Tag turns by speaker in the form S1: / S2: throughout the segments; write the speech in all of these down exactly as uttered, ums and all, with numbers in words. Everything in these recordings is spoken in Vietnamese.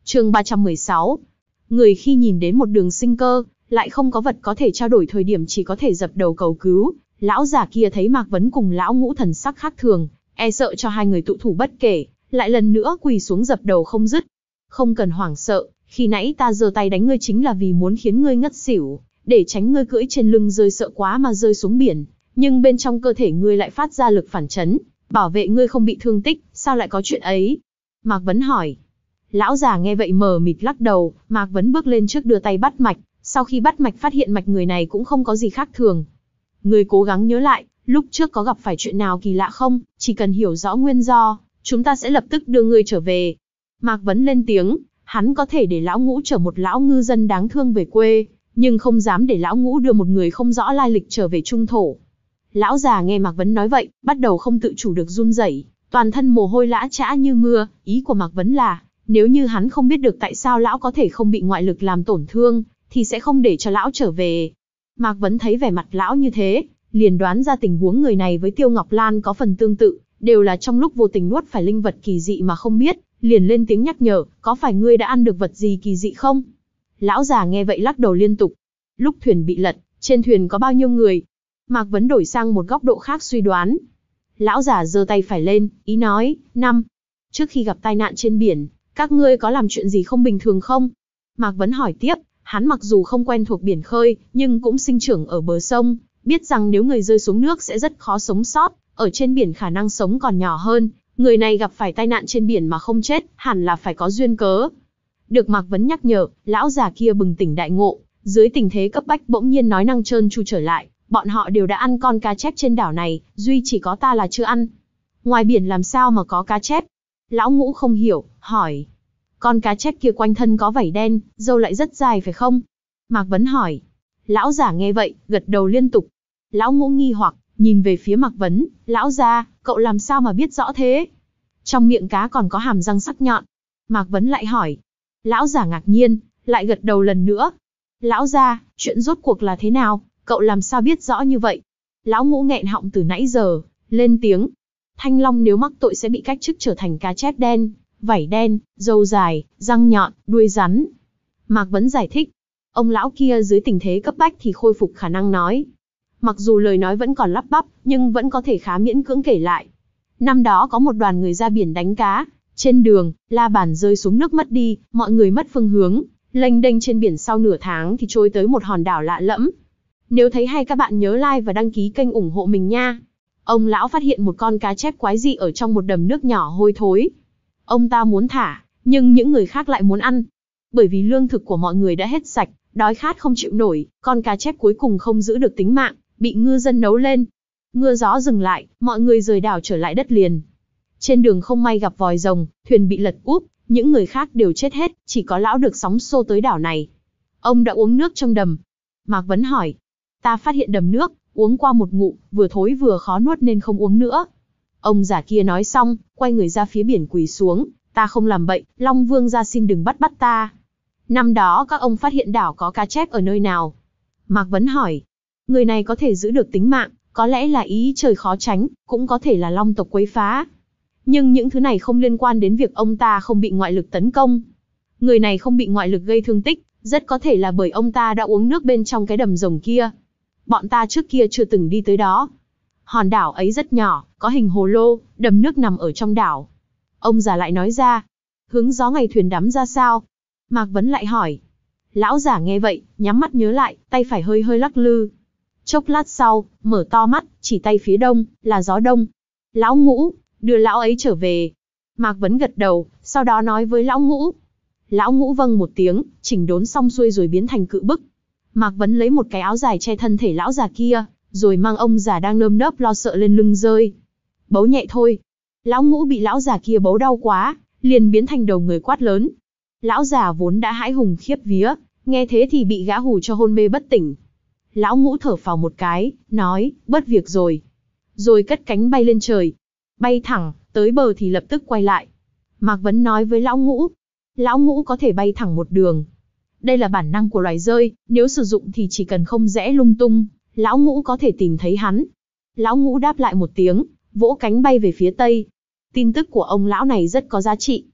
S1: Chương ba trăm mười sáu. Người khi nhìn đến một đường sinh cơ, lại không có vật có thể trao đổi thời điểm chỉ có thể dập đầu cầu cứu. Lão già kia thấy Mạc Vấn cùng lão Ngũ thần sắc khác thường, e sợ cho hai người tụ thủ bất kể, lại lần nữa quỳ xuống dập đầu không dứt. Không cần hoảng sợ, khi nãy ta giơ tay đánh ngươi chính là vì muốn khiến ngươi ngất xỉu, để tránh ngươi cưỡi trên lưng rơi sợ quá mà rơi xuống biển, nhưng bên trong cơ thể ngươi lại phát ra lực phản chấn, bảo vệ ngươi không bị thương tích, sao lại có chuyện ấy? Mạc Vấn hỏi. Lão già nghe vậy mờ mịt lắc đầu, Mạc Vấn bước lên trước đưa tay bắt mạch, sau khi bắt mạch phát hiện mạch người này cũng không có gì khác thường. Ngươi cố gắng nhớ lại, lúc trước có gặp phải chuyện nào kỳ lạ không, chỉ cần hiểu rõ nguyên do, chúng ta sẽ lập tức đưa ngươi trở về. Mạc Vấn lên tiếng, hắn có thể để lão Ngũ chở một lão ngư dân đáng thương về quê, nhưng không dám để lão Ngũ đưa một người không rõ lai lịch trở về trung thổ. Lão già nghe Mạc Vấn nói vậy, bắt đầu không tự chủ được run rẩy, toàn thân mồ hôi lã chã như mưa. Ý của Mạc Vấn là, nếu như hắn không biết được tại sao lão có thể không bị ngoại lực làm tổn thương, thì sẽ không để cho lão trở về. Mạc Vấn thấy vẻ mặt lão như thế, liền đoán ra tình huống người này với Tiêu Ngọc Lan có phần tương tự, đều là trong lúc vô tình nuốt phải linh vật kỳ dị mà không biết, liền lên tiếng nhắc nhở, có phải ngươi đã ăn được vật gì kỳ dị không? Lão già nghe vậy lắc đầu liên tục. Lúc thuyền bị lật, trên thuyền có bao nhiêu người? Mạc Vấn đổi sang một góc độ khác suy đoán. Lão già giơ tay phải lên, ý nói, năm. Trước khi gặp tai nạn trên biển, các ngươi có làm chuyện gì không bình thường không? Mạc Vấn hỏi tiếp, hắn mặc dù không quen thuộc biển khơi, nhưng cũng sinh trưởng ở bờ sông, biết rằng nếu người rơi xuống nước sẽ rất khó sống sót, ở trên biển khả năng sống còn nhỏ hơn, người này gặp phải tai nạn trên biển mà không chết, hẳn là phải có duyên cớ. Được Mạc Vấn nhắc nhở, lão già kia bừng tỉnh đại ngộ, dưới tình thế cấp bách bỗng nhiên nói năng trơn tru trở lại, bọn họ đều đã ăn con cá chép trên đảo này, duy chỉ có ta là chưa ăn. Ngoài biển làm sao mà có cá chép? Lão Ngũ không hiểu, hỏi. Con cá chép kia quanh thân có vảy đen, râu lại rất dài phải không? Mạc Vấn hỏi. Lão già nghe vậy, gật đầu liên tục. Lão Ngũ nghi hoặc, nhìn về phía Mạc Vấn, lão gia, cậu làm sao mà biết rõ thế? Trong miệng cá còn có hàm răng sắc nhọn. Mạc Vấn lại hỏi. Lão già ngạc nhiên, lại gật đầu lần nữa. Lão gia, chuyện rốt cuộc là thế nào, cậu làm sao biết rõ như vậy? Lão Ngũ nghẹn họng từ nãy giờ, lên tiếng. Thanh Long nếu mắc tội sẽ bị cách chức trở thành cá chép đen, vảy đen, râu dài, răng nhọn, đuôi rắn. Mạc Vấn giải thích. Ông lão kia dưới tình thế cấp bách thì khôi phục khả năng nói. Mặc dù lời nói vẫn còn lắp bắp, nhưng vẫn có thể khá miễn cưỡng kể lại. Năm đó có một đoàn người ra biển đánh cá, trên đường, la bàn rơi xuống nước mất đi, mọi người mất phương hướng, lênh đênh trên biển sau nửa tháng thì trôi tới một hòn đảo lạ lẫm. Nếu thấy hay các bạn nhớ like và đăng ký kênh ủng hộ mình nha. Ông lão phát hiện một con cá chép quái dị ở trong một đầm nước nhỏ hôi thối. Ông ta muốn thả, nhưng những người khác lại muốn ăn. Bởi vì lương thực của mọi người đã hết sạch, đói khát không chịu nổi, con cá chép cuối cùng không giữ được tính mạng, bị ngư dân nấu lên. Mưa gió dừng lại, mọi người rời đảo trở lại đất liền. Trên đường không may gặp vòi rồng, thuyền bị lật úp, những người khác đều chết hết, chỉ có lão được sóng xô tới đảo này. Ông đã uống nước trong đầm. Mạc Vấn hỏi. Ta phát hiện đầm nước, uống qua một ngụm, vừa thối vừa khó nuốt nên không uống nữa. Ông già kia nói xong, quay người ra phía biển quỳ xuống. Ta không làm bậy, Long Vương ra xin đừng bắt bắt ta. Năm đó các ông phát hiện đảo có cá chép ở nơi nào? Mạc Vấn hỏi. Người này có thể giữ được tính mạng, có lẽ là ý trời khó tránh, cũng có thể là long tộc quấy phá. Nhưng những thứ này không liên quan đến việc ông ta không bị ngoại lực tấn công. Người này không bị ngoại lực gây thương tích, rất có thể là bởi ông ta đã uống nước bên trong cái đầm rồng kia. Bọn ta trước kia chưa từng đi tới đó. Hòn đảo ấy rất nhỏ, có hình hồ lô, đầm nước nằm ở trong đảo. Ông già lại nói ra. Hướng gió ngày thuyền đắm ra sao? Mạc Vấn lại hỏi. Lão già nghe vậy, nhắm mắt nhớ lại, tay phải hơi hơi lắc lư. Chốc lát sau, mở to mắt, chỉ tay phía đông, là gió đông. Lão Ngũ, đưa lão ấy trở về. Mạc Vấn gật đầu, sau đó nói với lão Ngũ. Lão Ngũ vâng một tiếng, chỉnh đốn xong xuôi rồi biến thành cự bức. Mạc Vấn lấy một cái áo dài che thân thể lão già kia, rồi mang ông già đang nơm nớp lo sợ lên lưng rơi. Bấu nhẹ thôi. Lão Ngũ bị lão già kia bấu đau quá, liền biến thành đầu người quát lớn. Lão già vốn đã hãi hùng khiếp vía, nghe thế thì bị gã hù cho hôn mê bất tỉnh. Lão Ngũ thở phào một cái, nói, bớt việc rồi. Rồi cất cánh bay lên trời. Bay thẳng, tới bờ thì lập tức quay lại. Mạc Vấn nói với Lão Ngũ. Lão Ngũ có thể bay thẳng một đường. Đây là bản năng của loài rơi, nếu sử dụng thì chỉ cần không rẽ lung tung, Lão Ngũ có thể tìm thấy hắn. Lão Ngũ đáp lại một tiếng, vỗ cánh bay về phía tây. Tin tức của ông lão này rất có giá trị.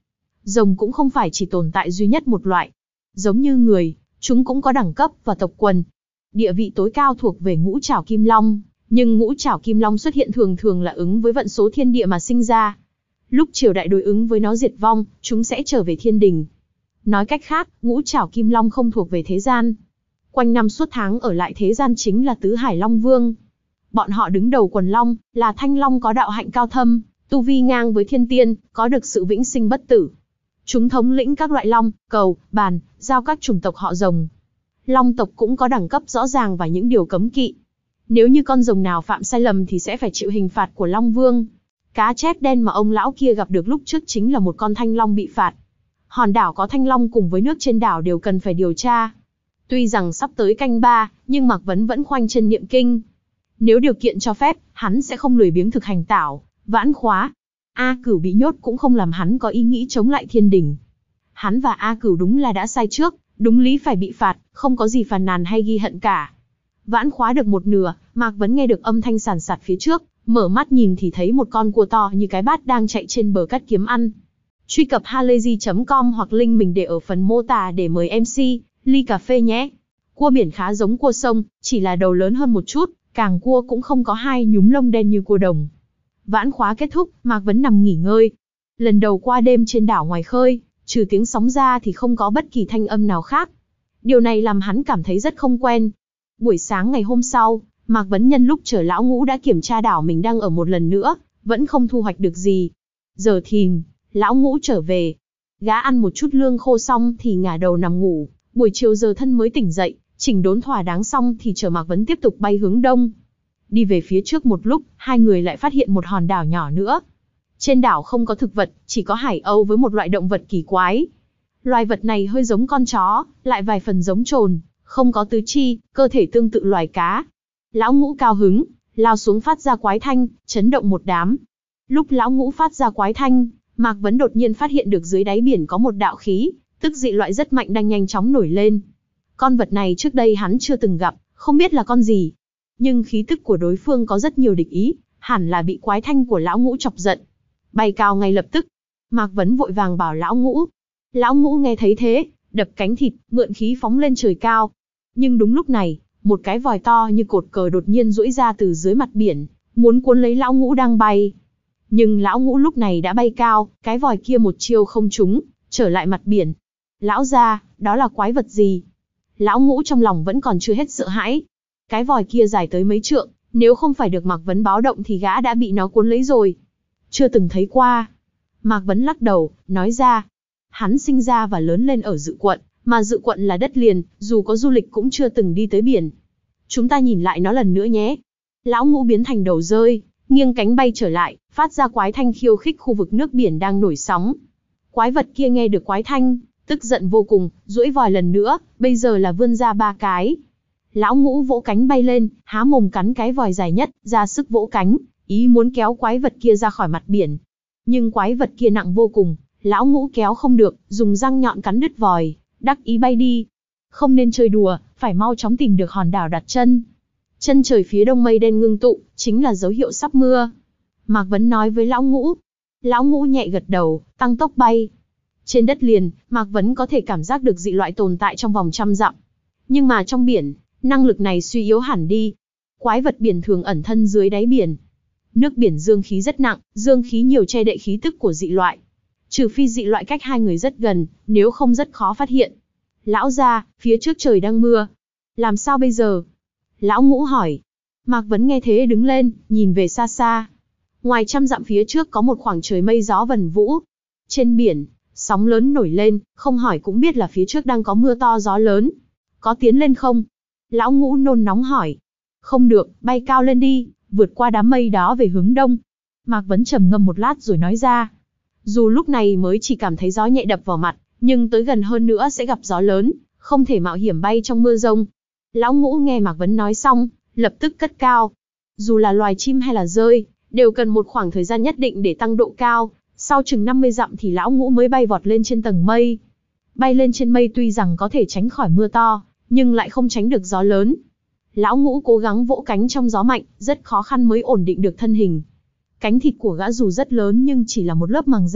S1: Rồng cũng không phải chỉ tồn tại duy nhất một loại. Giống như người, chúng cũng có đẳng cấp và tộc quần. Địa vị tối cao thuộc về ngũ trảo kim long, nhưng ngũ trảo kim long xuất hiện thường thường là ứng với vận số thiên địa mà sinh ra. Lúc triều đại đối ứng với nó diệt vong, chúng sẽ trở về thiên đình. Nói cách khác, ngũ trảo kim long không thuộc về thế gian. Quanh năm suốt tháng ở lại thế gian chính là tứ hải long vương. Bọn họ đứng đầu quần long, là thanh long có đạo hạnh cao thâm, tu vi ngang với thiên tiên, có được sự vĩnh sinh bất tử. Chúng thống lĩnh các loại long, cầu, bàn, giao các chủng tộc họ rồng. Long tộc cũng có đẳng cấp rõ ràng và những điều cấm kỵ. Nếu như con rồng nào phạm sai lầm thì sẽ phải chịu hình phạt của Long Vương. Cá chép đen mà ông lão kia gặp được lúc trước chính là một con thanh long bị phạt. Hòn đảo có thanh long cùng với nước trên đảo đều cần phải điều tra. Tuy rằng sắp tới canh ba, nhưng Mạc Vấn vẫn khoanh chân niệm kinh. Nếu điều kiện cho phép, hắn sẽ không lười biếng thực hành tảo, vãn khóa. A Cửu bị nhốt cũng không làm hắn có ý nghĩ chống lại thiên đình. Hắn và A Cửu đúng là đã sai trước, đúng lý phải bị phạt, không có gì phàn nàn hay ghi hận cả. Vãn khóa được một nửa, Mạc Vấn nghe được âm thanh sàn sạt phía trước, mở mắt nhìn thì thấy một con cua to như cái bát đang chạy trên bờ cát kiếm ăn. Truy cập halayzi chấm com hoặc link mình để ở phần mô tả để mời em xê, ly cà phê nhé. Cua biển khá giống cua sông, chỉ là đầu lớn hơn một chút, càng cua cũng không có hai nhúm lông đen như cua đồng. Vãn khóa kết thúc, Mạc Vấn nằm nghỉ ngơi. Lần đầu qua đêm trên đảo ngoài khơi, trừ tiếng sóng ra thì không có bất kỳ thanh âm nào khác. Điều này làm hắn cảm thấy rất không quen. Buổi sáng ngày hôm sau, Mạc Vấn nhân lúc chờ lão ngũ đã kiểm tra đảo mình đang ở một lần nữa, vẫn không thu hoạch được gì. Giờ thìn, lão ngũ trở về. Gã ăn một chút lương khô xong thì ngả đầu nằm ngủ, buổi chiều giờ thân mới tỉnh dậy, chỉnh đốn thỏa đáng xong thì chờ Mạc Vấn tiếp tục bay hướng đông. Đi về phía trước một lúc, hai người lại phát hiện một hòn đảo nhỏ nữa. Trên đảo không có thực vật, chỉ có hải âu với một loại động vật kỳ quái. Loài vật này hơi giống con chó, lại vài phần giống trồn, không có tứ chi, cơ thể tương tự loài cá. Lão ngũ cao hứng, lao xuống phát ra quái thanh, chấn động một đám. Lúc lão ngũ phát ra quái thanh, Mạc Vấn đột nhiên phát hiện được dưới đáy biển có một đạo khí, tức dị loại rất mạnh đang nhanh chóng nổi lên. Con vật này trước đây hắn chưa từng gặp, không biết là con gì. Nhưng khí tức của đối phương có rất nhiều địch ý, hẳn là bị quái thanh của lão ngũ chọc giận. Bay cao ngay lập tức. Mạc Vấn vội vàng bảo lão ngũ. Lão ngũ nghe thấy thế, đập cánh thịt, mượn khí phóng lên trời cao. Nhưng đúng lúc này, một cái vòi to như cột cờ đột nhiên duỗi ra từ dưới mặt biển, muốn cuốn lấy lão ngũ đang bay. Nhưng lão ngũ lúc này đã bay cao, cái vòi kia một chiêu không trúng, trở lại mặt biển. Lão gia, đó là quái vật gì? Lão ngũ trong lòng vẫn còn chưa hết sợ hãi. Cái vòi kia dài tới mấy trượng, nếu không phải được Mạc Vấn báo động thì gã đã bị nó cuốn lấy rồi. Chưa từng thấy qua. Mạc Vấn lắc đầu, nói ra. Hắn sinh ra và lớn lên ở Dự Quận, mà Dự Quận là đất liền, dù có du lịch cũng chưa từng đi tới biển. Chúng ta nhìn lại nó lần nữa nhé. Lão ngũ biến thành đầu rơi, nghiêng cánh bay trở lại, phát ra quái thanh khiêu khích khu vực nước biển đang nổi sóng. Quái vật kia nghe được quái thanh, tức giận vô cùng, duỗi vòi lần nữa, bây giờ là vươn ra ba cái. Lão ngũ vỗ cánh bay lên, há mồm cắn cái vòi dài nhất, ra sức vỗ cánh, ý muốn kéo quái vật kia ra khỏi mặt biển. Nhưng quái vật kia nặng vô cùng, lão ngũ kéo không được, dùng răng nhọn cắn đứt vòi, đắc ý bay đi. Không nên chơi đùa, phải mau chóng tìm được hòn đảo đặt chân. Chân trời phía đông mây đen ngưng tụ, chính là dấu hiệu sắp mưa. Mạc Vấn nói với lão ngũ. Lão ngũ nhẹ gật đầu, tăng tốc bay. Trên đất liền, Mạc Vấn có thể cảm giác được dị loại tồn tại trong vòng trăm dặm. Nhưng mà trong biển, năng lực này suy yếu hẳn đi. Quái vật biển thường ẩn thân dưới đáy biển. Nước biển dương khí rất nặng, dương khí nhiều che đậy khí tức của dị loại. Trừ phi dị loại cách hai người rất gần, nếu không rất khó phát hiện. Lão gia, phía trước trời đang mưa. Làm sao bây giờ? Lão ngũ hỏi. Mạc Vấn nghe thế đứng lên, nhìn về xa xa. Ngoài trăm dặm phía trước có một khoảng trời mây gió vần vũ. Trên biển, sóng lớn nổi lên, không hỏi cũng biết là phía trước đang có mưa to gió lớn. Có tiến lên không? Lão ngũ nôn nóng hỏi. Không được, bay cao lên đi, vượt qua đám mây đó về hướng đông. Mạc Vấn trầm ngâm một lát rồi nói ra. Dù lúc này mới chỉ cảm thấy gió nhẹ đập vào mặt, nhưng tới gần hơn nữa sẽ gặp gió lớn, không thể mạo hiểm bay trong mưa rông. Lão ngũ nghe Mạc Vấn nói xong, lập tức cất cao. Dù là loài chim hay là dơi, đều cần một khoảng thời gian nhất định để tăng độ cao. Sau chừng năm mươi dặm thì lão ngũ mới bay vọt lên trên tầng mây. Bay lên trên mây tuy rằng có thể tránh khỏi mưa to, nhưng lại không tránh được gió lớn. Lão ngũ cố gắng vỗ cánh trong gió mạnh, rất khó khăn mới ổn định được thân hình. Cánh thịt của gã dù rất lớn nhưng chỉ là một lớp màng da,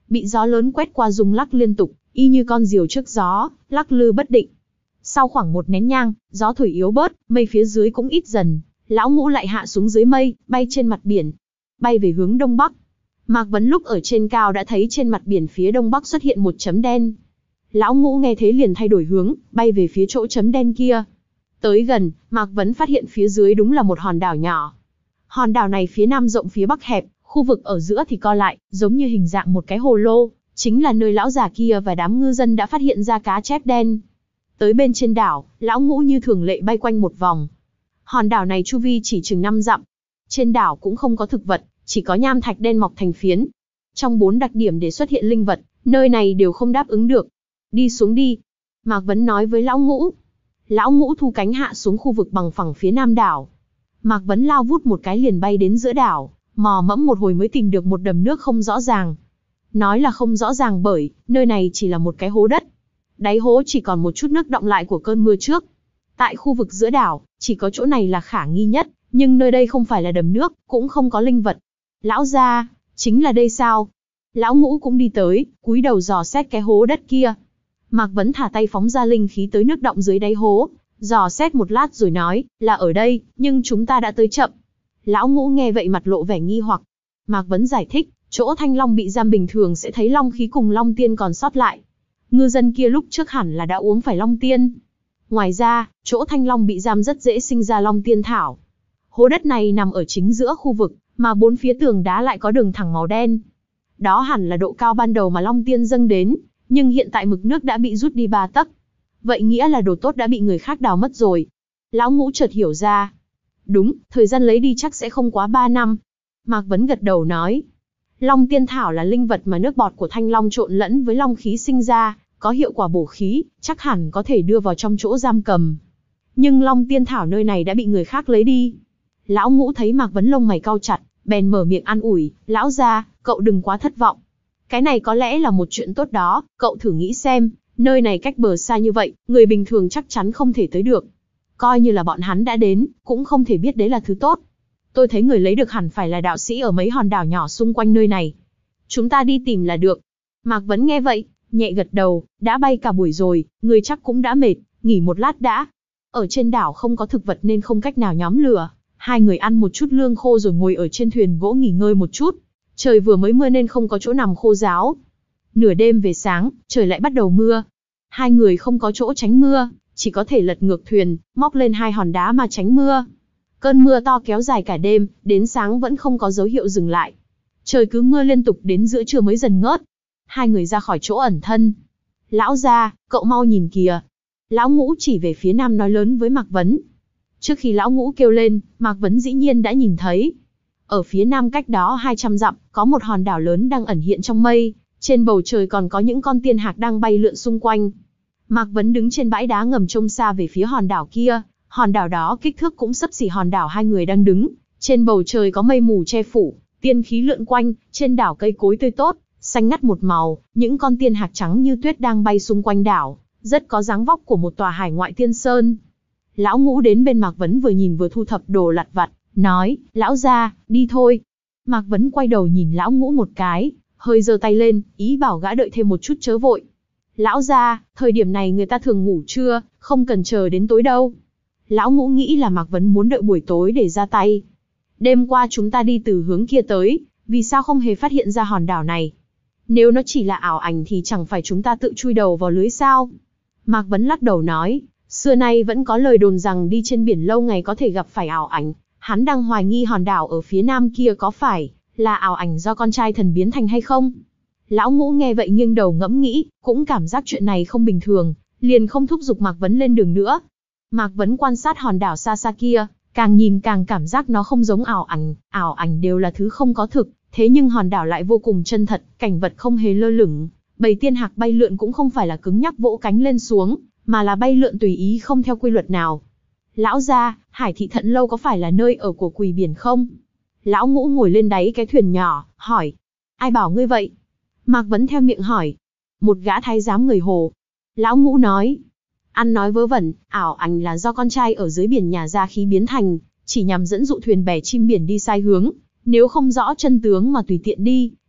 S1: bị gió lớn quét qua rung lắc liên tục, y như con diều trước gió, lắc lư bất định. Sau khoảng một nén nhang, gió thổi yếu bớt, mây phía dưới cũng ít dần, lão ngũ lại hạ xuống dưới mây, bay trên mặt biển, bay về hướng đông bắc. Mạc Vấn lúc ở trên cao đã thấy trên mặt biển phía đông bắc xuất hiện một chấm đen. Lão ngũ nghe thế liền thay đổi hướng, bay về phía chỗ chấm đen kia. Tới gần, Mạc Vấn phát hiện phía dưới đúng là một hòn đảo nhỏ. Hòn đảo này phía nam rộng phía bắc hẹp, khu vực ở giữa thì co lại, giống như hình dạng một cái hồ lô, chính là nơi lão già kia và đám ngư dân đã phát hiện ra cá chép đen. Tới bên trên đảo, lão ngũ như thường lệ bay quanh một vòng. Hòn đảo này chu vi chỉ chừng năm dặm. Trên đảo cũng không có thực vật, chỉ có nham thạch đen mọc thành phiến. Trong bốn đặc điểm để xuất hiện linh vật, nơi này đều không đáp ứng được. Đi xuống đi. Mạc Vấn nói với lão ngũ. Lão ngũ thu cánh hạ xuống khu vực bằng phẳng phía nam đảo. Mạc Vấn lao vút một cái liền bay đến giữa đảo, mò mẫm một hồi mới tìm được một đầm nước không rõ ràng. Nói là không rõ ràng bởi, nơi này chỉ là một cái hố đất. Đáy hố chỉ còn một chút nước đọng lại của cơn mưa trước. Tại khu vực giữa đảo, chỉ có chỗ này là khả nghi nhất, nhưng nơi đây không phải là đầm nước, cũng không có linh vật. Lão gia, chính là đây sao? Lão ngũ cũng đi tới, cúi đầu dò xét cái hố đất kia. Mạc Vấn thả tay phóng ra linh khí tới nước đọng dưới đáy hố, dò xét một lát rồi nói, là ở đây, nhưng chúng ta đã tới chậm. Lão ngũ nghe vậy mặt lộ vẻ nghi hoặc. Mạc Vấn giải thích, chỗ thanh long bị giam bình thường sẽ thấy long khí cùng long tiên còn sót lại. Ngư dân kia lúc trước hẳn là đã uống phải long tiên. Ngoài ra, chỗ thanh long bị giam rất dễ sinh ra long tiên thảo. Hố đất này nằm ở chính giữa khu vực, mà bốn phía tường đá lại có đường thẳng màu đen. Đó hẳn là độ cao ban đầu mà long tiên dâng đến, nhưng hiện tại mực nước đã bị rút đi ba tấc. Vậy nghĩa là đồ tốt đã bị người khác đào mất rồi. Lão ngũ chợt hiểu ra. Đúng, thời gian lấy đi chắc sẽ không quá ba năm. Mạc Vấn gật đầu nói. Long tiên thảo là linh vật mà nước bọt của thanh long trộn lẫn với long khí sinh ra, có hiệu quả bổ khí, chắc hẳn có thể đưa vào trong chỗ giam cầm. Nhưng long tiên thảo nơi này đã bị người khác lấy đi. Lão ngũ thấy Mạc Vấn lông mày cau chặt, bèn mở miệng an ủi, lão gia, cậu đừng quá thất vọng. Cái này có lẽ là một chuyện tốt đó, cậu thử nghĩ xem, nơi này cách bờ xa như vậy, người bình thường chắc chắn không thể tới được. Coi như là bọn hắn đã đến, cũng không thể biết đấy là thứ tốt. Tôi thấy người lấy được hẳn phải là đạo sĩ ở mấy hòn đảo nhỏ xung quanh nơi này. Chúng ta đi tìm là được. Mạc Vấn nghe vậy, nhẹ gật đầu, đã bay cả buổi rồi, người chắc cũng đã mệt, nghỉ một lát đã. Ở trên đảo không có thực vật nên không cách nào nhóm lửa. Hai người ăn một chút lương khô rồi ngồi ở trên thuyền gỗ nghỉ ngơi một chút. Trời vừa mới mưa nên không có chỗ nằm khô ráo. Nửa đêm về sáng, trời lại bắt đầu mưa. Hai người không có chỗ tránh mưa, chỉ có thể lật ngược thuyền, móc lên hai hòn đá mà tránh mưa. Cơn mưa to kéo dài cả đêm, đến sáng vẫn không có dấu hiệu dừng lại. Trời cứ mưa liên tục đến giữa trưa mới dần ngớt. Hai người ra khỏi chỗ ẩn thân. Lão gia, cậu mau nhìn kìa. Lão ngũ chỉ về phía nam nói lớn với Mạc Vấn. Trước khi lão ngũ kêu lên, Mạc Vấn dĩ nhiên đã nhìn thấy. Ở phía nam cách đó hai trăm dặm, có một hòn đảo lớn đang ẩn hiện trong mây. Trên bầu trời còn có những con tiên hạc đang bay lượn xung quanh. Mạc Vấn đứng trên bãi đá ngầm trông xa về phía hòn đảo kia. Hòn đảo đó kích thước cũng xấp xỉ hòn đảo hai người đang đứng. Trên bầu trời có mây mù che phủ, tiên khí lượn quanh, trên đảo cây cối tươi tốt, xanh ngắt một màu, những con tiên hạc trắng như tuyết đang bay xung quanh đảo, rất có dáng vóc của một tòa hải ngoại tiên sơn. Lão ngũ đến bên Mạc Vấn vừa nhìn vừa thu thập đồ lặt vặt, nói, lão gia, đi thôi. Mạc Vấn quay đầu nhìn lão ngũ một cái, hơi giơ tay lên, ý bảo gã đợi thêm một chút chớ vội. Lão gia, thời điểm này người ta thường ngủ trưa, không cần chờ đến tối đâu. Lão ngũ nghĩ là Mạc Vấn muốn đợi buổi tối để ra tay. Đêm qua chúng ta đi từ hướng kia tới, vì sao không hề phát hiện ra hòn đảo này? Nếu nó chỉ là ảo ảnh thì chẳng phải chúng ta tự chui đầu vào lưới sao? Mạc Vấn lắc đầu nói, xưa nay vẫn có lời đồn rằng đi trên biển lâu ngày có thể gặp phải ảo ảnh. Hắn đang hoài nghi hòn đảo ở phía nam kia có phải là ảo ảnh do con trai thần biến thành hay không? Lão ngũ nghe vậy nghiêng đầu ngẫm nghĩ, cũng cảm giác chuyện này không bình thường, liền không thúc giục Mạc Vấn lên đường nữa. Mạc Vấn quan sát hòn đảo xa xa kia, càng nhìn càng cảm giác nó không giống ảo ảnh, ảo ảnh đều là thứ không có thực, thế nhưng hòn đảo lại vô cùng chân thật, cảnh vật không hề lơ lửng, bầy tiên hạc bay lượn cũng không phải là cứng nhắc vỗ cánh lên xuống, mà là bay lượn tùy ý không theo quy luật nào. Lão gia, Hải Thị Thận Lâu có phải là nơi ở của quỷ biển không? Lão ngũ ngồi lên đáy cái thuyền nhỏ, hỏi. Ai bảo ngươi vậy? Mạc Vấn theo miệng hỏi. Một gã thái giám người Hồ. Lão ngũ nói. Ăn nói vớ vẩn, ảo ảnh là do con trai ở dưới biển nhà ra khí biến thành, chỉ nhằm dẫn dụ thuyền bè chim biển đi sai hướng. Nếu không rõ chân tướng mà tùy tiện đi,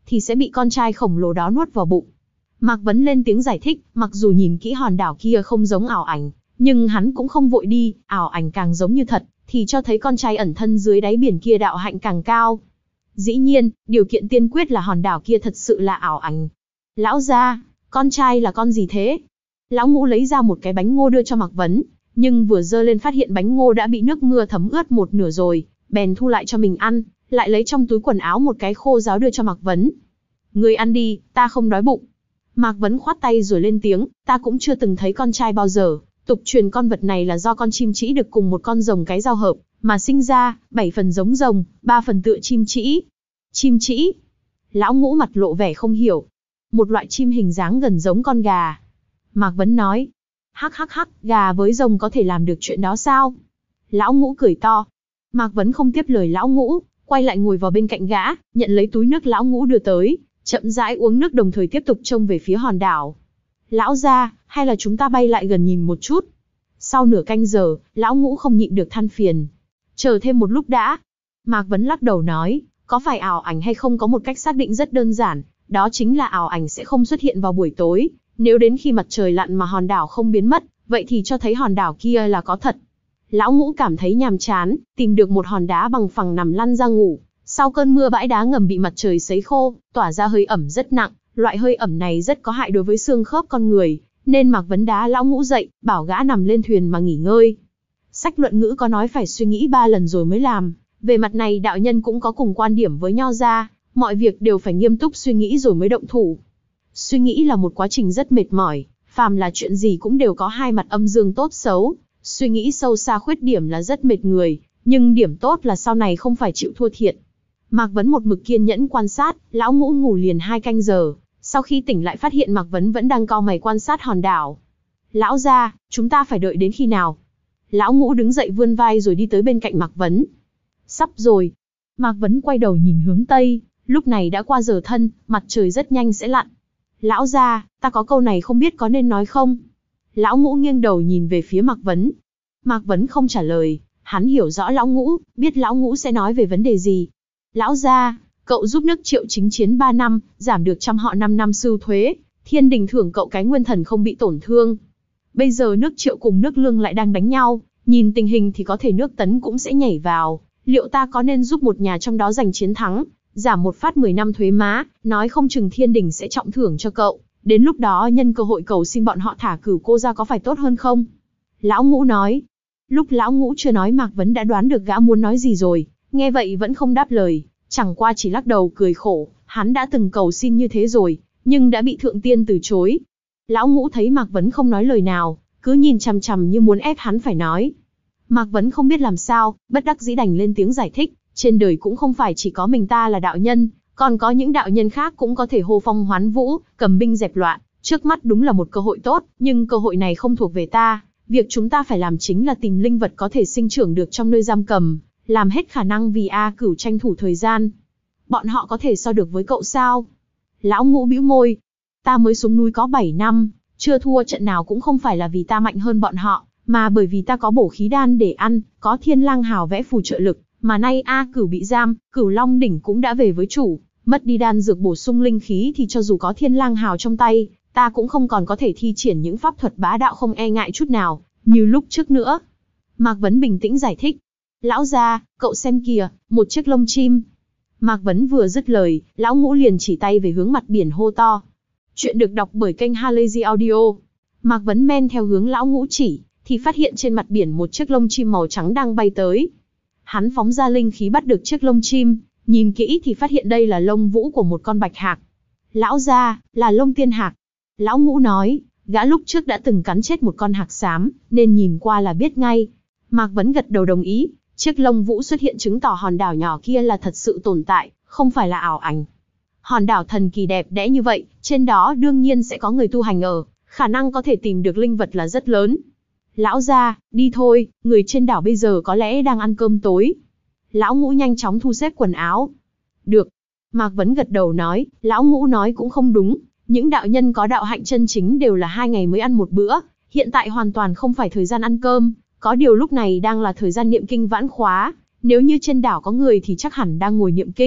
S1: thì sẽ bị con trai khổng lồ đó nuốt vào bụng. Mạc Vấn lên tiếng giải thích, mặc dù nhìn kỹ hòn đảo kia không giống ảo ảnh, nhưng hắn cũng không vội đi, ảo ảnh càng giống như thật, thì cho thấy con trai ẩn thân dưới đáy biển kia đạo hạnh càng cao. Dĩ nhiên, điều kiện tiên quyết là hòn đảo kia thật sự là ảo ảnh. Lão gia, con trai là con gì thế? Lão Ngũ lấy ra một cái bánh ngô đưa cho Mạc Vấn, nhưng vừa giơ lên phát hiện bánh ngô đã bị nước mưa thấm ướt một nửa rồi, bèn thu lại cho mình ăn, lại lấy trong túi quần áo một cái khô ráo đưa cho Mạc Vấn. Ngươi ăn đi, ta không đói bụng. Mạc Vấn khoát tay rồi lên tiếng, ta cũng chưa từng thấy con trai bao giờ, tục truyền con vật này là do con chim trĩ được cùng một con rồng cái giao hợp, mà sinh ra, bảy phần giống rồng, ba phần tựa chim trĩ. Chim trĩ? Lão Ngũ mặt lộ vẻ không hiểu. Một loại chim hình dáng gần giống con gà. Mạc Vấn nói, hắc hắc hắc, gà với rồng có thể làm được chuyện đó sao? Lão Ngũ cười to. Mạc Vấn không tiếp lời Lão Ngũ, quay lại ngồi vào bên cạnh gã, nhận lấy túi nước Lão Ngũ đưa tới, chậm rãi uống nước đồng thời tiếp tục trông về phía hòn đảo. Lão gia, hay là chúng ta bay lại gần nhìn một chút? Sau nửa canh giờ, Lão Ngũ không nhịn được than phiền. Chờ thêm một lúc đã. Mạc Vấn lắc đầu nói, có phải ảo ảnh hay không có một cách xác định rất đơn giản, đó chính là ảo ảnh sẽ không xuất hiện vào buổi tối. Nếu đến khi mặt trời lặn mà hòn đảo không biến mất, vậy thì cho thấy hòn đảo kia là có thật. Lão Ngũ cảm thấy nhàm chán, tìm được một hòn đá bằng phẳng nằm lăn ra ngủ. Sau cơn mưa bãi đá ngầm bị mặt trời sấy khô, tỏa ra hơi ẩm rất nặng, loại hơi ẩm này rất có hại đối với xương khớp con người, nên Mạc Vấn đá Lão Ngũ dậy, bảo gã nằm lên thuyền mà nghỉ ngơi. Sách luận ngữ có nói phải suy nghĩ ba lần rồi mới làm, về mặt này đạo nhân cũng có cùng quan điểm với Nho gia, mọi việc đều phải nghiêm túc suy nghĩ rồi mới động thủ. Suy nghĩ là một quá trình rất mệt mỏi, phàm là chuyện gì cũng đều có hai mặt âm dương tốt xấu, suy nghĩ sâu xa khuyết điểm là rất mệt người, nhưng điểm tốt là sau này không phải chịu thua thiệt. Mạc Vấn một mực kiên nhẫn quan sát, Lão Ngũ ngủ liền hai canh giờ, sau khi tỉnh lại phát hiện Mạc Vấn vẫn đang cau mày quan sát hòn đảo. Lão gia, chúng ta phải đợi đến khi nào? Lão Ngũ đứng dậy vươn vai rồi đi tới bên cạnh Mạc Vấn. Sắp rồi. Mạc Vấn quay đầu nhìn hướng Tây, lúc này đã qua giờ thân, mặt trời rất nhanh sẽ lặn. Lão gia, ta có câu này không biết có nên nói không? Lão Ngũ nghiêng đầu nhìn về phía Mạc Vấn. Mạc Vấn không trả lời, hắn hiểu rõ Lão Ngũ, biết Lão Ngũ sẽ nói về vấn đề gì. Lão gia, cậu giúp nước Triệu chính chiến ba năm, giảm được trăm họ năm năm sưu thuế, thiên đình thưởng cậu cái nguyên thần không bị tổn thương. Bây giờ nước Triệu cùng nước Lương lại đang đánh nhau, nhìn tình hình thì có thể nước Tấn cũng sẽ nhảy vào, liệu ta có nên giúp một nhà trong đó giành chiến thắng, giảm một phát mười năm thuế má, nói không chừng thiên đình sẽ trọng thưởng cho cậu, đến lúc đó nhân cơ hội cầu xin bọn họ thả cửu cô ra có phải tốt hơn không? Lão Ngũ nói. Lúc Lão Ngũ chưa nói Mạc Vấn đã đoán được gã muốn nói gì rồi, nghe vậy vẫn không đáp lời, chẳng qua chỉ lắc đầu cười khổ, hắn đã từng cầu xin như thế rồi, nhưng đã bị thượng tiên từ chối. Lão Ngũ thấy Mạc Vấn không nói lời nào, cứ nhìn chằm chằm như muốn ép hắn phải nói. Mạc Vấn không biết làm sao, bất đắc dĩ đành lên tiếng giải thích, trên đời cũng không phải chỉ có mình ta là đạo nhân, còn có những đạo nhân khác cũng có thể hô phong hoán vũ, cầm binh dẹp loạn, trước mắt đúng là một cơ hội tốt, nhưng cơ hội này không thuộc về ta, việc chúng ta phải làm chính là tìm linh vật có thể sinh trưởng được trong nơi giam cầm, làm hết khả năng vì A Cửu tranh thủ thời gian. Bọn họ có thể so được với cậu sao? Lão Ngũ bĩu môi, ta mới xuống núi có bảy năm, chưa thua trận nào cũng không phải là vì ta mạnh hơn bọn họ, mà bởi vì ta có bổ khí đan để ăn, có Thiên Lang Hào vẽ phù trợ lực, mà nay A Cửu bị giam, Cửu Long đỉnh cũng đã về với chủ, mất đi đan dược bổ sung linh khí thì cho dù có Thiên Lang Hào trong tay, ta cũng không còn có thể thi triển những pháp thuật bá đạo không e ngại chút nào, như lúc trước nữa. Mạc Vấn bình tĩnh giải thích. Lão gia, cậu xem kìa, một chiếc lông chim. Mạc Vấn vừa dứt lời, Lão Ngũ liền chỉ tay về hướng mặt biển hô to. Chuyện được đọc bởi kênh Halazy Audio. Mạc Vấn men theo hướng Lão Ngũ chỉ, thì phát hiện trên mặt biển một chiếc lông chim màu trắng đang bay tới. Hắn phóng ra linh khí bắt được chiếc lông chim, nhìn kỹ thì phát hiện đây là lông vũ của một con bạch hạc. Lão gia, là lông tiên hạc. Lão Ngũ nói, gã lúc trước đã từng cắn chết một con hạc xám, nên nhìn qua là biết ngay. Mạc Vấn gật đầu đồng ý, chiếc lông vũ xuất hiện chứng tỏ hòn đảo nhỏ kia là thật sự tồn tại, không phải là ảo ảnh. Hòn đảo thần kỳ đẹp đẽ như vậy, trên đó đương nhiên sẽ có người tu hành ở, khả năng có thể tìm được linh vật là rất lớn. Lão gia, đi thôi, người trên đảo bây giờ có lẽ đang ăn cơm tối. Lão Ngũ nhanh chóng thu xếp quần áo. Được. Mạc Vấn gật đầu nói, Lão Ngũ nói cũng không đúng, những đạo nhân có đạo hạnh chân chính đều là hai ngày mới ăn một bữa, hiện tại hoàn toàn không phải thời gian ăn cơm, có điều lúc này đang là thời gian niệm kinh vãn khóa, nếu như trên đảo có người thì chắc hẳn đang ngồi niệm kinh,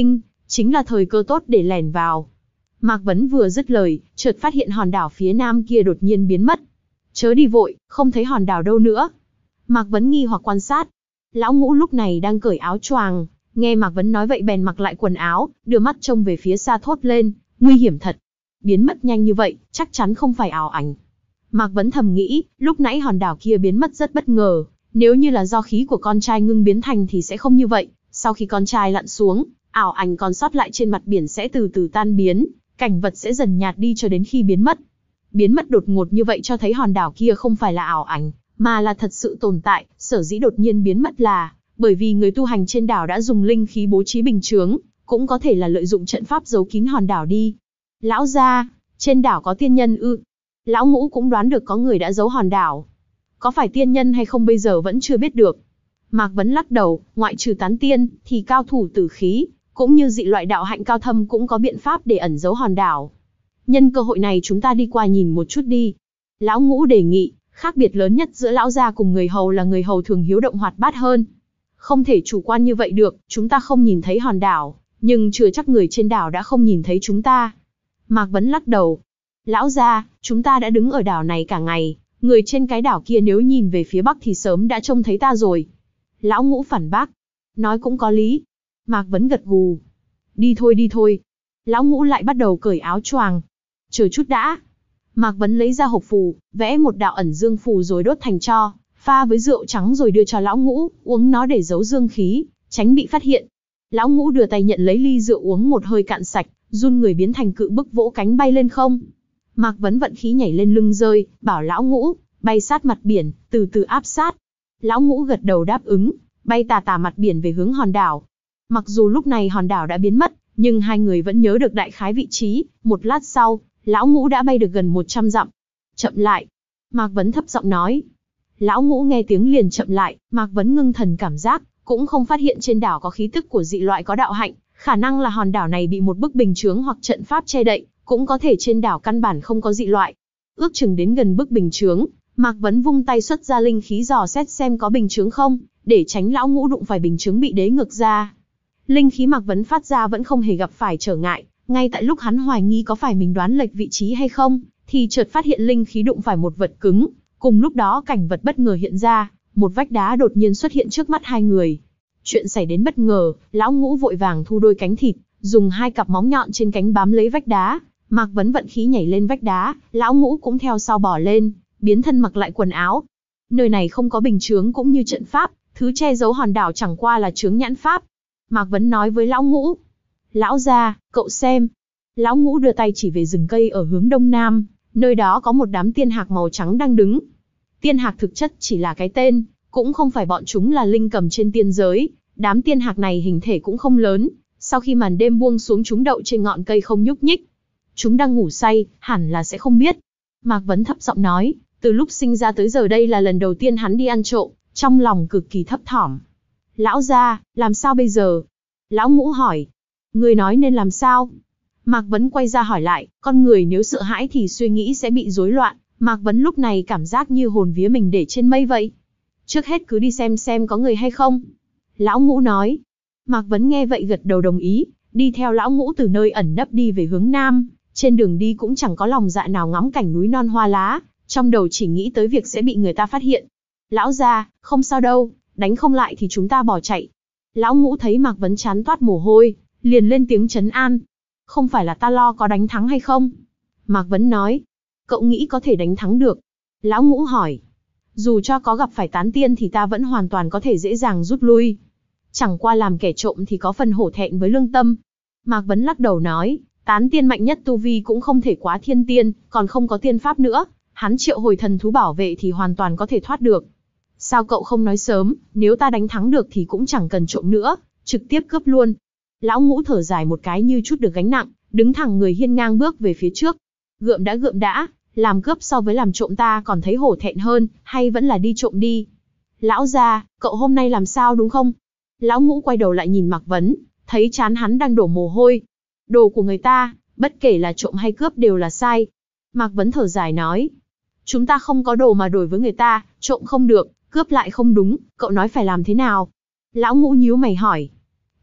S1: chính là thời cơ tốt để lẻn vào. Mạc Vấn vừa dứt lời, chợt phát hiện hòn đảo phía nam kia đột nhiên biến mất. Chớ đi vội, không thấy hòn đảo đâu nữa. Mạc Vấn nghi hoặc quan sát. Lão Ngũ lúc này đang cởi áo choàng, nghe Mạc Vấn nói vậy bèn mặc lại quần áo, đưa mắt trông về phía xa thốt lên, nguy hiểm thật. Biến mất nhanh như vậy, chắc chắn không phải ảo ảnh. Mạc Vấn thầm nghĩ, lúc nãy hòn đảo kia biến mất rất bất ngờ, nếu như là do khí của con trai ngưng biến thành thì sẽ không như vậy. Sau khi con trai lặn xuống, ảo ảnh còn sót lại trên mặt biển sẽ từ từ tan biến, cảnh vật sẽ dần nhạt đi cho đến khi biến mất. Biến mất đột ngột như vậy cho thấy hòn đảo kia không phải là ảo ảnh, mà là thật sự tồn tại. Sở dĩ đột nhiên biến mất là bởi vì người tu hành trên đảo đã dùng linh khí bố trí bình chướng, cũng có thể là lợi dụng trận pháp giấu kín hòn đảo đi. Lão gia, trên đảo có tiên nhân ư? Lão Ngũ cũng đoán được có người đã giấu hòn đảo. Có phải tiên nhân hay không bây giờ vẫn chưa biết được. Mạc Vấn lắc đầu, ngoại trừ tán tiên, thì cao thủ tử khí, cũng như dị loại đạo hạnh cao thâm cũng có biện pháp để ẩn giấu hòn đảo. Nhân cơ hội này chúng ta đi qua nhìn một chút đi. Lão Ngũ đề nghị, khác biệt lớn nhất giữa lão gia cùng người hầu là người hầu thường hiếu động hoạt bát hơn. Không thể chủ quan như vậy được, chúng ta không nhìn thấy hòn đảo, nhưng chưa chắc người trên đảo đã không nhìn thấy chúng ta. Mạc Vấn lắc đầu. Lão gia, chúng ta đã đứng ở đảo này cả ngày, người trên cái đảo kia nếu nhìn về phía bắc thì sớm đã trông thấy ta rồi. Lão Ngũ phản bác. Nói cũng có lý. Mạc Vấn gật gù. Đi thôi đi thôi. Lão Ngũ lại bắt đầu cởi áo choàng. Chờ chút đã. Mạc Vấn lấy ra hộp phù, vẽ một đạo ẩn dương phù rồi đốt thành tro, pha với rượu trắng rồi đưa cho Lão Ngũ, uống nó để giấu dương khí, tránh bị phát hiện. Lão Ngũ đưa tay nhận lấy ly rượu uống một hơi cạn sạch, run người biến thành cự bức vỗ cánh bay lên không. Mạc Vấn vận khí nhảy lên lưng rơi, bảo Lão Ngũ, bay sát mặt biển, từ từ áp sát. Lão Ngũ gật đầu đáp ứng, bay tà tà mặt biển về hướng hòn đảo. Mặc dù lúc này hòn đảo đã biến mất, nhưng hai người vẫn nhớ được đại khái vị trí. Một lát sau, Lão Ngũ đã bay được gần một trăm dặm. Chậm lại. Mạc Vấn thấp giọng nói. Lão Ngũ nghe tiếng liền chậm lại, Mạc Vấn ngưng thần cảm giác, cũng không phát hiện trên đảo có khí tức của dị loại có đạo hạnh. Khả năng là hòn đảo này bị một bức bình chướng hoặc trận pháp che đậy, cũng có thể trên đảo căn bản không có dị loại. Ước chừng đến gần bức bình chướng, Mạc Vấn vung tay xuất ra linh khí dò xét xem có bình chướng không, để tránh Lão Ngũ đụng phải bình chướng bị đế ngược ra. Linh khí Mạc Vấn phát ra vẫn không hề gặp phải trở ngại, ngay tại lúc hắn hoài nghi có phải mình đoán lệch vị trí hay không, thì chợt phát hiện linh khí đụng phải một vật cứng. Cùng lúc đó cảnh vật bất ngờ hiện ra, một vách đá đột nhiên xuất hiện trước mắt hai người. Chuyện xảy đến bất ngờ, Lão Ngũ vội vàng thu đôi cánh thịt, dùng hai cặp móng nhọn trên cánh bám lấy vách đá. Mạc Vấn vận khí nhảy lên vách đá, Lão Ngũ cũng theo sau bò lên, biến thân mặc lại quần áo. Nơi này không có bình chướng cũng như trận pháp, thứ che giấu hòn đảo chẳng qua là chướng nhãn pháp. Mạc Vấn nói với Lão Ngũ. Lão gia, cậu xem. Lão Ngũ đưa tay chỉ về rừng cây ở hướng đông nam, nơi đó có một đám tiên hạc màu trắng đang đứng. Tiên hạc thực chất chỉ là cái tên, cũng không phải bọn chúng là linh cầm trên tiên giới. Đám tiên hạc này hình thể cũng không lớn, sau khi màn đêm buông xuống chúng đậu trên ngọn cây không nhúc nhích. Chúng đang ngủ say, hẳn là sẽ không biết. Mạc Vấn thấp giọng nói, từ lúc sinh ra tới giờ đây là lần đầu tiên hắn đi ăn trộm, trong lòng cực kỳ thấp thỏm. Lão gia, làm sao bây giờ? Lão Ngũ hỏi. Người nói nên làm sao? Mạc Vấn quay ra hỏi lại, con người nếu sợ hãi thì suy nghĩ sẽ bị rối loạn. Mạc Vấn lúc này cảm giác như hồn vía mình để trên mây vậy. Trước hết cứ đi xem xem có người hay không. Lão Ngũ nói. Mạc Vấn nghe vậy gật đầu đồng ý, đi theo Lão Ngũ từ nơi ẩn nấp đi về hướng nam. Trên đường đi cũng chẳng có lòng dạ nào ngắm cảnh núi non hoa lá, trong đầu chỉ nghĩ tới việc sẽ bị người ta phát hiện. Lão gia, không sao đâu, đánh không lại thì chúng ta bỏ chạy. Lão Ngũ thấy Mạc Vấn chán toát mồ hôi, liền lên tiếng trấn an. Không phải là ta lo có đánh thắng hay không? Mạc Vấn nói. Cậu nghĩ có thể đánh thắng được? Lão Ngũ hỏi. Dù cho có gặp phải tán tiên thì ta vẫn hoàn toàn có thể dễ dàng rút lui. Chẳng qua làm kẻ trộm thì có phần hổ thẹn với lương tâm. Mạc Vấn lắc đầu nói. Tán tiên mạnh nhất tu vi cũng không thể quá thiên tiên, còn không có tiên pháp nữa. Hắn triệu hồi thần thú bảo vệ thì hoàn toàn có thể thoát được. Sao cậu không nói sớm, nếu ta đánh thắng được thì cũng chẳng cần trộm nữa, trực tiếp cướp luôn. Lão Ngũ thở dài một cái như chút được gánh nặng, đứng thẳng người hiên ngang bước về phía trước. Gượm đã gượm đã, làm cướp so với làm trộm ta còn thấy hổ thẹn hơn, hay vẫn là đi trộm đi. Lão gia, cậu hôm nay làm sao đúng không? Lão Ngũ quay đầu lại nhìn Mạc Vấn, thấy trán hắn đang đổ mồ hôi. Đồ của người ta, bất kể là trộm hay cướp đều là sai. Mạc Vấn thở dài nói. Chúng ta không có đồ mà đổi với người ta, trộm không được, cướp lại không đúng, cậu nói phải làm thế nào? Lão Ngũ nhíu mày hỏi.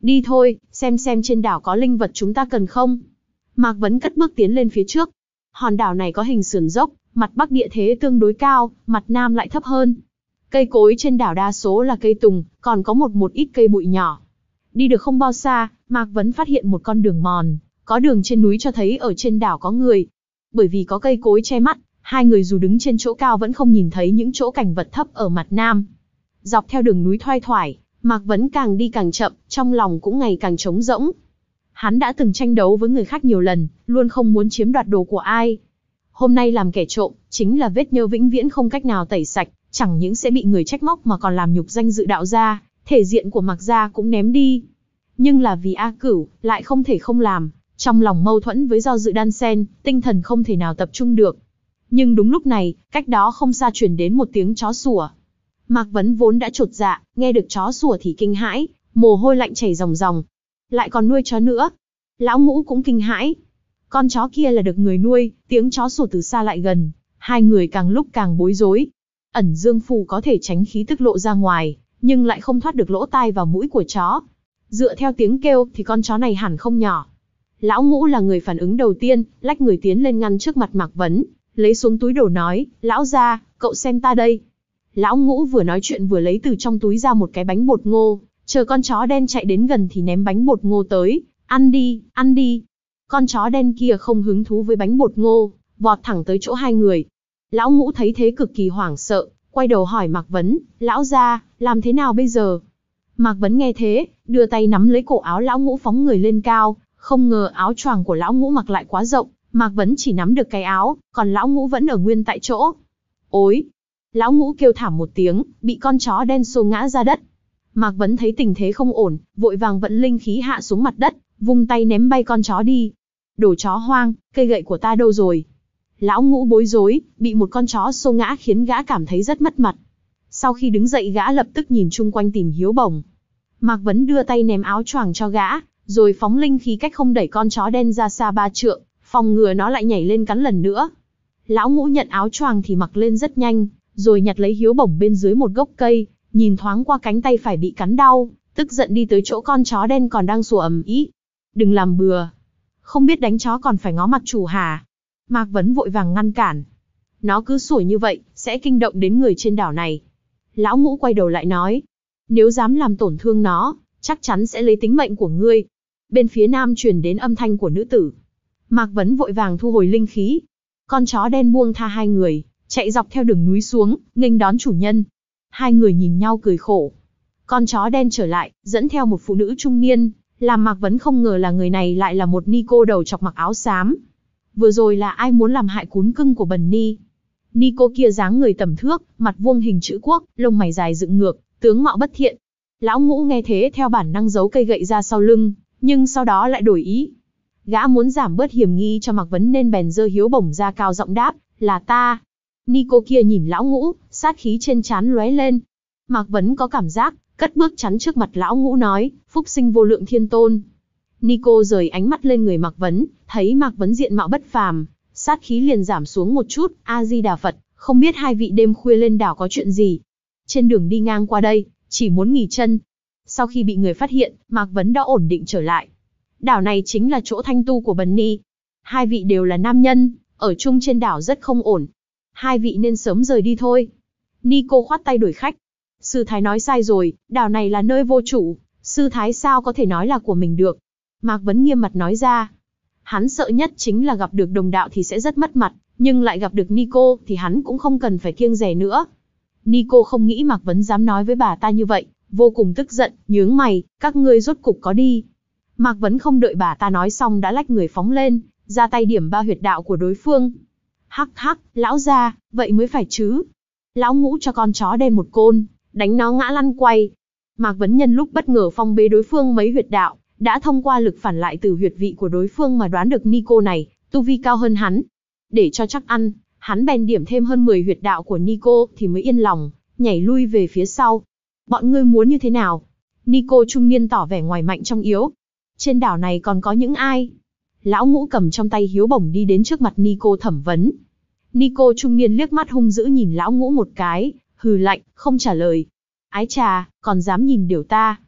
S1: Đi thôi, xem xem trên đảo có linh vật chúng ta cần không. Mạc Vấn cất bước tiến lên phía trước. Hòn đảo này có hình sườn dốc, mặt bắc địa thế tương đối cao, mặt nam lại thấp hơn. Cây cối trên đảo đa số là cây tùng, còn có một một ít cây bụi nhỏ. Đi được không bao xa, Mạc Vấn phát hiện một con đường mòn, có đường trên núi cho thấy ở trên đảo có người. Bởi vì có cây cối che mắt, hai người dù đứng trên chỗ cao vẫn không nhìn thấy những chỗ cảnh vật thấp ở mặt nam. Dọc theo đường núi thoai thoải, Mạc Vấn càng đi càng chậm, trong lòng cũng ngày càng trống rỗng. Hắn đã từng tranh đấu với người khác nhiều lần, luôn không muốn chiếm đoạt đồ của ai. Hôm nay làm kẻ trộm, chính là vết nhơ vĩnh viễn không cách nào tẩy sạch, chẳng những sẽ bị người trách móc mà còn làm nhục danh dự đạo gia, thể diện của Mạc gia cũng ném đi. Nhưng là vì A Cửu, lại không thể không làm, trong lòng mâu thuẫn với do dự đan xen, tinh thần không thể nào tập trung được. Nhưng đúng lúc này, cách đó không xa truyền đến một tiếng chó sủa. Mạc Vấn vốn đã chột dạ, nghe được chó sủa thì kinh hãi, mồ hôi lạnh chảy ròng ròng. Lại còn nuôi chó nữa. Lão Ngũ cũng kinh hãi. Con chó kia là được người nuôi, tiếng chó sủa từ xa lại gần, hai người càng lúc càng bối rối. Ẩn dương phù có thể tránh khí tức lộ ra ngoài, nhưng lại không thoát được lỗ tai và mũi của chó. Dựa theo tiếng kêu thì con chó này hẳn không nhỏ. Lão Ngũ là người phản ứng đầu tiên, lách người tiến lên ngăn trước mặt Mạc Vấn, lấy xuống túi đồ nói, lão gia, cậu xem ta đây. Lão Ngũ vừa nói chuyện vừa lấy từ trong túi ra một cái bánh bột ngô, chờ con chó đen chạy đến gần thì ném bánh bột ngô tới, ăn đi, ăn đi. Con chó đen kia không hứng thú với bánh bột ngô, vọt thẳng tới chỗ hai người. Lão Ngũ thấy thế cực kỳ hoảng sợ, quay đầu hỏi Mạc Vấn, lão gia, làm thế nào bây giờ? Mạc Vấn nghe thế, đưa tay nắm lấy cổ áo Lão Ngũ phóng người lên cao, không ngờ áo choàng của Lão Ngũ mặc lại quá rộng, Mạc Vấn chỉ nắm được cái áo, còn Lão Ngũ vẫn ở nguyên tại chỗ. Ối! Lão Ngũ kêu thảm một tiếng, bị con chó đen xô ngã ra đất. Mạc Vấn thấy tình thế không ổn, vội vàng vận linh khí hạ xuống mặt đất, vung tay ném bay con chó đi. Đồ chó hoang, cây gậy của ta đâu rồi? Lão Ngũ bối rối, bị một con chó xô ngã khiến gã cảm thấy rất mất mặt. Sau khi đứng dậy gã lập tức nhìn chung quanh tìm hiếu bổng. Mạc Vấn đưa tay ném áo choàng cho gã, rồi phóng linh khí cách không đẩy con chó đen ra xa ba trượng, phòng ngừa nó lại nhảy lên cắn lần nữa. Lão Ngũ nhận áo choàng thì mặc lên rất nhanh, rồi nhặt lấy hiếu bổng bên dưới một gốc cây, nhìn thoáng qua cánh tay phải bị cắn đau, tức giận đi tới chỗ con chó đen còn đang sủa ầm ĩ. Đừng làm bừa, không biết đánh chó còn phải ngó mặt chủ hả? Mạc Vấn vội vàng ngăn cản. Nó cứ sủa như vậy, sẽ kinh động đến người trên đảo này. Lão Ngũ quay đầu lại nói, nếu dám làm tổn thương nó, chắc chắn sẽ lấy tính mệnh của ngươi. Bên phía nam truyền đến âm thanh của nữ tử. Mạc Vấn vội vàng thu hồi linh khí. Con chó đen buông tha hai người, chạy dọc theo đường núi xuống, nghênh đón chủ nhân. Hai người nhìn nhau cười khổ. Con chó đen trở lại, dẫn theo một phụ nữ trung niên, làm Mạc Vấn không ngờ là người này lại là một ni cô đầu chọc mặc áo xám. Vừa rồi là ai muốn làm hại cún cưng của Bần Ni? Ni cô kia dáng người tầm thước, mặt vuông hình chữ quốc, lông mày dài dựng ngược, tướng mạo bất thiện. Lão Ngũ nghe thế theo bản năng giấu cây gậy ra sau lưng, nhưng sau đó lại đổi ý. Gã muốn giảm bớt hiểm nghi cho Mạc Vấn nên bèn giơ hiếu bổng ra cao giọng đáp, là ta. Ni cô kia nhìn Lão Ngũ, sát khí trên trán lóe lên. Mạc Vấn có cảm giác, cất bước chắn trước mặt Lão Ngũ nói, phúc sinh vô lượng thiên tôn. Ni cô rời ánh mắt lên người Mạc Vấn, thấy Mạc Vấn diện mạo bất phàm, sát khí liền giảm xuống một chút. A Di Đà Phật, không biết hai vị đêm khuya lên đảo có chuyện gì? Trên đường đi ngang qua đây, chỉ muốn nghỉ chân. Sau khi bị người phát hiện, Mạc Vấn đã ổn định trở lại. Đảo này chính là chỗ thanh tu của Bần Ni. Hai vị đều là nam nhân, ở chung trên đảo rất không ổn. Hai vị nên sớm rời đi thôi. Ni cô khoát tay đuổi khách. Sư Thái nói sai rồi, đảo này là nơi vô chủ, Sư Thái sao có thể nói là của mình được? Mạc Vấn nghiêm mặt nói ra. Hắn sợ nhất chính là gặp được đồng đạo thì sẽ rất mất mặt, nhưng lại gặp được Nico thì hắn cũng không cần phải kiêng dè nữa. Nico không nghĩ Mạc Vấn dám nói với bà ta như vậy, vô cùng tức giận, nhướng mày, các ngươi rốt cục có đi. Mạc Vấn không đợi bà ta nói xong đã lách người phóng lên, ra tay điểm ba huyệt đạo của đối phương. Hắc hắc, lão gia, vậy mới phải chứ. Lão Ngũ cho con chó đen một côn, đánh nó ngã lăn quay. Mạc Vấn nhân lúc bất ngờ phong bế đối phương mấy huyệt đạo, đã thông qua lực phản lại từ huyệt vị của đối phương mà đoán được Nico này, tu vi cao hơn hắn. Để cho chắc ăn, hắn bèn điểm thêm hơn mười huyệt đạo của Nico thì mới yên lòng, nhảy lui về phía sau. Bọn ngươi muốn như thế nào? Nico trung niên tỏ vẻ ngoài mạnh trong yếu. Trên đảo này còn có những ai? Lão Ngũ cầm trong tay hiếu bổng đi đến trước mặt Nico thẩm vấn. Nico trung niên liếc mắt hung dữ nhìn Lão Ngũ một cái, hừ lạnh, không trả lời. Ái chà, còn dám nhìn điều ta.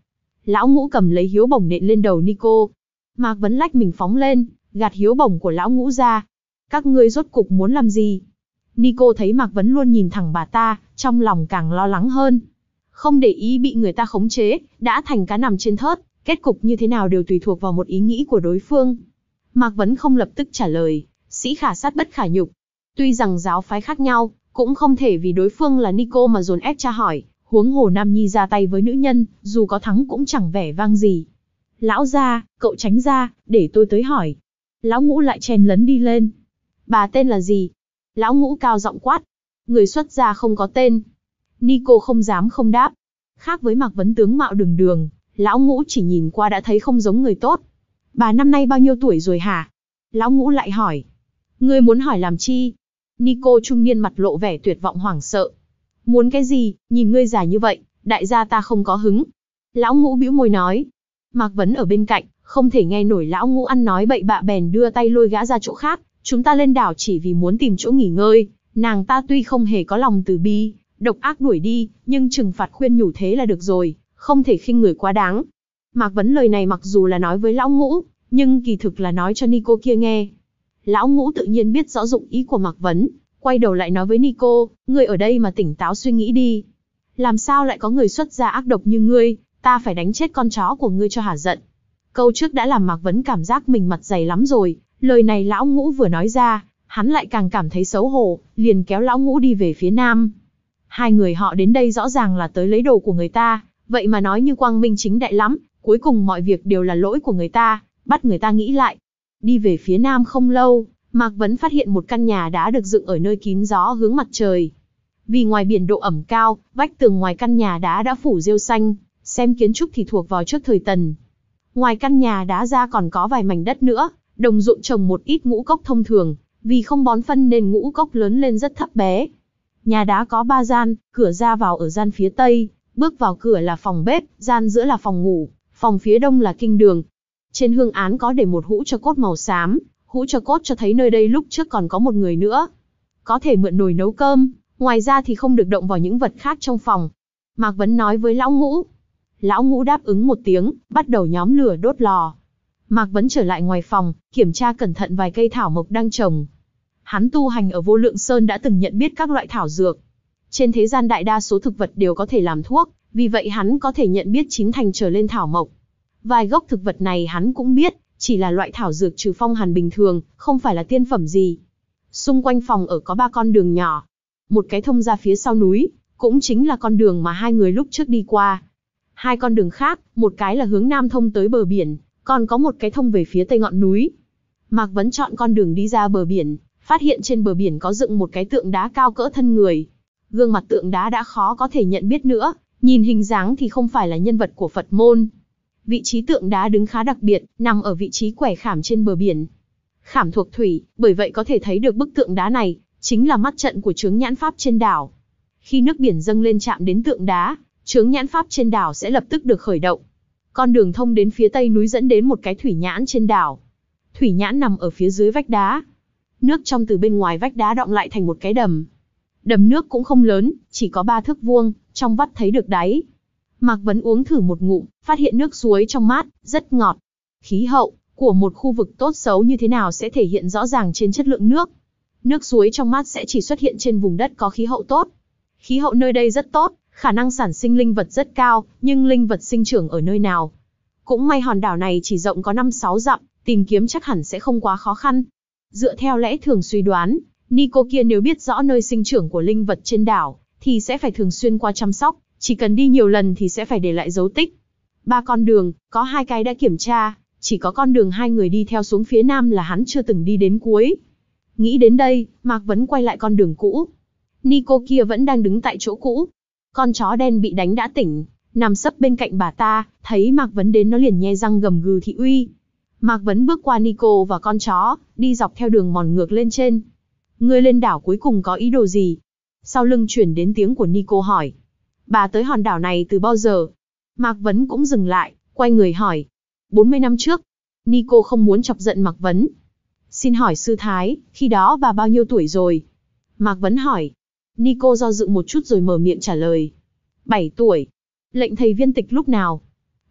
S1: Lão Ngũ cầm lấy hiếu bổng nện lên đầu Nico. Mạc Vấn lách mình phóng lên, gạt hiếu bổng của Lão Ngũ ra. Các ngươi rốt cục muốn làm gì? Nico thấy Mạc Vấn luôn nhìn thẳng bà ta, trong lòng càng lo lắng hơn. Không để ý bị người ta khống chế, đã thành cá nằm trên thớt, kết cục như thế nào đều tùy thuộc vào một ý nghĩ của đối phương. Mạc Vấn không lập tức trả lời, sĩ khả sát bất khả nhục. Tuy rằng giáo phái khác nhau, cũng không thể vì đối phương là Nico mà dồn ép tra hỏi, huống hồ Nam Nhi ra tay với nữ nhân, dù có thắng cũng chẳng vẻ vang gì. Lão gia, cậu tránh ra, để tôi tới hỏi. Lão Ngũ lại chen lấn đi lên. Bà tên là gì? Lão Ngũ cao giọng quát. Người xuất gia không có tên. Nico không dám không đáp. Khác với Mạc Vấn tướng mạo đường đường, Lão Ngũ chỉ nhìn qua đã thấy không giống người tốt. Bà năm nay bao nhiêu tuổi rồi hả? Lão Ngũ lại hỏi. Ngươi muốn hỏi làm chi? Nico trung niên mặt lộ vẻ tuyệt vọng hoảng sợ. Muốn cái gì, nhìn ngươi già như vậy, đại gia ta không có hứng. Lão Ngũ bĩu môi nói. Mạc Vấn ở bên cạnh, không thể nghe nổi Lão Ngũ ăn nói bậy bạ bèn đưa tay lôi gã ra chỗ khác. Chúng ta lên đảo chỉ vì muốn tìm chỗ nghỉ ngơi, nàng ta tuy không hề có lòng từ bi, độc ác đuổi đi, nhưng trừng phạt khuyên nhủ thế là được rồi, không thể khinh người quá đáng. Mạc Vấn lời này mặc dù là nói với Lão Ngũ, nhưng kỳ thực là nói cho Nico kia nghe. Lão Ngũ tự nhiên biết rõ dụng ý của Mạc Vấn, quay đầu lại nói với Nico, ngươi ở đây mà tỉnh táo suy nghĩ đi. Làm sao lại có người xuất gia ác độc như ngươi, ta phải đánh chết con chó của ngươi cho hả giận. Câu trước đã làm Mạc Vấn cảm giác mình mặt dày lắm rồi, lời này Lão Ngũ vừa nói ra, hắn lại càng cảm thấy xấu hổ, liền kéo Lão Ngũ đi về phía nam. Hai người họ đến đây rõ ràng là tới lấy đồ của người ta, vậy mà nói như quang minh chính đại lắm, cuối cùng mọi việc đều là lỗi của người ta, bắt người ta nghĩ lại. Đi về phía nam không lâu, Mạc Vấn phát hiện một căn nhà đá được dựng ở nơi kín gió hướng mặt trời. Vì ngoài biển độ ẩm cao, vách tường ngoài căn nhà đá đã phủ rêu xanh, xem kiến trúc thì thuộc vào trước thời Tần. Ngoài căn nhà đá ra còn có vài mảnh đất nữa, đồng ruộng trồng một ít ngũ cốc thông thường, vì không bón phân nên ngũ cốc lớn lên rất thấp bé. Nhà đá có ba gian, cửa ra vào ở gian phía tây, bước vào cửa là phòng bếp, gian giữa là phòng ngủ, phòng phía đông là kinh đường. Trên hương án có để một hũ tro cốt màu xám, hũ tro cốt cho thấy nơi đây lúc trước còn có một người nữa. Có thể mượn nồi nấu cơm, ngoài ra thì không được động vào những vật khác trong phòng. Mạc Vấn nói với Lão Ngũ. Lão Ngũ đáp ứng một tiếng, bắt đầu nhóm lửa đốt lò. Mạc Vấn trở lại ngoài phòng, kiểm tra cẩn thận vài cây thảo mộc đang trồng. Hắn tu hành ở Vô Lượng Sơn đã từng nhận biết các loại thảo dược. Trên thế gian đại đa số thực vật đều có thể làm thuốc, vì vậy hắn có thể nhận biết chín thành trở lên thảo mộc. Vài gốc thực vật này hắn cũng biết, chỉ là loại thảo dược trừ phong hàn bình thường, không phải là tiên phẩm gì. Xung quanh phòng ở có ba con đường nhỏ. Một cái thông ra phía sau núi, cũng chính là con đường mà hai người lúc trước đi qua. Hai con đường khác, một cái là hướng nam thông tới bờ biển, còn có một cái thông về phía tây ngọn núi. Mạc Vấn chọn con đường đi ra bờ biển, phát hiện trên bờ biển có dựng một cái tượng đá cao cỡ thân người. Gương mặt tượng đá đã khó có thể nhận biết nữa, nhìn hình dáng thì không phải là nhân vật của Phật môn. Vị trí tượng đá đứng khá đặc biệt, nằm ở vị trí quẻ khảm trên bờ biển. Khảm thuộc thủy, bởi vậy có thể thấy được bức tượng đá này chính là mắt trận của chướng nhãn pháp trên đảo. Khi nước biển dâng lên chạm đến tượng đá, chướng nhãn pháp trên đảo sẽ lập tức được khởi động. Con đường thông đến phía tây núi dẫn đến một cái thủy nhãn trên đảo. Thủy nhãn nằm ở phía dưới vách đá. Nước trong từ bên ngoài vách đá đọng lại thành một cái đầm. Đầm nước cũng không lớn, chỉ có ba thước vuông, trong vắt thấy được đáy. Mạc Vấn uống thử một ngụm, phát hiện nước suối trong mát, rất ngọt. Khí hậu của một khu vực tốt xấu như thế nào sẽ thể hiện rõ ràng trên chất lượng nước. Nước suối trong mát sẽ chỉ xuất hiện trên vùng đất có khí hậu tốt. Khí hậu nơi đây rất tốt, khả năng sản sinh linh vật rất cao, nhưng linh vật sinh trưởng ở nơi nào? Cũng may hòn đảo này chỉ rộng có năm sáu dặm, tìm kiếm chắc hẳn sẽ không quá khó khăn. Dựa theo lẽ thường suy đoán, Nico kia nếu biết rõ nơi sinh trưởng của linh vật trên đảo, thì sẽ phải thường xuyên qua chăm sóc, chỉ cần đi nhiều lần thì sẽ phải để lại dấu tích. Ba con đường, có hai cái đã kiểm tra, chỉ có con đường hai người đi theo xuống phía nam là hắn chưa từng đi đến cuối. Nghĩ đến đây, Mạc Vấn quay lại con đường cũ. Nico kia vẫn đang đứng tại chỗ cũ. Con chó đen bị đánh đã tỉnh, nằm sấp bên cạnh bà ta, thấy Mạc Vấn đến nó liền nhe răng gầm gừ thị uy. Mạc Vấn bước qua Nico và con chó, đi dọc theo đường mòn ngược lên trên. Ngươi lên đảo cuối cùng có ý đồ gì? Sau lưng chuyển đến tiếng của Nico hỏi. Bà tới hòn đảo này từ bao giờ? Mạc Vấn cũng dừng lại, quay người hỏi. bốn mươi năm trước. Nico không muốn chọc giận Mạc Vấn. Xin hỏi sư thái, khi đó bà bao nhiêu tuổi rồi? Mạc Vấn hỏi. Nico do dự một chút rồi mở miệng trả lời. bảy tuổi. Lệnh thầy viên tịch lúc nào?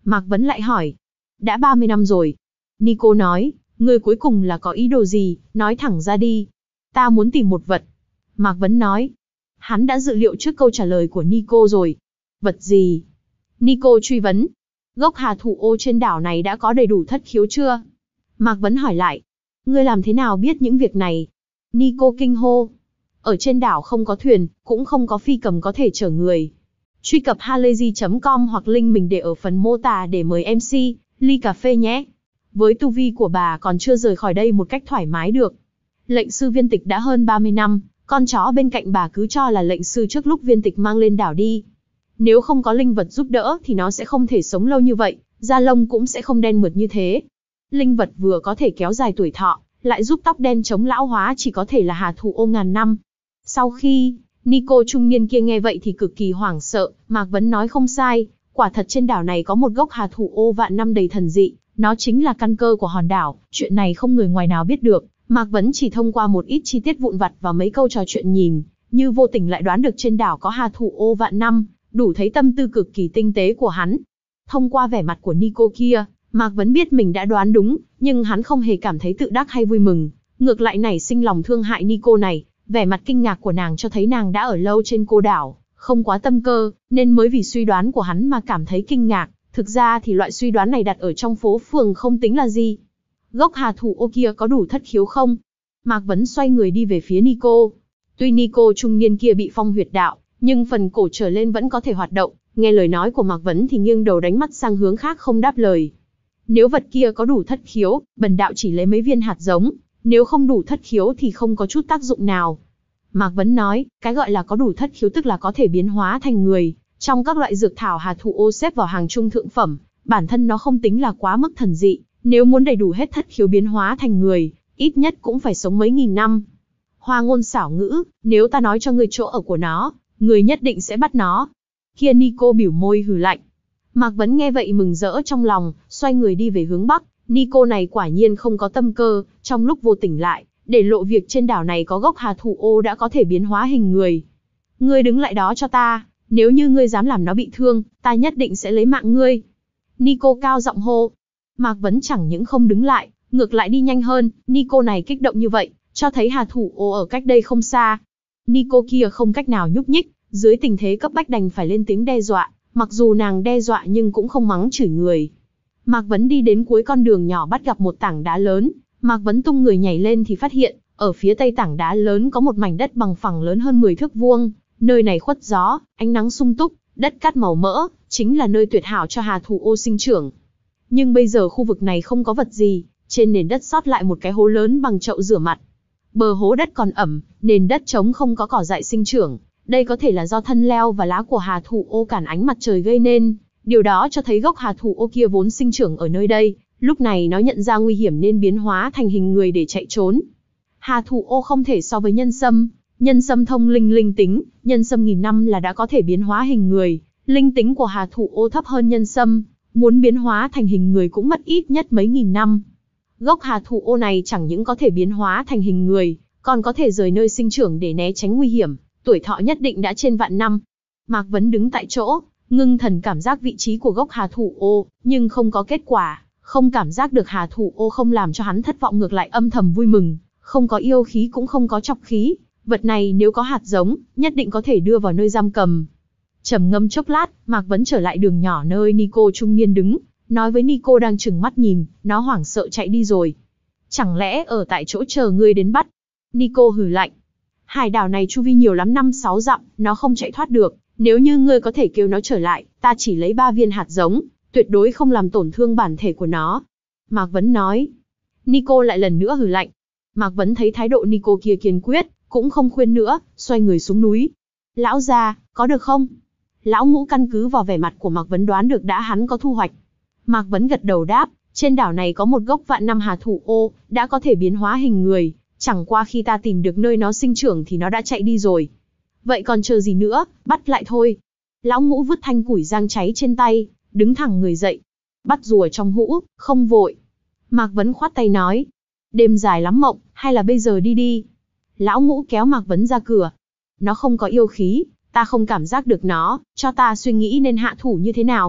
S1: Mạc Vấn lại hỏi. Đã ba mươi năm rồi. Nico nói, ngươi cuối cùng là có ý đồ gì, nói thẳng ra đi. Ta muốn tìm một vật. Mạc Vấn nói. Hắn đã dự liệu trước câu trả lời của Nico rồi. Vật gì? Nico truy vấn. Gốc hà thủ ô trên đảo này đã có đầy đủ thất khiếu chưa? Mạc Vấn hỏi lại. Ngươi làm thế nào biết những việc này? Nico kinh hô. Ở trên đảo không có thuyền, cũng không có phi cầm có thể chở người. Truy cập halayzi chấm com hoặc link mình để ở phần mô tả để mời em xê, ly cà phê nhé. Với tu vi của bà còn chưa rời khỏi đây một cách thoải mái được. Lệnh sư Viên Tịch đã hơn ba mươi năm, con chó bên cạnh bà cứ cho là lệnh sư trước lúc Viên Tịch mang lên đảo đi. Nếu không có linh vật giúp đỡ thì nó sẽ không thể sống lâu như vậy, da lông cũng sẽ không đen mượt như thế. Linh vật vừa có thể kéo dài tuổi thọ, lại giúp tóc đen chống lão hóa chỉ có thể là hà thủ ô ngàn năm. Sau khi Nico trung niên kia nghe vậy thì cực kỳ hoảng sợ, Mạc Vấn nói không sai, quả thật trên đảo này có một gốc hà thủ ô vạn năm đầy thần dị, nó chính là căn cơ của hòn đảo, chuyện này không người ngoài nào biết được, Mạc Vấn chỉ thông qua một ít chi tiết vụn vặt và mấy câu trò chuyện nhìn, như vô tình lại đoán được trên đảo có hà thủ ô vạn năm, đủ thấy tâm tư cực kỳ tinh tế của hắn. Thông qua vẻ mặt của Nico kia, Mạc Vấn biết mình đã đoán đúng, nhưng hắn không hề cảm thấy tự đắc hay vui mừng, ngược lại nảy sinh lòng thương hại Nico này. Vẻ mặt kinh ngạc của nàng cho thấy nàng đã ở lâu trên cô đảo, không quá tâm cơ, nên mới vì suy đoán của hắn mà cảm thấy kinh ngạc. Thực ra thì loại suy đoán này đặt ở trong phố phường không tính là gì. Gốc hà thủ ô kia có đủ thất khiếu không? Mạc Vấn xoay người đi về phía Nico. Tuy Nico trung niên kia bị phong huyệt đạo, nhưng phần cổ trở lên vẫn có thể hoạt động. Nghe lời nói của Mạc Vấn thì nghiêng đầu đánh mắt sang hướng khác không đáp lời. Nếu vật kia có đủ thất khiếu, bần đạo chỉ lấy mấy viên hạt giống. Nếu không đủ thất khiếu thì không có chút tác dụng nào. Mạc Vấn nói, cái gọi là có đủ thất khiếu tức là có thể biến hóa thành người. Trong các loại dược thảo hà thủ ô xếp vào hàng trung thượng phẩm, bản thân nó không tính là quá mức thần dị. Nếu muốn đầy đủ hết thất khiếu biến hóa thành người, ít nhất cũng phải sống mấy nghìn năm. Hoa ngôn xảo ngữ, nếu ta nói cho ngươi chỗ ở của nó, người nhất định sẽ bắt nó. Kia Nico biểu môi hừ lạnh. Mạc Vấn nghe vậy mừng rỡ trong lòng, xoay người đi về hướng Bắc. Nico này quả nhiên không có tâm cơ, trong lúc vô tình lại, để lộ việc trên đảo này có gốc hà thủ ô đã có thể biến hóa hình người. Ngươi đứng lại đó cho ta, nếu như ngươi dám làm nó bị thương, ta nhất định sẽ lấy mạng ngươi. Nico cao giọng hô. Mạc Vấn chẳng những không đứng lại, ngược lại đi nhanh hơn, Nico này kích động như vậy, cho thấy hà thủ ô ở cách đây không xa. Nico kia không cách nào nhúc nhích, dưới tình thế cấp bách đành phải lên tiếng đe dọa, mặc dù nàng đe dọa nhưng cũng không mắng chửi người. Mạc Vấn đi đến cuối con đường nhỏ bắt gặp một tảng đá lớn, Mạc Vấn tung người nhảy lên thì phát hiện, ở phía tây tảng đá lớn có một mảnh đất bằng phẳng lớn hơn mười thước vuông, nơi này khuất gió, ánh nắng sung túc, đất cát màu mỡ, chính là nơi tuyệt hảo cho hà thủ ô sinh trưởng. Nhưng bây giờ khu vực này không có vật gì, trên nền đất sót lại một cái hố lớn bằng chậu rửa mặt. Bờ hố đất còn ẩm, nền đất trống không có cỏ dại sinh trưởng, đây có thể là do thân leo và lá của hà thủ ô cản ánh mặt trời gây nên. Điều đó cho thấy gốc hà thủ ô kia vốn sinh trưởng ở nơi đây, lúc này nó nhận ra nguy hiểm nên biến hóa thành hình người để chạy trốn. Hà thủ ô không thể so với nhân sâm, nhân sâm thông linh linh tính, nhân sâm nghìn năm là đã có thể biến hóa hình người, linh tính của hà thủ ô thấp hơn nhân sâm, muốn biến hóa thành hình người cũng mất ít nhất mấy nghìn năm. Gốc hà thủ ô này chẳng những có thể biến hóa thành hình người, còn có thể rời nơi sinh trưởng để né tránh nguy hiểm, tuổi thọ nhất định đã trên vạn năm. Mạc Vấn đứng tại chỗ, ngưng thần cảm giác vị trí của gốc hà thủ ô, nhưng không có kết quả, không cảm giác được hà thủ ô không làm cho hắn thất vọng, ngược lại âm thầm vui mừng, không có yêu khí cũng không có chọc khí, vật này nếu có hạt giống, nhất định có thể đưa vào nơi giam cầm. Trầm ngâm chốc lát, Mạc Vấn trở lại đường nhỏ nơi Nico trung niên đứng, nói với Nico đang trừng mắt nhìn, nó hoảng sợ chạy đi rồi. Chẳng lẽ ở tại chỗ chờ ngươi đến bắt? Nico hừ lạnh. Hải đảo này chu vi nhiều lắm năm sáu dặm, nó không chạy thoát được. Nếu như ngươi có thể kêu nó trở lại, ta chỉ lấy ba viên hạt giống, tuyệt đối không làm tổn thương bản thể của nó. Mạc Vấn nói. Nico lại lần nữa hừ lạnh. Mạc Vấn thấy thái độ Nico kia kiên quyết, cũng không khuyên nữa, xoay người xuống núi. Lão gia, có được không? Lão Ngũ căn cứ vào vẻ mặt của Mạc Vấn đoán được đã hắn có thu hoạch. Mạc Vấn gật đầu đáp, trên đảo này có một gốc vạn năm hà thủ ô, đã có thể biến hóa hình người, chẳng qua khi ta tìm được nơi nó sinh trưởng thì nó đã chạy đi rồi. Vậy còn chờ gì nữa, bắt lại thôi. Lão Ngũ vứt thanh củi giang cháy trên tay, đứng thẳng người dậy. Bắt rùa trong hũ, không vội. Mạc Vấn khoát tay nói. Đêm dài lắm mộng, hay là bây giờ đi đi. Lão Ngũ kéo Mạc Vấn ra cửa. Nó không có yêu khí, ta không cảm giác được nó, cho ta suy nghĩ nên hạ thủ như thế nào.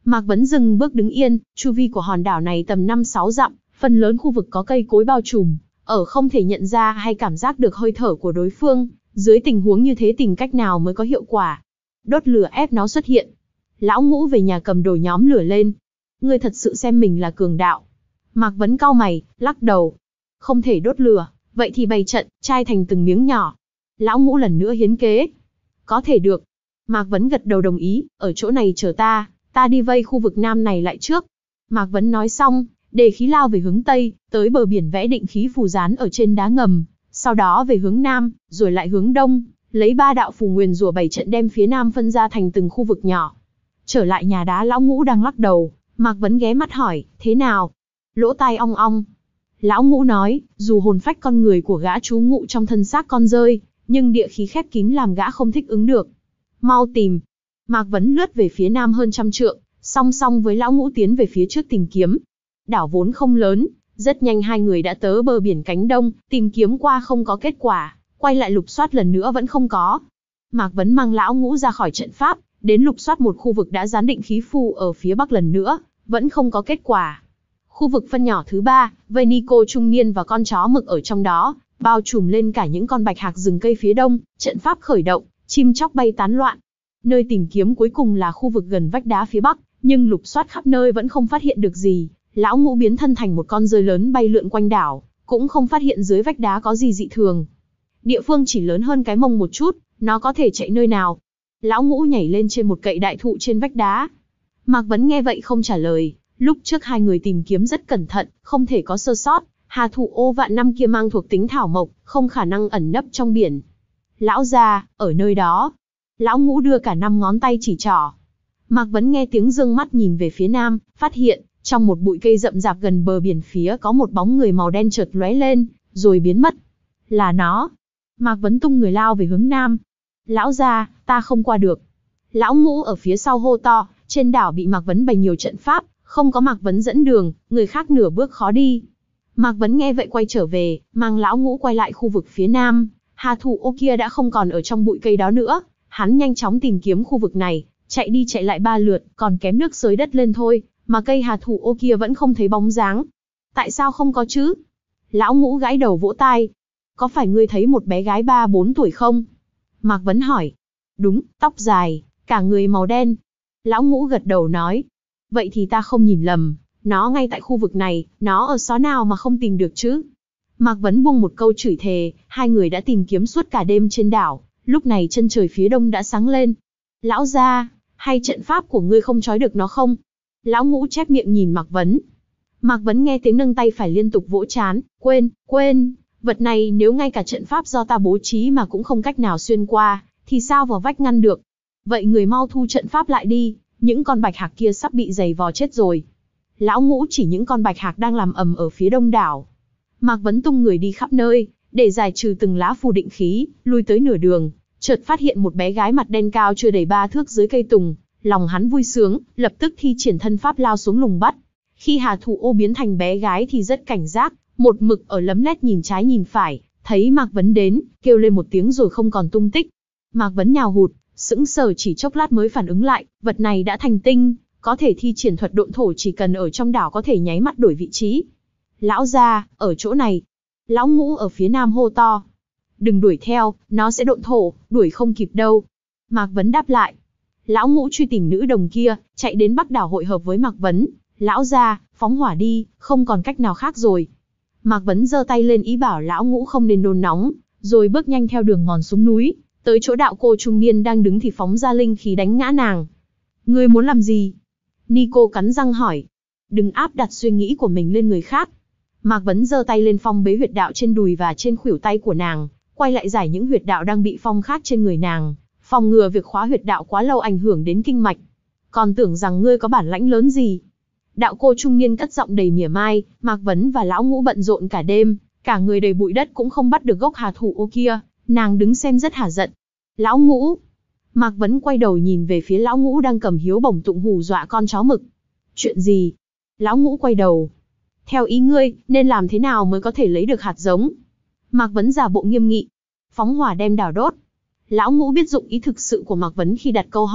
S1: Mạc Vấn dừng bước đứng yên, chu vi của hòn đảo này tầm năm sáu dặm, phần lớn khu vực có cây cối bao trùm, ở không thể nhận ra hay cảm giác được hơi thở của đối phương, dưới tình huống như thế tìm cách nào mới có hiệu quả. Đốt lửa ép nó xuất hiện. Lão Ngũ về nhà cầm đồ nhóm lửa lên. Ngươi thật sự xem mình là cường đạo. Mạc Vấn cau mày, lắc đầu. Không thể đốt lửa, vậy thì bày trận, chai thành từng miếng nhỏ. Lão Ngũ lần nữa hiến kế. Có thể được. Mạc Vấn gật đầu đồng ý, ở chỗ này chờ ta, ta đi vây khu vực nam này lại trước. Mạc Vấn nói xong, đề khí lao về hướng tây, tới bờ biển vẽ định khí phù dán ở trên đá ngầm, sau đó về hướng nam, rồi lại hướng đông, lấy ba đạo phù nguyền rủa bảy trận đem phía nam phân ra thành từng khu vực nhỏ. Trở lại nhà đá, Lão Ngũ đang lắc đầu, Mạc Vấn ghé mắt hỏi, thế nào? Lỗ tai ong ong. Lão Ngũ nói, dù hồn phách con người của gã trú ngụ trong thân xác con rơi, nhưng địa khí khép kín làm gã không thích ứng được. Mau tìm. Mạc Vấn lướt về phía nam hơn trăm trượng, song song với Lão Ngũ tiến về phía trước tìm kiếm. Đảo vốn không lớn, rất nhanh hai người đã tới bờ biển cánh đông, tìm kiếm qua không có kết quả, quay lại lục soát lần nữa vẫn không có. Mạc Vấn mang Lão Ngũ ra khỏi trận pháp, đến lục soát một khu vực đã dán định khí phù ở phía bắc lần nữa, vẫn không có kết quả. Khu vực phân nhỏ thứ ba, vây Nico trung niên và con chó mực ở trong đó, bao trùm lên cả những con bạch hạc rừng cây phía đông, trận pháp khởi động, chim chóc bay tán loạn. Nơi tìm kiếm cuối cùng là khu vực gần vách đá phía bắc, nhưng lục soát khắp nơi vẫn không phát hiện được gì. Lão Ngũ biến thân thành một con rơi lớn bay lượn quanh đảo, cũng không phát hiện dưới vách đá có gì dị thường. Địa phương chỉ lớn hơn cái mông một chút, nó có thể chạy nơi nào? Lão Ngũ nhảy lên trên một cậy đại thụ trên vách đá. Mạc Vấn nghe vậy không trả lời, lúc trước hai người tìm kiếm rất cẩn thận, không thể có sơ sót, hà thụ ô vạn năm kia mang thuộc tính thảo mộc, không khả năng ẩn nấp trong biển. Lão gia, ở nơi đó. Lão Ngũ đưa cả năm ngón tay chỉ trỏ. Mạc Vấn nghe tiếng dương mắt nhìn về phía nam, phát hiện, trong một bụi cây rậm rạp gần bờ biển phía có một bóng người màu đen chợt lóe lên, rồi biến mất. Là nó. Mạc Vấn tung người lao về hướng nam. Lão gia, ta không qua được. Lão Ngũ ở phía sau hô to, trên đảo bị Mạc Vấn bày nhiều trận pháp, không có Mạc Vấn dẫn đường, người khác nửa bước khó đi. Mạc Vấn nghe vậy quay trở về, mang Lão Ngũ quay lại khu vực phía nam. Hà thủ ô kia đã không còn ở trong bụi cây đó nữa, hắn nhanh chóng tìm kiếm khu vực này, chạy đi chạy lại ba lượt, còn kém nước xới đất lên thôi, mà cây hà thủ ô kia vẫn không thấy bóng dáng. Tại sao không có chứ? Lão Ngũ gãi đầu vỗ tai. Có phải ngươi thấy một bé gái ba bốn tuổi không? Mạc Vấn hỏi. Đúng, tóc dài, cả người màu đen. Lão Ngũ gật đầu nói. Vậy thì ta không nhìn lầm, nó ngay tại khu vực này, nó ở xó nào mà không tìm được chứ? Mạc Vấn buông một câu chửi thề, hai người đã tìm kiếm suốt cả đêm trên đảo, lúc này chân trời phía đông đã sáng lên. Lão gia, hay trận pháp của ngươi không trói được nó không? Lão Ngũ chép miệng nhìn Mạc Vấn. Mạc Vấn nghe tiếng nâng tay phải liên tục vỗ trán, quên, quên, vật này nếu ngay cả trận pháp do ta bố trí mà cũng không cách nào xuyên qua, thì sao vào vách ngăn được? Vậy người mau thu trận pháp lại đi, những con bạch hạc kia sắp bị giày vò chết rồi. Lão Ngũ chỉ những con bạch hạc đang làm ầm ở phía đông đảo. Mạc Vấn tung người đi khắp nơi, để giải trừ từng lá phù định khí, lui tới nửa đường, chợt phát hiện một bé gái mặt đen cao chưa đầy ba thước dưới cây tùng, lòng hắn vui sướng, lập tức thi triển thân pháp lao xuống lùng bắt. Khi hà thủ ô biến thành bé gái thì rất cảnh giác, một mực ở lấm lét nhìn trái nhìn phải, thấy Mạc Vấn đến, kêu lên một tiếng rồi không còn tung tích. Mạc Vấn nhào hụt, sững sờ chỉ chốc lát mới phản ứng lại, vật này đã thành tinh, có thể thi triển thuật độn thổ, chỉ cần ở trong đảo có thể nháy mắt đổi vị trí. Lão gia, ở chỗ này. Lão Ngũ ở phía nam hô to. Đừng đuổi theo, nó sẽ độn thổ, đuổi không kịp đâu. Mạc Vấn đáp lại. Lão Ngũ truy tìm nữ đồng kia, chạy đến Bắc đảo hội hợp với Mạc Vấn. Lão gia, phóng hỏa đi, không còn cách nào khác rồi. Mạc Vấn giơ tay lên ý bảo Lão Ngũ không nên nôn nóng, rồi bước nhanh theo đường mòn xuống núi, tới chỗ đạo cô trung niên đang đứng thì phóng ra linh khí đánh ngã nàng. Ngươi muốn làm gì? Nico cắn răng hỏi. Đừng áp đặt suy nghĩ của mình lên người khác. Mạc Vấn giơ tay lên phong bế huyệt đạo trên đùi và trên khuỷu tay của nàng, quay lại giải những huyệt đạo đang bị phong khác trên người nàng, phòng ngừa việc khóa huyệt đạo quá lâu ảnh hưởng đến kinh mạch. Còn tưởng rằng ngươi có bản lãnh lớn gì? Đạo cô trung niên cất giọng đầy mỉa mai. Mạc Vấn và Lão Ngũ bận rộn cả đêm, cả người đầy bụi đất cũng không bắt được gốc hà thủ ô kia, nàng đứng xem rất hả giận. Lão Ngũ. Mạc Vấn quay đầu nhìn về phía Lão Ngũ đang cầm hiếu bổng tụng hù dọa con chó mực. Chuyện gì? Lão Ngũ quay đầu. Theo ý ngươi, nên làm thế nào mới có thể lấy được hạt giống? Mạc Vấn giả bộ nghiêm nghị. Phóng hỏa đem đảo đốt. Lão Ngũ biết dụng ý thực sự của Mạc Vấn khi đặt câu hỏi,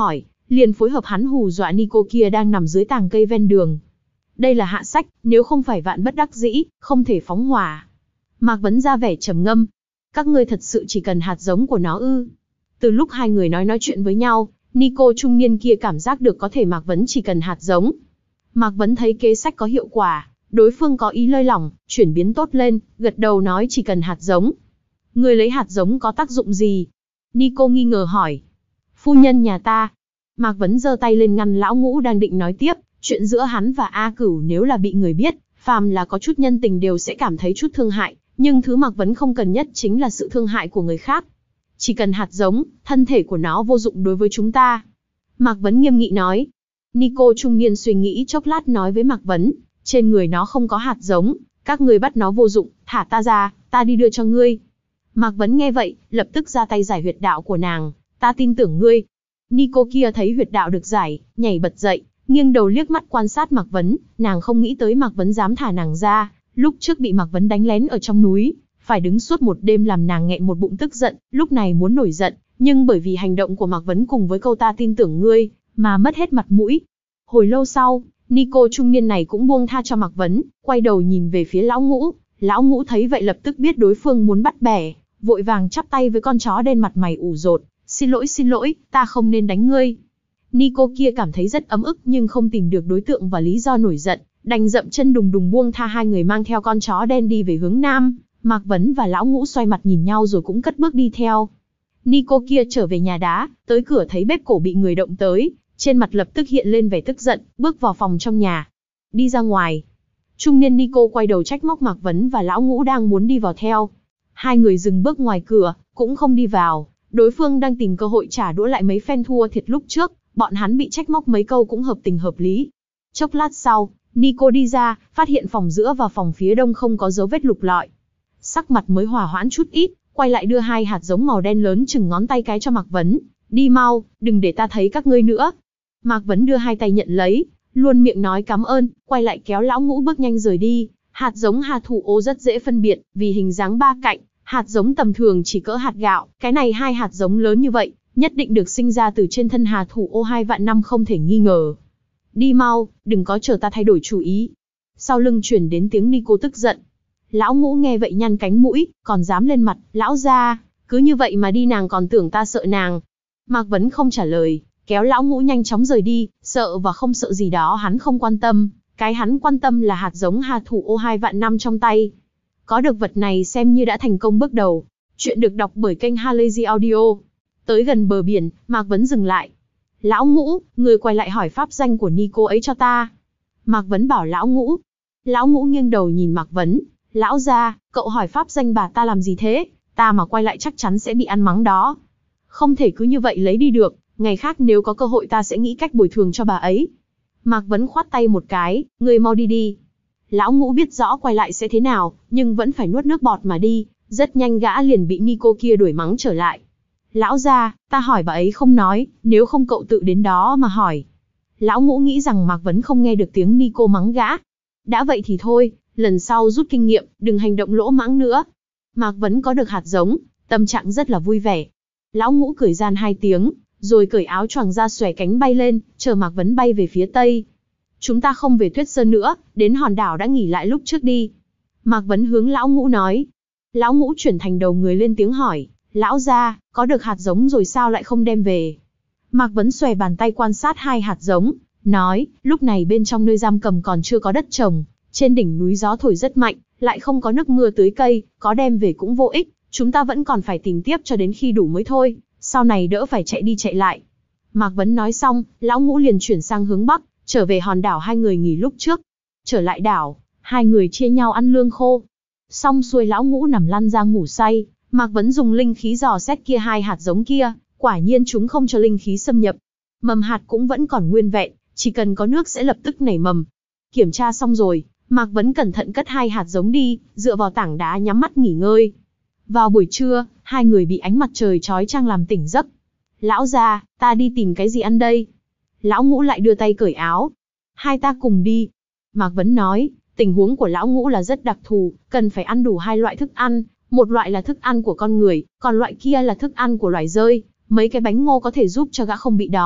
S1: liền phối hợp hắn hù dọa Nico kia đang nằm dưới tàng cây ven đường. Đây là hạ sách, nếu không phải vạn bất đắc dĩ, không thể phóng hỏa. Mạc Vấn ra vẻ trầm ngâm. Các ngươi thật sự chỉ cần hạt giống của nó ư? Từ lúc hai người nói nói chuyện với nhau, Nico trung niên kia cảm giác được có thể Mạc Vấn chỉ cần hạt giống. Mạc Vấn thấy kế sách có hiệu quả, đối phương có ý lơi lỏng, chuyển biến tốt lên, gật đầu nói chỉ cần hạt giống. Người lấy hạt giống có tác dụng gì? Nico nghi ngờ hỏi. Phu nhân nhà ta. Mạc Vấn giơ tay lên ngăn lão ngũ đang định nói tiếp, chuyện giữa hắn và A Cửu nếu là bị người biết, phàm là có chút nhân tình đều sẽ cảm thấy chút thương hại, nhưng thứ Mạc Vấn không cần nhất chính là sự thương hại của người khác. Chỉ cần hạt giống, thân thể của nó vô dụng đối với chúng ta. Mạc Vấn nghiêm nghị nói. Nico trung niên suy nghĩ chốc lát nói với Mạc Vấn, trên người nó không có hạt giống, các ngươi bắt nó vô dụng, thả ta ra, ta đi đưa cho ngươi. Mạc Vấn nghe vậy, lập tức ra tay giải huyệt đạo của nàng, ta tin tưởng ngươi. Nico kia thấy huyệt đạo được giải, nhảy bật dậy, nghiêng đầu liếc mắt quan sát Mạc Vấn, nàng không nghĩ tới Mạc Vấn dám thả nàng ra, lúc trước bị Mạc Vấn đánh lén ở trong núi, phải đứng suốt một đêm làm nàng nghẹn một bụng tức giận, lúc này muốn nổi giận, nhưng bởi vì hành động của Mạc Vấn cùng với câu ta tin tưởng ngươi, mà mất hết mặt mũi. Hồi lâu sau, Nico trung niên này cũng buông tha cho Mạc Vấn, quay đầu nhìn về phía lão ngũ, lão ngũ thấy vậy lập tức biết đối phương muốn bắt bẻ, vội vàng chắp tay với con chó đen mặt mày ủ rột, xin lỗi xin lỗi, ta không nên đánh ngươi. Nico kia cảm thấy rất ấm ức nhưng không tìm được đối tượng và lý do nổi giận, đành dậm chân đùng đùng buông tha hai người mang theo con chó đen đi về hướng nam. Mạc Vấn và lão ngũ xoay mặt nhìn nhau rồi cũng cất bước đi theo. Nico kia trở về nhà đá, tới cửa thấy bếp cổ bị người động tới, trên mặt lập tức hiện lên vẻ tức giận, bước vào phòng trong nhà. Đi ra ngoài. Trung niên Nico quay đầu trách móc Mạc Vấn và lão ngũ đang muốn đi vào theo. Hai người dừng bước ngoài cửa, cũng không đi vào. Đối phương đang tìm cơ hội trả đũa lại mấy phen thua thiệt lúc trước, bọn hắn bị trách móc mấy câu cũng hợp tình hợp lý. Chốc lát sau, Nico đi ra, phát hiện phòng giữa và phòng phía đông không có dấu vết lục lọi. Sắc mặt mới hòa hoãn chút ít, quay lại đưa hai hạt giống màu đen lớn chừng ngón tay cái cho Mạc Vấn. Đi mau, đừng để ta thấy các ngươi nữa. Mạc Vấn đưa hai tay nhận lấy, luôn miệng nói cảm ơn, quay lại kéo lão ngũ bước nhanh rời đi. Hạt giống hà thủ ô rất dễ phân biệt, vì hình dáng ba cạnh, hạt giống tầm thường chỉ cỡ hạt gạo, cái này hai hạt giống lớn như vậy, nhất định được sinh ra từ trên thân hà thủ ô hai vạn năm không thể nghi ngờ. Đi mau, đừng có chờ ta thay đổi chủ ý. Sau lưng chuyển đến tiếng Nico tức giận. Lão ngũ nghe vậy nhăn cánh mũi, còn dám lên mặt, lão gia, cứ như vậy mà đi nàng còn tưởng ta sợ nàng. Mạc Vấn không trả lời, kéo lão ngũ nhanh chóng rời đi, sợ và không sợ gì đó hắn không quan tâm, cái hắn quan tâm là hạt giống hà thủ ô hai vạn năm trong tay. Có được vật này xem như đã thành công bước đầu. Chuyện được đọc bởi kênh Halazy Audio. Tới gần bờ biển, Mạc Vấn dừng lại. Lão ngũ, người quay lại hỏi pháp danh của Nico ấy cho ta. Mạc Vấn bảo lão ngũ. Lão ngũ nghiêng đầu nhìn Mạc Vấn. Lão gia, cậu hỏi pháp danh bà ta làm gì thế? Ta mà quay lại chắc chắn sẽ bị ăn mắng đó. Không thể cứ như vậy lấy đi được, ngày khác nếu có cơ hội ta sẽ nghĩ cách bồi thường cho bà ấy. Mạc Vấn khoát tay một cái, người mau đi đi. Lão ngũ biết rõ quay lại sẽ thế nào, nhưng vẫn phải nuốt nước bọt mà đi, rất nhanh gã liền bị Nico kia đuổi mắng trở lại. Lão gia, ta hỏi bà ấy không nói, nếu không cậu tự đến đó mà hỏi. Lão ngũ nghĩ rằng Mạc Vấn không nghe được tiếng Nico mắng gã. Đã vậy thì thôi, lần sau rút kinh nghiệm, đừng hành động lỗ mãng nữa. Mạc Vấn có được hạt giống, tâm trạng rất là vui vẻ. Lão ngũ cười gian hai tiếng, rồi cởi áo choàng ra xòe cánh bay lên, chờ Mạc Vấn bay về phía tây. Chúng ta không về Tuyết Sơn nữa, đến hòn đảo đã nghỉ lại lúc trước đi. Mạc Vấn hướng lão ngũ nói. Lão ngũ chuyển thành đầu người lên tiếng hỏi, lão gia, có được hạt giống rồi sao lại không đem về? Mạc Vấn xòe bàn tay quan sát hai hạt giống, nói, lúc này bên trong nơi giam cầm còn chưa có đất trồng, trên đỉnh núi gió thổi rất mạnh, lại không có nước mưa tưới cây, có đem về cũng vô ích, chúng ta vẫn còn phải tìm tiếp cho đến khi đủ mới thôi, sau này đỡ phải chạy đi chạy lại. Mạc Vấn nói xong, lão ngũ liền chuyển sang hướng bắc, trở về hòn đảo hai người nghỉ lúc trước. Trở lại đảo, hai người chia nhau ăn lương khô. Xong xuôi lão ngũ nằm lăn ra ngủ say, Mạc Vấn dùng linh khí dò xét kia hai hạt giống kia, quả nhiên chúng không cho linh khí xâm nhập. Mầm hạt cũng vẫn còn nguyên vẹn, chỉ cần có nước sẽ lập tức nảy mầm. Kiểm tra xong rồi, Mạc Vấn cẩn thận cất hai hạt giống đi, dựa vào tảng đá nhắm mắt nghỉ ngơi. Vào buổi trưa, hai người bị ánh mặt trời chói chang làm tỉnh giấc. Lão gia, ta đi tìm cái gì ăn đây? Lão ngũ lại đưa tay cởi áo. Hai ta cùng đi. Mạc Vấn nói, tình huống của lão ngũ là rất đặc thù, cần phải ăn đủ hai loại thức ăn. Một loại là thức ăn của con người, còn loại kia là thức ăn của loài dơi. Mấy cái bánh ngô có thể giúp cho gã không bị đói.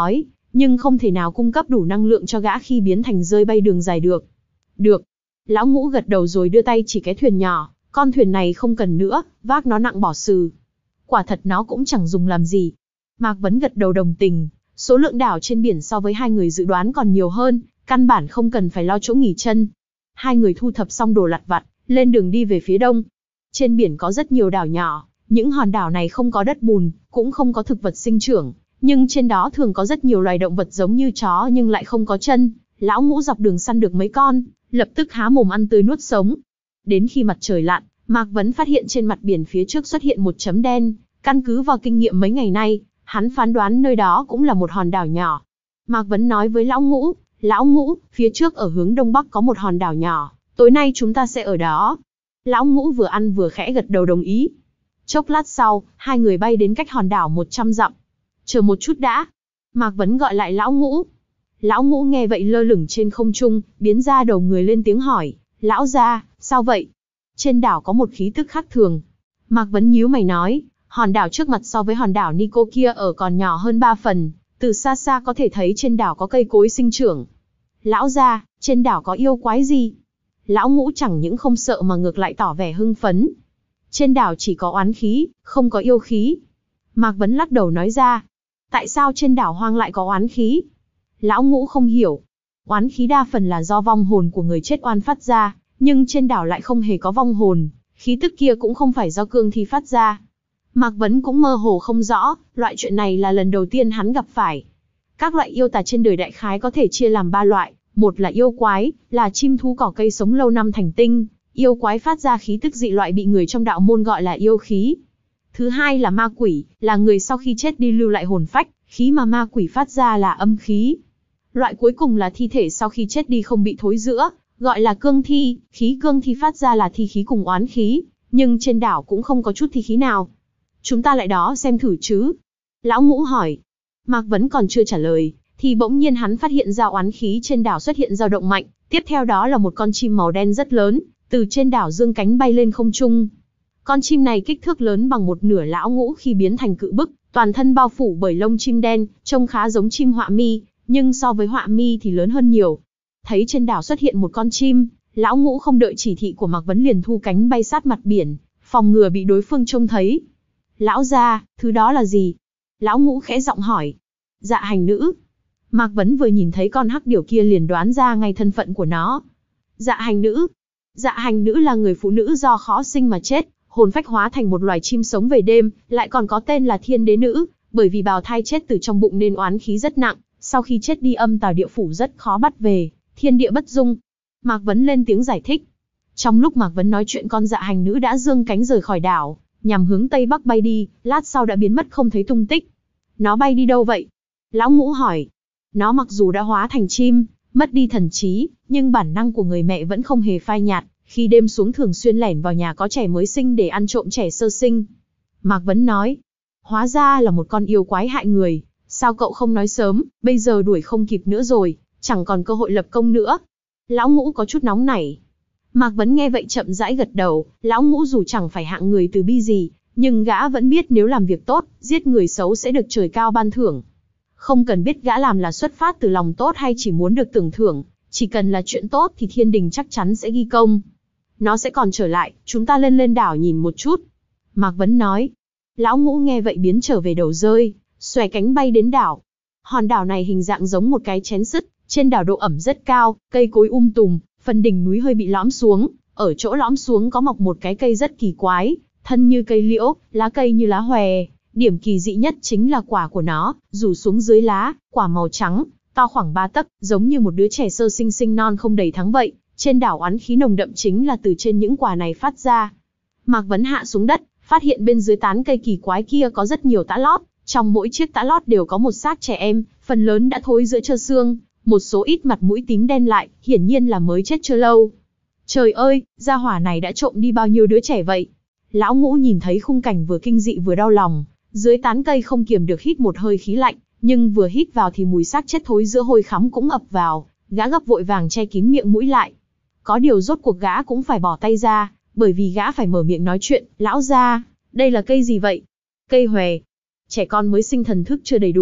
S1: nhưng không thể nào cung cấp đủ năng lượng cho gã khi biến thành rơi bay đường dài được. Được. Lão Ngũ gật đầu rồi đưa tay chỉ cái thuyền nhỏ, con thuyền này không cần nữa, vác nó nặng bỏ xừ. Quả thật nó cũng chẳng dùng làm gì. Mạc Vấn gật đầu đồng tình, số lượng đảo trên biển so với hai người dự đoán còn nhiều hơn, căn bản không cần phải lo chỗ nghỉ chân. Hai người thu thập xong đồ lặt vặt, lên đường đi về phía đông. Trên biển có rất nhiều đảo nhỏ, những hòn đảo này không có đất bùn, cũng không có thực vật sinh trưởng, nhưng trên đó thường có rất nhiều loài động vật giống như chó nhưng lại không có chân. Lão Ngũ dọc đường săn được mấy con, lập tức há mồm ăn tươi nuốt sống. Đến khi mặt trời lặn, Mạc Vấn phát hiện trên mặt biển phía trước xuất hiện một chấm đen, căn cứ vào kinh nghiệm mấy ngày nay, hắn phán đoán nơi đó cũng là một hòn đảo nhỏ. Mạc Vấn nói với Lão Ngũ, Lão Ngũ, phía trước ở hướng đông bắc có một hòn đảo nhỏ, tối nay chúng ta sẽ ở đó. Lão Ngũ vừa ăn vừa khẽ gật đầu đồng ý. Chốc lát sau, hai người bay đến cách hòn đảo một trăm dặm. Chờ một chút đã. Mạc Vấn gọi lại Lão Ngũ. Lão Ngũ nghe vậy lơ lửng trên không trung, biến ra đầu người lên tiếng hỏi, Lão gia, sao vậy? Trên đảo có một khí tức khác thường. Mạc Vấn nhíu mày nói, hòn đảo trước mặt so với hòn đảo Nico kia ở còn nhỏ hơn ba phần, từ xa xa có thể thấy trên đảo có cây cối sinh trưởng. Lão gia, trên đảo có yêu quái gì? Lão Ngũ chẳng những không sợ mà ngược lại tỏ vẻ hưng phấn. Trên đảo chỉ có oán khí, không có yêu khí. Mạc Vấn lắc đầu nói ra, tại sao trên đảo hoang lại có oán khí? Lão Ngũ không hiểu. Oán khí đa phần là do vong hồn của người chết oan phát ra, nhưng trên đảo lại không hề có vong hồn, khí tức kia cũng không phải do cương thi phát ra. Mạc Vấn cũng mơ hồ không rõ, loại chuyện này là lần đầu tiên hắn gặp phải. Các loại yêu tà trên đời đại khái có thể chia làm ba loại, một là yêu quái, là chim thú cỏ cây sống lâu năm thành tinh, yêu quái phát ra khí tức dị loại bị người trong đạo môn gọi là yêu khí. Thứ hai là ma quỷ, là người sau khi chết đi lưu lại hồn phách, khí mà ma quỷ phát ra là âm khí. Loại cuối cùng là thi thể sau khi chết đi không bị thối rữa, gọi là cương thi, khí cương thi phát ra là thi khí cùng oán khí, nhưng trên đảo cũng không có chút thi khí nào. Chúng ta lại đó xem thử chứ? Lão Ngũ hỏi. Mạc Vấn còn chưa trả lời, thì bỗng nhiên hắn phát hiện ra oán khí trên đảo xuất hiện dao động mạnh, tiếp theo đó là một con chim màu đen rất lớn, từ trên đảo dương cánh bay lên không trung. Con chim này kích thước lớn bằng một nửa Lão Ngũ khi biến thành cự bức, toàn thân bao phủ bởi lông chim đen, trông khá giống chim họa mi, nhưng so với họa mi thì lớn hơn nhiều. Thấy trên đảo xuất hiện một con chim, Lão Ngũ không đợi chỉ thị của Mạc Vấn liền thu cánh bay sát mặt biển, phòng ngừa bị đối phương trông thấy. Lão gia, thứ đó là gì? Lão Ngũ khẽ giọng hỏi. Dạ hành nữ. Mạc Vấn vừa nhìn thấy con hắc điểu kia liền đoán ra ngay thân phận của nó. Dạ hành nữ. Dạ hành nữ là người phụ nữ do khó sinh mà chết, hồn phách hóa thành một loài chim sống về đêm, lại còn có tên là thiên đế nữ, bởi vì bào thai chết từ trong bụng nên oán khí rất nặng, sau khi chết đi âm tào địa phủ rất khó bắt về, thiên địa bất dung. Mạc Vấn lên tiếng giải thích. Trong lúc Mạc Vấn nói chuyện, con dạ hành nữ đã dương cánh rời khỏi đảo, nhằm hướng tây bắc bay đi, lát sau đã biến mất không thấy tung tích. Nó bay đi đâu vậy? Lão Ngũ hỏi. Nó mặc dù đã hóa thành chim, mất đi thần trí, nhưng bản năng của người mẹ vẫn không hề phai nhạt, khi đêm xuống thường xuyên lẻn vào nhà có trẻ mới sinh để ăn trộm trẻ sơ sinh. Mạc Vấn nói. Hóa ra là một con yêu quái hại người, sao cậu không nói sớm, bây giờ đuổi không kịp nữa rồi, chẳng còn cơ hội lập công nữa. Lão Ngũ có chút nóng nảy. Mạc Vấn nghe vậy chậm rãi gật đầu, Lão Ngũ dù chẳng phải hạng người từ bi gì, nhưng gã vẫn biết nếu làm việc tốt, giết người xấu sẽ được trời cao ban thưởng. Không cần biết gã làm là xuất phát từ lòng tốt hay chỉ muốn được tưởng thưởng, chỉ cần là chuyện tốt thì thiên đình chắc chắn sẽ ghi công. Nó sẽ còn trở lại, chúng ta lên lên đảo nhìn một chút. Mạc Vấn nói. Lão Ngũ nghe vậy biến trở về đầu rơi, xòe cánh bay đến đảo. Hòn đảo này hình dạng giống một cái chén sứt, trên đảo độ ẩm rất cao, cây cối um tùm, phần đỉnh núi hơi bị lõm xuống, ở chỗ lõm xuống có mọc một cái cây rất kỳ quái, thân như cây liễu, lá cây như lá hòe. Điểm kỳ dị nhất chính là quả của nó, rủ xuống dưới lá, quả màu trắng, to khoảng ba tấc, giống như một đứa trẻ sơ sinh sinh non không đầy tháng vậy. Trên đảo oán khí nồng đậm chính là từ trên những quả này phát ra. Mạc Vấn hạ xuống đất, phát hiện bên dưới tán cây kỳ quái kia có rất nhiều tã lót, trong mỗi chiếc tã lót đều có một xác trẻ em, phần lớn đã thối giữa trơ xương, một số ít mặt mũi tím đen lại, hiển nhiên là mới chết chưa lâu. Trời ơi, gia hỏa này đã trộm đi bao nhiêu đứa trẻ vậy? Lão Ngũ nhìn thấy khung cảnh vừa kinh dị vừa đau lòng, dưới tán cây không kiềm được hít một hơi khí lạnh, nhưng vừa hít vào thì mùi xác chết thối giữa hôi khắm cũng ập vào, gã gấp vội vàng che kín miệng mũi lại. Có điều rốt cuộc gã cũng phải bỏ tay ra, bởi vì gã phải mở miệng nói chuyện. Lão gia, đây là cây gì vậy? Cây hòe. Trẻ con mới sinh thần thức chưa đầy đủ,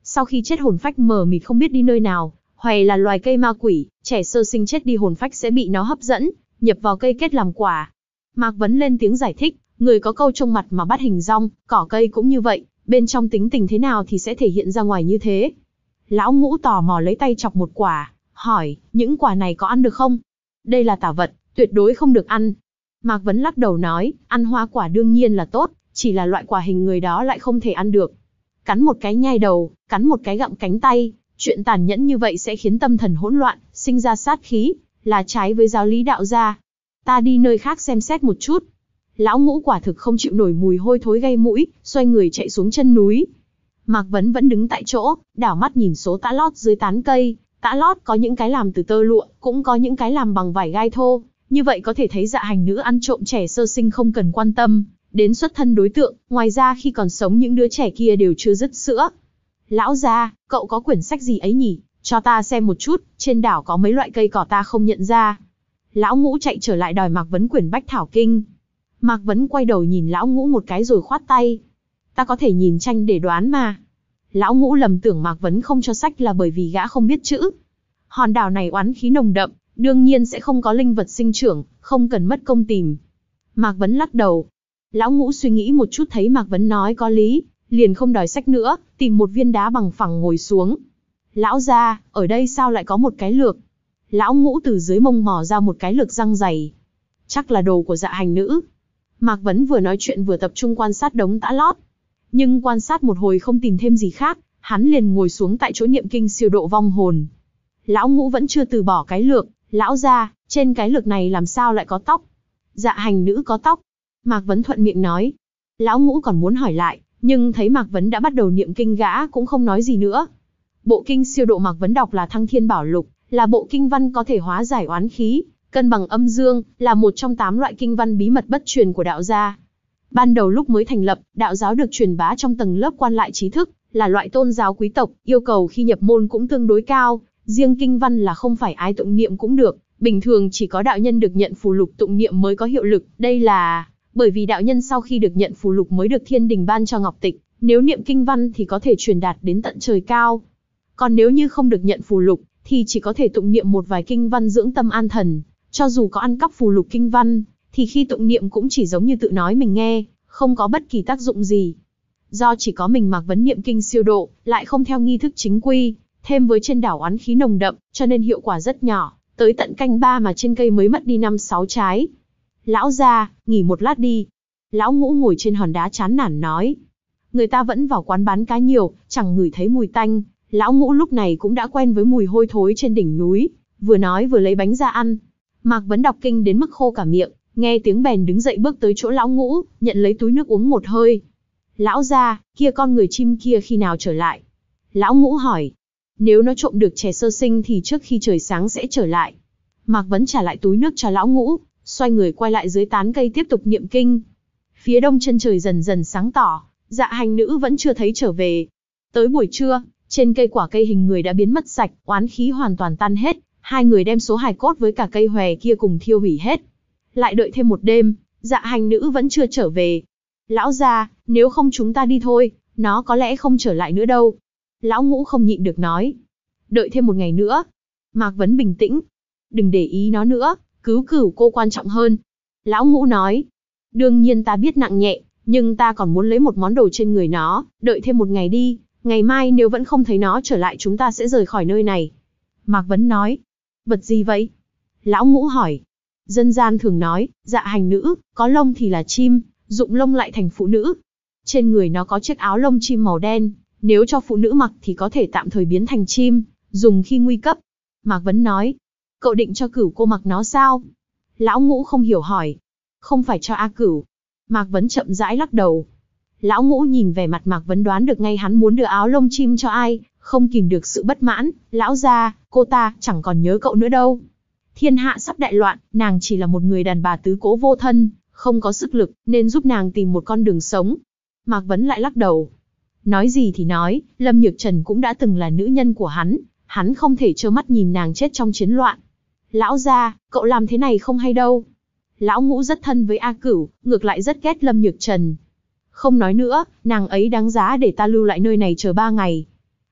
S1: Sau khi chết hồn phách mờ mịt không biết đi nơi nào, hoè là loài cây ma quỷ, trẻ sơ sinh chết đi hồn phách sẽ bị nó hấp dẫn, nhập vào cây kết làm quả. Mạc Vấn lên tiếng giải thích, người có câu trông mặt mà bắt hình dong, cỏ cây cũng như vậy, bên trong tính tình thế nào thì sẽ thể hiện ra ngoài như thế. Lão Ngũ tò mò lấy tay chọc một quả, hỏi, những quả này có ăn được không? Đây là tà vật, tuyệt đối không được ăn. Mạc Vấn lắc đầu nói, ăn hoa quả đương nhiên là tốt, chỉ là loại quả hình người đó lại không thể ăn được. Cắn một cái nhai đầu, cắn một cái gặm cánh tay, chuyện tàn nhẫn như vậy sẽ khiến tâm thần hỗn loạn, sinh ra sát khí, là trái với giáo lý đạo gia. Ta đi nơi khác xem xét một chút. Lão Ngũ quả thực không chịu nổi mùi hôi thối gây mũi, xoay người chạy xuống chân núi. Mạc Vấn vẫn đứng tại chỗ, đảo mắt nhìn số tã lót dưới tán cây. Tã lót có những cái làm từ tơ lụa, cũng có những cái làm bằng vải gai thô. Như vậy có thể thấy dạ hành nữ ăn trộm trẻ sơ sinh không cần quan tâm đến xuất thân đối tượng, ngoài ra khi còn sống những đứa trẻ kia đều chưa dứt sữa. Lão gia, cậu có quyển sách gì ấy nhỉ? Cho ta xem một chút, trên đảo có mấy loại cây cỏ ta không nhận ra. Lão Ngũ chạy trở lại đòi Mạc Vấn quyển Bách Thảo Kinh. Mạc Vấn quay đầu nhìn Lão Ngũ một cái rồi khoát tay. Ta có thể nhìn tranh để đoán mà. Lão Ngũ lầm tưởng Mạc Vấn không cho sách là bởi vì gã không biết chữ. Hòn đảo này oán khí nồng đậm, đương nhiên sẽ không có linh vật sinh trưởng, không cần mất công tìm. Mạc Vấn lắc đầu. Lão Ngũ suy nghĩ một chút thấy Mạc Vấn nói có lý, liền không đòi sách nữa, tìm một viên đá bằng phẳng ngồi xuống. Lão gia, ở đây sao lại có một cái lược? Lão Ngũ từ dưới mông mò ra một cái lược răng dày. Chắc là đồ của dạ hành nữ. Mạc Vấn vừa nói chuyện vừa tập trung quan sát đống tã lót. Nhưng quan sát một hồi không tìm thêm gì khác, hắn liền ngồi xuống tại chỗ niệm kinh siêu độ vong hồn. Lão Ngũ vẫn chưa từ bỏ cái lược. Lão gia, trên cái lược này làm sao lại có tóc? Dạ hành nữ có tóc. Mạc Vấn thuận miệng nói. Lão Ngũ còn muốn hỏi lại, nhưng thấy Mạc Vấn đã bắt đầu niệm kinh gã cũng không nói gì nữa. Bộ kinh siêu độ Mạc Vấn đọc là Thăng Thiên Bảo Lục, là bộ kinh văn có thể hóa giải oán khí, cân bằng âm dương, là một trong tám loại kinh văn bí mật bất truyền của đạo gia. Ban đầu lúc mới thành lập, đạo giáo được truyền bá trong tầng lớp quan lại trí thức, là loại tôn giáo quý tộc, yêu cầu khi nhập môn cũng tương đối cao. Riêng kinh văn là không phải ai tụng niệm cũng được, bình thường chỉ có đạo nhân được nhận phù lục tụng niệm mới có hiệu lực. Đây là bởi vì đạo nhân sau khi được nhận phù lục mới được thiên đình ban cho ngọc tịch, nếu niệm kinh văn thì có thể truyền đạt đến tận trời cao. Còn nếu như không được nhận phù lục, thì chỉ có thể tụng niệm một vài kinh văn dưỡng tâm an thần. Cho dù có ăn cắp phù lục kinh văn, thì khi tụng niệm cũng chỉ giống như tự nói mình nghe, không có bất kỳ tác dụng gì. Do chỉ có mình Mạc Vấn niệm kinh siêu độ, lại không theo nghi thức chính quy, thêm với trên đảo oán khí nồng đậm, cho nên hiệu quả rất nhỏ, tới tận canh ba mà trên cây mới mất đi năm sáu trái. Lão gia, nghỉ một lát đi. Lão Ngũ ngồi trên hòn đá chán nản nói. Người ta vẫn vào quán bán cá nhiều, chẳng ngửi thấy mùi tanh. Lão Ngũ lúc này cũng đã quen với mùi hôi thối trên đỉnh núi, vừa nói vừa lấy bánh ra ăn. Mạc Vấn đọc kinh đến mức khô cả miệng, nghe tiếng bèn đứng dậy bước tới chỗ Lão Ngũ, nhận lấy túi nước uống một hơi. Lão gia, kia con người chim kia khi nào trở lại? Lão Ngũ hỏi. Nếu nó trộm được trẻ sơ sinh thì trước khi trời sáng sẽ trở lại. Mạc Vấn trả lại túi nước cho Lão Ngũ, xoay người quay lại dưới tán cây tiếp tục niệm kinh. Phía đông chân trời dần dần sáng tỏ, dạ hành nữ vẫn chưa thấy trở về. Tới buổi trưa, trên cây quả cây hình người đã biến mất sạch, oán khí hoàn toàn tan hết. Hai người đem số hài cốt với cả cây hòe kia cùng thiêu hủy hết. Lại đợi thêm một đêm, dạ hành nữ vẫn chưa trở về. Lão gia, nếu không chúng ta đi thôi, nó có lẽ không trở lại nữa đâu. Lão Ngũ không nhịn được nói. Đợi thêm một ngày nữa. Mạc Vấn bình tĩnh. Đừng để ý nó nữa, cứu cửu cô quan trọng hơn. Lão Ngũ nói. Đương nhiên ta biết nặng nhẹ, nhưng ta còn muốn lấy một món đồ trên người nó, đợi thêm một ngày đi. Ngày mai nếu vẫn không thấy nó trở lại chúng ta sẽ rời khỏi nơi này. Mạc Vấn nói. Vật gì vậy? Lão Ngũ hỏi. Dân gian thường nói, dạ hành nữ, có lông thì là chim, dụng lông lại thành phụ nữ. Trên người nó có chiếc áo lông chim màu đen, nếu cho phụ nữ mặc thì có thể tạm thời biến thành chim, dùng khi nguy cấp. Mạc Vấn nói. Cậu định cho cửu cô mặc nó sao? Lão Ngũ không hiểu hỏi. Không phải cho A Cửu. Mạc Vấn chậm rãi lắc đầu. Lão Ngũ nhìn vẻ mặt Mạc Vấn đoán được ngay hắn muốn đưa áo lông chim cho ai, không kìm được sự bất mãn. Lão gia, cô ta chẳng còn nhớ cậu nữa đâu. Thiên hạ sắp đại loạn, nàng chỉ là một người đàn bà tứ cố vô thân, không có sức lực, nên giúp nàng tìm một con đường sống. Mạc Vấn lại lắc đầu. Nói gì thì nói, Lâm Nhược Trần cũng đã từng là nữ nhân của hắn, hắn không thể trơ mắt nhìn nàng chết trong chiến loạn. Lão gia, cậu làm thế này không hay đâu. Lão Ngũ rất thân với A Cửu, ngược lại rất ghét Lâm Nhược Trần. Không nói nữa, nàng ấy đáng giá để ta lưu lại nơi này chờ ba ngày.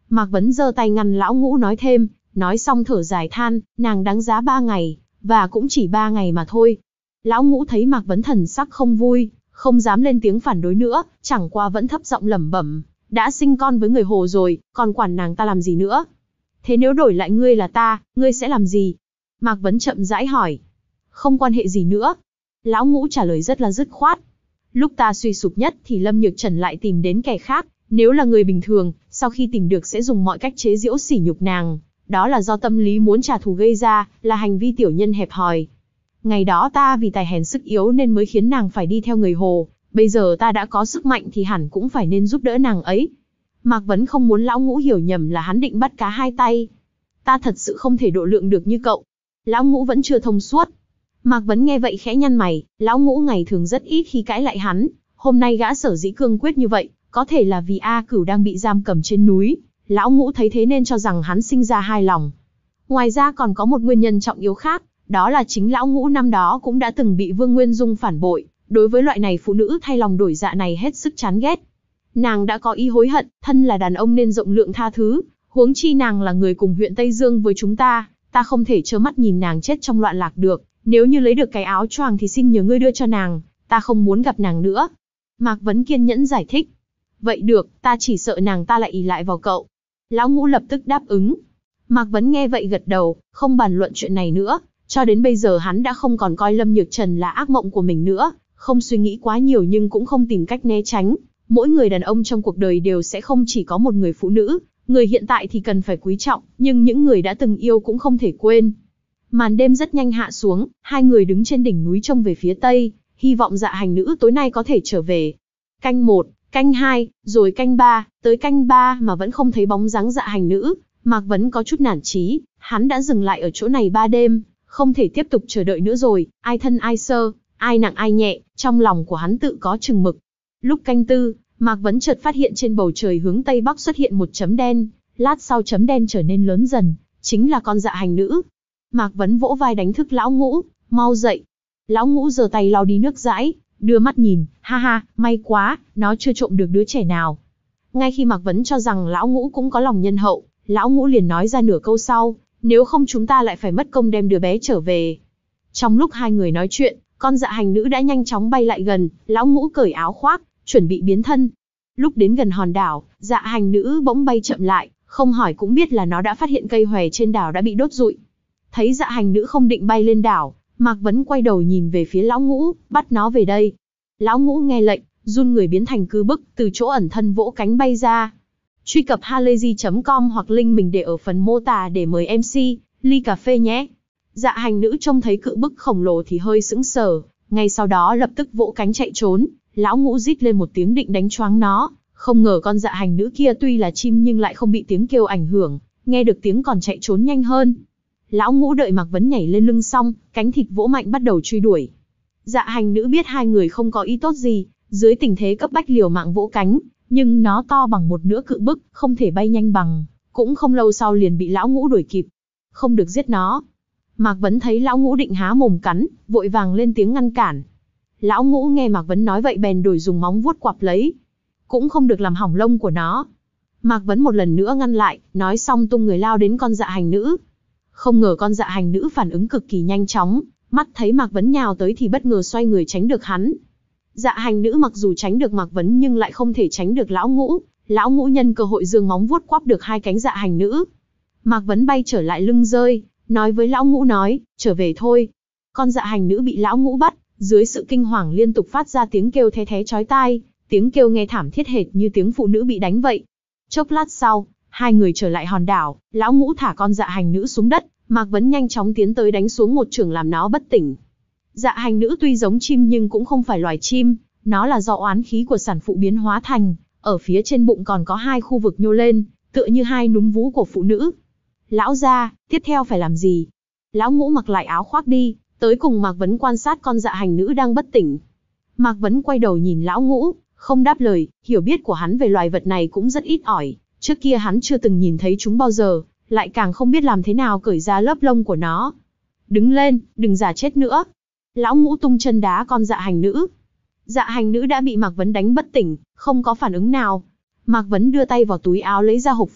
S1: Mạc Vấn giơ tay ngăn Lão Ngũ nói thêm, nói xong thở dài than, nàng đáng giá ba ngày, và cũng chỉ ba ngày mà thôi. Lão Ngũ thấy Mạc Vấn thần sắc không vui, không dám lên tiếng phản đối nữa, chẳng qua vẫn thấp giọng lẩm bẩm, đã sinh con với người Hồ rồi, còn quản nàng ta làm gì nữa? Thế nếu đổi lại ngươi là ta, ngươi sẽ làm gì? Mạc Vấn chậm rãi hỏi. Không quan hệ gì nữa. Lão Ngũ trả lời rất là dứt khoát. Lúc ta suy sụp nhất thì Lâm Nhược Trần lại tìm đến kẻ khác, nếu là người bình thường, sau khi tìm được sẽ dùng mọi cách chế giễu sỉ nhục nàng. Đó là do tâm lý muốn trả thù gây ra, là hành vi tiểu nhân hẹp hòi. Ngày đó ta vì tài hèn sức yếu nên mới khiến nàng phải đi theo người Hồ, bây giờ ta đã có sức mạnh thì hẳn cũng phải nên giúp đỡ nàng ấy. Mạc Vấn không muốn Lão Ngũ hiểu nhầm là hắn định bắt cá hai tay. Ta thật sự không thể độ lượng được như cậu. Lão Ngũ vẫn chưa thông suốt. Mạc Vấn nghe vậy khẽ nhăn mày, Lão Ngũ ngày thường rất ít khi cãi lại hắn, hôm nay gã sở dĩ cương quyết như vậy, có thể là vì A Cửu đang bị giam cầm trên núi. Lão Ngũ thấy thế nên cho rằng hắn sinh ra hai lòng. Ngoài ra còn có một nguyên nhân trọng yếu khác, đó là chính Lão Ngũ năm đó cũng đã từng bị Vương Nguyên Dung phản bội, đối với loại này phụ nữ thay lòng đổi dạ này hết sức chán ghét. Nàng đã có ý hối hận, thân là đàn ông nên rộng lượng tha thứ, huống chi nàng là người cùng huyện Tây Dương với chúng ta, ta không thể trơ mắt nhìn nàng chết trong loạn lạc được, nếu như lấy được cái áo choàng thì xin nhờ ngươi đưa cho nàng, ta không muốn gặp nàng nữa. Mạc Vấn kiên nhẫn giải thích. Vậy được, ta chỉ sợ nàng ta lại ỷ lại vào cậu. Lão Ngũ lập tức đáp ứng. Mạc Vấn nghe vậy gật đầu, không bàn luận chuyện này nữa, cho đến bây giờ hắn đã không còn coi Lâm Nhược Trần là ác mộng của mình nữa, không suy nghĩ quá nhiều nhưng cũng không tìm cách né tránh. Mỗi người đàn ông trong cuộc đời đều sẽ không chỉ có một người phụ nữ, người hiện tại thì cần phải quý trọng, nhưng những người đã từng yêu cũng không thể quên. Màn đêm rất nhanh hạ xuống, hai người đứng trên đỉnh núi trông về phía tây, hy vọng Dạ Hành Nữ tối nay có thể trở về. Canh một, canh hai, rồi canh ba, tới canh ba mà vẫn không thấy bóng dáng Dạ Hành Nữ, Mạc Vấn có chút nản chí, hắn đã dừng lại ở chỗ này ba đêm, không thể tiếp tục chờ đợi nữa rồi, ai thân ai sơ, ai nặng ai nhẹ, trong lòng của hắn tự có chừng mực. Lúc canh tư, Mạc Vấn chợt phát hiện trên bầu trời hướng tây bắc xuất hiện một chấm đen, lát sau chấm đen trở nên lớn dần, chính là con Dạ Hành Nữ. Mạc Vấn vỗ vai đánh thức Lão Ngũ, mau dậy. Lão Ngũ giơ tay lau đi nước dãi, đưa mắt nhìn, ha ha, may quá, nó chưa trộm được đứa trẻ nào. Ngay khi Mạc Vấn cho rằng Lão Ngũ cũng có lòng nhân hậu, Lão Ngũ liền nói ra nửa câu sau, nếu không chúng ta lại phải mất công đem đứa bé trở về. Trong lúc hai người nói chuyện, con Dạ Hành Nữ đã nhanh chóng bay lại gần, Lão Ngũ cởi áo khoác, chuẩn bị biến thân. Lúc đến gần hòn đảo, Dạ Hành Nữ bỗng bay chậm lại, không hỏi cũng biết là nó đã phát hiện cây hòe trên đảo đã bị đốt rụi. Thấy Dạ Hành Nữ không định bay lên đảo, Mạc Vấn quay đầu nhìn về phía Lão Ngũ, bắt nó về đây. Lão Ngũ nghe lệnh, run người biến thành cư bức, từ chỗ ẩn thân vỗ cánh bay ra. Truy cập halayzi chấm com hoặc link mình để ở phần mô tả để mời em xê, ly cà phê nhé. Dạ Hành Nữ trông thấy cự bức khổng lồ thì hơi sững sờ, ngay sau đó lập tức vỗ cánh chạy trốn. Lão Ngũ rít lên một tiếng định đánh choáng nó, không ngờ con Dạ Hành Nữ kia tuy là chim nhưng lại không bị tiếng kêu ảnh hưởng, nghe được tiếng còn chạy trốn nhanh hơn. Lão Ngũ đợi Mạc Vấn nhảy lên lưng xong, cánh thịt vỗ mạnh bắt đầu truy đuổi. Dạ Hành Nữ biết hai người không có ý tốt gì, dưới tình thế cấp bách liều mạng vỗ cánh, nhưng nó to bằng một nửa cự bức, không thể bay nhanh bằng, cũng không lâu sau liền bị Lão Ngũ đuổi kịp. Không được giết nó. Mạc Vấn thấy Lão Ngũ định há mồm cắn, vội vàng lên tiếng ngăn cản. Lão Ngũ nghe Mạc Vấn nói vậy bèn đổi dùng móng vuốt quặp lấy. Cũng không được làm hỏng lông của nó. Mạc Vấn một lần nữa ngăn lại, nói xong tung người lao đến con Dạ Hành Nữ. Không ngờ con Dạ Hành Nữ phản ứng cực kỳ nhanh chóng, mắt thấy Mạc Vấn nhào tới thì bất ngờ xoay người tránh được hắn. Dạ Hành Nữ mặc dù tránh được Mạc Vấn nhưng lại không thể tránh được Lão Ngũ. Lão Ngũ nhân cơ hội giương móng vuốt quắp được hai cánh Dạ Hành Nữ. Mạc Vấn bay trở lại lưng rơi, nói với Lão Ngũ nói, trở về thôi. Con Dạ Hành Nữ bị Lão Ngũ bắt, dưới sự kinh hoàng liên tục phát ra tiếng kêu thé thé chói tai, tiếng kêu nghe thảm thiết hệt như tiếng phụ nữ bị đánh vậy. Chốc lát sau, hai người trở lại hòn đảo, Lão Ngũ thả con Dạ Hành Nữ xuống đất, Mạc Vấn nhanh chóng tiến tới đánh xuống một chưởng làm nó bất tỉnh. Dạ Hành Nữ tuy giống chim nhưng cũng không phải loài chim, nó là do oán khí của sản phụ biến hóa thành, ở phía trên bụng còn có hai khu vực nhô lên, tựa như hai núm vú của phụ nữ. Lão gia, tiếp theo phải làm gì? Lão Ngũ mặc lại áo khoác đi, tới cùng Mạc Vấn quan sát con Dạ Hành Nữ đang bất tỉnh. Mạc Vấn quay đầu nhìn Lão Ngũ, không đáp lời, hiểu biết của hắn về loài vật này cũng rất ít ỏi, trước kia hắn chưa từng nhìn thấy chúng bao giờ, lại càng không biết làm thế nào cởi ra lớp lông của nó. Đứng lên, đừng giả chết nữa. Lão Ngũ tung chân đá con Dạ Hành Nữ. Dạ Hành Nữ đã bị Mạc Vấn đánh bất tỉnh, không có phản ứng nào. Mạc Vấn đưa tay vào túi áo lấy ra hộp phù,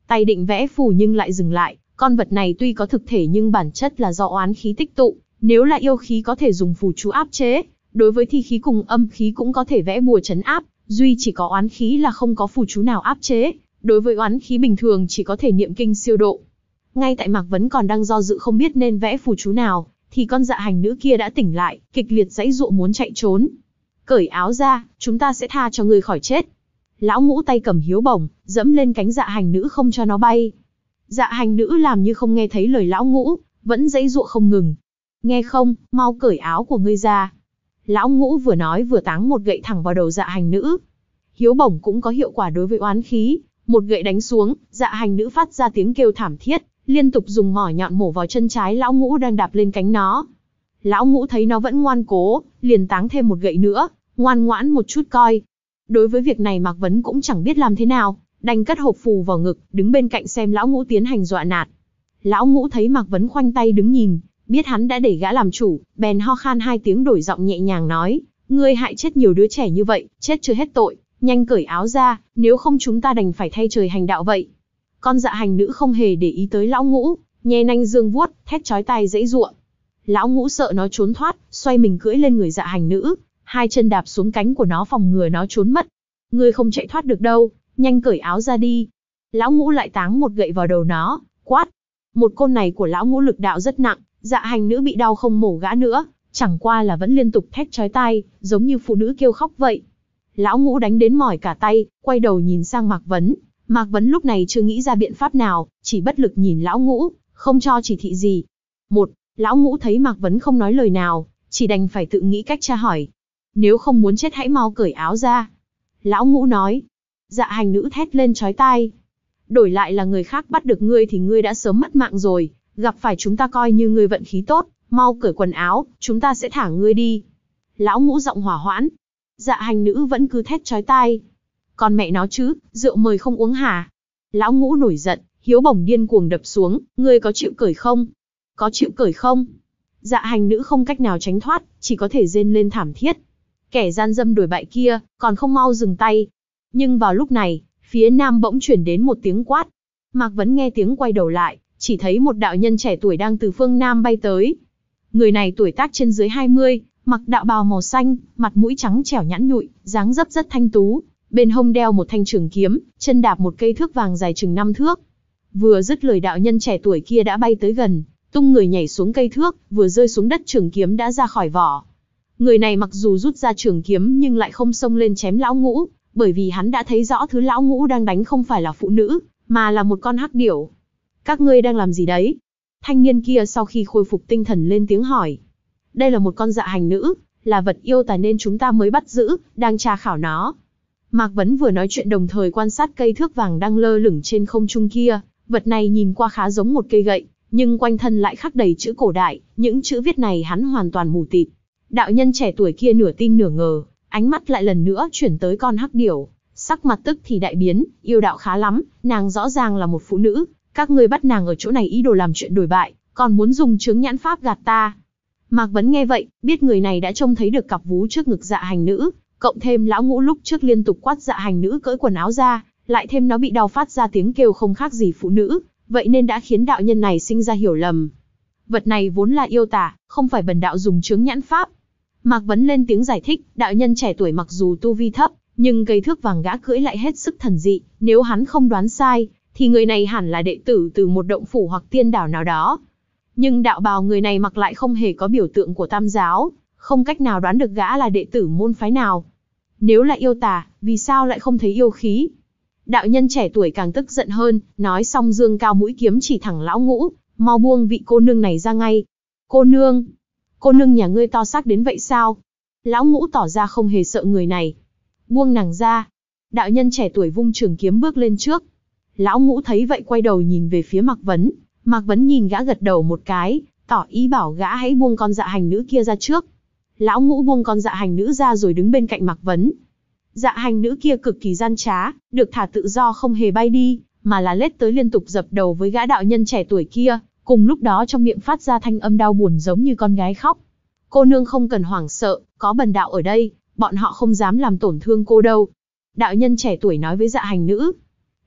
S1: Tay định vẽ phù nhưng lại dừng lại, con vật này tuy có thực thể nhưng bản chất là do oán khí tích tụ, nếu là yêu khí có thể dùng phù chú áp chế, đối với thi khí cùng âm khí cũng có thể vẽ bùa trấn áp, duy chỉ có oán khí là không có phù chú nào áp chế, đối với oán khí bình thường chỉ có thể niệm kinh siêu độ. Ngay tại Mạc Vấn còn đang do dự không biết nên vẽ phù chú nào, thì con dạ hành nữ kia đã tỉnh lại, kịch liệt giãy giụa muốn chạy trốn. Cởi áo ra, chúng ta sẽ tha cho ngươi khỏi chết. Lão Ngũ tay cầm hiếu bổng, dẫm lên cánh dạ hành nữ không cho nó bay. Dạ hành nữ làm như không nghe thấy lời Lão Ngũ, vẫn giãy giụa không ngừng. Nghe không, mau cởi áo của ngươi ra. Lão Ngũ vừa nói vừa táng một gậy thẳng vào đầu dạ hành nữ. Hiếu bổng cũng có hiệu quả đối với oán khí, một gậy đánh xuống, dạ hành nữ phát ra tiếng kêu thảm thiết, liên tục dùng mỏ nhọn mổ vào chân trái Lão Ngũ đang đạp lên cánh nó. Lão Ngũ thấy nó vẫn ngoan cố, liền táng thêm một gậy nữa, ngoan ngoãn một chút coi. Đối với việc này Mạc Vấn cũng chẳng biết làm thế nào, đành cất hộp phù vào ngực, đứng bên cạnh xem Lão Ngũ tiến hành dọa nạt. Lão Ngũ thấy Mạc Vấn khoanh tay đứng nhìn, biết hắn đã để gã làm chủ, bèn ho khan hai tiếng đổi giọng nhẹ nhàng nói, ngươi hại chết nhiều đứa trẻ như vậy, chết chưa hết tội, nhanh cởi áo ra, nếu không chúng ta đành phải thay trời hành đạo vậy. Con dạ hành nữ không hề để ý tới Lão Ngũ, nhe nanh dương vuốt, thét chói tai giãy giụa. Lão Ngũ sợ nó trốn thoát, xoay mình cưỡi lên người dạ hành nữ, hai chân đạp xuống cánh của nó phòng ngừa nó trốn mất. Ngươi không chạy thoát được đâu, nhanh cởi áo ra đi. Lão Ngũ lại táng một gậy vào đầu nó, quát. Một côn này của Lão Ngũ lực đạo rất nặng, dạ hành nữ bị đau không mổ gã nữa, chẳng qua là vẫn liên tục thét chói tai, giống như phụ nữ kêu khóc vậy. Lão Ngũ đánh đến mỏi cả tay, quay đầu nhìn sang Mạc Vấn. Mạc Vấn lúc này chưa nghĩ ra biện pháp nào, chỉ bất lực nhìn Lão Ngũ, không cho chỉ thị gì. Một, Lão Ngũ thấy Mạc Vấn không nói lời nào, chỉ đành phải tự nghĩ cách tra hỏi. Nếu không muốn chết hãy mau cởi áo ra. Lão Ngũ nói. Dạ hành nữ thét lên chói tai. Đổi lại là người khác bắt được ngươi thì ngươi đã sớm mất mạng rồi, gặp phải chúng ta coi như ngươi vận khí tốt, mau cởi quần áo, chúng ta sẽ thả ngươi đi. Lão Ngũ giọng hỏa hoãn. Dạ hành nữ vẫn cứ thét chói tai. Còn mẹ nó chứ, rượu mời không uống hả? Lão Ngũ nổi giận, hiếu bổng điên cuồng đập xuống, ngươi có chịu cởi không? Có chịu cởi không? Dạ hành nữ không cách nào tránh thoát, chỉ có thể rên lên thảm thiết. Kẻ gian dâm đổi bại kia, còn không mau dừng tay. Nhưng vào lúc này, phía nam bỗng chuyển đến một tiếng quát. Mạc Vấn nghe tiếng quay đầu lại, chỉ thấy một đạo nhân trẻ tuổi đang từ phương nam bay tới. Người này tuổi tác trên dưới hai mươi, mặc đạo bào màu xanh, mặt mũi trắng trẻo nhẵn nhụi, dáng dấp rất thanh tú, bên hông đeo một thanh trường kiếm, chân đạp một cây thước vàng dài chừng năm thước. Vừa dứt lời đạo nhân trẻ tuổi kia đã bay tới gần, tung người nhảy xuống cây thước, vừa rơi xuống đất trường kiếm đã ra khỏi vỏ. Người này mặc dù rút ra trường kiếm nhưng lại không xông lên chém Lão Ngũ, bởi vì hắn đã thấy rõ thứ Lão Ngũ đang đánh không phải là phụ nữ, mà là một con hắc điểu. Các ngươi đang làm gì đấy? Thanh niên kia sau khi khôi phục tinh thần lên tiếng hỏi. Đây là một con dạ hành nữ, là vật yêu tà nên chúng ta mới bắt giữ, đang tra khảo nó. Mạc Vấn vừa nói chuyện đồng thời quan sát cây thước vàng đang lơ lửng trên không trung kia, vật này nhìn qua khá giống một cây gậy, nhưng quanh thân lại khắc đầy chữ cổ đại, những chữ viết này hắn hoàn toàn mù tịt. Đạo nhân trẻ tuổi kia nửa tin nửa ngờ, ánh mắt lại lần nữa chuyển tới con hắc điểu, sắc mặt tức thì đại biến, yêu đạo khá lắm, nàng rõ ràng là một phụ nữ, các ngươi bắt nàng ở chỗ này ý đồ làm chuyện đổi bại, còn muốn dùng chướng nhãn pháp gạt ta. Mạc Vấn nghe vậy, biết người này đã trông thấy được cặp vú trước ngực dạ hành nữ, cộng thêm Lão Ngũ lúc trước liên tục quát dạ hành nữ cởi quần áo ra, lại thêm nó bị đau phát ra tiếng kêu không khác gì phụ nữ, vậy nên đã khiến đạo nhân này sinh ra hiểu lầm. Vật này vốn là yêu tà, không phải bần đạo dùng chướng nhãn pháp. Mạc Vấn lên tiếng giải thích, đạo nhân trẻ tuổi mặc dù tu vi thấp, nhưng cây thước vàng gã cưỡi lại hết sức thần dị, nếu hắn không đoán sai, thì người này hẳn là đệ tử từ một động phủ hoặc tiên đảo nào đó. Nhưng đạo bào người này mặc lại không hề có biểu tượng của Tam giáo, không cách nào đoán được gã là đệ tử môn phái nào. Nếu là yêu tà, vì sao lại không thấy yêu khí? Đạo nhân trẻ tuổi càng tức giận hơn, nói xong dương cao mũi kiếm chỉ thẳng Lão Ngũ, mau buông vị cô nương này ra ngay. Cô nương? Cô nương nhà ngươi to xác đến vậy sao? Lão Ngũ tỏ ra không hề sợ người này. Buông nàng ra. Đạo nhân trẻ tuổi vung trường kiếm bước lên trước. Lão Ngũ thấy vậy quay đầu nhìn về phía Mạc Vấn. Mạc Vấn nhìn gã gật đầu một cái, tỏ ý bảo gã hãy buông con dạ hành nữ kia ra trước. Lão Ngũ buông con dạ hành nữ ra rồi đứng bên cạnh Mạc Vấn. Dạ hành nữ kia cực kỳ gian trá, được thả tự do không hề bay đi, mà là lết tới liên tục dập đầu với gã đạo nhân trẻ tuổi kia, cùng lúc đó trong miệng phát ra thanh âm đau buồn giống như con gái khóc. Cô nương không cần hoảng sợ, có bần đạo ở đây, bọn họ không dám làm tổn thương cô đâu. Đạo nhân trẻ tuổi nói với dạ hành nữ.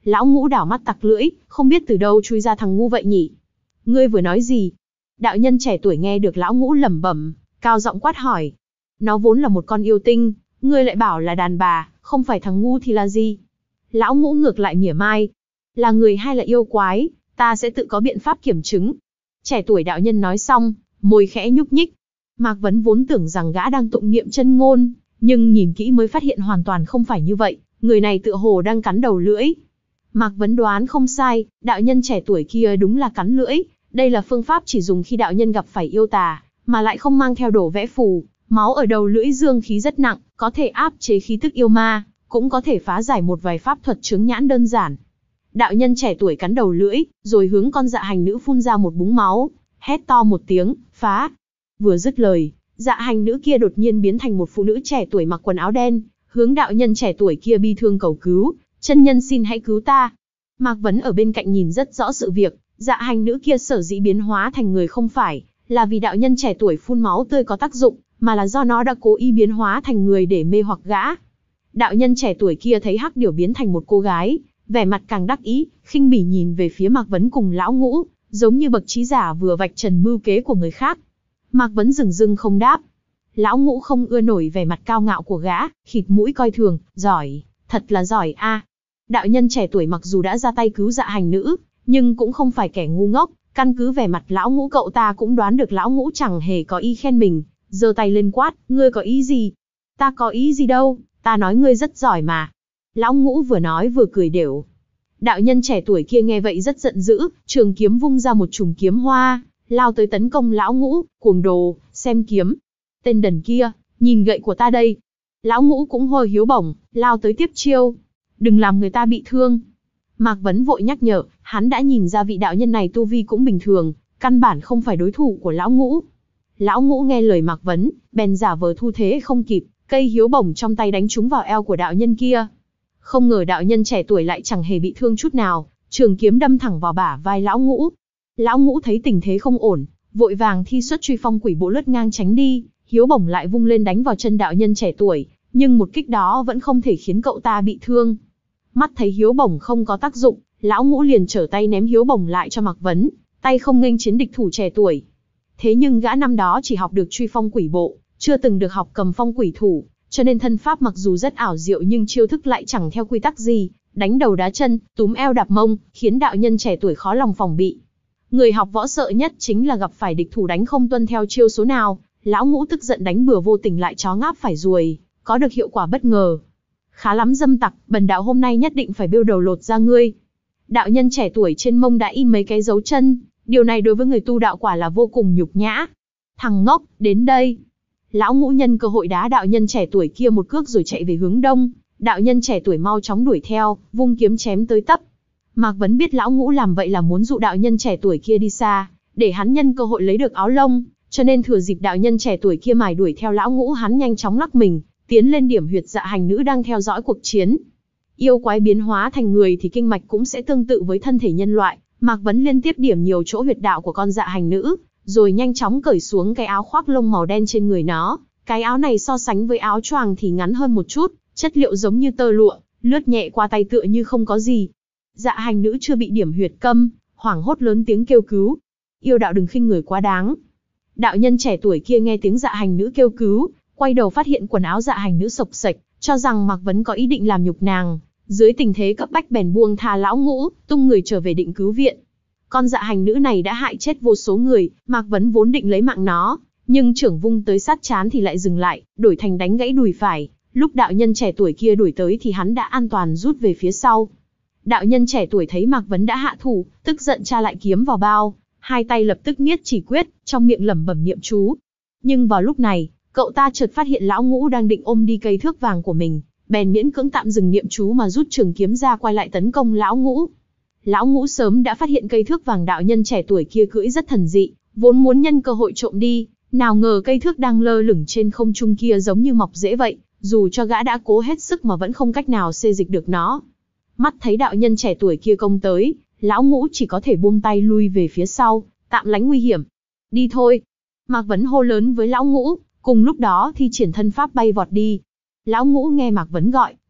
S1: Lão Ngũ đảo mắt tặc lưỡi, không biết từ đâu chui ra thằng ngu vậy nhỉ? Ngươi vừa nói gì? Đạo nhân trẻ tuổi nghe được Lão Ngũ lẩm bẩm, cao giọng quát hỏi. Nó vốn là một con yêu tinh, ngươi lại bảo là đàn bà, không phải thằng ngu thì là gì? Lão Ngũ ngược lại mỉa mai. Là người hay là yêu quái, ta sẽ tự có biện pháp kiểm chứng. Trẻ tuổi đạo nhân nói xong, môi khẽ nhúc nhích. Mạc Vấn vốn tưởng rằng gã đang tụng niệm chân ngôn, nhưng nhìn kỹ mới phát hiện hoàn toàn không phải như vậy, người này tựa hồ đang cắn đầu lưỡi. Mạc Vấn đoán không sai, đạo nhân trẻ tuổi kia đúng là cắn lưỡi, đây là phương pháp chỉ dùng khi đạo nhân gặp phải yêu tà, mà lại không mang theo đồ vẽ phù, máu ở đầu lưỡi dương khí rất nặng, có thể áp chế khí tức yêu ma, cũng có thể phá giải một vài pháp thuật chướng nhãn đơn giản. Đạo nhân trẻ tuổi cắn đầu lưỡi, rồi hướng con dạ hành nữ phun ra một búng máu, hét to một tiếng, phá. Vừa dứt lời, dạ hành nữ kia đột nhiên biến thành một phụ nữ trẻ tuổi mặc quần áo đen, hướng đạo nhân trẻ tuổi kia bi thương cầu cứu, chân nhân xin hãy cứu ta. Mạc Vấn ở bên cạnh nhìn rất rõ sự việc, dạ hành nữ kia sở dĩ biến hóa thành người không phải là vì đạo nhân trẻ tuổi phun máu tươi có tác dụng, mà là do nó đã cố ý biến hóa thành người để mê hoặc gã. Đạo nhân trẻ tuổi kia thấy hắc điểu biến thành một cô gái, vẻ mặt càng đắc ý, khinh bỉ nhìn về phía Mạc Vấn cùng Lão Ngũ, giống như bậc trí giả vừa vạch trần mưu kế của người khác. Mạc Vấn dửng dưng không đáp. Lão Ngũ không ưa nổi vẻ mặt cao ngạo của gã, khịt mũi coi thường, giỏi, thật là giỏi a. Đạo nhân trẻ tuổi mặc dù đã ra tay cứu dạ hành nữ, nhưng cũng không phải kẻ ngu ngốc, căn cứ vẻ mặt Lão Ngũ cậu ta cũng đoán được Lão Ngũ chẳng hề có ý khen mình, giơ tay lên quát, ngươi có ý gì? Ta có ý gì đâu, ta nói ngươi rất giỏi mà. Lão Ngũ vừa nói vừa cười đểu. Đạo nhân trẻ tuổi kia nghe vậy rất giận dữ, trường kiếm vung ra một chùm kiếm hoa, lao tới tấn công Lão Ngũ, cuồng đồ, xem kiếm. Tên đần kia, nhìn gậy của ta đây. Lão Ngũ cũng hôi hiếu bổng, lao tới tiếp chiêu. Đừng làm người ta bị thương. Mạc Vấn vội nhắc nhở, hắn đã nhìn ra vị đạo nhân này tu vi cũng bình thường, căn bản không phải đối thủ của Lão Ngũ. Lão Ngũ nghe lời Mạc Vấn, bèn giả vờ thu thế không kịp, cây hiếu bổng trong tay đánh trúng vào eo của đạo nhân kia. Không ngờ đạo nhân trẻ tuổi lại chẳng hề bị thương chút nào, trường kiếm đâm thẳng vào bả vai Lão Ngũ. Lão Ngũ thấy tình thế không ổn, vội vàng thi xuất truy phong quỷ bộ lướt ngang tránh đi, hiếu bổng lại vung lên đánh vào chân đạo nhân trẻ tuổi, nhưng một kích đó vẫn không thể khiến cậu ta bị thương. Mắt thấy hiếu bổng không có tác dụng, Lão Ngũ liền trở tay ném hiếu bổng lại cho Mạc Vấn, tay không nghênh chiến địch thủ trẻ tuổi. Thế nhưng gã năm đó chỉ học được truy phong quỷ bộ, chưa từng được học cầm phong quỷ thủ, cho nên thân pháp mặc dù rất ảo diệu nhưng chiêu thức lại chẳng theo quy tắc gì, đánh đầu đá chân, túm eo đạp mông, khiến đạo nhân trẻ tuổi khó lòng phòng bị. Người học võ sợ nhất chính là gặp phải địch thủ đánh không tuân theo chiêu số nào, Lão Ngũ tức giận đánh bừa vô tình lại chó ngáp phải ruồi, có được hiệu quả bất ngờ. Khá lắm dâm tặc, bần đạo hôm nay nhất định phải bêu đầu lột da ngươi. Đạo nhân trẻ tuổi trên mông đã in mấy cái dấu chân, điều này đối với người tu đạo quả là vô cùng nhục nhã. Thằng ngốc, đến đây. Lão Ngũ nhân cơ hội đá đạo nhân trẻ tuổi kia một cước rồi chạy về hướng đông. Đạo nhân trẻ tuổi mau chóng đuổi theo, vung kiếm chém tới tấp. Mạc Vấn biết Lão Ngũ làm vậy là muốn dụ đạo nhân trẻ tuổi kia đi xa, để hắn nhân cơ hội lấy được áo lông, cho nên thừa dịp đạo nhân trẻ tuổi kia mải đuổi theo Lão Ngũ, hắn nhanh chóng lắc mình, tiến lên điểm huyệt dạ hành nữ đang theo dõi cuộc chiến. Yêu quái biến hóa thành người thì kinh mạch cũng sẽ tương tự với thân thể nhân loại. Mạc Vấn liên tiếp điểm nhiều chỗ huyệt đạo của con dạ hành nữ, rồi nhanh chóng cởi xuống cái áo khoác lông màu đen trên người nó. Cái áo này so sánh với áo choàng thì ngắn hơn một chút, chất liệu giống như tơ lụa, lướt nhẹ qua tay tựa như không có gì. Dạ hành nữ chưa bị điểm huyệt câm, hoảng hốt lớn tiếng kêu cứu. Yêu đạo đừng khinh người quá đáng. Đạo nhân trẻ tuổi kia nghe tiếng dạ hành nữ kêu cứu, quay đầu phát hiện quần áo dạ hành nữ xộc xệch, cho rằng Mạc Vấn có ý định làm nhục nàng. Dưới tình thế cấp bách bèn buông tha Lão Ngũ, tung người trở về định cứu viện. Con dạ hành nữ này đã hại chết vô số người, Mạc Vấn vốn định lấy mạng nó, nhưng trưởng vung tới sát chán thì lại dừng lại, đổi thành đánh gãy đùi phải. Lúc đạo nhân trẻ tuổi kia đuổi tới thì hắn đã an toàn rút về phía sau. Đạo nhân trẻ tuổi thấy Mạc Vấn đã hạ thủ, tức giận tra lại kiếm vào bao, hai tay lập tức niết chỉ quyết, trong miệng lẩm bẩm niệm chú. Nhưng vào lúc này, cậu ta chợt phát hiện Lão Ngũ đang định ôm đi cây thước vàng của mình, bèn miễn cưỡng tạm dừng niệm chú mà rút trường kiếm ra quay lại tấn công Lão Ngũ. Lão Ngũ sớm đã phát hiện cây thước vàng đạo nhân trẻ tuổi kia cưỡi rất thần dị, vốn muốn nhân cơ hội trộm đi, nào ngờ cây thước đang lơ lửng trên không trung kia giống như mọc rễ vậy, dù cho gã đã cố hết sức mà vẫn không cách nào xê dịch được nó. Mắt thấy đạo nhân trẻ tuổi kia công tới, Lão Ngũ chỉ có thể buông tay lui về phía sau, tạm lánh nguy hiểm. Đi thôi. Mạc Vấn hô lớn với Lão Ngũ, cùng lúc đó thi triển thân pháp bay vọt đi. Lão Ngũ nghe Mạc Vấn gọi,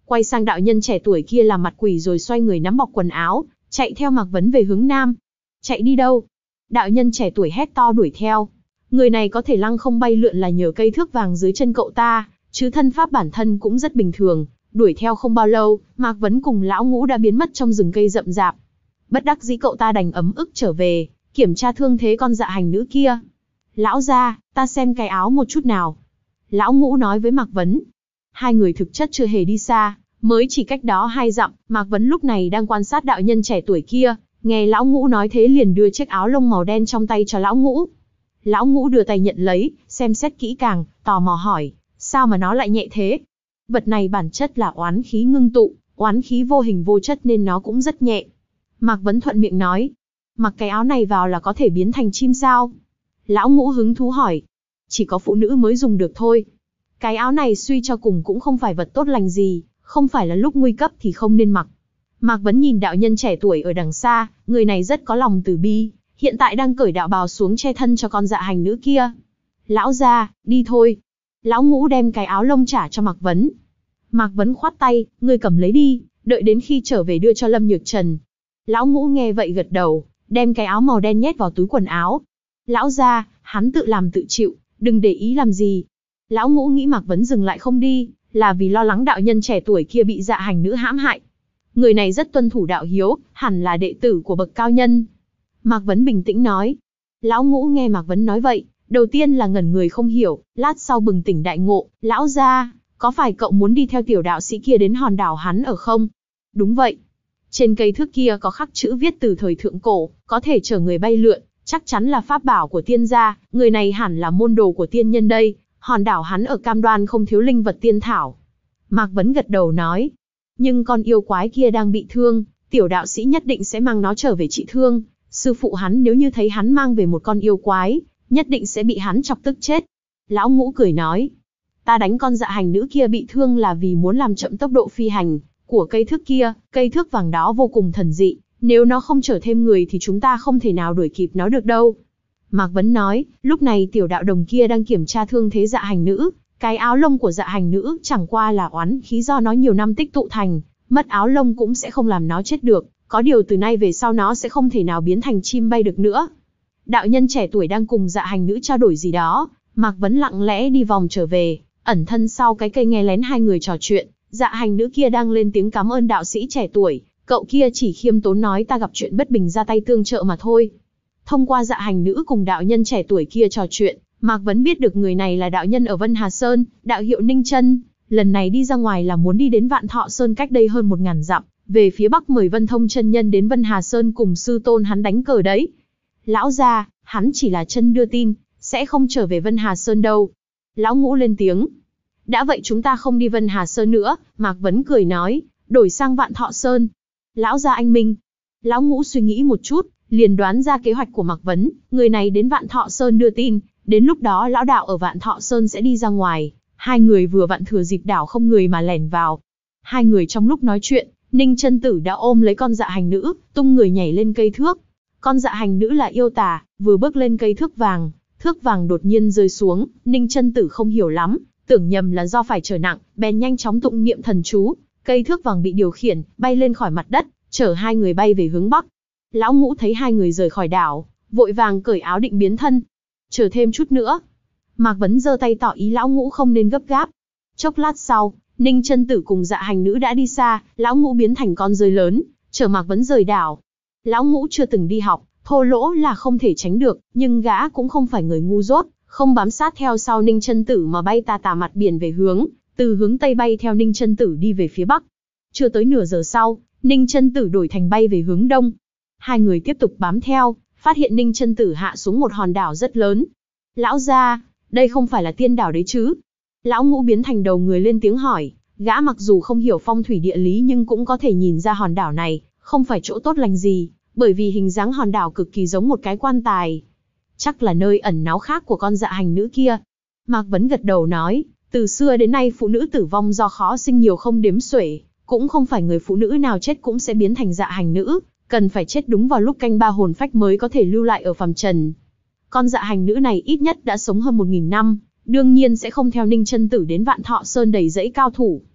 S1: quay sang đạo nhân trẻ tuổi kia làm mặt quỷ rồi xoay người nắm bọc quần áo, chạy theo Mạc Vấn về hướng nam. Chạy đi đâu? Đạo nhân trẻ tuổi hét to đuổi theo. Người này có thể lăng không bay lượn là nhờ cây thước vàng dưới chân cậu ta, chứ thân pháp bản thân cũng rất bình thường. Đuổi theo không bao lâu, Mạc Vấn cùng lão Ngũ đã biến mất trong rừng cây rậm rạp. Bất đắc dĩ cậu ta đành ấm ức trở về, kiểm tra thương thế con dạ hành nữ kia. Lão gia, ta xem cái áo một chút nào. Lão Ngũ nói với Mạc Vấn. Hai người thực chất chưa hề đi xa, mới chỉ cách đó hai dặm. Mạc Vấn lúc này đang quan sát đạo nhân trẻ tuổi kia, nghe lão Ngũ nói thế liền đưa chiếc áo lông màu đen trong tay cho lão Ngũ. Lão Ngũ đưa tay nhận lấy, xem xét kỹ càng, tò mò hỏi, sao mà nó lại nhẹ thế? Vật này bản chất là oán khí ngưng tụ, oán khí vô hình vô chất nên nó cũng rất nhẹ. Mạc Vấn thuận miệng nói, mặc cái áo này vào là có thể biến thành chim sao? Lão Ngũ hứng thú hỏi, chỉ có phụ nữ mới dùng được thôi. Cái áo này suy cho cùng cũng không phải vật tốt lành gì, không phải là lúc nguy cấp thì không nên mặc. Mạc Vấn nhìn đạo nhân trẻ tuổi ở đằng xa, người này rất có lòng từ bi, hiện tại đang cởi đạo bào xuống che thân cho con dạ hành nữ kia. Lão gia, đi thôi. Lão Ngũ đem cái áo lông trả cho Mạc Vấn. Mạc Vấn khoát tay, ngươi cầm lấy đi, đợi đến khi trở về đưa cho Lâm Nhược Trần. Lão Ngũ nghe vậy gật đầu, đem cái áo màu đen nhét vào túi quần áo. Lão gia, hắn tự làm tự chịu, đừng để ý làm gì. Lão Ngũ nghĩ Mạc Vấn dừng lại không đi, là vì lo lắng đạo nhân trẻ tuổi kia bị dạ hành nữ hãm hại. Người này rất tuân thủ đạo hiếu, hẳn là đệ tử của bậc cao nhân. Mạc Vấn bình tĩnh nói. Lão Ngũ nghe Mạc Vấn nói vậy, đầu tiên là ngẩn người không hiểu, lát sau bừng tỉnh đại ngộ. Lão gia, có phải cậu muốn đi theo tiểu đạo sĩ kia đến hòn đảo hắn ở không? Đúng vậy. Trên cây thước kia có khắc chữ viết từ thời thượng cổ, có thể chở người bay lượn, chắc chắn là pháp bảo của tiên gia, người này hẳn là môn đồ của tiên nhân đây, hòn đảo hắn ở cam đoan không thiếu linh vật tiên thảo. Mạc Vấn gật đầu nói, nhưng con yêu quái kia đang bị thương, tiểu đạo sĩ nhất định sẽ mang nó trở về trị thương, sư phụ hắn nếu như thấy hắn mang về một con yêu quái, nhất định sẽ bị hắn chọc tức chết. Lão Ngũ cười nói, ta đánh con dạ hành nữ kia bị thương là vì muốn làm chậm tốc độ phi hành của cây thước kia, cây thước vàng đó vô cùng thần dị, nếu nó không chở thêm người thì chúng ta không thể nào đuổi kịp nó được đâu. Mạc Vấn nói, lúc này tiểu đạo đồng kia đang kiểm tra thương thế dạ hành nữ, cái áo lông của dạ hành nữ chẳng qua là oán khí do nó nhiều năm tích tụ thành, mất áo lông cũng sẽ không làm nó chết được, có điều từ nay về sau nó sẽ không thể nào biến thành chim bay được nữa. Đạo nhân trẻ tuổi đang cùng dạ hành nữ trao đổi gì đó, Mạc Vấn lặng lẽ đi vòng trở về, ẩn thân sau cái cây nghe lén hai người trò chuyện. Dạ hành nữ kia đang lên tiếng cảm ơn đạo sĩ trẻ tuổi, cậu kia chỉ khiêm tốn nói ta gặp chuyện bất bình ra tay tương trợ mà thôi. Thông qua dạ hành nữ cùng đạo nhân trẻ tuổi kia trò chuyện, Mạc Vấn biết được người này là đạo nhân ở Vân Hà Sơn, đạo hiệu Ninh Chân, lần này đi ra ngoài là muốn đi đến Vạn Thọ Sơn cách đây hơn một ngàn dặm, về phía bắc mời Vân Thông chân nhân đến Vân Hà Sơn cùng sư tôn hắn đánh cờ đấy. Lão gia, hắn chỉ là chân đưa tin, sẽ không trở về Vân Hà Sơn đâu. Lão Ngũ lên tiếng. Đã vậy chúng ta không đi Vân Hà Sơn nữa, Mạc Vấn cười nói, đổi sang Vạn Thọ Sơn. Lão gia anh minh. Lão Ngũ suy nghĩ một chút, liền đoán ra kế hoạch của Mạc Vấn, người này đến Vạn Thọ Sơn đưa tin, đến lúc đó lão đạo ở Vạn Thọ Sơn sẽ đi ra ngoài, hai người vừa vặn thừa dịp đảo không người mà lẻn vào. Hai người trong lúc nói chuyện, Ninh Chân Tử đã ôm lấy con dạ hành nữ, tung người nhảy lên cây thước. Con dạ hành nữ là yêu tà, vừa bước lên cây thước vàng, thước vàng đột nhiên rơi xuống, Ninh Chân Tử không hiểu lắm, tưởng nhầm là do phải trở nặng, bèn nhanh chóng tụng niệm thần chú, cây thước vàng bị điều khiển, bay lên khỏi mặt đất, chở hai người bay về hướng bắc. Lão Ngũ thấy hai người rời khỏi đảo, vội vàng cởi áo định biến thân. Chờ thêm chút nữa. Mạc Vấn giơ tay tỏ ý Lão Ngũ không nên gấp gáp. Chốc lát sau, Ninh Chân Tử cùng dạ hành nữ đã đi xa, Lão Ngũ biến thành con rơi lớn, chở Mạc Vấn rời đảo. Lão Ngũ chưa từng đi học, thô lỗ là không thể tránh được, nhưng gã cũng không phải người ngu dốt, không bám sát theo sau Ninh Chân Tử mà bay tà tà mặt biển về hướng, từ hướng tây bay theo Ninh Chân Tử đi về phía bắc. Chưa tới nửa giờ sau, Ninh Chân Tử đổi thành bay về hướng đông. Hai người tiếp tục bám theo, phát hiện Ninh Chân Tử hạ xuống một hòn đảo rất lớn. Lão gia, đây không phải là tiên đảo đấy chứ? Lão Ngũ biến thành đầu người lên tiếng hỏi, gã mặc dù không hiểu phong thủy địa lý nhưng cũng có thể nhìn ra hòn đảo này không phải chỗ tốt lành gì, bởi vì hình dáng hòn đảo cực kỳ giống một cái quan tài. Chắc là nơi ẩn náu khác của con dạ hành nữ kia. Mạc Vấn gật đầu nói, từ xưa đến nay phụ nữ tử vong do khó sinh nhiều không đếm xuể, cũng không phải người phụ nữ nào chết cũng sẽ biến thành dạ hành nữ, cần phải chết đúng vào lúc canh ba hồn phách mới có thể lưu lại ở phàm trần. Con dạ hành nữ này ít nhất đã sống hơn một nghìn năm, đương nhiên sẽ không theo Ninh Chân Tử đến Vạn Thọ Sơn đầy rẫy cao thủ.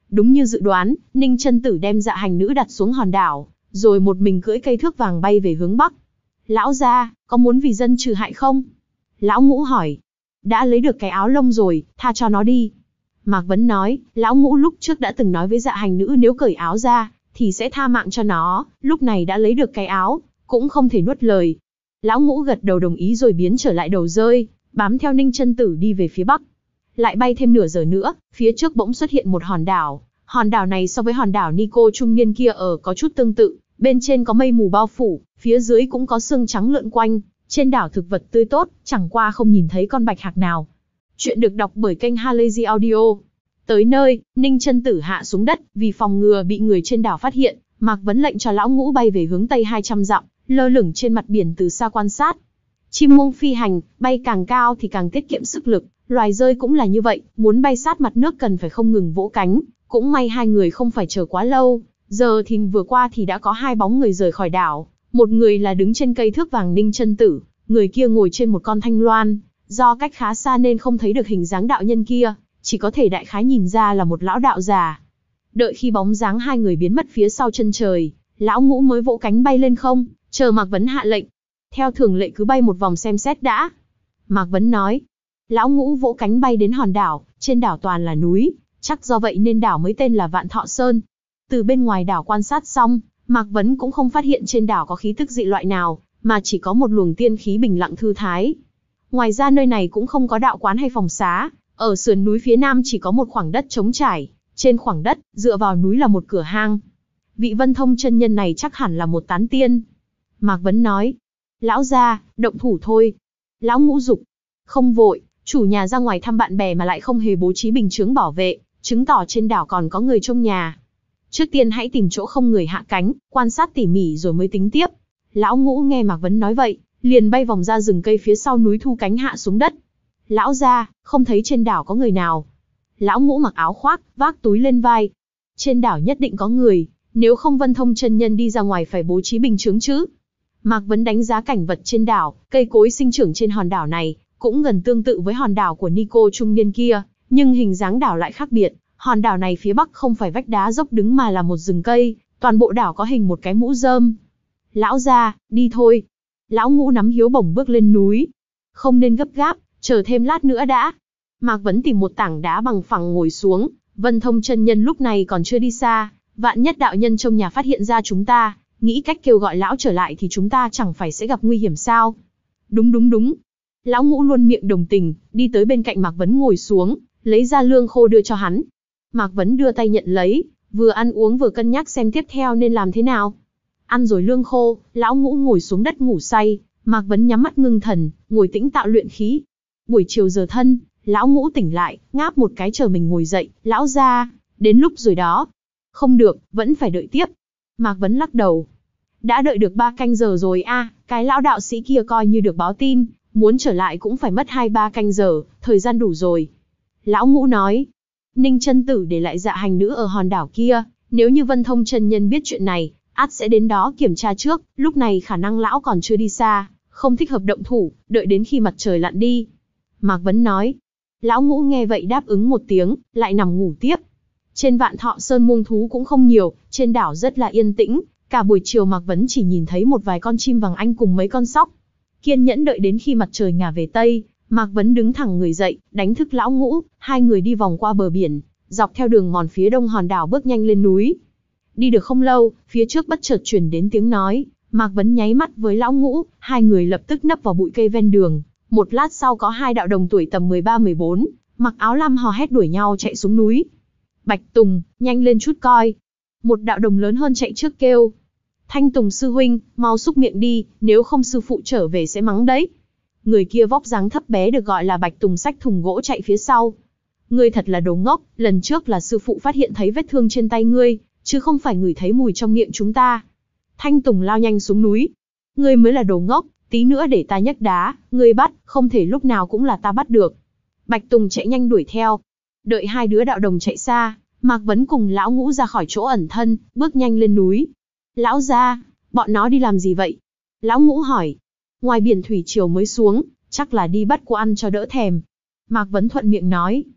S1: Đúng như dự đoán, Ninh Chân Tử đem Dạ Hành Nữ đặt xuống hòn đảo, rồi một mình cưỡi cây thước vàng bay về hướng bắc. Lão gia, có muốn vì dân trừ hại không? Lão Ngũ hỏi. Đã lấy được cái áo lông rồi, tha cho nó đi. Mạc Vấn nói, Lão Ngũ lúc trước đã từng nói với Dạ Hành Nữ nếu cởi áo ra, thì sẽ tha mạng cho nó, lúc này đã lấy được cái áo, cũng không thể nuốt lời. Lão Ngũ gật đầu đồng ý rồi biến trở lại đầu rơi, bám theo Ninh Chân Tử đi về phía bắc. Lại bay thêm nửa giờ nữa, phía trước bỗng xuất hiện một hòn đảo. Hòn đảo này so với hòn đảo Nico trung niên kia ở có chút tương tự, bên trên có mây mù bao phủ, phía dưới cũng có sương trắng lượn quanh. Trên đảo thực vật tươi tốt, chẳng qua không nhìn thấy con bạch hạc nào. Chuyện được đọc bởi kênh Halazy Audio. Tới nơi, Ninh Chân Tử hạ xuống đất, vì phòng ngừa bị người trên đảo phát hiện, Mạc Vấn lệnh cho Lão Ngũ bay về hướng tây hai trăm dặm, lơ lửng trên mặt biển từ xa quan sát. Chim muông phi hành, bay càng cao thì càng tiết kiệm sức lực, loài rơi cũng là như vậy, muốn bay sát mặt nước cần phải không ngừng vỗ cánh, cũng may hai người không phải chờ quá lâu, giờ thìn vừa qua thì đã có hai bóng người rời khỏi đảo, một người là đứng trên cây thước vàng Ninh Chân Tử, người kia ngồi trên một con thanh loan, do cách khá xa nên không thấy được hình dáng đạo nhân kia, chỉ có thể đại khái nhìn ra là một lão đạo già. Đợi khi bóng dáng hai người biến mất phía sau chân trời, Lão Ngũ mới vỗ cánh bay lên không, chờ Mạc Vấn hạ lệnh. Theo thường lệ cứ bay một vòng xem xét đã. Mạc Vấn nói. Lão Ngũ vỗ cánh bay đến hòn đảo, trên đảo toàn là núi, chắc do vậy nên đảo mới tên là Vạn Thọ Sơn. Từ bên ngoài đảo quan sát xong, Mạc Vấn cũng không phát hiện trên đảo có khí tức dị loại nào, mà chỉ có một luồng tiên khí bình lặng thư thái. Ngoài ra nơi này cũng không có đạo quán hay phòng xá, ở sườn núi phía nam chỉ có một khoảng đất trống trải, trên khoảng đất, dựa vào núi là một cửa hang. Vị Vân Thông chân nhân này chắc hẳn là một tán tiên. Mạc Vấn nói, lão gia, động thủ thôi. Lão Ngũ dục, không vội, chủ nhà ra ngoài thăm bạn bè mà lại không hề bố trí bình chướng bảo vệ, chứng tỏ trên đảo còn có người trong nhà. Trước tiên hãy tìm chỗ không người hạ cánh, quan sát tỉ mỉ rồi mới tính tiếp. Lão Ngũ nghe Mạc Vấn nói vậy, liền bay vòng ra rừng cây phía sau núi thu cánh hạ xuống đất. Lão gia, không thấy trên đảo có người nào. Lão Ngũ mặc áo khoác, vác túi lên vai. Trên đảo nhất định có người, nếu không Vân Thông chân nhân đi ra ngoài phải bố trí bình chướng chứ. Mạc Vấn đánh giá cảnh vật trên đảo, cây cối sinh trưởng trên hòn đảo này, cũng gần tương tự với hòn đảo của Nico trung niên kia, nhưng hình dáng đảo lại khác biệt. Hòn đảo này phía bắc không phải vách đá dốc đứng mà là một rừng cây, toàn bộ đảo có hình một cái mũ rơm. Lão gia, đi thôi. Lão Ngũ nắm hiếu bổng bước lên núi. Không nên gấp gáp, chờ thêm lát nữa đã. Mạc Vấn tìm một tảng đá bằng phẳng ngồi xuống, Vân Thông chân nhân lúc này còn chưa đi xa, vạn nhất đạo nhân trong nhà phát hiện ra chúng ta, nghĩ cách kêu gọi lão trở lại thì chúng ta chẳng phải sẽ gặp nguy hiểm sao? Đúng đúng đúng. Lão Ngũ luôn miệng đồng tình, đi tới bên cạnh Mạc Vấn ngồi xuống, lấy ra lương khô đưa cho hắn. Mạc Vấn đưa tay nhận lấy, vừa ăn uống vừa cân nhắc xem tiếp theo nên làm thế nào. Ăn rồi lương khô, Lão Ngũ ngồi xuống đất ngủ say, Mạc Vấn nhắm mắt ngưng thần, ngồi tĩnh tạo luyện khí. Buổi chiều giờ thân, Lão Ngũ tỉnh lại, ngáp một cái chờ mình ngồi dậy, lão gia, đến lúc rồi đó. Không được, vẫn phải đợi tiếp. Mạc Vấn lắc đầu. Đã đợi được ba canh giờ rồi a, à, cái lão đạo sĩ kia coi như được báo tin, muốn trở lại cũng phải mất hai ba canh giờ, thời gian đủ rồi. Lão Ngũ nói, Ninh Chân Tử để lại Dạ Hành Nữ ở hòn đảo kia, nếu như Vân Thông chân nhân biết chuyện này, ắt sẽ đến đó kiểm tra trước, lúc này khả năng lão còn chưa đi xa, không thích hợp động thủ, đợi đến khi mặt trời lặn đi. Mạc Vấn nói. Lão Ngũ nghe vậy đáp ứng một tiếng, lại nằm ngủ tiếp. Trên Vạn Thọ Sơn muông thú cũng không nhiều, trên đảo rất là yên tĩnh, cả buổi chiều Mạc Vấn chỉ nhìn thấy một vài con chim vàng anh cùng mấy con sóc. Kiên nhẫn đợi đến khi mặt trời ngả về tây, Mạc Vấn đứng thẳng người dậy, đánh thức Lão Ngũ, hai người đi vòng qua bờ biển, dọc theo đường mòn phía đông hòn đảo bước nhanh lên núi. Đi được không lâu, phía trước bất chợt truyền đến tiếng nói, Mạc Vấn nháy mắt với Lão Ngũ, hai người lập tức nấp vào bụi cây ven đường. Một lát sau có hai đạo đồng tuổi tầm mười ba mười bốn, mặc áo lam hò hét đuổi nhau chạy xuống núi. Bạch Tùng, nhanh lên chút coi. Một đạo đồng lớn hơn chạy trước kêu. Thanh Tùng sư huynh, mau xúc miệng đi, nếu không sư phụ trở về sẽ mắng đấy. Người kia vóc dáng thấp bé được gọi là Bạch Tùng xách thùng gỗ chạy phía sau. Ngươi thật là đồ ngốc, lần trước là sư phụ phát hiện thấy vết thương trên tay ngươi, chứ không phải ngửi thấy mùi trong miệng chúng ta. Thanh Tùng lao nhanh xuống núi. Ngươi mới là đồ ngốc, tí nữa để ta nhấc đá, ngươi bắt, không thể lúc nào cũng là ta bắt được. Bạch Tùng chạy nhanh đuổi theo. Đợi hai đứa đạo đồng chạy xa, Mạc Vấn cùng Lão Ngũ ra khỏi chỗ ẩn thân, bước nhanh lên núi. Lão gia, bọn nó đi làm gì vậy? Lão Ngũ hỏi. Ngoài biển thủy triều mới xuống, chắc là đi bắt của ăn cho đỡ thèm. Mạc Vấn thuận miệng nói.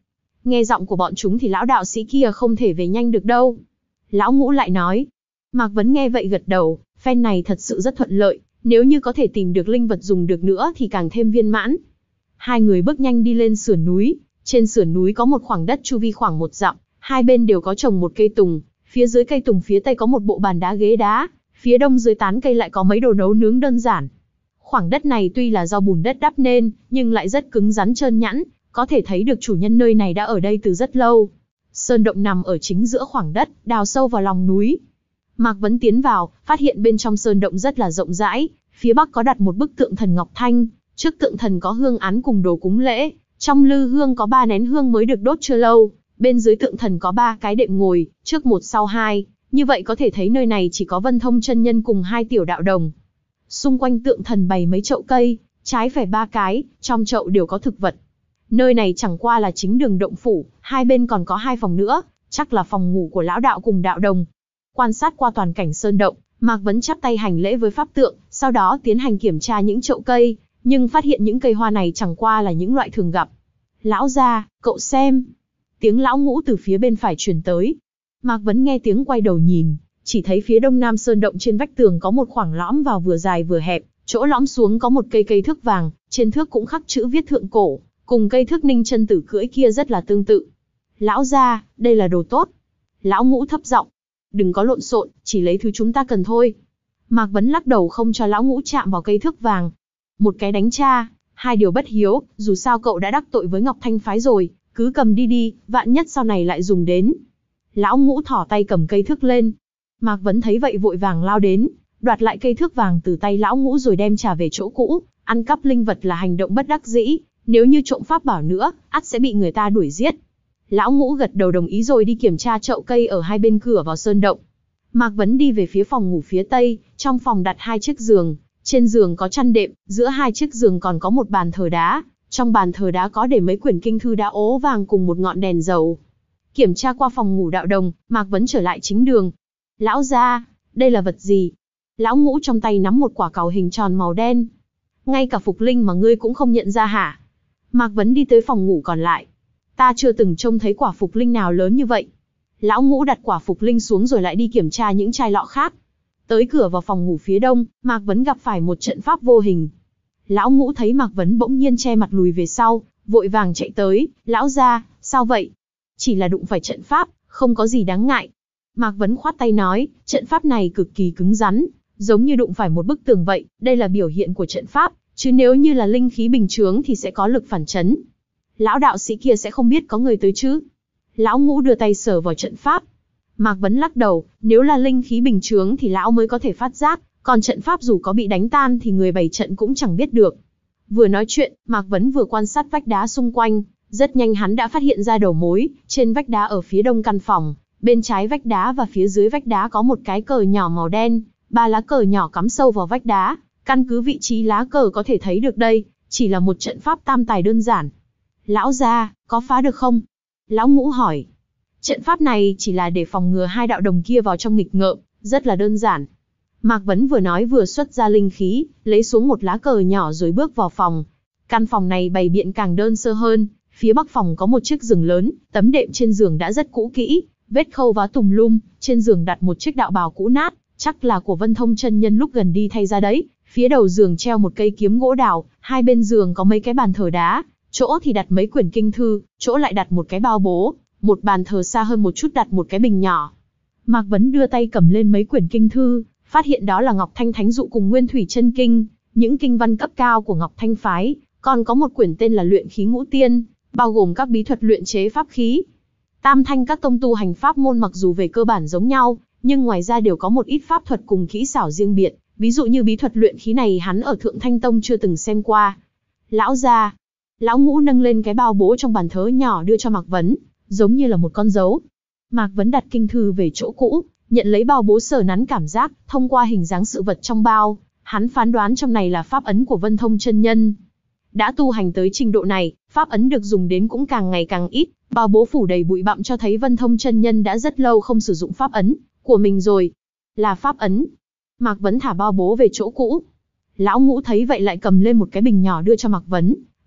S1: Nghe giọng của bọn chúng thì lão đạo sĩ kia không thể về nhanh được đâu. Lão Ngũ lại nói. Mạc Vấn nghe vậy gật đầu, phen này thật sự rất thuận lợi, nếu như có thể tìm được linh vật dùng được nữa thì càng thêm viên mãn. Hai người bước nhanh đi lên sườn núi, trên sườn núi có một khoảng đất chu vi khoảng một dặm, hai bên đều có trồng một cây tùng, phía dưới cây tùng phía tây có một bộ bàn đá ghế đá, phía đông dưới tán cây lại có mấy đồ nấu nướng đơn giản. Khoảng đất này tuy là do bùn đất đắp nên, nhưng lại rất cứng rắn trơn nhẵn, có thể thấy được chủ nhân nơi này đã ở đây từ rất lâu. Sơn động nằm ở chính giữa khoảng đất, đào sâu vào lòng núi. Mạc Vấn tiến vào, phát hiện bên trong sơn động rất là rộng rãi, phía bắc có đặt một bức tượng thần Ngọc Thanh, trước tượng thần có hương án cùng đồ cúng lễ, trong lư hương có ba nén hương mới được đốt chưa lâu, bên dưới tượng thần có ba cái đệm ngồi, trước một sau hai, như vậy có thể thấy nơi này chỉ có Vân Thông chân nhân cùng hai tiểu đạo đồng. Xung quanh tượng thần bày mấy chậu cây, trái phải ba cái, trong chậu đều có thực vật. Nơi này chẳng qua là chính đường động phủ, hai bên còn có hai phòng nữa, chắc là phòng ngủ của lão đạo cùng đạo đồng. Quan sát qua toàn cảnh sơn động, Mạc Vấn chắp tay hành lễ với pháp tượng, sau đó tiến hành kiểm tra những chậu cây, nhưng phát hiện những cây hoa này chẳng qua là những loại thường gặp. Lão gia, cậu xem. Tiếng Lão Ngũ từ phía bên phải truyền tới. Mạc Vấn nghe tiếng quay đầu nhìn, chỉ thấy phía đông nam sơn động trên vách tường có một khoảng lõm vào vừa dài vừa hẹp, chỗ lõm xuống có một cây cây thước vàng, trên thước cũng khắc chữ viết thượng cổ, cùng cây thước Ninh chân tử cưỡi kia rất là tương tự. Lão gia, đây là đồ tốt. Lão Ngũ thấp giọng. Đừng có lộn xộn, chỉ lấy thứ chúng ta cần thôi. Mạc Vấn lắc đầu không cho Lão Ngũ chạm vào cây thước vàng. Một cái đánh cha, hai điều bất hiếu, dù sao cậu đã đắc tội với Ngọc Thanh phái rồi, cứ cầm đi đi, vạn nhất sau này lại dùng đến. Lão Ngũ thỏ tay cầm cây thước lên. Mạc Vấn thấy vậy vội vàng lao đến, đoạt lại cây thước vàng từ tay Lão Ngũ rồi đem trả về chỗ cũ. Ăn cắp linh vật là hành động bất đắc dĩ, nếu như trộm pháp bảo nữa, ắt sẽ bị người ta đuổi giết. Lão Ngũ gật đầu đồng ý rồi đi kiểm tra chậu cây ở hai bên cửa vào sơn động. Mạc Vấn đi về phía phòng ngủ phía tây, trong phòng đặt hai chiếc giường, trên giường có chăn đệm, giữa hai chiếc giường còn có một bàn thờ đá, trong bàn thờ đá có để mấy quyển kinh thư đá ố vàng cùng một ngọn đèn dầu. Kiểm tra qua phòng ngủ đạo đồng, Mạc Vấn trở lại chính đường. Lão gia, đây là vật gì? Lão Ngũ trong tay nắm một quả cào hình tròn màu đen. Ngay cả Phục Linh mà ngươi cũng không nhận ra hả? Mạc Vấn đi tới phòng ngủ còn lại. Ta chưa từng trông thấy quả Phục Linh nào lớn như vậy. Lão Ngũ đặt quả Phục Linh xuống rồi lại đi kiểm tra những chai lọ khác. Tới cửa vào phòng ngủ phía đông, Mạc Vấn gặp phải một trận pháp vô hình. Lão Ngũ thấy Mạc Vấn bỗng nhiên che mặt lùi về sau, vội vàng chạy tới. Lão gia, sao vậy? Chỉ là đụng phải trận pháp, không có gì đáng ngại. Mạc Vấn khoát tay nói, trận pháp này cực kỳ cứng rắn, giống như đụng phải một bức tường vậy, đây là biểu hiện của trận pháp, chứ nếu như là linh khí bình chướng thì sẽ có lực phản chấn. Lão đạo sĩ kia sẽ không biết có người tới chứ? Lão Ngũ đưa tay sờ vào trận pháp. Mạc Vấn lắc đầu, nếu là linh khí bình chướng thì lão mới có thể phát giác, còn trận pháp dù có bị đánh tan thì người bày trận cũng chẳng biết được. Vừa nói chuyện, Mạc Vấn vừa quan sát vách đá xung quanh, rất nhanh hắn đã phát hiện ra đầu mối, trên vách đá ở phía đông căn phòng, bên trái vách đá và phía dưới vách đá có một cái cờ nhỏ màu đen, ba lá cờ nhỏ cắm sâu vào vách đá, căn cứ vị trí lá cờ có thể thấy được đây, chỉ là một trận pháp tam tài đơn giản. Lão gia, có phá được không? Lão Ngũ hỏi. Trận pháp này chỉ là để phòng ngừa hai đạo đồng kia vào trong nghịch ngợm, rất là đơn giản. Mạc Vấn vừa nói vừa xuất ra linh khí, lấy xuống một lá cờ nhỏ rồi bước vào phòng. Căn phòng này bày biện càng đơn sơ hơn, phía bắc phòng có một chiếc giường lớn, tấm đệm trên giường đã rất cũ kỹ, vết khâu vá tùm lum, trên giường đặt một chiếc đạo bào cũ nát, chắc là của Vân Thông chân nhân lúc gần đi thay ra đấy. Phía đầu giường treo một cây kiếm gỗ đào, hai bên giường có mấy cái bàn thờ đá, chỗ thì đặt mấy quyển kinh thư, chỗ lại đặt một cái bao bố, một bàn thờ xa hơn một chút đặt một cái bình nhỏ. Mạc Vấn đưa tay cầm lên mấy quyển kinh thư, phát hiện đó là Ngọc Thanh Thánh Dụ cùng Nguyên Thủy Chân Kinh, những kinh văn cấp cao của Ngọc Thanh phái, còn có một quyển tên là Luyện Khí Ngũ Tiên, bao gồm các bí thuật luyện chế pháp khí. Tam thanh các tông tu hành pháp môn mặc dù về cơ bản giống nhau, nhưng ngoài ra đều có một ít pháp thuật cùng kỹ xảo riêng biệt, ví dụ như bí thuật luyện khí này hắn ở Thượng Thanh Tông chưa từng xem qua. Lão gia, Lão Ngũ nâng lên cái bao bố trong bàn thờ nhỏ đưa cho Mạc Vấn, giống như là một con dấu. Mạc Vấn đặt kinh thư về chỗ cũ, nhận lấy bao bố sờ nắn cảm giác, thông qua hình dáng sự vật trong bao, hắn phán đoán trong này là pháp ấn của Vân Thông chân nhân. Đã tu hành tới trình độ này, pháp ấn được dùng đến cũng càng ngày càng ít, bao bố phủ đầy bụi bặm cho thấy Vân Thông chân nhân đã rất lâu không sử dụng pháp ấn của mình rồi. Là pháp ấn. Mạc Vấn thả bao bố về chỗ cũ. Lão Ngũ thấy vậy lại cầm lên một cái bình nhỏ đưa cho Mạc Vấn.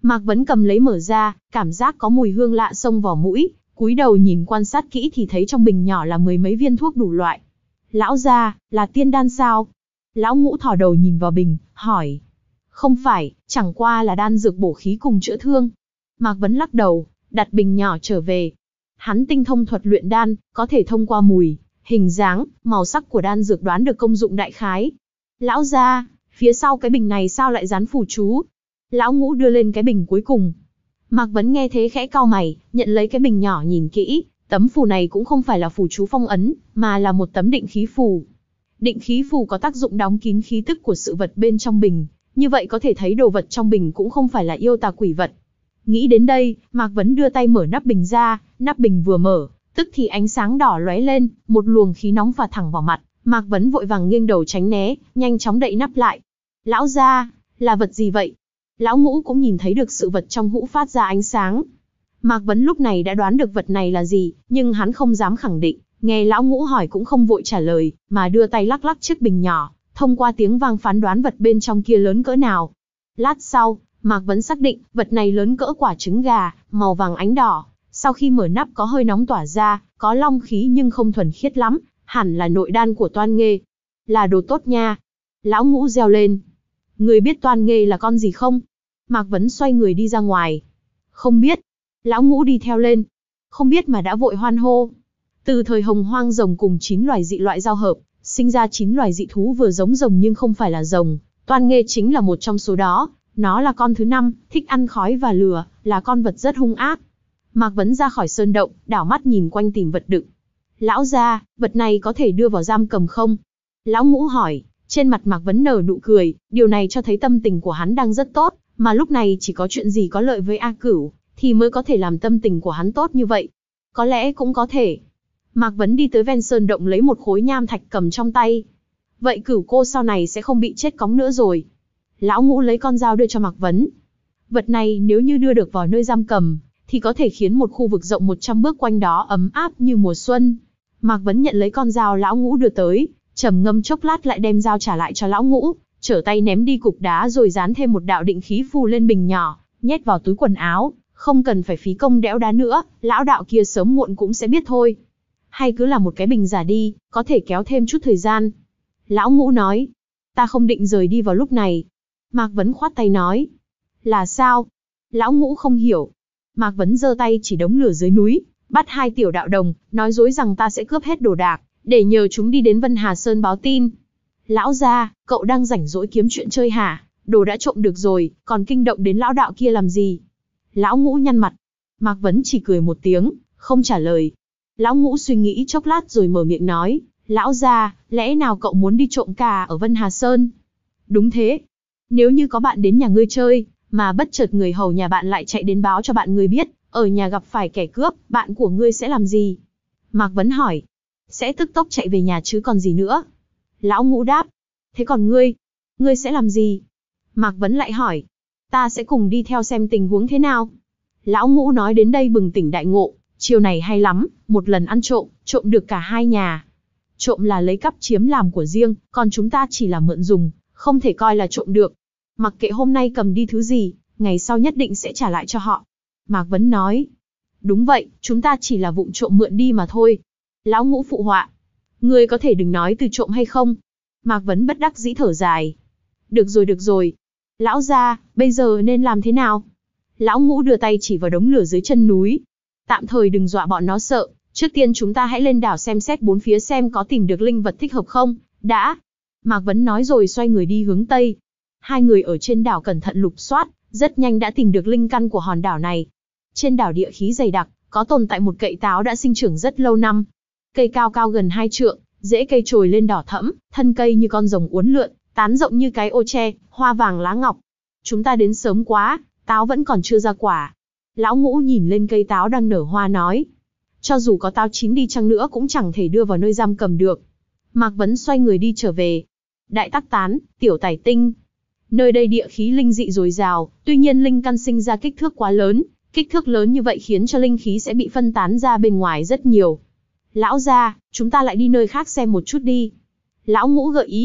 S1: Mạc Vấn cầm lấy mở ra, cảm giác có mùi hương lạ xông vào mũi, cúi đầu nhìn quan sát kỹ thì thấy trong bình nhỏ là mười mấy viên thuốc đủ loại. Lão gia, là tiên đan sao? Lão Ngũ thò đầu nhìn vào bình, hỏi. Không phải, chẳng qua là đan dược bổ khí cùng chữa thương. Mạc Vấn lắc đầu, đặt bình nhỏ trở về. Hắn tinh thông thuật luyện đan, có thể thông qua mùi, hình dáng, màu sắc của đan dược đoán được công dụng đại khái. Lão gia, phía sau cái bình này sao lại dán phù chú? Lão Ngũ đưa lên cái bình cuối cùng. Mạc Vấn nghe thế khẽ cau mày, nhận lấy cái bình nhỏ nhìn kỹ, tấm phù này cũng không phải là phù chú phong ấn, mà là một tấm định khí phù. Định khí phù có tác dụng đóng kín khí tức của sự vật bên trong bình, như vậy có thể thấy đồ vật trong bình cũng không phải là yêu tà quỷ vật. Nghĩ đến đây, Mạc Vấn đưa tay mở nắp bình ra, nắp bình vừa mở, tức thì ánh sáng đỏ lóe lên, một luồng khí nóng phả thẳng vào mặt, Mạc Vấn vội vàng nghiêng đầu tránh né, nhanh chóng đậy nắp lại. Lão gia, là vật gì vậy? Lão Ngũ cũng nhìn thấy được sự vật trong hũ phát ra ánh sáng. Mạc Vấn lúc này đã đoán được vật này là gì, nhưng hắn không dám khẳng định, nghe Lão Ngũ hỏi cũng không vội trả lời, mà đưa tay lắc lắc chiếc bình nhỏ, thông qua tiếng vang phán đoán vật bên trong kia lớn cỡ nào. Lát sau, Mạc Vấn xác định, vật này lớn cỡ quả trứng gà, màu vàng ánh đỏ, sau khi mở nắp có hơi nóng tỏa ra, có long khí nhưng không thuần khiết lắm, hẳn là nội đan của Toan Nghê. Là đồ tốt nha. Lão Ngũ reo lên. Người biết Toan Nghê là con gì không? Mạc Vấn xoay người đi ra ngoài. Không biết. Lão Ngũ đi theo lên. Không biết mà đã vội hoan hô. Từ thời Hồng Hoang rồng cùng chín loài dị loại giao hợp, sinh ra chín loài dị thú vừa giống rồng nhưng không phải là rồng. Toan Nghê chính là một trong số đó. Nó là con thứ năm, thích ăn khói và lửa, là con vật rất hung ác. Mạc Vấn ra khỏi sơn động, đảo mắt nhìn quanh tìm vật đựng. Lão gia, vật này có thể đưa vào giam cầm không? Lão Ngũ hỏi. Trên mặt Mạc Vấn nở nụ cười, điều này cho thấy tâm tình của hắn đang rất tốt, mà lúc này chỉ có chuyện gì có lợi với A Cửu, thì mới có thể làm tâm tình của hắn tốt như vậy. Có lẽ cũng có thể. Mạc Vấn đi tới ven sơn động lấy một khối nham thạch cầm trong tay. Vậy Cửu cô sau này sẽ không bị chết cóng nữa rồi. Lão Ngũ lấy con dao đưa cho Mạc Vấn. Vật này nếu như đưa được vào nơi giam cầm, thì có thể khiến một khu vực rộng một trăm bước quanh đó ấm áp như mùa xuân. Mạc Vấn nhận lấy con dao Lão Ngũ đưa tới, trầm ngâm chốc lát lại đem dao trả lại cho Lão Ngũ, trở tay ném đi cục đá rồi dán thêm một đạo định khí phù lên bình nhỏ, nhét vào túi quần áo, không cần phải phí công đẽo đá nữa, lão đạo kia sớm muộn cũng sẽ biết thôi. Hay cứ làm một cái bình giả đi, có thể kéo thêm chút thời gian. Lão Ngũ nói, ta không định rời đi vào lúc này. Mạc Vấn khoát tay nói, là sao? Lão Ngũ không hiểu. Mạc Vấn giơ tay chỉ đống lửa dưới núi, bắt hai tiểu đạo đồng, nói dối rằng ta sẽ cướp hết đồ đạc, để nhờ chúng đi đến Vân Hà Sơn báo tin. Lão gia, cậu đang rảnh rỗi kiếm chuyện chơi hả? Đồ đã trộm được rồi, còn kinh động đến lão đạo kia làm gì? Lão Ngũ nhăn mặt. Mạc Vấn chỉ cười một tiếng, không trả lời. Lão Ngũ suy nghĩ chốc lát rồi mở miệng nói, lão gia, lẽ nào cậu muốn đi trộm cà ở Vân Hà Sơn? Đúng thế. Nếu như có bạn đến nhà ngươi chơi, mà bất chợt người hầu nhà bạn lại chạy đến báo cho bạn ngươi biết, ở nhà gặp phải kẻ cướp, bạn của ngươi sẽ làm gì? Mạc Vấn hỏi. Sẽ tức tốc chạy về nhà chứ còn gì nữa. Lão Ngũ đáp. Thế còn ngươi? Ngươi sẽ làm gì? Mạc Vấn lại hỏi. Ta sẽ cùng đi theo xem tình huống thế nào. Lão Ngũ nói đến đây bừng tỉnh đại ngộ. Chiều này hay lắm, một lần ăn trộm, trộm được cả hai nhà. Trộm là lấy cắp chiếm làm của riêng, còn chúng ta chỉ là mượn dùng, không thể coi là trộm được. Mặc kệ hôm nay cầm đi thứ gì, ngày sau nhất định sẽ trả lại cho họ. Mạc Vấn nói. Đúng vậy, chúng ta chỉ là vụng trộm mượn đi mà thôi. Lão Ngũ phụ họa. Ngươi có thể đừng nói từ trộm hay không? Mạc Vấn bất đắc dĩ thở dài. Được rồi được rồi. Lão gia, bây giờ nên làm thế nào? Lão Ngũ đưa tay chỉ vào đống lửa dưới chân núi. Tạm thời đừng dọa bọn nó sợ, trước tiên chúng ta hãy lên đảo xem xét bốn phía xem có tìm được linh vật thích hợp không, đã. Mạc Vấn nói rồi xoay người đi hướng Tây. Hai người ở trên đảo cẩn thận lục soát, rất nhanh đã tìm được linh căn của hòn đảo này. Trên đảo địa khí dày đặc, có tồn tại một cây táo đã sinh trưởng rất lâu năm. Cây cao cao gần hai trượng, rễ cây trồi lên đỏ thẫm, thân cây như con rồng uốn lượn, tán rộng như cái ô tre, hoa vàng lá ngọc. Chúng ta đến sớm quá, táo vẫn còn chưa ra quả. Lão Ngũ nhìn lên cây táo đang nở hoa nói. Cho dù có táo chín đi chăng nữa cũng chẳng thể đưa vào nơi giam cầm được. Mạc Vấn xoay người đi trở về. Đại Tắc Tán, Tiểu Tài Tinh. Nơi đây địa khí linh dị dồi dào, tuy nhiên linh căn sinh ra kích thước quá lớn. Kích thước lớn như vậy khiến cho linh khí sẽ bị phân tán ra bên ngoài rất nhiều. Lão gia, chúng ta lại đi nơi khác xem một chút đi. Lão Ngũ gợi ý.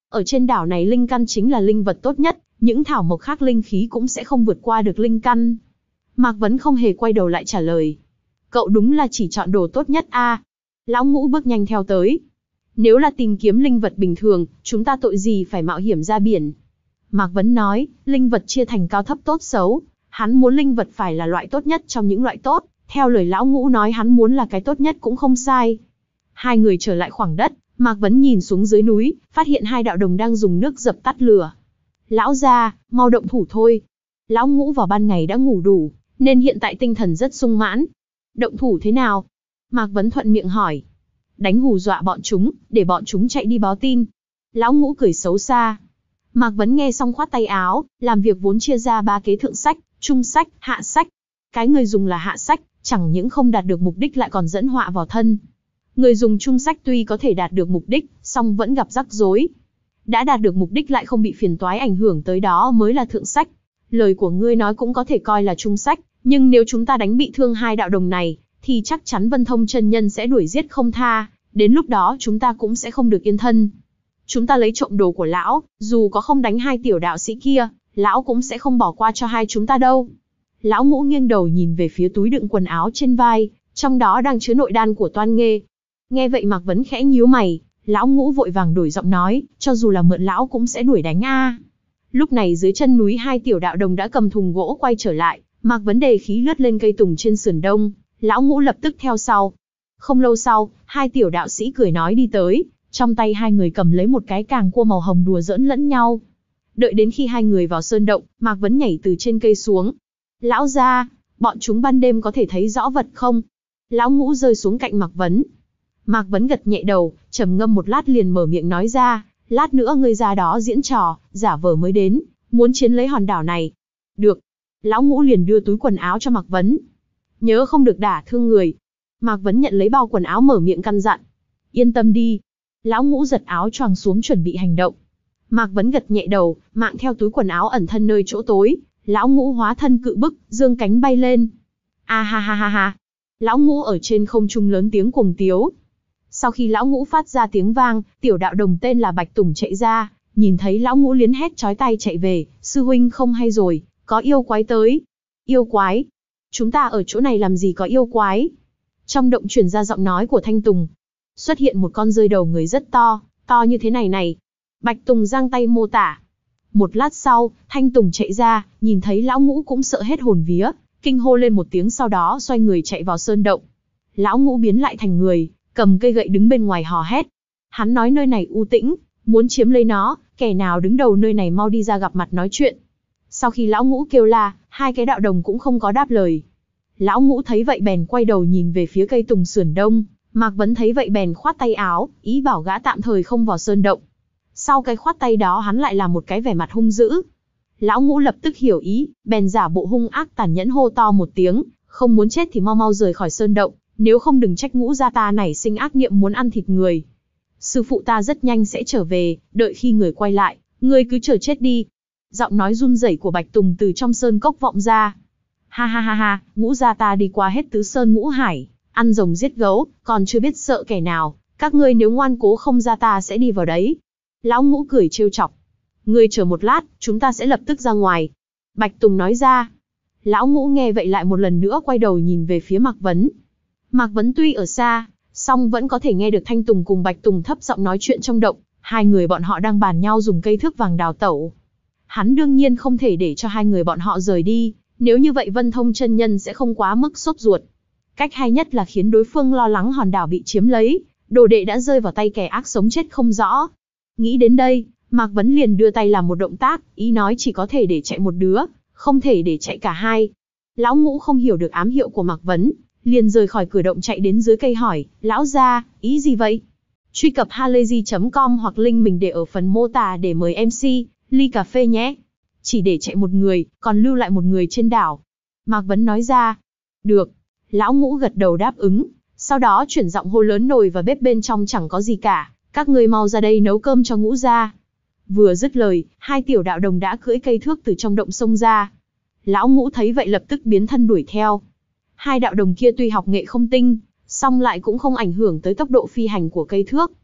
S1: Ở trên đảo này linh căn chính là linh vật tốt nhất, những thảo mộc khác linh khí cũng sẽ không vượt qua được linh căn. Mạc Vấn không hề quay đầu lại trả lời. Cậu đúng là chỉ chọn đồ tốt nhất a. À. Lão Ngũ bước nhanh theo tới. Nếu là tìm kiếm linh vật bình thường, chúng ta tội gì phải mạo hiểm ra biển. Mạc Vấn nói, linh vật chia thành cao thấp tốt xấu. Hắn muốn linh vật phải là loại tốt nhất trong những loại tốt. Theo lời Lão Ngũ nói hắn muốn là cái tốt nhất cũng không sai. Hai người trở lại khoảng đất, Mạc Vấn nhìn xuống dưới núi, phát hiện hai đạo đồng đang dùng nước dập tắt lửa. Lão gia, mau động thủ thôi. Lão Ngũ vào ban ngày đã ngủ đủ, nên hiện tại tinh thần rất sung mãn. Động thủ thế nào? Mạc Vấn thuận miệng hỏi. Đánh hù dọa bọn chúng, để bọn chúng chạy đi báo tin. Lão Ngũ cười xấu xa. Mạc Vấn nghe xong khoát tay áo, làm việc vốn chia ra ba kế thượng sách, trung sách, hạ sách. Cái người dùng là hạ sách, chẳng những không đạt được mục đích lại còn dẫn họa vào thân. Người dùng trung sách tuy có thể đạt được mục đích, song vẫn gặp rắc rối. Đã đạt được mục đích lại không bị phiền toái ảnh hưởng tới đó mới là thượng sách. Lời của ngươi nói cũng có thể coi là trung sách, nhưng nếu chúng ta đánh bị thương hai đạo đồng này, thì chắc chắn Vân Thông chân nhân sẽ đuổi giết không tha, đến lúc đó chúng ta cũng sẽ không được yên thân. Chúng ta lấy trộm đồ của lão, dù có không đánh hai tiểu đạo sĩ kia, lão cũng sẽ không bỏ qua cho hai chúng ta đâu. Lão Ngũ nghiêng đầu nhìn về phía túi đựng quần áo trên vai, trong đó đang chứa nội đan của Toan Nghê. Nghe vậy Mạc Vấn khẽ nhíu mày, Lão Ngũ vội vàng đổi giọng nói, cho dù là mượn lão cũng sẽ đuổi đánh a. Lúc này dưới chân núi hai tiểu đạo đồng đã cầm thùng gỗ quay trở lại, Mạc Vấn đề khí lướt lên cây tùng trên sườn đông, Lão Ngũ lập tức theo sau. Không lâu sau, hai tiểu đạo sĩ cười nói đi tới, trong tay hai người cầm lấy một cái càng cua màu hồng đùa giỡn lẫn nhau. Đợi đến khi hai người vào sơn động, Mạc Vấn nhảy từ trên cây xuống. Lão gia, bọn chúng ban đêm có thể thấy rõ vật không? Lão Ngũ rơi xuống cạnh Mạc Vấn. Mạc Vấn gật nhẹ đầu, trầm ngâm một lát liền mở miệng nói ra, lát nữa ngươi ra đó diễn trò, giả vờ mới đến, muốn chiến lấy hòn đảo này. Được. Lão Ngũ liền đưa túi quần áo cho Mạc Vấn. Nhớ không được đả thương người. Mạc Vấn nhận lấy bao quần áo mở miệng căn dặn. Yên tâm đi. Lão Ngũ giật áo choàng xuống chuẩn bị hành động. Mạc Vấn gật nhẹ đầu, mạng theo túi quần áo ẩn thân nơi chỗ tối. Lão Ngũ hóa thân cự bức, dương cánh bay lên. A ha ha ha ha. Lão Ngũ ở trên không trung lớn tiếng cuồng tiếu. Sau khi Lão Ngũ phát ra tiếng vang, tiểu đạo đồng tên là Bạch Tùng chạy ra, nhìn thấy Lão Ngũ liến hét chói tai chạy về, sư huynh không hay rồi, có yêu quái tới. Yêu quái? Chúng ta ở chỗ này làm gì có yêu quái? Trong động truyền ra giọng nói của Thanh Tùng. Xuất hiện một con rơi đầu người rất to, to như thế này này. Bạch Tùng giang tay mô tả. Một lát sau, Thanh Tùng chạy ra, nhìn thấy Lão Ngũ cũng sợ hết hồn vía, kinh hô lên một tiếng sau đó xoay người chạy vào sơn động. Lão Ngũ biến lại thành người, cầm cây gậy đứng bên ngoài hò hét. Hắn nói nơi này u tĩnh, muốn chiếm lấy nó, kẻ nào đứng đầu nơi này mau đi ra gặp mặt nói chuyện. Sau khi Lão Ngũ kêu la, hai cái đạo đồng cũng không có đáp lời. Lão Ngũ thấy vậy bèn quay đầu nhìn về phía cây tùng sườn đông, Mạc Vấn thấy vậy bèn khoát tay áo, ý bảo gã tạm thời không vào sơn động. Sau cái khoát tay đó hắn lại làm một cái vẻ mặt hung dữ. Lão Ngũ lập tức hiểu ý, bèn giả bộ hung ác tàn nhẫn hô to một tiếng, không muốn chết thì mau mau rời khỏi sơn động, nếu không đừng trách Ngũ gia ta nảy sinh ác niệm muốn ăn thịt người. Sư phụ ta rất nhanh sẽ trở về, đợi khi người quay lại, ngươi cứ chờ chết đi. Giọng nói run rẩy của Bạch Tùng từ trong sơn cốc vọng ra. Ha ha ha ha, Ngũ gia ta đi qua hết tứ sơn ngũ hải, ăn rồng giết gấu, còn chưa biết sợ kẻ nào, các ngươi nếu ngoan cố không ra ta sẽ đi vào đấy. Lão Ngũ cười trêu chọc. Ngươi chờ một lát, chúng ta sẽ lập tức ra ngoài. Bạch Tùng nói ra. Lão Ngũ nghe vậy lại một lần nữa quay đầu nhìn về phía Mạc Vấn. Mạc Vấn tuy ở xa, song vẫn có thể nghe được Thanh Tùng cùng Bạch Tùng thấp giọng nói chuyện trong động, hai người bọn họ đang bàn nhau dùng cây thước vàng đào tẩu. Hắn đương nhiên không thể để cho hai người bọn họ rời đi, nếu như vậy Vân Thông chân nhân sẽ không quá mức sốt ruột. Cách hay nhất là khiến đối phương lo lắng hòn đảo bị chiếm lấy, đồ đệ đã rơi vào tay kẻ ác sống chết không rõ. Nghĩ đến đây, Mạc Vấn liền đưa tay làm một động tác, ý nói chỉ có thể để chạy một đứa, không thể để chạy cả hai. Lão Ngũ không hiểu được ám hiệu của Mạc Vấn, liền rời khỏi cửa động chạy đến dưới cây hỏi, lão gia, ý gì vậy? Truy cập halayzi chấm com hoặc link mình để ở phần mô tả để mời em xê, ly cà phê nhé. Chỉ để chạy một người, còn lưu lại một người trên đảo. Mạc Vấn nói ra. Được. Lão Ngũ gật đầu đáp ứng, sau đó chuyển giọng hô lớn nồi và bếp bên trong chẳng có gì cả, các ngươi mau ra đây nấu cơm cho Ngũ gia. Vừa dứt lời, hai tiểu đạo đồng đã cưỡi cây thước từ trong động sông ra. Lão Ngũ thấy vậy lập tức biến thân đuổi theo. Hai đạo đồng kia tuy học nghệ không tinh, song lại cũng không ảnh hưởng tới tốc độ phi hành của cây thước.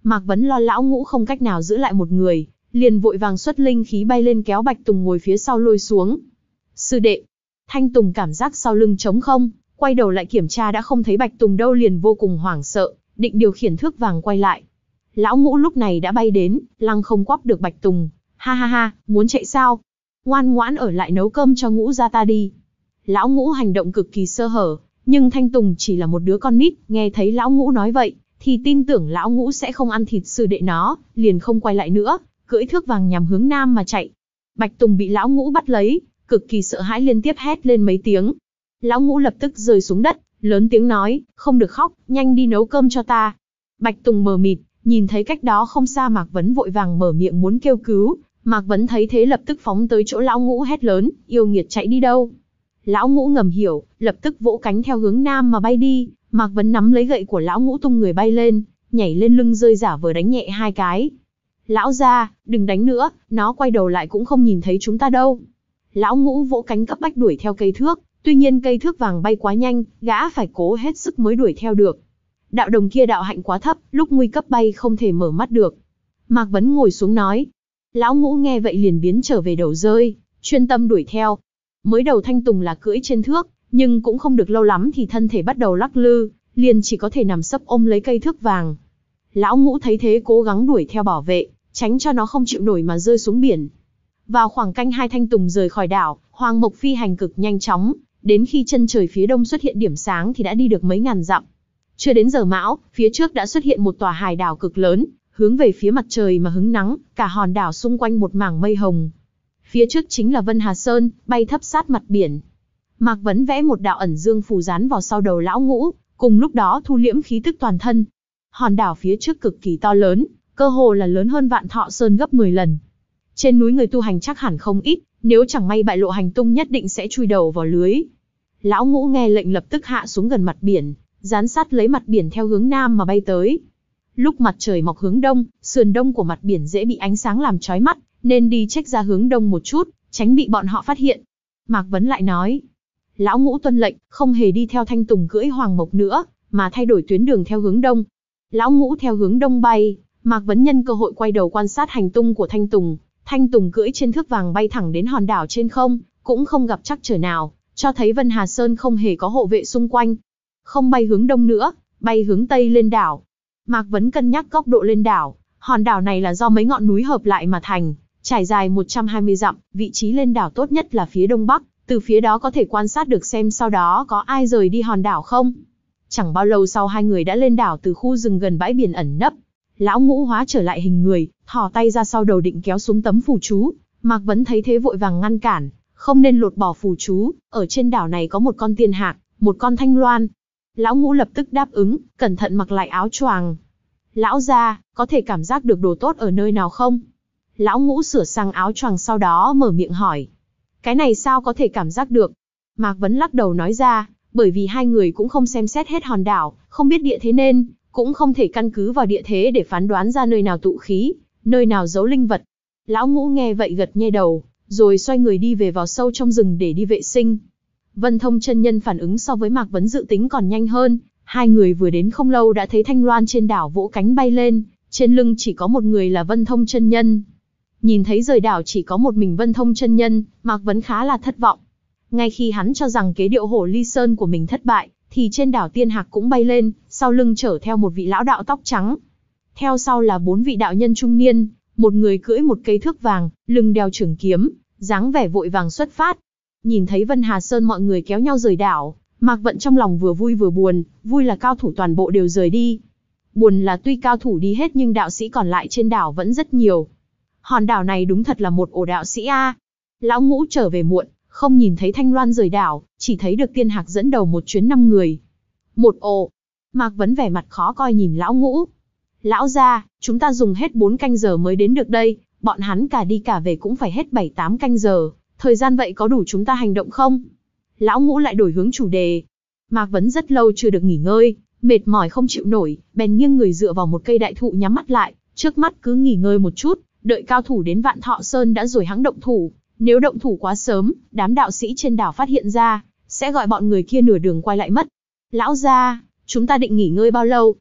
S1: Mạc Vấn lo lão ngũ không cách nào giữ lại một người, liền vội vàng xuất linh khí bay lên kéo Bạch Tùng ngồi phía sau lôi xuống. Sư đệ. Thanh Tùng cảm giác sau lưng trống không, quay đầu lại kiểm tra đã không thấy Bạch Tùng đâu liền vô cùng hoảng sợ, định điều khiển thước vàng quay lại. Lão ngũ lúc này đã bay đến, lăng không quắp được Bạch Tùng. Ha ha ha, muốn chạy sao? Ngoan ngoãn ở lại nấu cơm cho ngũ gia ta đi. Lão ngũ hành động cực kỳ sơ hở, nhưng Thanh Tùng chỉ là một đứa con nít, nghe thấy lão ngũ nói vậy, thì tin tưởng lão ngũ sẽ không ăn thịt sư đệ nó, liền không quay lại nữa, cưỡi thước vàng nhằm hướng nam mà chạy. Bạch Tùng bị lão ngũ bắt lấy, cực kỳ sợ hãi liên tiếp hét lên mấy tiếng. Lão ngũ lập tức rơi xuống đất, lớn tiếng nói, không được khóc, nhanh đi nấu cơm cho ta. Bạch Tùng mờ mịt, nhìn thấy cách đó không xa Mạc Vấn vội vàng mở miệng muốn kêu cứu. Mạc Vấn thấy thế lập tức phóng tới chỗ lão ngũ hét lớn, yêu nghiệt chạy đi đâu? Lão ngũ ngầm hiểu, lập tức vỗ cánh theo hướng nam mà bay đi. Mạc Vấn nắm lấy gậy của lão ngũ tung người bay lên, nhảy lên lưng rơi giả vờ đánh nhẹ hai cái. Lão gia, đừng đánh nữa, nó quay đầu lại cũng không nhìn thấy chúng ta đâu. Lão ngũ vỗ cánh cấp bách đuổi theo cây thước, tuy nhiên cây thước vàng bay quá nhanh, gã phải cố hết sức mới đuổi theo được. Đạo đồng kia đạo hạnh quá thấp, lúc nguy cấp bay không thể mở mắt được. Mạc Vấn ngồi xuống nói. Lão ngũ nghe vậy liền biến trở về đầu rơi, chuyên tâm đuổi theo. Mới đầu Thanh Tùng là cưỡi trên thước, nhưng cũng không được lâu lắm thì thân thể bắt đầu lắc lư, liền chỉ có thể nằm sấp ôm lấy cây thước vàng. Lão ngũ thấy thế cố gắng đuổi theo bảo vệ, tránh cho nó không chịu nổi mà rơi xuống biển. Vào khoảng canh hai Thanh Tùng rời khỏi đảo, Hoàng Mộc phi hành cực nhanh chóng, đến khi chân trời phía đông xuất hiện điểm sáng thì đã đi được mấy ngàn dặm. Chưa đến giờ mão, phía trước đã xuất hiện một tòa hải đảo cực lớn, hướng về phía mặt trời mà hứng nắng, cả hòn đảo xung quanh một mảng mây hồng. Phía trước chính là Vân Hà Sơn, bay thấp sát mặt biển. Mạc Vấn vẽ một đạo ẩn dương phù dán vào sau đầu lão ngũ, cùng lúc đó thu liễm khí tức toàn thân. Hòn đảo phía trước cực kỳ to lớn, cơ hồ là lớn hơn Vạn Thọ Sơn gấp mười lần. Trên núi người tu hành chắc hẳn không ít, nếu chẳng may bại lộ hành tung nhất định sẽ chui đầu vào lưới. Lão ngũ nghe lệnh lập tức hạ xuống gần mặt biển, dán sát lấy mặt biển theo hướng nam mà bay tới. Lúc mặt trời mọc hướng đông, sườn đông của mặt biển dễ bị ánh sáng làm chói mắt, nên đi chếch ra hướng đông một chút, tránh bị bọn họ phát hiện. Mạc Vấn lại nói. Lão ngũ tuân lệnh, không hề đi theo Thanh Tùng cưỡi Hoàng Mộc nữa, mà thay đổi tuyến đường theo hướng đông. Lão ngũ theo hướng đông bay, Mạc Vấn nhân cơ hội quay đầu quan sát hành tung của Thanh Tùng. Thanh Tùng cưỡi trên thước vàng bay thẳng đến hòn đảo trên không, cũng không gặp trắc trở nào, cho thấy Vân Hà Sơn không hề có hộ vệ xung quanh. Không bay hướng đông nữa, bay hướng tây lên đảo. Mạc Vấn cân nhắc góc độ lên đảo, hòn đảo này là do mấy ngọn núi hợp lại mà thành, trải dài một trăm hai mươi dặm, vị trí lên đảo tốt nhất là phía đông bắc, từ phía đó có thể quan sát được xem sau đó có ai rời đi hòn đảo không. Chẳng bao lâu sau hai người đã lên đảo từ khu rừng gần bãi biển ẩn nấp. Lão ngũ hóa trở lại hình người, thò tay ra sau đầu định kéo xuống tấm phù chú. Mạc Vấn thấy thế vội vàng ngăn cản, không nên lột bỏ phù chú, ở trên đảo này có một con tiên hạc, một con thanh loan. Lão ngũ lập tức đáp ứng, cẩn thận mặc lại áo choàng. Lão gia, có thể cảm giác được đồ tốt ở nơi nào không? Lão ngũ sửa sang áo choàng sau đó mở miệng hỏi. Cái này sao có thể cảm giác được? Mạc Vấn lắc đầu nói ra, bởi vì hai người cũng không xem xét hết hòn đảo, không biết địa thế nên, cũng không thể căn cứ vào địa thế để phán đoán ra nơi nào tụ khí, nơi nào giấu linh vật. Lão ngũ nghe vậy gật nhẹ đầu, rồi xoay người đi về vào sâu trong rừng để đi vệ sinh. Vân Thông chân nhân phản ứng so với Mạc Vấn dự tính còn nhanh hơn, hai người vừa đến không lâu đã thấy thanh loan trên đảo vỗ cánh bay lên, trên lưng chỉ có một người là Vân Thông chân nhân. Nhìn thấy rời đảo chỉ có một mình Vân Thông chân nhân, Mạc Vấn khá là thất vọng. Ngay khi hắn cho rằng kế điệu hổ ly sơn của mình thất bại, thì trên đảo tiên hạc cũng bay lên, sau lưng chở theo một vị lão đạo tóc trắng. Theo sau là bốn vị đạo nhân trung niên, một người cưỡi một cây thước vàng, lưng đeo trường kiếm, dáng vẻ vội vàng xuất phát. Nhìn thấy Vân Hà Sơn mọi người kéo nhau rời đảo, Mạc Vận trong lòng vừa vui vừa buồn, vui là cao thủ toàn bộ đều rời đi. Buồn là tuy cao thủ đi hết nhưng đạo sĩ còn lại trên đảo vẫn rất nhiều. Hòn đảo này đúng thật là một ổ đạo sĩ a. Lão ngũ trở về muộn, không nhìn thấy Thanh Loan rời đảo, chỉ thấy được tiên hạc dẫn đầu một chuyến năm người. Một ổ. Mạc Vấn vẻ mặt khó coi nhìn lão ngũ. Lão gia, chúng ta dùng hết bốn canh giờ mới đến được đây, bọn hắn cả đi cả về cũng phải hết bảy tám canh giờ, thời gian vậy có đủ chúng ta hành động không? Lão ngũ lại đổi hướng chủ đề. Mạc Vấn rất lâu chưa được nghỉ ngơi, mệt mỏi không chịu nổi, bèn nghiêng người dựa vào một cây đại thụ nhắm mắt lại, trước mắt cứ nghỉ ngơi một chút, đợi cao thủ đến Vạn Thọ Sơn đã rồi hãng động thủ. Nếu động thủ quá sớm, đám đạo sĩ trên đảo phát hiện ra, sẽ gọi bọn người kia nửa đường quay lại mất. Lão gia, chúng ta định nghỉ ngơi bao lâu?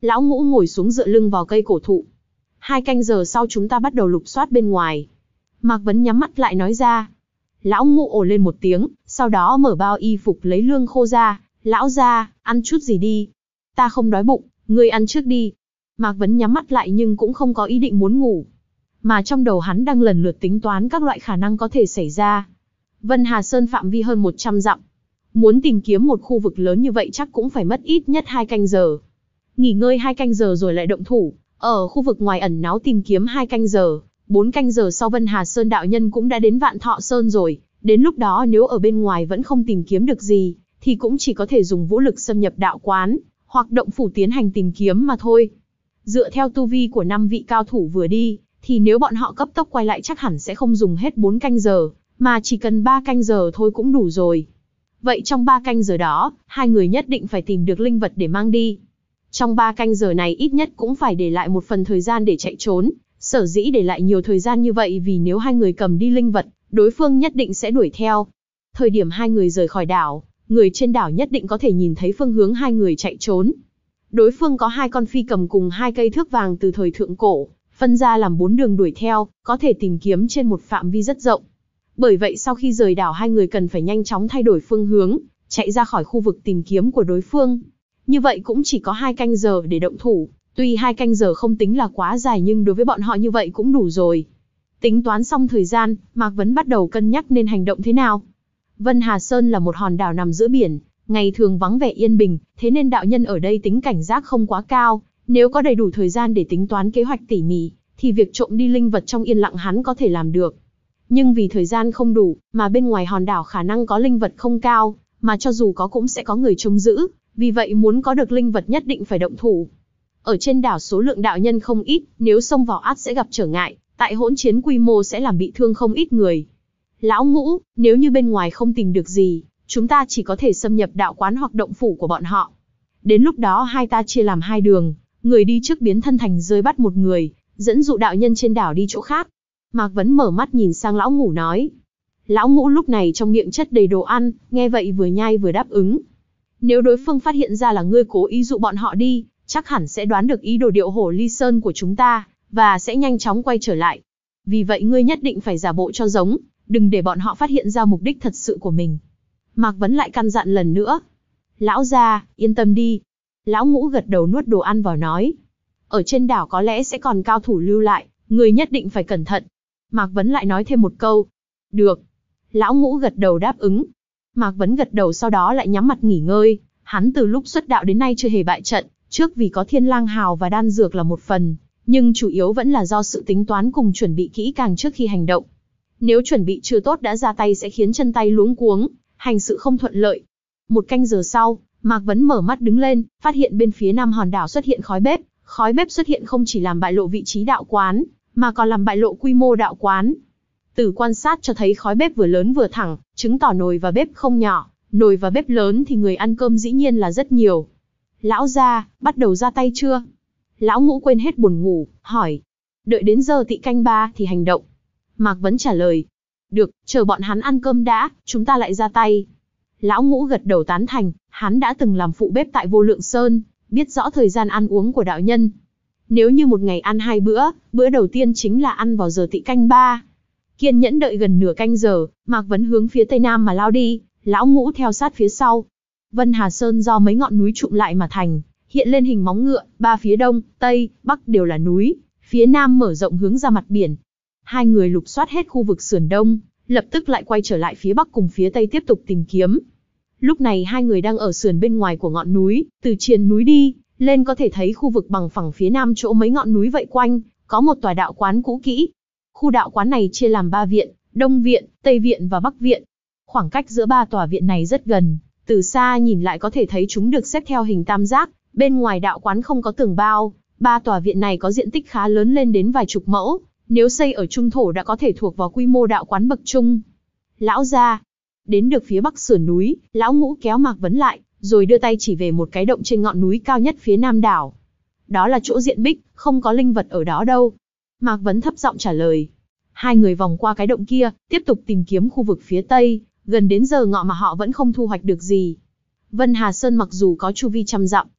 S1: Lão Ngũ ngồi xuống dựa lưng vào cây cổ thụ. Hai canh giờ sau chúng ta bắt đầu lục soát bên ngoài. Mạc Vấn nhắm mắt lại nói ra. Lão Ngũ ồ lên một tiếng, sau đó mở bao y phục lấy lương khô ra. Lão gia, ăn chút gì đi. Ta không đói bụng, ngươi ăn trước đi. Mạc Vấn nhắm mắt lại nhưng cũng không có ý định muốn ngủ. Mà trong đầu hắn đang lần lượt tính toán các loại khả năng có thể xảy ra. Vân Hà Sơn phạm vi hơn một trăm dặm. Muốn tìm kiếm một khu vực lớn như vậy chắc cũng phải mất ít nhất hai canh giờ. Nghỉ ngơi hai canh giờ rồi lại động thủ. Ở khu vực ngoài ẩn náu tìm kiếm hai canh giờ. Bốn canh giờ sau Vân Hà Sơn đạo nhân cũng đã đến Vạn Thọ Sơn rồi. Đến lúc đó nếu ở bên ngoài vẫn không tìm kiếm được gì, thì cũng chỉ có thể dùng vũ lực xâm nhập đạo quán, hoặc động phủ tiến hành tìm kiếm mà thôi. Dựa theo tu vi của năm vị cao thủ vừa đi, thì nếu bọn họ cấp tốc quay lại chắc hẳn sẽ không dùng hết bốn canh giờ, mà chỉ cần ba canh giờ thôi cũng đủ rồi. Vậy trong ba canh giờ đó, hai người nhất định phải tìm được linh vật để mang đi. Trong ba canh giờ này ít nhất cũng phải để lại một phần thời gian để chạy trốn. Sở dĩ để lại nhiều thời gian như vậy vì nếu hai người cầm đi linh vật, đối phương nhất định sẽ đuổi theo. Thời điểm hai người rời khỏi đảo, người trên đảo nhất định có thể nhìn thấy phương hướng hai người chạy trốn. Đối phương có hai con phi cầm cùng hai cây thước vàng từ thời thượng cổ, phân ra làm bốn đường đuổi theo, có thể tìm kiếm trên một phạm vi rất rộng. Bởi vậy sau khi rời đảo hai người cần phải nhanh chóng thay đổi phương hướng, chạy ra khỏi khu vực tìm kiếm của đối phương. Như vậy cũng chỉ có hai canh giờ để động thủ, tuy hai canh giờ không tính là quá dài nhưng đối với bọn họ như vậy cũng đủ rồi. Tính toán xong thời gian, Mạc Vấn bắt đầu cân nhắc nên hành động thế nào. Vân Hà Sơn là một hòn đảo nằm giữa biển, ngày thường vắng vẻ yên bình, thế nên đạo nhân ở đây tính cảnh giác không quá cao. Nếu có đầy đủ thời gian để tính toán kế hoạch tỉ mỉ, thì việc trộm đi linh vật trong yên lặng hắn có thể làm được. Nhưng vì thời gian không đủ, mà bên ngoài hòn đảo khả năng có linh vật không cao, mà cho dù có cũng sẽ có người trông giữ, vì vậy muốn có được linh vật nhất định phải động thủ. Ở trên đảo số lượng đạo nhân không ít, nếu xông vào ắt sẽ gặp trở ngại, tại hỗn chiến quy mô sẽ làm bị thương không ít người. Lão Ngũ, nếu như bên ngoài không tìm được gì, chúng ta chỉ có thể xâm nhập đạo quán hoặc động phủ của bọn họ. Đến lúc đó hai ta chia làm hai đường, người đi trước biến thân thành rơi bắt một người, dẫn dụ đạo nhân trên đảo đi chỗ khác. Mạc Vấn mở mắt nhìn sang Lão Ngũ nói. Lão Ngũ lúc này trong miệng chất đầy đồ ăn, nghe vậy vừa nhai vừa đáp ứng. Nếu đối phương phát hiện ra là ngươi cố ý dụ bọn họ đi, chắc hẳn sẽ đoán được ý đồ điệu hổ ly sơn của chúng ta, và sẽ nhanh chóng quay trở lại. Vì vậy ngươi nhất định phải giả bộ cho giống, đừng để bọn họ phát hiện ra mục đích thật sự của mình. Mạc Vấn lại căn dặn lần nữa. Lão gia, yên tâm đi. Lão Ngũ gật đầu nuốt đồ ăn vào nói. Ở trên đảo có lẽ sẽ còn cao thủ lưu lại, người nhất định phải cẩn thận. Mạc Vấn lại nói thêm một câu. Được. Lão Ngũ gật đầu đáp ứng. Mạc Vấn gật đầu sau đó lại nhắm mặt nghỉ ngơi. Hắn từ lúc xuất đạo đến nay chưa hề bại trận, trước vì có Thiên Lang Hào và đan dược là một phần, nhưng chủ yếu vẫn là do sự tính toán cùng chuẩn bị kỹ càng trước khi hành động. Nếu chuẩn bị chưa tốt đã ra tay sẽ khiến chân tay luống cuống, hành sự không thuận lợi. Một canh giờ sau, Mạc Vấn mở mắt đứng lên, phát hiện bên phía nam hòn đảo xuất hiện khói bếp. Khói bếp xuất hiện không chỉ làm bại lộ vị trí đạo quán, mà còn làm bại lộ quy mô đạo quán. Từ quan sát cho thấy khói bếp vừa lớn vừa thẳng, chứng tỏ nồi và bếp không nhỏ. Nồi và bếp lớn thì người ăn cơm dĩ nhiên là rất nhiều. Lão gia, bắt đầu ra tay chưa? Lão Ngũ quên hết buồn ngủ, hỏi. Đợi đến giờ tị canh ba thì hành động. Mạc Vấn trả lời. Được, chờ bọn hắn ăn cơm đã, chúng ta lại ra tay. Lão Ngũ gật đầu tán thành, hắn đã từng làm phụ bếp tại Vô Lượng Sơn, biết rõ thời gian ăn uống của đạo nhân. Nếu như một ngày ăn hai bữa, bữa đầu tiên chính là ăn vào giờ tị canh ba. Kiên nhẫn đợi gần nửa canh giờ, Mạc Vấn hướng phía tây nam mà lao đi, Lão Ngũ theo sát phía sau. Vân Hà Sơn do mấy ngọn núi trụm lại mà thành, hiện lên hình móng ngựa, ba phía đông, tây, bắc đều là núi, phía nam mở rộng hướng ra mặt biển. Hai người lục soát hết khu vực sườn đông, lập tức lại quay trở lại phía bắc cùng phía tây tiếp tục tìm kiếm. Lúc này hai người đang ở sườn bên ngoài của ngọn núi, từ triền núi đi lên có thể thấy khu vực bằng phẳng phía nam chỗ mấy ngọn núi vây quanh, có một tòa đạo quán cũ kỹ. Khu đạo quán này chia làm ba viện, Đông viện, Tây viện và Bắc viện. Khoảng cách giữa ba tòa viện này rất gần, từ xa nhìn lại có thể thấy chúng được xếp theo hình tam giác, bên ngoài đạo quán không có tường bao. Ba tòa viện này có diện tích khá lớn lên đến vài chục mẫu, nếu xây ở trung thổ đã có thể thuộc vào quy mô đạo quán bậc trung. Lão gia, đến được phía bắc sườn núi, Lão Ngũ kéo Mạc Vấn lại, rồi đưa tay chỉ về một cái động trên ngọn núi cao nhất phía nam đảo. Đó là chỗ diện bích, không có linh vật ở đó đâu. Mạc Vấn thấp giọng trả lời. Hai người vòng qua cái động kia, tiếp tục tìm kiếm khu vực phía tây, gần đến giờ ngọ mà họ vẫn không thu hoạch được gì. Vân Hà Sơn mặc dù có chu vi trăm dặm,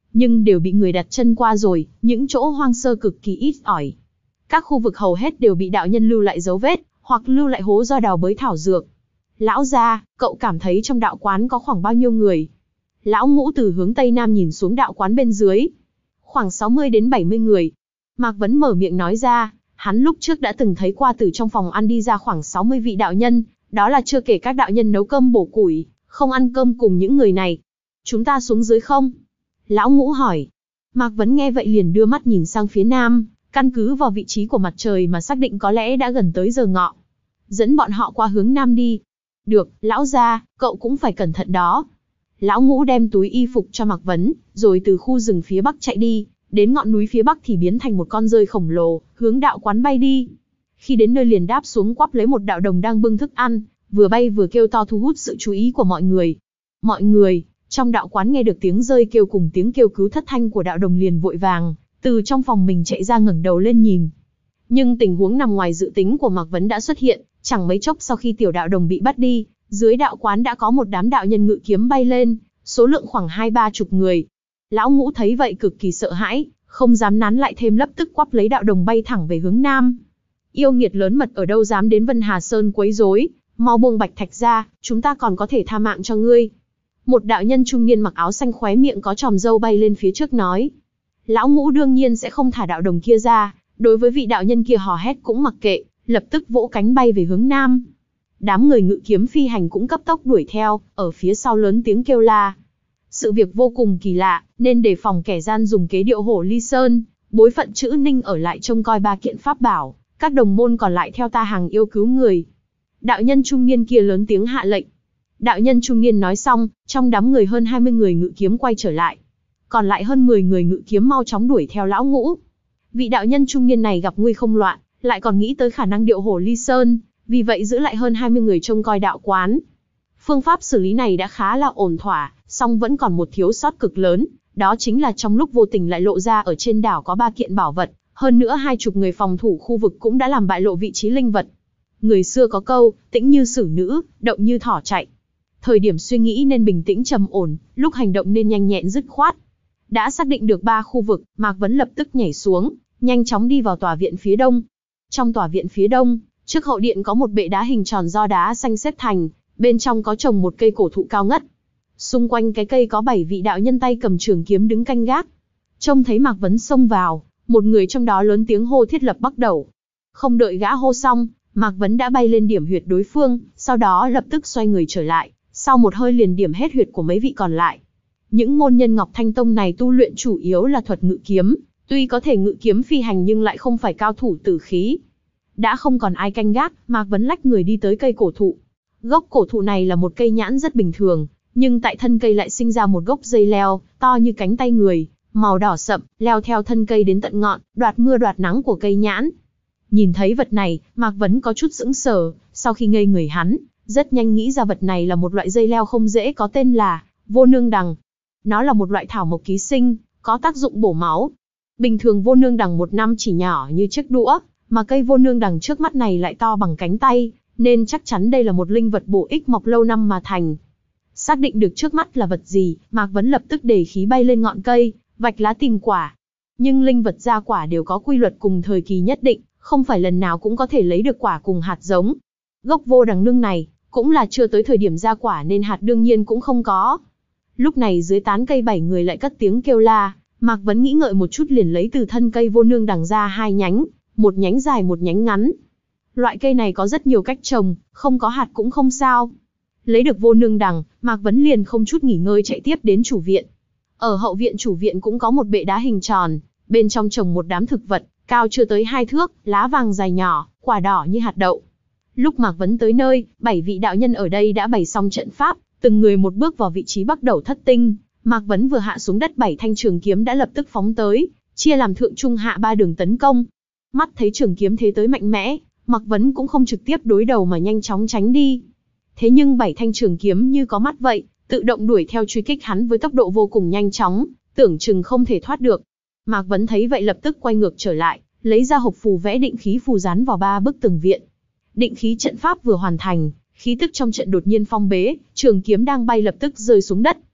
S1: nhưng đều bị người đặt chân qua rồi, những chỗ hoang sơ cực kỳ ít ỏi. Các khu vực hầu hết đều bị đạo nhân lưu lại dấu vết, hoặc lưu lại hố do đào bới thảo dược. Lão gia, cậu cảm thấy trong đạo quán có khoảng bao nhiêu người? Lão Ngũ từ hướng tây nam nhìn xuống đạo quán bên dưới. Khoảng sáu mươi đến bảy mươi người. Mạc Vấn mở miệng nói ra, hắn lúc trước đã từng thấy qua từ trong phòng ăn đi ra khoảng sáu mươi vị đạo nhân, đó là chưa kể các đạo nhân nấu cơm bổ củi, không ăn cơm cùng những người này. Chúng ta xuống dưới không? Lão Ngũ hỏi. Mạc Vấn nghe vậy liền đưa mắt nhìn sang phía nam, căn cứ vào vị trí của mặt trời mà xác định có lẽ đã gần tới giờ ngọ. Dẫn bọn họ qua hướng nam đi. Được, lão gia, cậu cũng phải cẩn thận đó. Lão Ngũ đem túi y phục cho Mạc Vấn, rồi từ khu rừng phía bắc chạy đi, đến ngọn núi phía bắc thì biến thành một con rơi khổng lồ, hướng đạo quán bay đi. Khi đến nơi liền đáp xuống quắp lấy một đạo đồng đang bưng thức ăn, vừa bay vừa kêu to thu hút sự chú ý của mọi người. Mọi người, trong đạo quán nghe được tiếng rơi kêu cùng tiếng kêu cứu thất thanh của đạo đồng liền vội vàng, từ trong phòng mình chạy ra ngẩng đầu lên nhìn. Nhưng tình huống nằm ngoài dự tính của Mạc Vấn đã xuất hiện, chẳng mấy chốc sau khi tiểu đạo đồng bị bắt đi, dưới đạo quán đã có một đám đạo nhân ngự kiếm bay lên, số lượng khoảng hai ba chục người. Lão Ngũ thấy vậy cực kỳ sợ hãi, không dám nán lại thêm lập tức quắp lấy đạo đồng bay thẳng về hướng nam. Yêu nghiệt lớn mật ở đâu dám đến Vân Hà Sơn quấy rối, mau buông bạch thạch ra, chúng ta còn có thể tha mạng cho ngươi. Một đạo nhân trung niên mặc áo xanh khóe miệng có tròm râu bay lên phía trước nói. Lão Ngũ đương nhiên sẽ không thả đạo đồng kia ra, đối với vị đạo nhân kia hò hét cũng mặc kệ, lập tức vỗ cánh bay về hướng nam. Đám người ngự kiếm phi hành cũng cấp tốc đuổi theo, ở phía sau lớn tiếng kêu la. Sự việc vô cùng kỳ lạ, nên đề phòng kẻ gian dùng kế điệu hổ ly sơn, bối phận chữ Ninh ở lại trông coi ba kiện pháp bảo, các đồng môn còn lại theo ta hàng yêu cứu người. Đạo nhân trung niên kia lớn tiếng hạ lệnh. Đạo nhân trung niên nói xong, trong đám người hơn hai mươi người ngự kiếm quay trở lại. Còn lại hơn mười người ngự kiếm mau chóng đuổi theo lão Ngũ. Vị đạo nhân trung niên này gặp nguy không loạn, lại còn nghĩ tới khả năng điệu hổ ly sơn, vì vậy giữ lại hơn hai mươi người trông coi đạo quán. Phương pháp xử lý này đã khá là ổn thỏa, song vẫn còn một thiếu sót cực lớn, đó chính là trong lúc vô tình lại lộ ra ở trên đảo có ba kiện bảo vật, hơn nữa hai chục người phòng thủ khu vực cũng đã làm bại lộ vị trí linh vật. Người xưa có câu, tĩnh như xử nữ, động như thỏ chạy. Thời điểm suy nghĩ nên bình tĩnh trầm ổn, lúc hành động nên nhanh nhẹn dứt khoát. Đã xác định được ba khu vực, Mạc Vấn lập tức nhảy xuống, nhanh chóng đi vào tòa viện phía đông. Trong tòa viện phía đông, trước hậu điện có một bệ đá hình tròn do đá xanh xếp thành, bên trong có trồng một cây cổ thụ cao ngất. Xung quanh cái cây có bảy vị đạo nhân tay cầm trường kiếm đứng canh gác. Trông thấy Mạc Vấn xông vào, một người trong đó lớn tiếng hô thiết lập bắt đầu. Không đợi gã hô xong, Mạc Vấn đã bay lên điểm huyệt đối phương, sau đó lập tức xoay người trở lại, sau một hơi liền điểm hết huyệt của mấy vị còn lại. Những môn nhân Ngọc Thanh Tông này tu luyện chủ yếu là thuật ngự kiếm, tuy có thể ngự kiếm phi hành nhưng lại không phải cao thủ tử khí. Đã không còn ai canh gác, Mạc Vấn lách người đi tới cây cổ thụ. Gốc cổ thụ này là một cây nhãn rất bình thường, nhưng tại thân cây lại sinh ra một gốc dây leo, to như cánh tay người, màu đỏ sậm, leo theo thân cây đến tận ngọn, đoạt mưa đoạt nắng của cây nhãn. Nhìn thấy vật này, Mạc Vấn có chút sững sờ, sau khi ngây người hắn, rất nhanh nghĩ ra vật này là một loại dây leo không dễ có tên là vô nương đằng. Nó là một loại thảo mộc ký sinh, có tác dụng bổ máu. Bình thường vô nương đằng một năm chỉ nhỏ như chiếc đũa, mà cây vô nương đằng trước mắt này lại to bằng cánh tay, nên chắc chắn đây là một linh vật bổ ích mọc lâu năm mà thành. Xác định được trước mắt là vật gì, Mạc Vấn lập tức để khí bay lên ngọn cây, vạch lá tìm quả. Nhưng linh vật ra quả đều có quy luật cùng thời kỳ nhất định, không phải lần nào cũng có thể lấy được quả cùng hạt giống. Gốc vô đằng nương này, cũng là chưa tới thời điểm ra quả nên hạt đương nhiên cũng không có. Lúc này dưới tán cây bảy người lại cất tiếng kêu la, Mạc Vấn nghĩ ngợi một chút liền lấy từ thân cây vô nương đằng ra hai nhánh, một nhánh dài một nhánh ngắn. Loại cây này có rất nhiều cách trồng, không có hạt cũng không sao. Lấy được vô nương đằng, Mạc Vấn liền không chút nghỉ ngơi chạy tiếp đến chủ viện. Ở hậu viện chủ viện cũng có một bệ đá hình tròn, bên trong trồng một đám thực vật, cao chưa tới hai thước, lá vàng dài nhỏ, quả đỏ như hạt đậu. Lúc Mạc Vấn tới nơi, bảy vị đạo nhân ở đây đã bày xong trận pháp, từng người một bước vào vị trí bắt đầu thất tinh. Mạc Vấn vừa hạ xuống đất bảy thanh trường kiếm đã lập tức phóng tới, chia làm thượng trung hạ ba đường tấn công. Mắt thấy trường kiếm thế tới mạnh mẽ, Mạc Vấn cũng không trực tiếp đối đầu mà nhanh chóng tránh đi. Thế nhưng bảy thanh trường kiếm như có mắt vậy, tự động đuổi theo truy kích hắn với tốc độ vô cùng nhanh chóng, tưởng chừng không thể thoát được. Mạc Vấn thấy vậy lập tức quay ngược trở lại, lấy ra hộp phù vẽ định khí phù dán vào ba bức tường viện. Định khí trận pháp vừa hoàn thành, khí tức trong trận đột nhiên phong bế, trường kiếm đang bay lập tức rơi xuống đất.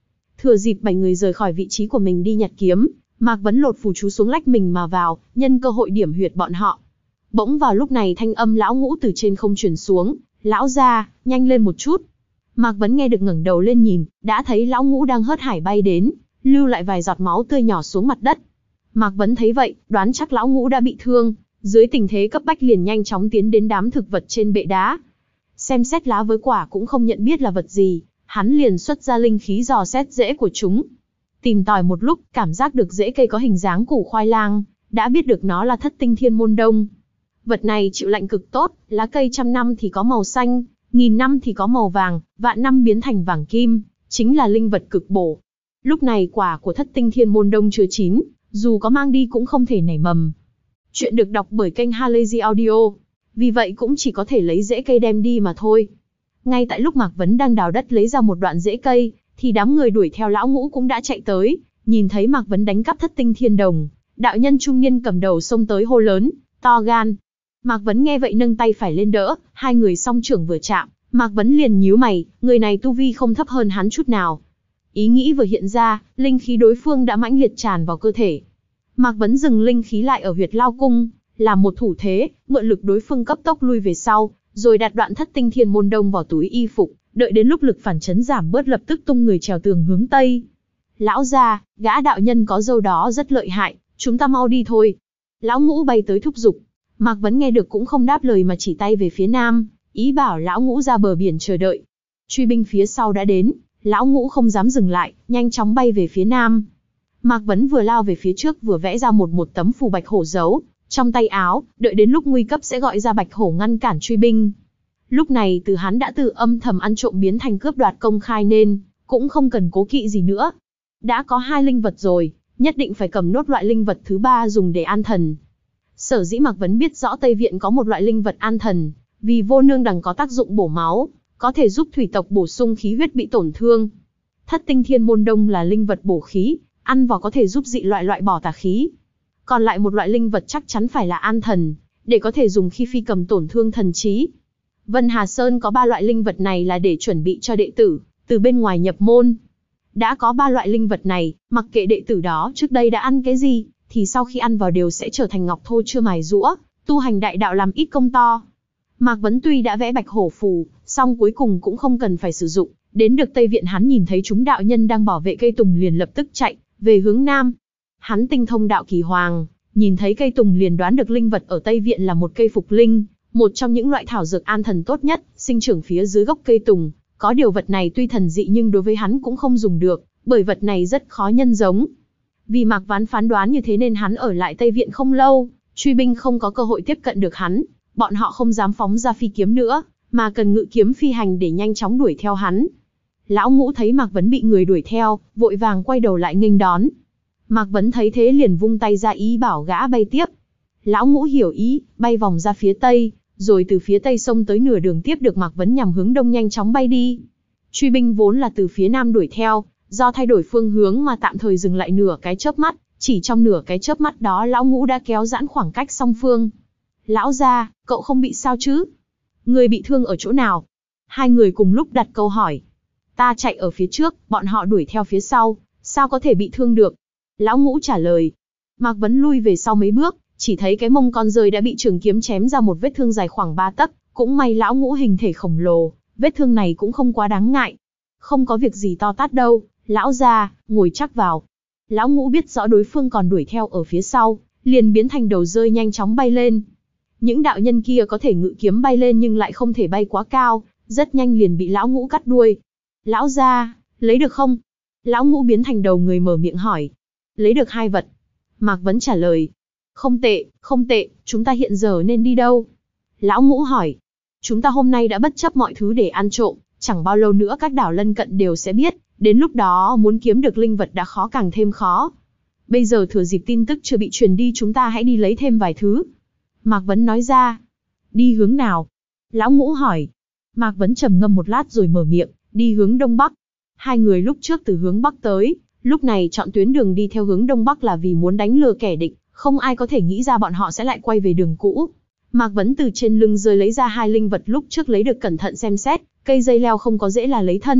S1: Thừa dịp bảy người rời khỏi vị trí của mình đi nhặt kiếm, Mạc Vấn lột phù chú xuống lách mình mà vào, nhân cơ hội điểm huyệt bọn họ. Bỗng vào lúc này thanh âm lão Ngũ từ trên không truyền xuống, lão gia, nhanh lên một chút. Mạc Vấn nghe được ngẩng đầu lên nhìn, đã thấy lão Ngũ đang hớt hải bay đến, lưu lại vài giọt máu tươi nhỏ xuống mặt đất. Mạc Vấn thấy vậy, đoán chắc lão Ngũ đã bị thương, dưới tình thế cấp bách liền nhanh chóng tiến đến đám thực vật trên bệ đá. Xem xét lá với quả cũng không nhận biết là vật gì, hắn liền xuất ra linh khí dò xét rễ của chúng. Tìm tòi một lúc, cảm giác được rễ cây có hình dáng củ khoai lang, đã biết được nó là thất tinh thiên môn đông. Vật này chịu lạnh cực tốt, lá cây trăm năm thì có màu xanh, nghìn năm thì có màu vàng, vạn năm biến thành vàng kim, chính là linh vật cực bổ. Lúc này quả của thất tinh thiên môn đông chưa chín, dù có mang đi cũng không thể nảy mầm. Chuyện được đọc bởi kênh Halazy Audio, vì vậy cũng chỉ có thể lấy rễ cây đem đi mà thôi. Ngay tại lúc Mạc Vấn đang đào đất lấy ra một đoạn rễ cây, thì đám người đuổi theo lão Ngũ cũng đã chạy tới, nhìn thấy Mạc Vấn đánh cắp thất tinh thiên đồng, đạo nhân trung niên cầm đầu xông tới hô lớn, to gan. Mạc Vấn nghe vậy nâng tay phải lên đỡ, hai người song trưởng vừa chạm, Mạc Vấn liền nhíu mày, người này tu vi không thấp hơn hắn chút nào. Ý nghĩ vừa hiện ra, linh khí đối phương đã mãnh liệt tràn vào cơ thể. Mạc Vấn dừng linh khí lại ở huyệt lao cung, làm một thủ thế, mượn lực đối phương cấp tốc lui về sau, rồi đặt đoạn thất tinh thiên môn đông vào túi y phục, đợi đến lúc lực phản chấn giảm bớt lập tức tung người trèo tường hướng tây. Lão gia, gã đạo nhân có dâu đó rất lợi hại, chúng ta mau đi thôi. Lão Ngũ bay tới thúc giục. Mạc Vấn nghe được cũng không đáp lời mà chỉ tay về phía nam, ý bảo lão Ngũ ra bờ biển chờ đợi. Truy binh phía sau đã đến, lão Ngũ không dám dừng lại, nhanh chóng bay về phía nam. Mạc Vấn vừa lao về phía trước vừa vẽ ra một một tấm phù bạch hổ giấu trong tay áo, đợi đến lúc nguy cấp sẽ gọi ra bạch hổ ngăn cản truy binh. Lúc này từ hắn đã từ âm thầm ăn trộm biến thành cướp đoạt công khai nên cũng không cần cố kỵ gì nữa. Đã có hai linh vật rồi, nhất định phải cầm nốt loại linh vật thứ ba dùng để an thần. Sở dĩ Mạc Vấn biết rõ Tây Viện có một loại linh vật an thần, vì vô nương đằng có tác dụng bổ máu, có thể giúp thủy tộc bổ sung khí huyết bị tổn thương. Thất tinh thiên môn đông là linh vật bổ khí, ăn vào có thể giúp dị loại loại bỏ tà khí. Còn lại một loại linh vật chắc chắn phải là an thần, để có thể dùng khi phi cầm tổn thương thần trí. Vân Hà Sơn có ba loại linh vật này là để chuẩn bị cho đệ tử từ bên ngoài nhập môn. Đã có ba loại linh vật này, mặc kệ đệ tử đó trước đây đã ăn cái gì, thì sau khi ăn vào đều sẽ trở thành ngọc thô chưa mài rũa, tu hành đại đạo làm ít công to. Mạc Vấn tuy đã vẽ bạch hổ phù, song cuối cùng cũng không cần phải sử dụng. Đến được Tây Viện hắn nhìn thấy chúng đạo nhân đang bảo vệ cây tùng liền lập tức chạy về hướng nam. Hắn tinh thông đạo kỳ hoàng, nhìn thấy cây tùng liền đoán được linh vật ở Tây Viện là một cây phục linh, một trong những loại thảo dược an thần tốt nhất, sinh trưởng phía dưới gốc cây tùng. Có điều vật này tuy thần dị nhưng đối với hắn cũng không dùng được, bởi vật này rất khó nhân giống. Vì Mạc Vấn phán đoán như thế nên hắn ở lại Tây Viện không lâu, truy binh không có cơ hội tiếp cận được hắn, bọn họ không dám phóng ra phi kiếm nữa, mà cần ngự kiếm phi hành để nhanh chóng đuổi theo hắn. Lão Ngũ thấy Mạc Vấn bị người đuổi theo, vội vàng quay đầu lại nghênh đón. Mạc Vấn thấy thế liền vung tay ra ý bảo gã bay tiếp. Lão Ngũ hiểu ý, bay vòng ra phía tây, rồi từ phía tây sông tới nửa đường tiếp được Mạc Vấn nhằm hướng đông nhanh chóng bay đi. Truy binh vốn là từ phía nam đuổi theo, do thay đổi phương hướng mà tạm thời dừng lại nửa cái chớp mắt, chỉ trong nửa cái chớp mắt đó Lão Ngũ đã kéo giãn khoảng cách song phương. Lão gia, cậu không bị sao chứ? Người bị thương ở chỗ nào? Hai người cùng lúc đặt câu hỏi. Ta chạy ở phía trước, bọn họ đuổi theo phía sau, sao có thể bị thương được? Lão Ngũ trả lời. Mạc Vấn lui về sau mấy bước, chỉ thấy cái mông con rơi đã bị trường kiếm chém ra một vết thương dài khoảng ba tấc, cũng may Lão Ngũ hình thể khổng lồ, vết thương này cũng không quá đáng ngại. Không có việc gì to tát đâu, lão gia, ngồi chắc vào. Lão Ngũ biết rõ đối phương còn đuổi theo ở phía sau, liền biến thành đầu rơi nhanh chóng bay lên. Những đạo nhân kia có thể ngự kiếm bay lên nhưng lại không thể bay quá cao, rất nhanh liền bị Lão Ngũ cắt đuôi. Lão gia, lấy được không? Lão Ngũ biến thành đầu người mở miệng hỏi. Lấy được hai vật. Mạc Vấn trả lời. Không tệ, không tệ, chúng ta hiện giờ nên đi đâu? Lão Ngũ hỏi. Chúng ta hôm nay đã bất chấp mọi thứ để ăn trộm, chẳng bao lâu nữa các đảo lân cận đều sẽ biết, đến lúc đó muốn kiếm được linh vật đã khó càng thêm khó. Bây giờ thừa dịp tin tức chưa bị truyền đi chúng ta hãy đi lấy thêm vài thứ. Mạc Vấn nói ra. Đi hướng nào? Lão Ngũ hỏi. Mạc Vấn trầm ngâm một lát rồi mở miệng, đi hướng đông bắc. Hai người lúc trước từ hướng bắc tới, lúc này chọn tuyến đường đi theo hướng đông bắc là vì muốn đánh lừa kẻ địch, không ai có thể nghĩ ra bọn họ sẽ lại quay về đường cũ. Mạc Vấn từ trên lưng rơi lấy ra hai linh vật lúc trước lấy được cẩn thận xem xét, cây dây leo không có dễ là lấy thân,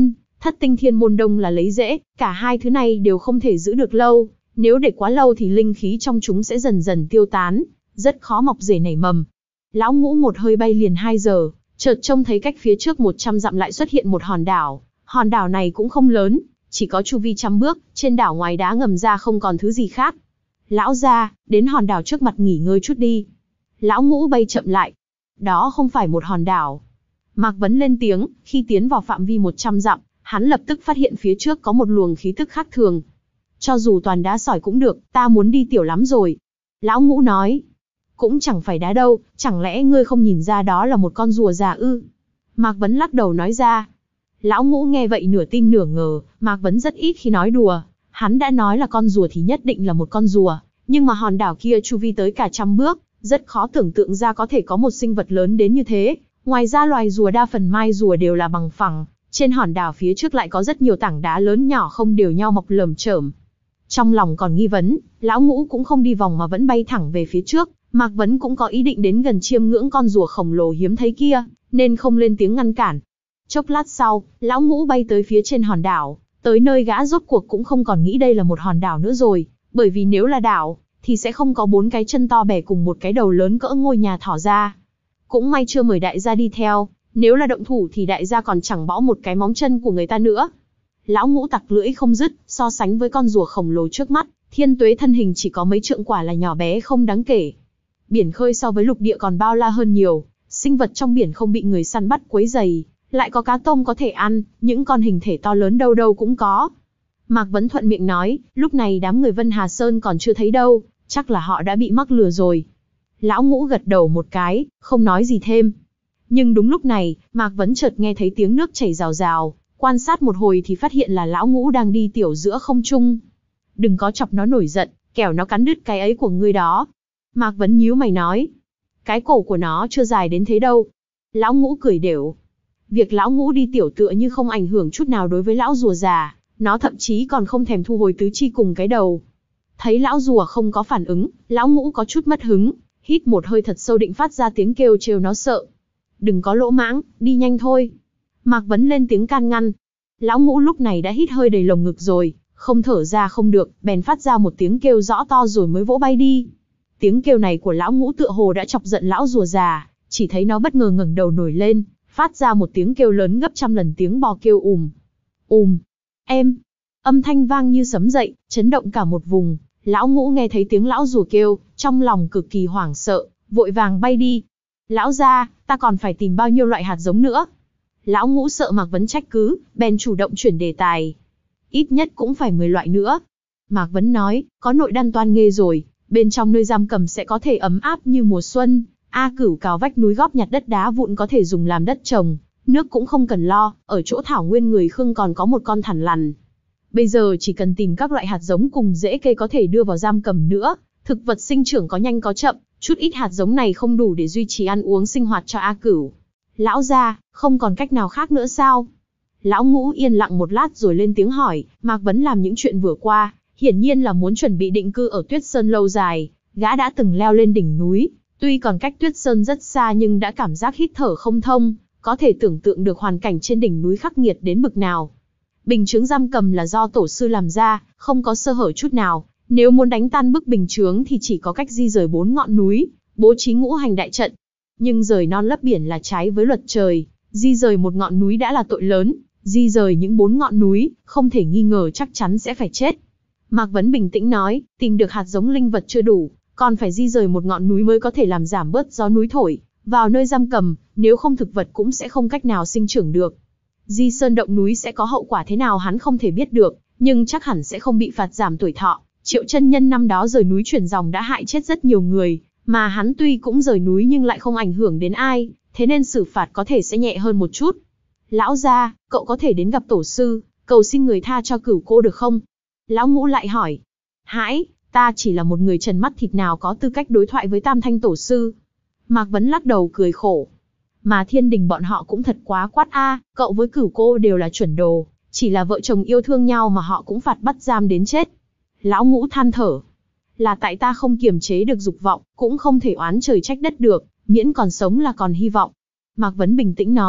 S1: Thất tinh thiên môn đông là lấy dễ, cả hai thứ này đều không thể giữ được lâu, nếu để quá lâu thì linh khí trong chúng sẽ dần dần tiêu tán, rất khó mọc rễ nảy mầm. Lão Ngũ một hơi bay liền hai giờ, chợt trông thấy cách phía trước một trăm dặm lại xuất hiện một hòn đảo. Hòn đảo này cũng không lớn, chỉ có chu vi trăm bước, trên đảo ngoài đá ngầm ra không còn thứ gì khác. Lão gia, đến hòn đảo trước mặt nghỉ ngơi chút đi. Lão Ngũ bay chậm lại. Đó không phải một hòn đảo. Mạc Vấn lên tiếng, khi tiến vào phạm vi một trăm dặm, hắn lập tức phát hiện phía trước có một luồng khí tức khác thường. Cho dù toàn đá sỏi cũng được, ta muốn đi tiểu lắm rồi. Lão Ngũ nói. Cũng chẳng phải đá đâu, chẳng lẽ ngươi không nhìn ra đó là một con rùa già ư? Mạc Vấn lắc đầu nói ra. Lão Ngũ nghe vậy nửa tin nửa ngờ, Mạc Vấn rất ít khi nói đùa. Hắn đã nói là con rùa thì nhất định là một con rùa, nhưng mà hòn đảo kia chu vi tới cả trăm bước, rất khó tưởng tượng ra có thể có một sinh vật lớn đến như thế. Ngoài ra loài rùa đa phần mai rùa đều là bằng phẳng, trên hòn đảo phía trước lại có rất nhiều tảng đá lớn nhỏ không đều nhau mọc lởm chởm. Trong lòng còn nghi vấn, Lão Ngũ cũng không đi vòng mà vẫn bay thẳng về phía trước. Mạc Vấn cũng có ý định đến gần chiêm ngưỡng con rùa khổng lồ hiếm thấy kia, nên không lên tiếng ngăn cản. Chốc lát sau, Lão Ngũ bay tới phía trên hòn đảo, tới nơi gã rốt cuộc cũng không còn nghĩ đây là một hòn đảo nữa rồi, bởi vì nếu là đảo, thì sẽ không có bốn cái chân to bè cùng một cái đầu lớn cỡ ngôi nhà thỏ ra. Cũng may chưa mời đại gia đi theo, nếu là động thủ thì đại gia còn chẳng bỏ một cái móng chân của người ta nữa. Lão Ngũ tặc lưỡi không dứt, so sánh với con rùa khổng lồ trước mắt, Thiên Tuế thân hình chỉ có mấy trượng quả là nhỏ bé không đáng kể. Biển khơi so với lục địa còn bao la hơn nhiều, sinh vật trong biển không bị người săn bắt quấy rầy, lại có cá tôm có thể ăn, những con hình thể to lớn đâu đâu cũng có. Mạc Vấn thuận miệng nói, lúc này đám người Vân Hà Sơn còn chưa thấy đâu, chắc là họ đã bị mắc lừa rồi. Lão Ngũ gật đầu một cái, không nói gì thêm. Nhưng đúng lúc này, Mạc Vấn chợt nghe thấy tiếng nước chảy rào rào, quan sát một hồi thì phát hiện là Lão Ngũ đang đi tiểu giữa không trung. Đừng có chọc nó nổi giận, kẻo nó cắn đứt cái ấy của ngươi đó. Mạc Vấn nhíu mày nói, cái cổ của nó chưa dài đến thế đâu. Lão Ngũ cười đểu. Việc Lão Ngũ đi tiểu tựa như không ảnh hưởng chút nào đối với lão rùa già, nó thậm chí còn không thèm thu hồi tứ chi cùng cái đầu. Thấy lão rùa không có phản ứng, Lão Ngũ có chút mất hứng, hít một hơi thật sâu định phát ra tiếng kêu trêu nó sợ. Đừng có lỗ mãng, đi nhanh thôi. Mạc Vấn lên tiếng can ngăn. Lão Ngũ lúc này đã hít hơi đầy lồng ngực rồi, không thở ra không được, bèn phát ra một tiếng kêu rõ to rồi mới vỗ bay đi. Tiếng kêu này của Lão Ngũ tựa hồ đã chọc giận lão rùa già, chỉ thấy nó bất ngờ ngẩng đầu nổi lên, phát ra một tiếng kêu lớn gấp trăm lần tiếng bò kêu ùm. Ùm. Em. Âm thanh vang như sấm dậy, chấn động cả một vùng. Lão Ngũ nghe thấy tiếng lão rùa kêu, trong lòng cực kỳ hoảng sợ, vội vàng bay đi. Lão gia, ta còn phải tìm bao nhiêu loại hạt giống nữa? Lão Ngũ sợ Mạc Vấn trách cứ, bèn chủ động chuyển đề tài. Ít nhất cũng phải mười loại nữa. Mạc Vấn nói, có nội đan toan nghê rồi, bên trong nơi giam cầm sẽ có thể ấm áp như mùa xuân. A Cửu cào vách núi góp nhặt đất đá vụn có thể dùng làm đất trồng, nước cũng không cần lo, ở chỗ thảo nguyên người Khương còn có một con thằn lằn. Bây giờ chỉ cần tìm các loại hạt giống cùng rễ cây có thể đưa vào giam cầm nữa, thực vật sinh trưởng có nhanh có chậm, chút ít hạt giống này không đủ để duy trì ăn uống sinh hoạt cho A Cửu. Lão gia, không còn cách nào khác nữa sao? Lão Ngũ yên lặng một lát rồi lên tiếng hỏi, Mạc Vấn làm những chuyện vừa qua, hiển nhiên là muốn chuẩn bị định cư ở Tuyết Sơn lâu dài, gã đã từng leo lên đỉnh núi, tuy còn cách Tuyết Sơn rất xa nhưng đã cảm giác hít thở không thông, có thể tưởng tượng được hoàn cảnh trên đỉnh núi khắc nghiệt đến bực nào. Bình chướng giam cầm là do tổ sư làm ra, không có sơ hở chút nào, nếu muốn đánh tan bức bình chướng thì chỉ có cách di rời bốn ngọn núi, bố trí ngũ hành đại trận. Nhưng rời non lấp biển là trái với luật trời, di rời một ngọn núi đã là tội lớn, di rời những bốn ngọn núi, không thể nghi ngờ chắc chắn sẽ phải chết. Mạc Vấn bình tĩnh nói, tìm được hạt giống linh vật chưa đủ, còn phải di rời một ngọn núi mới có thể làm giảm bớt gió núi thổi vào nơi giam cầm, nếu không thực vật cũng sẽ không cách nào sinh trưởng được. Di sơn động núi sẽ có hậu quả thế nào hắn không thể biết được, nhưng chắc hẳn sẽ không bị phạt giảm tuổi thọ. Triệu chân nhân năm đó rời núi chuyển dòng đã hại chết rất nhiều người, mà hắn tuy cũng rời núi nhưng lại không ảnh hưởng đến ai, thế nên xử phạt có thể sẽ nhẹ hơn một chút. Lão gia, cậu có thể đến gặp tổ sư, cầu xin người tha cho Cửu cô được không? Lão Ngũ lại hỏi. Hãi, ta chỉ là một người trần mắt thịt nào có tư cách đối thoại với Tam Thanh tổ sư. Mạc Vấn lắc đầu cười khổ. Mà thiên đình bọn họ cũng thật quá quát a, cậu với Cửu cô đều là chuẩn đồ, chỉ là vợ chồng yêu thương nhau mà họ cũng phạt bắt giam đến chết. Lão Ngũ than thở. Là tại ta không kiềm chế được dục vọng, cũng không thể oán trời trách đất được, miễn còn sống là còn hy vọng. Mạc Vấn bình tĩnh nói,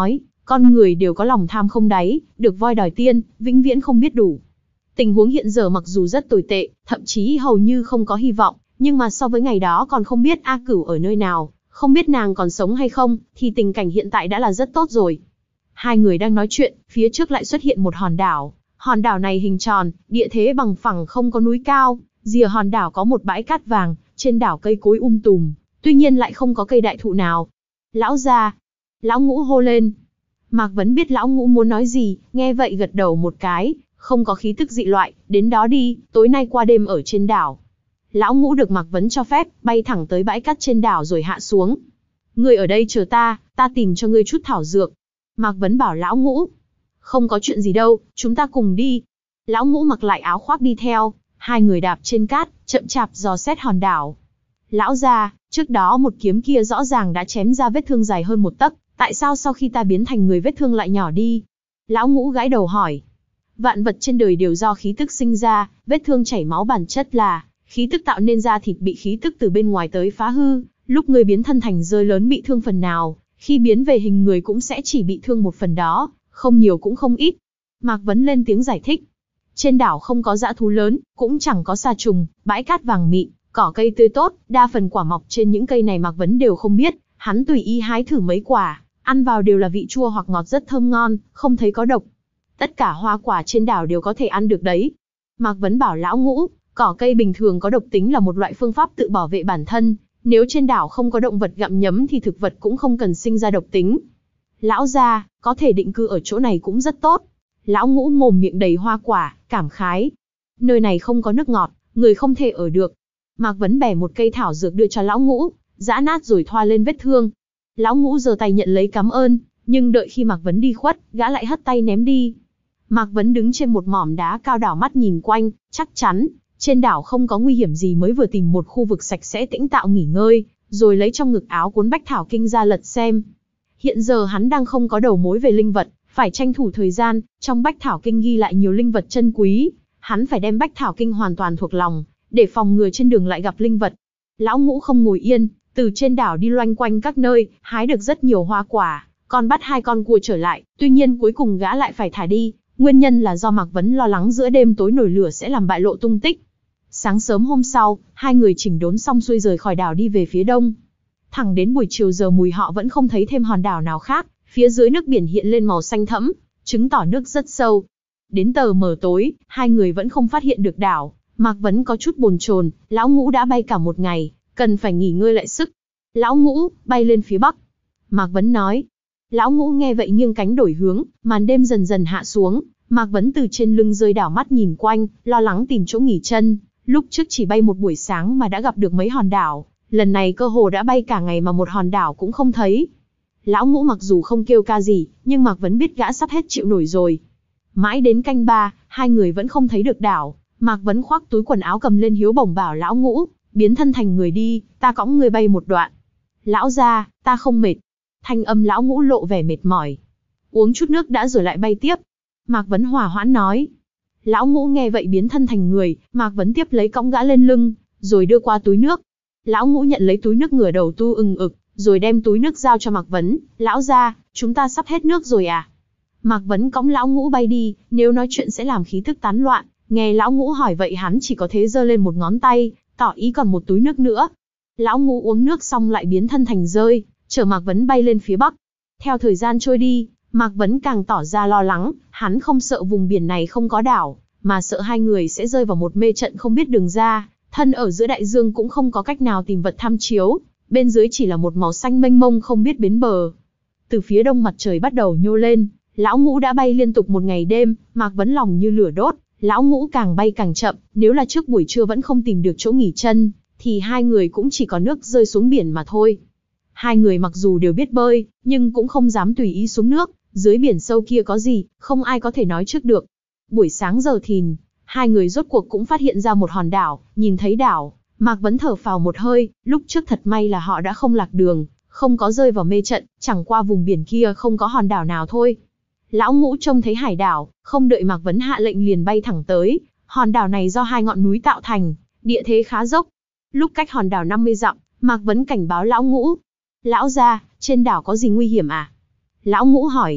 S1: Con người đều có lòng tham không đáy, được voi đòi tiên, vĩnh viễn không biết đủ. Tình huống hiện giờ mặc dù rất tồi tệ, thậm chí hầu như không có hy vọng, nhưng mà so với ngày đó còn không biết A Cửu ở nơi nào, không biết nàng còn sống hay không, thì tình cảnh hiện tại đã là rất tốt rồi. Hai người đang nói chuyện, phía trước lại xuất hiện một hòn đảo. Hòn đảo này hình tròn, địa thế bằng phẳng không có núi cao, rìa hòn đảo có một bãi cát vàng, trên đảo cây cối um tùm, tuy nhiên lại không có cây đại thụ nào. Lão gia, lão Ngũ hô lên. Mạc Vấn biết lão Ngũ muốn nói gì, nghe vậy gật đầu một cái, không có khí tức dị loại, đến đó đi, tối nay qua đêm ở trên đảo. Lão Ngũ được Mạc Vấn cho phép, bay thẳng tới bãi cát trên đảo rồi hạ xuống. Ngươi ở đây chờ ta, ta tìm cho ngươi chút thảo dược. Mạc Vấn bảo lão Ngũ. Không có chuyện gì đâu, chúng ta cùng đi. Lão Ngũ mặc lại áo khoác đi theo, hai người đạp trên cát, chậm chạp dò xét hòn đảo. Lão gia, trước đó một kiếm kia rõ ràng đã chém ra vết thương dài hơn một tấc, tại sao sau khi ta biến thành người vết thương lại nhỏ đi? Lão Ngũ gãi đầu hỏi. Vạn vật trên đời đều do khí tức sinh ra, vết thương chảy máu bản chất là khí tức tạo nên da thịt bị khí tức từ bên ngoài tới phá hư, lúc người biến thân thành rơi lớn bị thương phần nào, khi biến về hình người cũng sẽ chỉ bị thương một phần đó, không nhiều cũng không ít. Mạc Vấn lên tiếng giải thích. Trên đảo không có dã thú lớn, cũng chẳng có sa trùng, bãi cát vàng mịn, cỏ cây tươi tốt, đa phần quả mọc trên những cây này Mạc Vấn đều không biết, hắn tùy ý hái thử mấy quả, ăn vào đều là vị chua hoặc ngọt rất thơm ngon, không thấy có độc. Tất cả hoa quả trên đảo đều có thể ăn được đấy. Mạc Vấn bảo lão Ngũ, cỏ cây bình thường có độc tính là một loại phương pháp tự bảo vệ bản thân, nếu trên đảo không có động vật gặm nhấm thì thực vật cũng không cần sinh ra độc tính. Lão gia, có thể định cư ở chỗ này cũng rất tốt. Lão Ngũ mồm miệng đầy hoa quả, cảm khái. Nơi này không có nước ngọt, người không thể ở được. Mạc Vấn bẻ một cây thảo dược đưa cho lão Ngũ, giã nát rồi thoa lên vết thương. Lão Ngũ giơ tay nhận lấy cảm ơn, nhưng đợi khi Mạc Vấn đi khuất, gã lại hất tay ném đi. Mạc Vấn đứng trên một mỏm đá cao đảo mắt nhìn quanh, chắc chắn trên đảo không có nguy hiểm gì mới vừa tìm một khu vực sạch sẽ tĩnh tạo nghỉ ngơi, rồi lấy trong ngực áo cuốn Bách Thảo Kinh ra lật xem. Hiện giờ hắn đang không có đầu mối về linh vật, phải tranh thủ thời gian, trong Bách Thảo Kinh ghi lại nhiều linh vật chân quý, hắn phải đem Bách Thảo Kinh hoàn toàn thuộc lòng, để phòng ngừa trên đường lại gặp linh vật. Lão Ngũ không ngồi yên, từ trên đảo đi loanh quanh các nơi, hái được rất nhiều hoa quả, còn bắt hai con cua trở lại, tuy nhiên cuối cùng gã lại phải thả đi, nguyên nhân là do Mạc Vấn lo lắng giữa đêm tối nổi lửa sẽ làm bại lộ tung tích. Sáng sớm hôm sau, hai người chỉnh đốn xong xuôi rời khỏi đảo đi về phía đông. Thẳng đến buổi chiều giờ mùi họ vẫn không thấy thêm hòn đảo nào khác, phía dưới nước biển hiện lên màu xanh thẫm, chứng tỏ nước rất sâu. Đến tờ mờ tối, hai người vẫn không phát hiện được đảo, Mạc Vấn có chút bồn chồn, lão Ngũ đã bay cả một ngày, cần phải nghỉ ngơi lại sức. Lão Ngũ, bay lên phía bắc. Mạc Vấn nói. Lão Ngũ nghe vậy nghiêng cánh đổi hướng, màn đêm dần dần hạ xuống, Mạc Vấn từ trên lưng rơi đảo mắt nhìn quanh, lo lắng tìm chỗ nghỉ chân. Lúc trước chỉ bay một buổi sáng mà đã gặp được mấy hòn đảo, lần này cơ hồ đã bay cả ngày mà một hòn đảo cũng không thấy. Lão Ngũ mặc dù không kêu ca gì, nhưng Mạc Vấn biết gã sắp hết chịu nổi rồi. Mãi đến canh ba, hai người vẫn không thấy được đảo, Mạc Vấn khoác túi quần áo cầm lên hiếu bổng bảo lão Ngũ, biến thân thành người đi, ta cõng người bay một đoạn. Lão gia, ta không mệt. Thanh âm lão Ngũ lộ vẻ mệt mỏi. Uống chút nước đã rồi lại bay tiếp. Mạc Vấn hòa hoãn nói. Lão Ngũ nghe vậy biến thân thành người, Mạc Vấn tiếp lấy cõng gã lên lưng, rồi đưa qua túi nước. Lão Ngũ nhận lấy túi nước ngửa đầu tu ừng ực, rồi đem túi nước giao cho Mạc Vấn. Lão gia, chúng ta sắp hết nước rồi à? Mạc Vấn cõng lão Ngũ bay đi, nếu nói chuyện sẽ làm khí thức tán loạn. Nghe lão Ngũ hỏi vậy hắn chỉ có thế giơ lên một ngón tay, tỏ ý còn một túi nước nữa. Lão Ngũ uống nước xong lại biến thân thành rơi, chở Mạc Vấn bay lên phía bắc. Theo thời gian trôi đi, Mạc Vấn càng tỏ ra lo lắng, hắn không sợ vùng biển này không có đảo, mà sợ hai người sẽ rơi vào một mê trận không biết đường ra, thân ở giữa đại dương cũng không có cách nào tìm vật tham chiếu, bên dưới chỉ là một màu xanh mênh mông không biết bến bờ. Từ phía đông mặt trời bắt đầu nhô lên, lão Ngũ đã bay liên tục một ngày đêm, Mạc Vấn lòng như lửa đốt, lão Ngũ càng bay càng chậm, nếu là trước buổi trưa vẫn không tìm được chỗ nghỉ chân, thì hai người cũng chỉ có nước rơi xuống biển mà thôi. Hai người mặc dù đều biết bơi, nhưng cũng không dám tùy ý xuống nước, dưới biển sâu kia có gì, không ai có thể nói trước được. Buổi sáng giờ thìn, hai người rốt cuộc cũng phát hiện ra một hòn đảo, nhìn thấy đảo, Mạc Vấn thở phào một hơi, lúc trước thật may là họ đã không lạc đường, không có rơi vào mê trận, chẳng qua vùng biển kia không có hòn đảo nào thôi. Lão Ngũ trông thấy hải đảo, không đợi Mạc Vấn hạ lệnh liền bay thẳng tới, hòn đảo này do hai ngọn núi tạo thành, địa thế khá dốc. Lúc cách hòn đảo năm mươi dặm, Mạc Vấn cảnh báo lão Ngũ. Lão gia, trên đảo có gì nguy hiểm à? Lão Ngũ hỏi.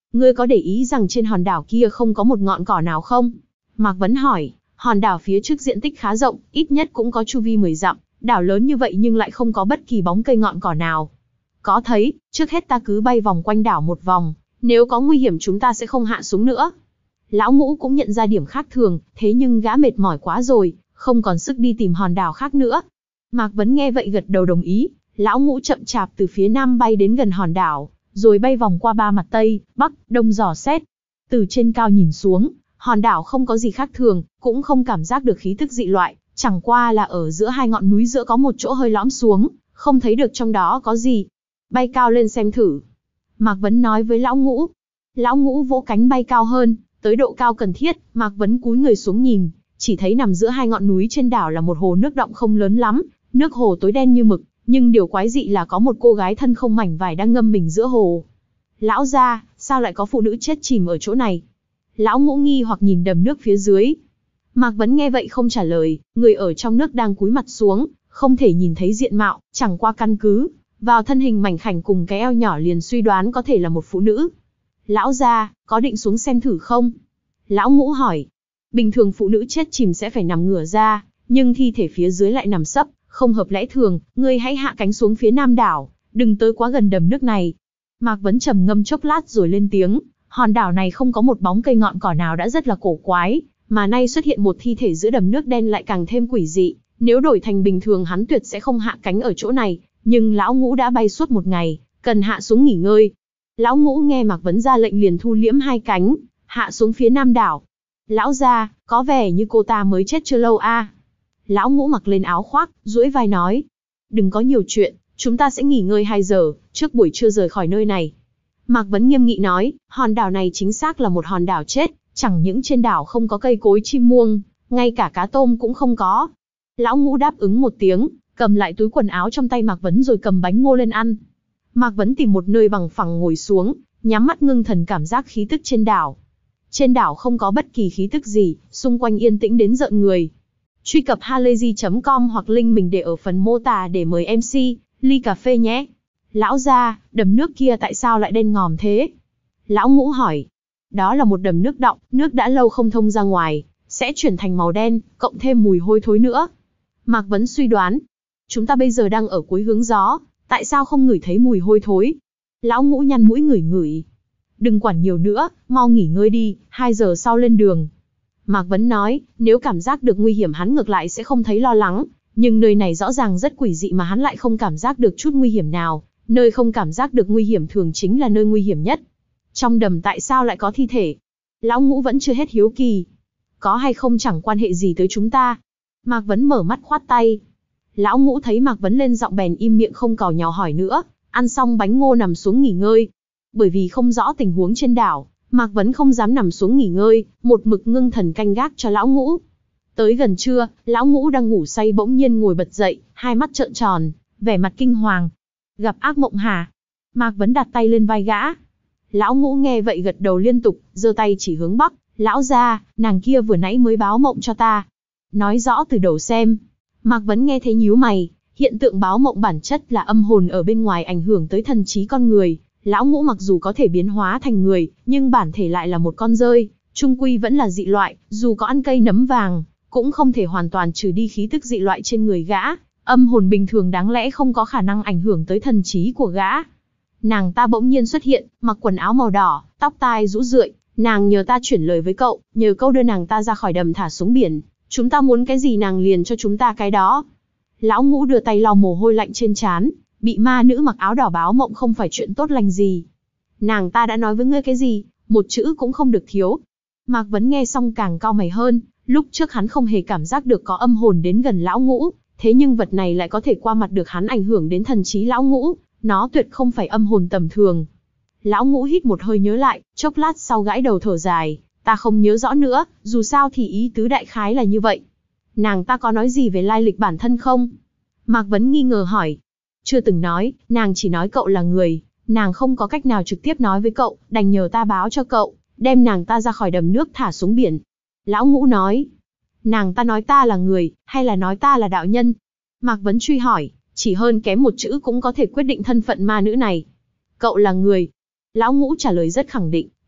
S1: Ngươi có để ý rằng trên hòn đảo kia không có một ngọn cỏ nào không? Mạc Vấn hỏi. Hòn đảo phía trước diện tích khá rộng, ít nhất cũng có chu vi mười dặm, đảo lớn như vậy nhưng lại không có bất kỳ bóng cây ngọn cỏ nào. Có thấy, trước hết ta cứ bay vòng quanh đảo một vòng, nếu có nguy hiểm chúng ta sẽ không hạ xuống nữa. Lão Ngũ cũng nhận ra điểm khác thường, thế nhưng gã mệt mỏi quá rồi, không còn sức đi tìm hòn đảo khác nữa. Mạc Vấn nghe vậy gật đầu đồng ý, Lão Ngũ chậm chạp từ phía nam bay đến gần hòn đảo, rồi bay vòng qua ba mặt Tây, Bắc, Đông dò xét. Từ trên cao nhìn xuống, hòn đảo không có gì khác thường, cũng không cảm giác được khí tức dị loại, chẳng qua là ở giữa hai ngọn núi giữa có một chỗ hơi lõm xuống, không thấy được trong đó có gì. Bay cao lên xem thử. Mạc Vấn nói với Lão Ngũ. Lão Ngũ vỗ cánh bay cao hơn, tới độ cao cần thiết, Mạc Vấn cúi người xuống nhìn, chỉ thấy nằm giữa hai ngọn núi trên đảo là một hồ nước động không lớn lắm, nước hồ tối đen như mực, nhưng điều quái dị là có một cô gái thân không mảnh vải đang ngâm mình giữa hồ. Lão gia, sao lại có phụ nữ chết chìm ở chỗ này? Lão Ngũ nghi hoặc nhìn đầm nước phía dưới. Mạc Vấn nghe vậy không trả lời, người ở trong nước đang cúi mặt xuống, không thể nhìn thấy diện mạo, chẳng qua căn cứ vào thân hình mảnh khảnh cùng cái eo nhỏ liền suy đoán có thể là một phụ nữ. Lão gia, có định xuống xem thử không? Lão Ngũ hỏi. Bình thường phụ nữ chết chìm sẽ phải nằm ngửa ra, nhưng thi thể phía dưới lại nằm sấp, không hợp lẽ thường, ngươi hãy hạ cánh xuống phía nam đảo, đừng tới quá gần đầm nước này. Mạc Vấn trầm ngâm chốc lát rồi lên tiếng, hòn đảo này không có một bóng cây ngọn cỏ nào đã rất là cổ quái, mà nay xuất hiện một thi thể giữa đầm nước đen lại càng thêm quỷ dị, nếu đổi thành bình thường hắn tuyệt sẽ không hạ cánh ở chỗ này, nhưng Lão Ngũ đã bay suốt một ngày, cần hạ xuống nghỉ ngơi. Lão Ngũ nghe Mạc Vấn ra lệnh liền thu liễm hai cánh, hạ xuống phía nam đảo. Lão gia, có vẻ như cô ta mới chết chưa lâu a. À? Lão Ngũ mặc lên áo khoác, duỗi vai nói. Đừng có nhiều chuyện, chúng ta sẽ nghỉ ngơi hai giờ, trước buổi trưa rời khỏi nơi này. Mạc Vấn nghiêm nghị nói, hòn đảo này chính xác là một hòn đảo chết, chẳng những trên đảo không có cây cối chim muông, ngay cả cá tôm cũng không có. Lão Ngũ đáp ứng một tiếng, cầm lại túi quần áo trong tay Mạc Vấn rồi cầm bánh ngô lên ăn. Mạc Vấn tìm một nơi bằng phẳng ngồi xuống, nhắm mắt ngưng thần cảm giác khí tức trên đảo. Trên đảo không có bất kỳ khí tức gì, xung quanh yên tĩnh đến rợn người. Truy cập halayzi chấm com hoặc link mình để ở phần mô tả để mời em xê, ly cà phê nhé. Lão gia, đầm nước kia tại sao lại đen ngòm thế? Lão Ngũ hỏi. Đó là một đầm nước đọng, nước đã lâu không thông ra ngoài, sẽ chuyển thành màu đen, cộng thêm mùi hôi thối nữa. Mạc Vấn suy đoán. Chúng ta bây giờ đang ở cuối hướng gió, tại sao không ngửi thấy mùi hôi thối? Lão Ngũ nhăn mũi ngửi ngửi. Đừng quản nhiều nữa, mau nghỉ ngơi đi, hai giờ sau lên đường. Mạc Vấn nói, nếu cảm giác được nguy hiểm hắn ngược lại sẽ không thấy lo lắng, nhưng nơi này rõ ràng rất quỷ dị mà hắn lại không cảm giác được chút nguy hiểm nào, nơi không cảm giác được nguy hiểm thường chính là nơi nguy hiểm nhất. Trong đầm tại sao lại có thi thể? Lão Ngũ vẫn chưa hết hiếu kỳ. Có hay không chẳng quan hệ gì tới chúng ta. Mạc Vấn mở mắt khoát tay. Lão Ngũ thấy Mạc Vấn lên giọng bèn im miệng không càu nhàu hỏi nữa, ăn xong bánh ngô nằm xuống nghỉ ngơi. Bởi vì không rõ tình huống trên đảo, Mạc Vấn không dám nằm xuống nghỉ ngơi, một mực ngưng thần canh gác cho Lão Ngũ. Tới gần trưa, Lão Ngũ đang ngủ say bỗng nhiên ngồi bật dậy, hai mắt trợn tròn, vẻ mặt kinh hoàng. Gặp ác mộng hả? Mạc Vấn đặt tay lên vai gã. Lão Ngũ nghe vậy gật đầu liên tục, giơ tay chỉ hướng bắc. Lão gia, nàng kia vừa nãy mới báo mộng cho ta. Nói rõ từ đầu xem. Mạc Vấn nghe thấy nhíu mày, hiện tượng báo mộng bản chất là âm hồn ở bên ngoài ảnh hưởng tới thần trí con người. Lão Ngũ mặc dù có thể biến hóa thành người, nhưng bản thể lại là một con dơi, chung quy vẫn là dị loại, dù có ăn cây nấm vàng, cũng không thể hoàn toàn trừ đi khí tức dị loại trên người gã. Âm hồn bình thường đáng lẽ không có khả năng ảnh hưởng tới thần trí của gã. Nàng ta bỗng nhiên xuất hiện, mặc quần áo màu đỏ, tóc tai rũ rượi, nàng nhờ ta chuyển lời với cậu, nhờ câu đưa nàng ta ra khỏi đầm thả xuống biển, chúng ta muốn cái gì nàng liền cho chúng ta cái đó. Lão Ngũ đưa tay lau mồ hôi lạnh trên trán, bị ma nữ mặc áo đỏ báo mộng không phải chuyện tốt lành gì. Nàng ta đã nói với ngươi cái gì, một chữ cũng không được thiếu. Mạc Vấn nghe xong càng cau mày hơn, lúc trước hắn không hề cảm giác được có âm hồn đến gần Lão Ngũ, thế nhưng vật này lại có thể qua mặt được hắn ảnh hưởng đến thần trí Lão Ngũ, nó tuyệt không phải âm hồn tầm thường. Lão Ngũ hít một hơi nhớ lại, chốc lát sau gãi đầu thở dài, ta không nhớ rõ nữa, dù sao thì ý tứ đại khái là như vậy. Nàng ta có nói gì về lai lịch bản thân không? Mạc Vấn nghi ngờ hỏi. Chưa từng nói, nàng chỉ nói cậu là người, nàng không có cách nào trực tiếp nói với cậu, đành nhờ ta báo cho cậu, đem nàng ta ra khỏi đầm nước thả xuống biển. Lão Ngũ nói. Nàng ta nói ta là người, hay là nói ta là đạo nhân? Mạc Vấn truy hỏi, chỉ hơn kém một chữ cũng có thể quyết định thân phận ma nữ này. Cậu là người. Lão Ngũ trả lời rất khẳng định,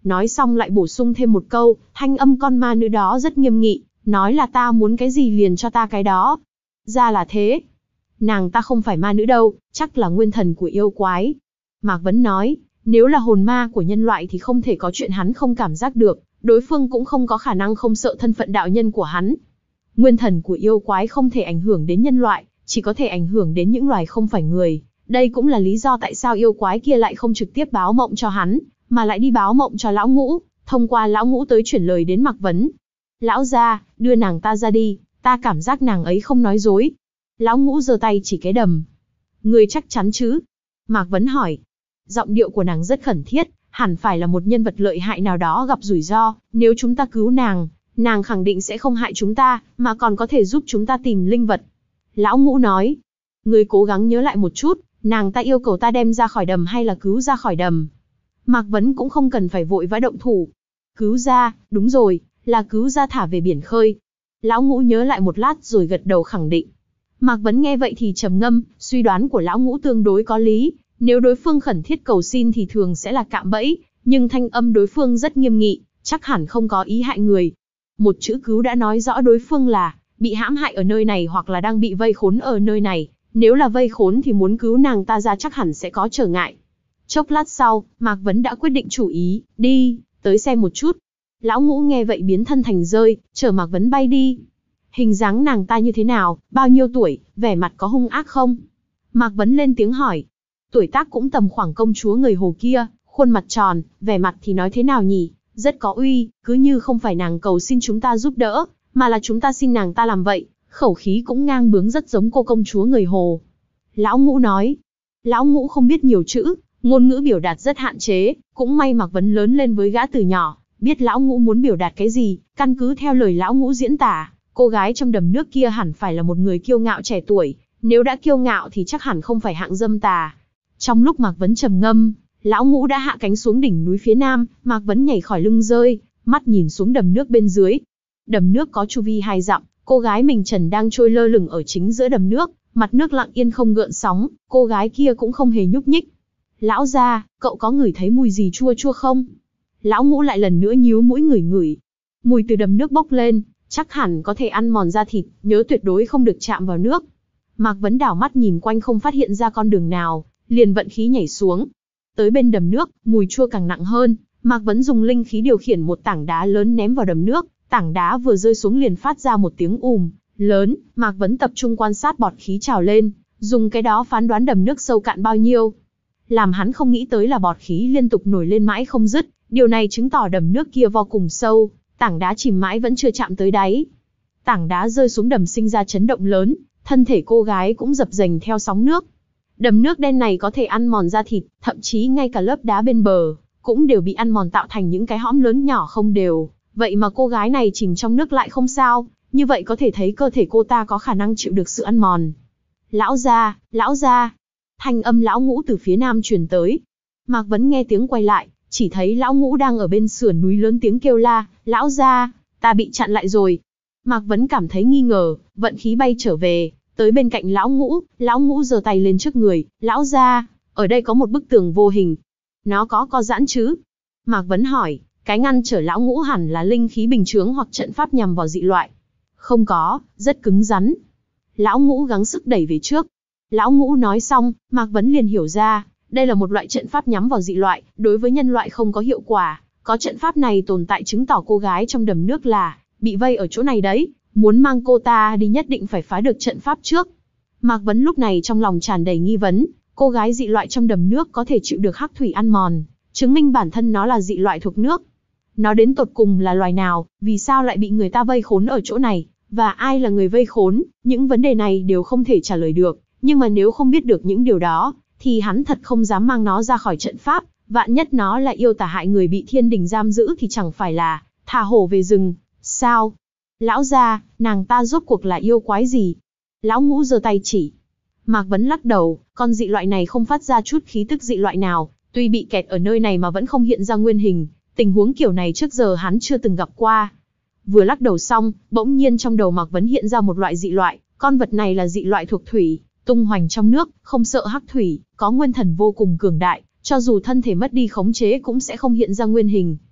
S1: Nói xong lại bổ sung thêm một câu, thanh âm con ma nữ đó rất nghiêm nghị, nói là ta muốn cái gì liền cho ta cái đó. Ra là thế. Nàng ta không phải ma nữ đâu, chắc là nguyên thần của yêu quái. Mạc Vấn nói, nếu là hồn ma của nhân loại thì không thể có chuyện hắn không cảm giác được, đối phương cũng không có khả năng không sợ thân phận đạo nhân của hắn. Nguyên thần của yêu quái không thể ảnh hưởng đến nhân loại, chỉ có thể ảnh hưởng đến những loài không phải người. Đây cũng là lý do tại sao yêu quái kia lại không trực tiếp báo mộng cho hắn, mà lại đi báo mộng cho lão ngũ, thông qua lão ngũ tới chuyển lời đến Mạc Vấn. Lão gia, đưa nàng ta ra đi, ta cảm giác nàng ấy không nói dối. Lão ngũ giơ tay chỉ cái đầm. Ngươi chắc chắn chứ? Mạc Vấn hỏi. Giọng điệu của nàng rất khẩn thiết, hẳn phải là một nhân vật lợi hại nào đó gặp rủi ro, nếu chúng ta cứu nàng, nàng khẳng định sẽ không hại chúng ta, mà còn có thể giúp chúng ta tìm linh vật. Lão ngũ nói. Ngươi cố gắng nhớ lại một chút, nàng ta yêu cầu ta đem ra khỏi đầm hay là cứu ra khỏi đầm? Mạc Vấn cũng không cần phải vội vã động thủ. Cứu ra, đúng rồi, là cứu ra thả về biển khơi. Lão ngũ nhớ lại một lát rồi gật đầu khẳng định. Mạc Vấn nghe vậy thì trầm ngâm, suy đoán của lão ngũ tương đối có lý. Nếu đối phương khẩn thiết cầu xin thì thường sẽ là cạm bẫy, nhưng thanh âm đối phương rất nghiêm nghị, chắc hẳn không có ý hại người. Một chữ cứu đã nói rõ đối phương là bị hãm hại ở nơi này hoặc là đang bị vây khốn ở nơi này. Nếu là vây khốn thì muốn cứu nàng ta ra chắc hẳn sẽ có trở ngại. Chốc lát sau, Mạc Vấn đã quyết định chủ ý, đi, tới xem một chút. Lão ngũ nghe vậy biến thân thành rơi, chờ Mạc Vấn bay đi. Hình dáng nàng ta như thế nào, bao nhiêu tuổi, vẻ mặt có hung ác không? Mạc Vấn lên tiếng hỏi. Tuổi tác cũng tầm khoảng công chúa người Hồ kia, khuôn mặt tròn, vẻ mặt thì nói thế nào nhỉ? Rất có uy, cứ như không phải nàng cầu xin chúng ta giúp đỡ, mà là chúng ta xin nàng ta làm vậy, khẩu khí cũng ngang bướng rất giống cô công chúa người Hồ. Lão ngũ nói. Lão ngũ không biết nhiều chữ, ngôn ngữ biểu đạt rất hạn chế, cũng may Mạc Vấn lớn lên với gã từ nhỏ, biết lão ngũ muốn biểu đạt cái gì, căn cứ theo lời lão ngũ diễn tả, cô gái trong đầm nước kia hẳn phải là một người kiêu ngạo trẻ tuổi, nếu đã kiêu ngạo thì chắc hẳn không phải hạng dâm tà. Trong lúc Mạc Vấn trầm ngâm, lão ngũ đã hạ cánh xuống đỉnh núi phía nam, Mạc Vấn nhảy khỏi lưng rơi, mắt nhìn xuống đầm nước bên dưới. Đầm nước có chu vi hai dặm, cô gái mình trần đang trôi lơ lửng ở chính giữa đầm nước, mặt nước lặng yên không gợn sóng, cô gái kia cũng không hề nhúc nhích. Lão gia, cậu có ngửi thấy mùi gì chua chua không? Lão ngũ lại lần nữa nhíu mũi ngửi ngửi. Mùi từ đầm nước bốc lên, chắc hẳn có thể ăn mòn da thịt, nhớ tuyệt đối không được chạm vào nước. Mạc Vấn đảo mắt nhìn quanh không phát hiện ra con đường nào, liền vận khí nhảy xuống. Tới bên đầm nước, mùi chua càng nặng hơn, Mạc Vấn dùng linh khí điều khiển một tảng đá lớn ném vào đầm nước, tảng đá vừa rơi xuống liền phát ra một tiếng ùm lớn, Mạc Vấn tập trung quan sát bọt khí trào lên, dùng cái đó phán đoán đầm nước sâu cạn bao nhiêu. Làm hắn không nghĩ tới là bọt khí liên tục nổi lên mãi không dứt, điều này chứng tỏ đầm nước kia vô cùng sâu, tảng đá chìm mãi vẫn chưa chạm tới đáy. Tảng đá rơi xuống đầm sinh ra chấn động lớn, thân thể cô gái cũng dập dềnh theo sóng nước. Đầm nước đen này có thể ăn mòn da thịt, thậm chí ngay cả lớp đá bên bờ cũng đều bị ăn mòn tạo thành những cái hõm lớn nhỏ không đều. Vậy mà cô gái này chìm trong nước lại không sao, như vậy có thể thấy cơ thể cô ta có khả năng chịu được sự ăn mòn. Lão gia, lão gia. Thanh âm lão ngũ từ phía nam truyền tới. Mạc Vấn nghe tiếng quay lại, chỉ thấy lão ngũ đang ở bên sườn núi lớn tiếng kêu la, lão gia, ta bị chặn lại rồi. Mạc Vấn cảm thấy nghi ngờ, vận khí bay trở về, tới bên cạnh lão ngũ, lão ngũ giơ tay lên trước người, lão gia, ở đây có một bức tường vô hình. Nó có co giãn chứ? Mạc Vấn hỏi, cái ngăn trở lão ngũ hẳn là linh khí bình chướng hoặc trận pháp nhằm vào dị loại. Không có, rất cứng rắn. Lão ngũ gắng sức đẩy về trước. Lão ngũ nói xong, Mạc Vấn liền hiểu ra, đây là một loại trận pháp nhắm vào dị loại, đối với nhân loại không có hiệu quả. Có trận pháp này tồn tại chứng tỏ cô gái trong đầm nước là bị vây ở chỗ này đấy, muốn mang cô ta đi nhất định phải phá được trận pháp trước. Mạc Vấn lúc này trong lòng tràn đầy nghi vấn, cô gái dị loại trong đầm nước có thể chịu được hắc thủy ăn mòn, chứng minh bản thân nó là dị loại thuộc nước. Nó đến tột cùng là loài nào, vì sao lại bị người ta vây khốn ở chỗ này, và ai là người vây khốn, những vấn đề này đều không thể trả lời được. Nhưng mà nếu không biết được những điều đó, thì hắn thật không dám mang nó ra khỏi trận pháp, vạn nhất nó là yêu tà hại người bị thiên đình giam giữ thì chẳng phải là thả hổ về rừng, sao? Lão gia, nàng ta rốt cuộc là yêu quái gì? Lão ngũ giơ tay chỉ. Mạc Vấn lắc đầu, con dị loại này không phát ra chút khí tức dị loại nào, tuy bị kẹt ở nơi này mà vẫn không hiện ra nguyên hình, tình huống kiểu này trước giờ hắn chưa từng gặp qua. Vừa lắc đầu xong, bỗng nhiên trong đầu Mạc Vấn hiện ra một loại dị loại, con vật này là dị loại thuộc thủy, tung hoành trong nước, không sợ hắc thủy, có nguyên thần vô cùng cường đại, cho dù thân thể mất đi khống chế cũng sẽ không hiện ra nguyên hình.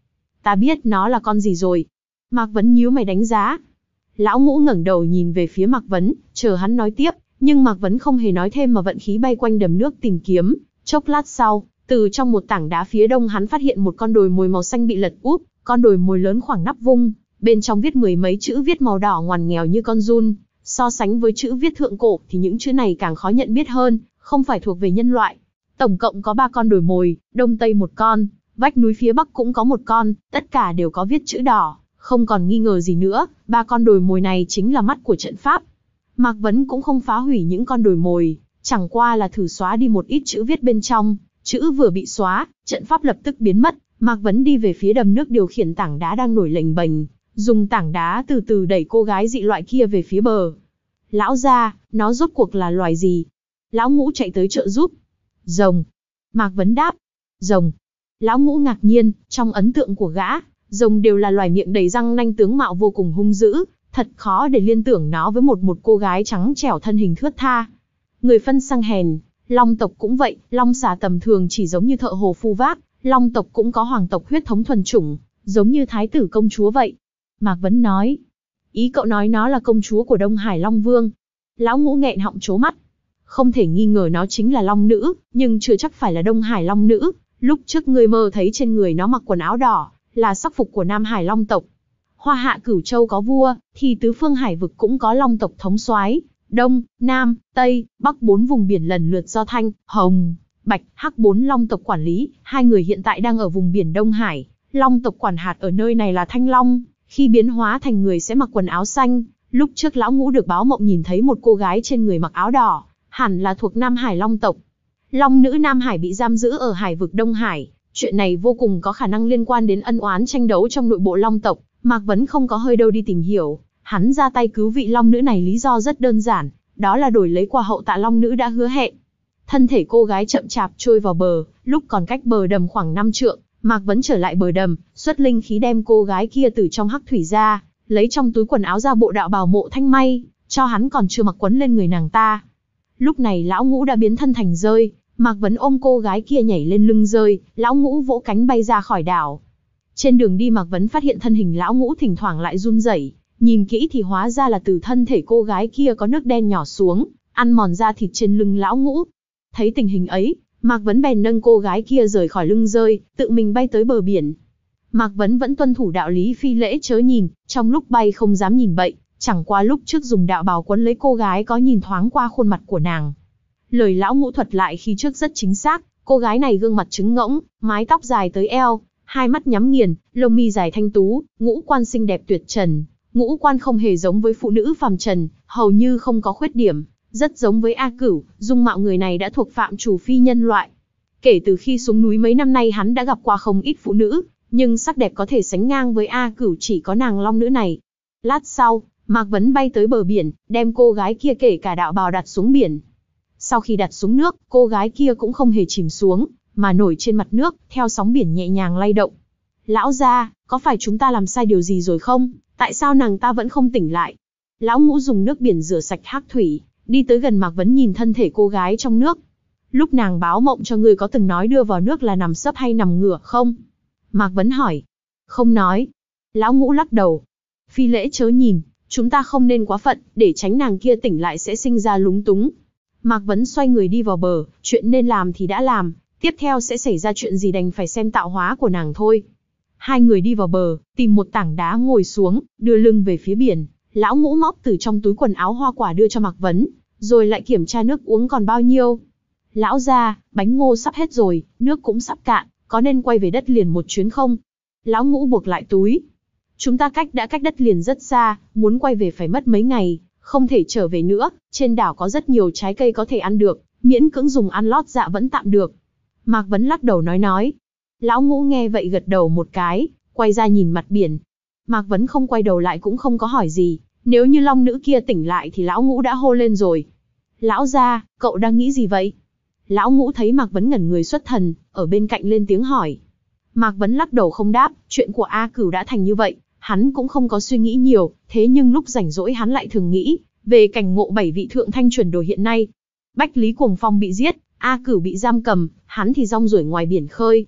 S1: Ta biết nó là con gì rồi. Mạc Vấn nhíu mày đánh giá. Lão Ngũ ngẩng đầu nhìn về phía Mạc Vấn, chờ hắn nói tiếp, nhưng Mạc Vấn không hề nói thêm mà vận khí bay quanh đầm nước tìm kiếm. Chốc lát sau, từ trong một tảng đá phía đông hắn phát hiện một con đồi mồi màu xanh bị lật úp, con đồi mồi lớn khoảng nắp vung, bên trong viết mười mấy chữ viết màu đỏ ngoằn nghèo như con giun. So sánh với chữ viết thượng cổ thì những chữ này càng khó nhận biết hơn, không phải thuộc về nhân loại. Tổng cộng có ba con đồi mồi, đông tây một con, vách núi phía bắc cũng có một con, tất cả đều có viết chữ đỏ. Không còn nghi ngờ gì nữa, ba con đồi mồi này chính là mắt của trận pháp. Mạc Vấn cũng không phá hủy những con đồi mồi, chẳng qua là thử xóa đi một ít chữ viết bên trong. Chữ vừa bị xóa, trận pháp lập tức biến mất. Mạc Vấn đi về phía đầm nước điều khiển tảng đá đang nổi lềnh bềnh, dùng tảng đá từ từ đẩy cô gái dị loại kia về phía bờ. Lão gia, nó rốt cuộc là loài gì? Lão Ngũ chạy tới trợ giúp. Rồng. Mạc Vấn đáp. Rồng. Lão Ngũ ngạc nhiên, trong ấn tượng của gã, rồng đều là loài miệng đầy răng nanh tướng mạo vô cùng hung dữ, thật khó để liên tưởng nó với một một cô gái trắng trẻo thân hình thướt tha. Người phân sang hèn, Long tộc cũng vậy, long xà tầm thường chỉ giống như thợ hồ phu vác, Long tộc cũng có hoàng tộc huyết thống thuần chủng, giống như thái tử công chúa vậy. Mạc Vấn nói. Ý cậu nói nó là công chúa của Đông Hải Long Vương. Lão Ngũ nghẹn họng trố mắt. Không thể nghi ngờ nó chính là long nữ, nhưng chưa chắc phải là Đông Hải Long nữ. Lúc trước ngươi mơ thấy trên người nó mặc quần áo đỏ, là sắc phục của Nam Hải Long tộc. Hoa Hạ Cửu Châu có vua, thì tứ phương hải vực cũng có long tộc thống soái. Đông, Nam, Tây, Bắc bốn vùng biển lần lượt do Thanh, Hồng, Bạch, Hắc bốn long tộc quản lý. Hai người hiện tại đang ở vùng biển Đông Hải. Long tộc quản hạt ở nơi này là Thanh Long, khi biến hóa thành người sẽ mặc quần áo xanh. Lúc trước Lão Ngũ được báo mộng nhìn thấy một cô gái trên người mặc áo đỏ, hẳn là thuộc Nam Hải Long tộc. Long nữ Nam Hải bị giam giữ ở hải vực Đông Hải, chuyện này vô cùng có khả năng liên quan đến ân oán tranh đấu trong nội bộ Long tộc. Mạc Vấn không có hơi đâu đi tìm hiểu, hắn ra tay cứu vị Long nữ này lý do rất đơn giản, đó là đổi lấy quà hậu tạ Long nữ đã hứa hẹn. Thân thể cô gái chậm chạp trôi vào bờ, lúc còn cách bờ đầm khoảng năm trượng, Mạc Vấn trở lại bờ đầm, xuất linh khí đem cô gái kia từ trong hắc thủy ra, lấy trong túi quần áo ra bộ đạo bào Mộ Thanh May, cho hắn còn chưa mặc quấn lên người nàng ta. Lúc này Lão Ngũ đã biến thân thành rơi, Mạc Vấn ôm cô gái kia nhảy lên lưng rơi, Lão Ngũ vỗ cánh bay ra khỏi đảo. Trên đường đi Mạc Vấn phát hiện thân hình Lão Ngũ thỉnh thoảng lại run rẩy, nhìn kỹ thì hóa ra là từ thân thể cô gái kia có nước đen nhỏ xuống, ăn mòn da thịt trên lưng Lão Ngũ. Thấy tình hình ấy, Mạc Vấn bèn nâng cô gái kia rời khỏi lưng rơi, tự mình bay tới bờ biển. Mạc Vấn vẫn tuân thủ đạo lý phi lễ chớ nhìn, trong lúc bay không dám nhìn bậy, chẳng qua lúc trước dùng đạo bào quấn lấy cô gái có nhìn thoáng qua khuôn mặt của nàng. Lời Lão Ngũ thuật lại khi trước rất chính xác, cô gái này gương mặt trứng ngỗng, mái tóc dài tới eo, hai mắt nhắm nghiền, lông mi dài thanh tú, ngũ quan xinh đẹp tuyệt trần. Ngũ quan không hề giống với phụ nữ phàm trần, hầu như không có khuyết điểm, rất giống với A Cửu, dung mạo người này đã thuộc phạm chủ phi nhân loại. Kể từ khi xuống núi mấy năm nay hắn đã gặp qua không ít phụ nữ, nhưng sắc đẹp có thể sánh ngang với A Cửu chỉ có nàng long nữ này. Lát sau, Mạc Vấn bay tới bờ biển, đem cô gái kia kể cả đạo bào đặt xuống biển. Sau khi đặt xuống nước, cô gái kia cũng không hề chìm xuống, mà nổi trên mặt nước, theo sóng biển nhẹ nhàng lay động. Lão gia, có phải chúng ta làm sai điều gì rồi không? Tại sao nàng ta vẫn không tỉnh lại? Lão Ngũ dùng nước biển rửa sạch hắc thủy, đi tới gần Mạc Vấn nhìn thân thể cô gái trong nước. Lúc nàng báo mộng cho ngươi có từng nói đưa vào nước là nằm sấp hay nằm ngửa không? Mạc Vấn hỏi. Không nói. Lão Ngũ lắc đầu. Phi lễ chớ nhìn, chúng ta không nên quá phận, để tránh nàng kia tỉnh lại sẽ sinh ra lúng túng. Mạc Vấn xoay người đi vào bờ, chuyện nên làm thì đã làm, tiếp theo sẽ xảy ra chuyện gì đành phải xem tạo hóa của nàng thôi. Hai người đi vào bờ, tìm một tảng đá ngồi xuống, đưa lưng về phía biển. Lão Ngũ móc từ trong túi quần áo hoa quả đưa cho Mạc Vấn, rồi lại kiểm tra nước uống còn bao nhiêu. Lão gia, bánh ngô sắp hết rồi, nước cũng sắp cạn, có nên quay về đất liền một chuyến không? Lão Ngũ buộc lại túi. Chúng ta cách đã cách đất liền rất xa, muốn quay về phải mất mấy ngày, không thể trở về nữa, trên đảo có rất nhiều trái cây có thể ăn được, miễn cưỡng dùng ăn lót dạ vẫn tạm được. Mạc Vấn lắc đầu nói nói. Lão Ngũ nghe vậy gật đầu một cái, quay ra nhìn mặt biển. Mạc Vấn không quay đầu lại cũng không có hỏi gì, nếu như long nữ kia tỉnh lại thì Lão Ngũ đã hô lên rồi. Lão gia, cậu đang nghĩ gì vậy? Lão Ngũ thấy Mạc Vấn ngẩn người xuất thần, ở bên cạnh lên tiếng hỏi. Mạc Vấn lắc đầu không đáp, chuyện của A Cửu đã thành như vậy, hắn cũng không có suy nghĩ nhiều, thế nhưng lúc rảnh rỗi hắn lại thường nghĩ về cảnh ngộ bảy vị thượng thanh chuẩn đồ hiện nay. Bách Lý Cuồng Phong bị giết, A Cửu bị giam cầm, hắn thì rong ruổi ngoài biển khơi.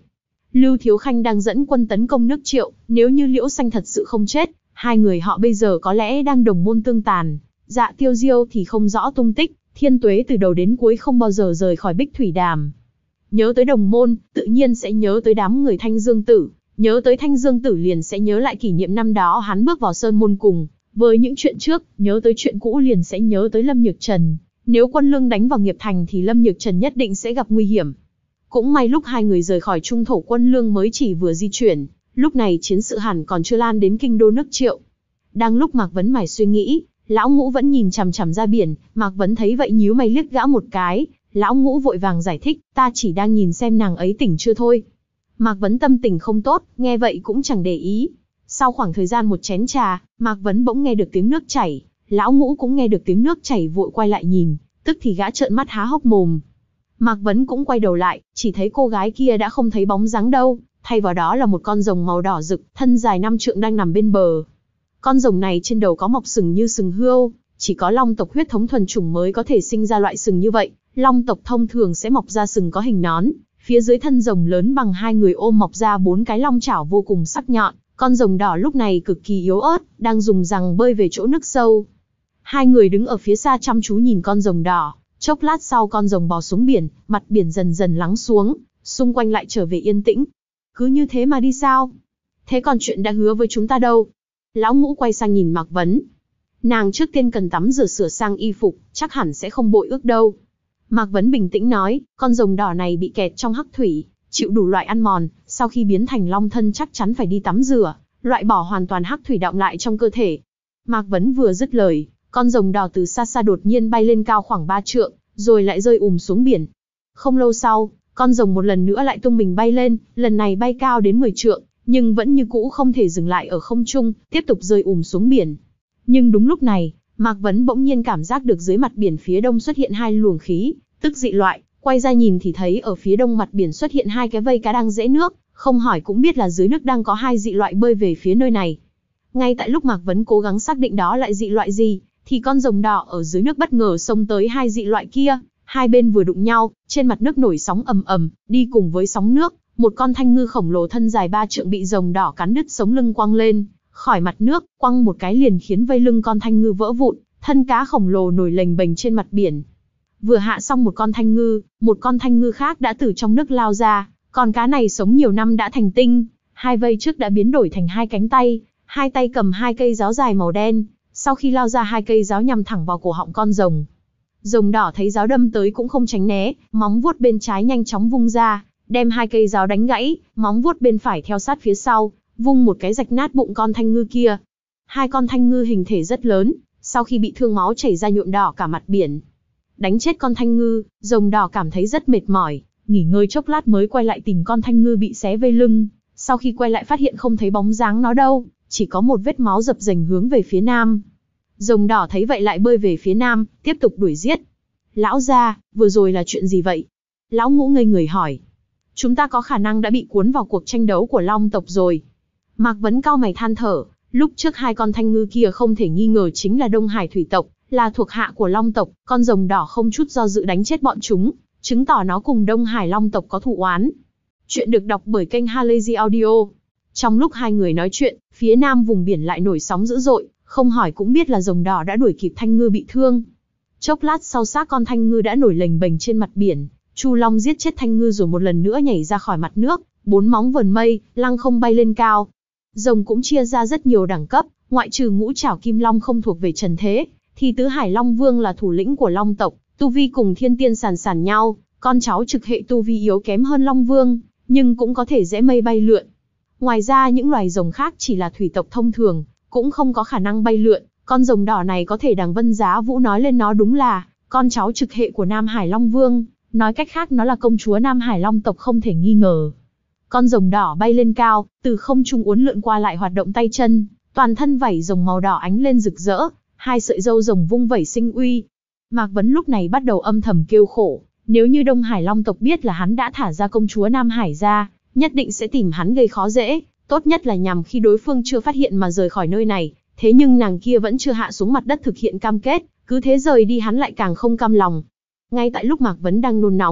S1: Lưu Thiếu Khanh đang dẫn quân tấn công nước Triệu, nếu như Liễu Xanh thật sự không chết, hai người họ bây giờ có lẽ đang đồng môn tương tàn. Dạ Tiêu Diêu thì không rõ tung tích, Thiên Tuế từ đầu đến cuối không bao giờ rời khỏi Bích Thủy Đàm. Nhớ tới đồng môn, tự nhiên sẽ nhớ tới đám người Thanh Dương Tử, nhớ tới Thanh Dương Tử liền sẽ nhớ lại kỷ niệm năm đó hắn bước vào Sơn Môn cùng. Với những chuyện trước, nhớ tới chuyện cũ liền sẽ nhớ tới Lâm Nhược Trần. Nếu quân lương đánh vào Nghiệp Thành thì Lâm Nhược Trần nhất định sẽ gặp nguy hiểm. Cũng may lúc hai người rời khỏi trung thổ quân lương mới chỉ vừa di chuyển, lúc này chiến sự hẳn còn chưa lan đến kinh đô nước Triệu. Đang lúc Mạc Vấn mải suy nghĩ, Lão Ngũ vẫn nhìn chằm chằm ra biển, Mạc Vấn thấy vậy nhíu mày liếc gã một cái, Lão Ngũ vội vàng giải thích, ta chỉ đang nhìn xem nàng ấy tỉnh chưa thôi. Mạc Vấn tâm tình không tốt, nghe vậy cũng chẳng để ý. Sau khoảng thời gian một chén trà, Mạc Vấn bỗng nghe được tiếng nước chảy, Lão Ngũ cũng nghe được tiếng nước chảy vội quay lại nhìn, tức thì gã trợn mắt há hốc mồm. Mạc Vấn cũng quay đầu lại, chỉ thấy cô gái kia đã không thấy bóng dáng đâu, thay vào đó là một con rồng màu đỏ rực, thân dài năm trượng đang nằm bên bờ. Con rồng này trên đầu có mọc sừng như sừng hươu, chỉ có long tộc huyết thống thuần chủng mới có thể sinh ra loại sừng như vậy, long tộc thông thường sẽ mọc ra sừng có hình nón, phía dưới thân rồng lớn bằng hai người ôm mọc ra bốn cái long chảo vô cùng sắc nhọn. Con rồng đỏ lúc này cực kỳ yếu ớt, đang dùng rằng bơi về chỗ nước sâu. Hai người đứng ở phía xa chăm chú nhìn con rồng đỏ, chốc lát sau con rồng bò xuống biển, mặt biển dần dần lắng xuống, xung quanh lại trở về yên tĩnh. Cứ như thế mà đi sao? Thế còn chuyện đã hứa với chúng ta đâu? Lão Ngũ quay sang nhìn Mạc Vấn. Nàng trước tiên cần tắm rửa sửa sang y phục, chắc hẳn sẽ không bội ước đâu. Mạc Vấn bình tĩnh nói, con rồng đỏ này bị kẹt trong hắc thủy, chịu đủ loại ăn mòn, sau khi biến thành long thân chắc chắn phải đi tắm rửa, loại bỏ hoàn toàn hắc thủy đọng lại trong cơ thể. Mạc Vấn vừa dứt lời, con rồng đỏ từ xa xa đột nhiên bay lên cao khoảng ba trượng, rồi lại rơi ùm xuống biển. Không lâu sau, con rồng một lần nữa lại tung mình bay lên, lần này bay cao đến mười trượng, nhưng vẫn như cũ không thể dừng lại ở không trung, tiếp tục rơi ùm xuống biển. Nhưng đúng lúc này, Mạc Vấn bỗng nhiên cảm giác được dưới mặt biển phía đông xuất hiện hai luồng khí, tức dị loại, quay ra nhìn thì thấy ở phía đông mặt biển xuất hiện hai cái vây cá đang rẽ nước, không hỏi cũng biết là dưới nước đang có hai dị loại bơi về phía nơi này. Ngay tại lúc Mạc Vấn cố gắng xác định đó lại dị loại gì, thì con rồng đỏ ở dưới nước bất ngờ xông tới hai dị loại kia, hai bên vừa đụng nhau, trên mặt nước nổi sóng ầm ầm, đi cùng với sóng nước, một con thanh ngư khổng lồ thân dài ba trượng bị rồng đỏ cắn đứt sống lưng quăng lên, khỏi mặt nước, quăng một cái liền khiến vây lưng con thanh ngư vỡ vụn, thân cá khổng lồ nổi lềnh bềnh trên mặt biển. Vừa hạ xong một con thanh ngư, một con thanh ngư khác đã từ trong nước lao ra, con cá này sống nhiều năm đã thành tinh, hai vây trước đã biến đổi thành hai cánh tay, hai tay cầm hai cây giáo dài màu đen, sau khi lao ra hai cây giáo nhằm thẳng vào cổ họng con rồng. Rồng đỏ thấy giáo đâm tới cũng không tránh né, móng vuốt bên trái nhanh chóng vung ra, đem hai cây giáo đánh gãy, móng vuốt bên phải theo sát phía sau, vung một cái rạch nát bụng con thanh ngư kia. Hai con thanh ngư hình thể rất lớn, sau khi bị thương máu chảy ra nhuộm đỏ cả mặt biển. Đánh chết con thanh ngư, rồng đỏ cảm thấy rất mệt mỏi, nghỉ ngơi chốc lát mới quay lại tìm con thanh ngư bị xé vây lưng. Sau khi quay lại phát hiện không thấy bóng dáng nó đâu, chỉ có một vết máu dập dềnh hướng về phía nam. Rồng đỏ thấy vậy lại bơi về phía nam, tiếp tục đuổi giết. Lão gia, vừa rồi là chuyện gì vậy? Lão Ngũ ngây người hỏi. Chúng ta có khả năng đã bị cuốn vào cuộc tranh đấu của Long tộc rồi. Mạc Vấn cau mày than thở, lúc trước hai con thanh ngư kia không thể nghi ngờ chính là Đông Hải thủy tộc, là thuộc hạ của Long tộc, con rồng đỏ không chút do dự đánh chết bọn chúng, chứng tỏ nó cùng Đông Hải Long tộc có thù oán. Chuyện được đọc bởi kênh Halazy Audio. Trong lúc hai người nói chuyện, phía nam vùng biển lại nổi sóng dữ dội, không hỏi cũng biết là rồng đỏ đã đuổi kịp thanh ngư bị thương. Chốc lát sau xác con thanh ngư đã nổi lềnh bềnh trên mặt biển, Chu Long giết chết thanh ngư rồi một lần nữa nhảy ra khỏi mặt nước, bốn móng vờn mây, lăng không bay lên cao. Rồng cũng chia ra rất nhiều đẳng cấp, ngoại trừ ngũ trảo kim long không thuộc về trần thế, thì tứ hải long vương là thủ lĩnh của long tộc, tu vi cùng thiên tiên sàn sàn nhau, con cháu trực hệ tu vi yếu kém hơn long vương, nhưng cũng có thể dễ mây bay lượn. Ngoài ra những loài rồng khác chỉ là thủy tộc thông thường, cũng không có khả năng bay lượn. Con rồng đỏ này có thể Đằng Vân Giá Vũ nói lên nó đúng là con cháu trực hệ của Nam Hải Long Vương, nói cách khác nó là công chúa Nam Hải Long tộc không thể nghi ngờ. Con rồng đỏ bay lên cao, từ không trung uốn lượn qua lại hoạt động tay chân, toàn thân vảy rồng màu đỏ ánh lên rực rỡ, hai sợi râu rồng vung vẩy sinh uy. Mạc Vấn lúc này bắt đầu âm thầm kêu khổ, nếu như Đông Hải Long tộc biết là hắn đã thả ra công chúa Nam Hải ra, nhất định sẽ tìm hắn gây khó dễ, tốt nhất là nhằm khi đối phương chưa phát hiện mà rời khỏi nơi này. Thế nhưng nàng kia vẫn chưa hạ xuống mặt đất thực hiện cam kết, cứ thế rời đi hắn lại càng không cam lòng. Ngay tại lúc Mạc Vấn đang nôn nóng,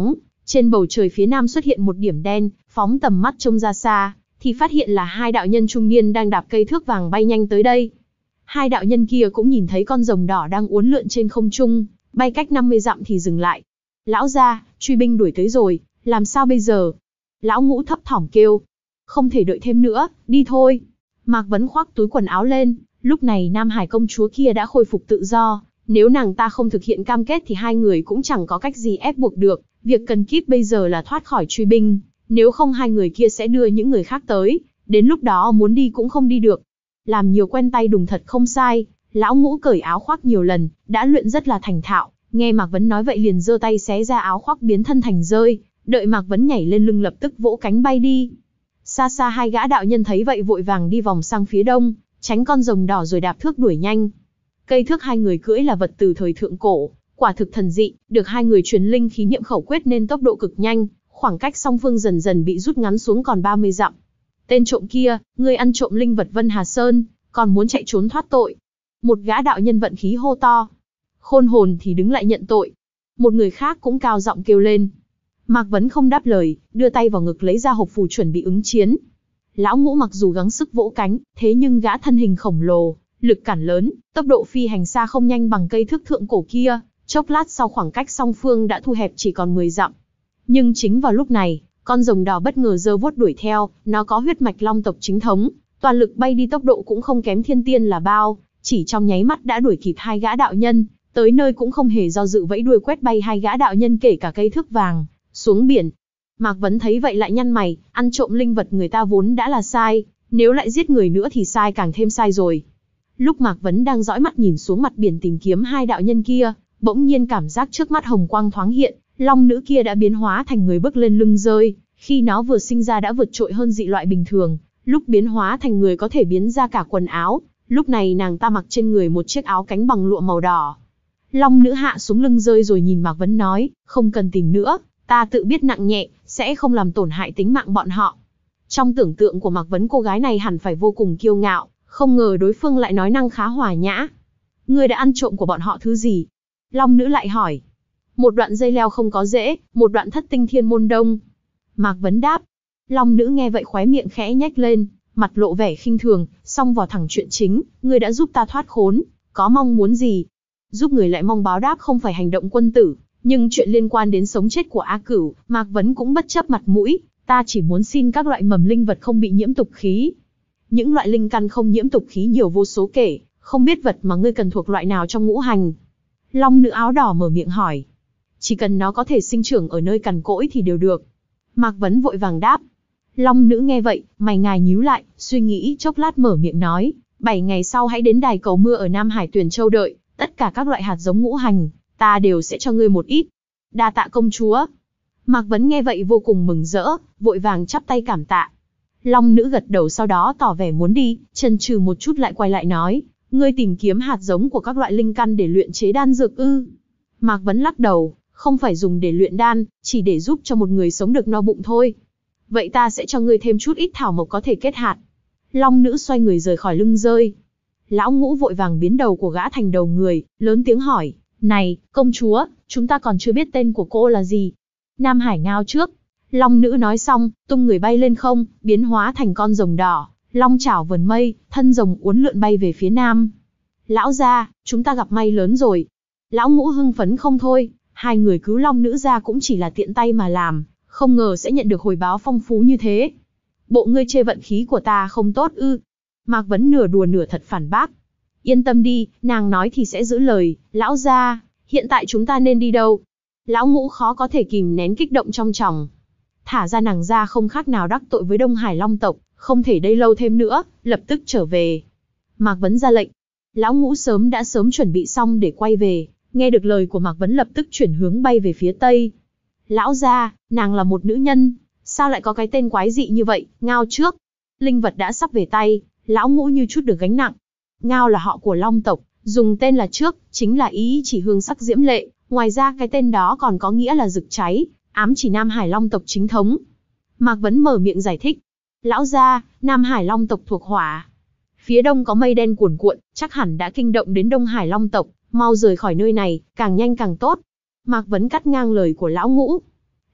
S1: Trên bầu trời phía nam xuất hiện một điểm đen, phóng tầm mắt trông ra xa, thì phát hiện là hai đạo nhân trung niên đang đạp cây thước vàng bay nhanh tới đây. Hai đạo nhân kia cũng nhìn thấy con rồng đỏ đang uốn lượn trên không trung, bay cách năm mươi dặm thì dừng lại. Lão gia, truy binh đuổi tới rồi, làm sao bây giờ? Lão Ngũ thấp thỏm kêu. Không thể đợi thêm nữa, đi thôi. Mạc Vấn khoác túi quần áo lên, lúc này Nam Hải công chúa kia đã khôi phục tự do. Nếu nàng ta không thực hiện cam kết thì hai người cũng chẳng có cách gì ép buộc được. Việc cần kíp bây giờ là thoát khỏi truy binh, nếu không hai người kia sẽ đưa những người khác tới, đến lúc đó muốn đi cũng không đi được. Làm nhiều quen tay đùng thật không sai, Lão Ngũ cởi áo khoác nhiều lần, đã luyện rất là thành thạo. Nghe Mạc Vấn nói vậy liền giơ tay xé ra áo khoác biến thân thành rơi, đợi Mạc Vấn nhảy lên lưng lập tức vỗ cánh bay đi. Xa xa hai gã đạo nhân thấy vậy vội vàng đi vòng sang phía đông, tránh con rồng đỏ rồi đạp thước đuổi nhanh. Cây thước hai người cưỡi là vật từ thời thượng cổ, quả thực thần dị, được hai người truyền linh khí niệm khẩu quyết nên tốc độ cực nhanh, khoảng cách song phương dần dần bị rút ngắn xuống còn ba mươi dặm. Tên trộm kia, ngươi ăn trộm linh vật Vân Hà Sơn, còn muốn chạy trốn thoát tội. Một gã đạo nhân vận khí hô to. Khôn hồn thì đứng lại nhận tội. Một người khác cũng cao giọng kêu lên. Mạc Vấn không đáp lời, đưa tay vào ngực lấy ra hộp phù chuẩn bị ứng chiến. Lão Ngũ mặc dù gắng sức vỗ cánh, thế nhưng gã thân hình khổng lồ, lực cản lớn, tốc độ phi hành xa không nhanh bằng cây thước thượng cổ kia, chốc lát sau khoảng cách song phương đã thu hẹp chỉ còn mười dặm. Nhưng chính vào lúc này, con rồng đỏ bất ngờ giơ vuốt đuổi theo, nó có huyết mạch long tộc chính thống, toàn lực bay đi tốc độ cũng không kém thiên tiên là bao, chỉ trong nháy mắt đã đuổi kịp hai gã đạo nhân, tới nơi cũng không hề do dự vẫy đuôi quét bay hai gã đạo nhân kể cả cây thước vàng, xuống biển. Mạc Vấn thấy vậy lại nhăn mày, ăn trộm linh vật người ta vốn đã là sai, nếu lại giết người nữa thì sai càng thêm sai rồi. Lúc Mạc Vấn đang dõi mắt nhìn xuống mặt biển tìm kiếm hai đạo nhân kia, bỗng nhiên cảm giác trước mắt hồng quang thoáng hiện, long nữ kia đã biến hóa thành người bước lên lưng rơi, khi nó vừa sinh ra đã vượt trội hơn dị loại bình thường, lúc biến hóa thành người có thể biến ra cả quần áo, lúc này nàng ta mặc trên người một chiếc áo cánh bằng lụa màu đỏ. Long nữ hạ xuống lưng rơi rồi nhìn Mạc Vấn nói, không cần tìm nữa, ta tự biết nặng nhẹ, sẽ không làm tổn hại tính mạng bọn họ. Trong tưởng tượng của Mạc Vấn cô gái này hẳn phải vô cùng kiêu ngạo, không ngờ đối phương lại nói năng khá hòa nhã. Ngươi đã ăn trộm của bọn họ thứ gì? Long nữ lại hỏi. Một đoạn dây leo không có rễ, một đoạn thất tinh thiên môn đông. Mạc Vấn đáp. Long nữ nghe vậy khóe miệng khẽ nhếch lên, mặt lộ vẻ khinh thường, xong vào thẳng chuyện chính, ngươi đã giúp ta thoát khốn, có mong muốn gì? Giúp người lại mong báo đáp không phải hành động quân tử, nhưng chuyện liên quan đến sống chết của A Cửu, Mạc Vấn cũng bất chấp mặt mũi, ta chỉ muốn xin các loại mầm linh vật không bị nhiễm tục khí. Những loại linh căn không nhiễm tục khí nhiều vô số kể, không biết vật mà ngươi cần thuộc loại nào trong ngũ hành. Long nữ áo đỏ mở miệng hỏi. Chỉ cần nó có thể sinh trưởng ở nơi cằn cỗi thì đều được. Mạc Vấn vội vàng đáp. Long nữ nghe vậy, mày ngài nhíu lại, suy nghĩ chốc lát mở miệng nói, bảy ngày sau hãy đến đài cầu mưa ở Nam Hải Tuyền Châu đợi, tất cả các loại hạt giống ngũ hành, ta đều sẽ cho ngươi một ít. Đa tạ công chúa. Mạc Vấn nghe vậy vô cùng mừng rỡ, vội vàng chắp tay cảm tạ. Long nữ gật đầu sau đó tỏ vẻ muốn đi, chần chừ một chút lại quay lại nói, ngươi tìm kiếm hạt giống của các loại linh căn để luyện chế đan dược ư? Mạc Vấn lắc đầu, không phải dùng để luyện đan, chỉ để giúp cho một người sống được no bụng thôi. Vậy ta sẽ cho ngươi thêm chút ít thảo mộc có thể kết hạt. Long nữ xoay người rời khỏi lưng rơi. Lão Ngũ vội vàng biến đầu của gã thành đầu người, lớn tiếng hỏi, này, công chúa, chúng ta còn chưa biết tên của cô là gì? Nam Hải Ngao trước. Long nữ nói xong, tung người bay lên không, biến hóa thành con rồng đỏ, long chảo vờn mây, thân rồng uốn lượn bay về phía nam. Lão gia, chúng ta gặp may lớn rồi. Lão Ngũ hưng phấn không thôi, hai người cứu long nữ ra cũng chỉ là tiện tay mà làm, không ngờ sẽ nhận được hồi báo phong phú như thế. Bộ ngươi chê vận khí của ta không tốt ư? Mạc Vấn nửa đùa nửa thật phản bác. Yên tâm đi, nàng nói thì sẽ giữ lời. Lão gia, hiện tại chúng ta nên đi đâu? Lão Ngũ khó có thể kìm nén kích động trong lòng. Thả ra nàng ra không khác nào đắc tội với Đông Hải Long tộc, không thể đây lâu thêm nữa, lập tức trở về. Mạc Vấn ra lệnh. Lão Ngũ sớm đã sớm chuẩn bị xong để quay về, nghe được lời của Mạc Vấn lập tức chuyển hướng bay về phía tây. Lão gia, nàng là một nữ nhân, sao lại có cái tên quái dị như vậy? Ngao trước. Linh vật đã sắp về tay, Lão Ngũ như chút được gánh nặng. Ngao là họ của Long tộc, dùng tên là trước, chính là ý chỉ hương sắc diễm lệ, ngoài ra cái tên đó còn có nghĩa là rực cháy, ám chỉ Nam Hải Long tộc chính thống. Mạc Vấn mở miệng giải thích. Lão gia, Nam Hải Long tộc thuộc hỏa. Phía đông có mây đen cuồn cuộn, chắc hẳn đã kinh động đến Đông Hải Long tộc, mau rời khỏi nơi này, càng nhanh càng tốt. Mạc Vấn cắt ngang lời của Lão Ngũ.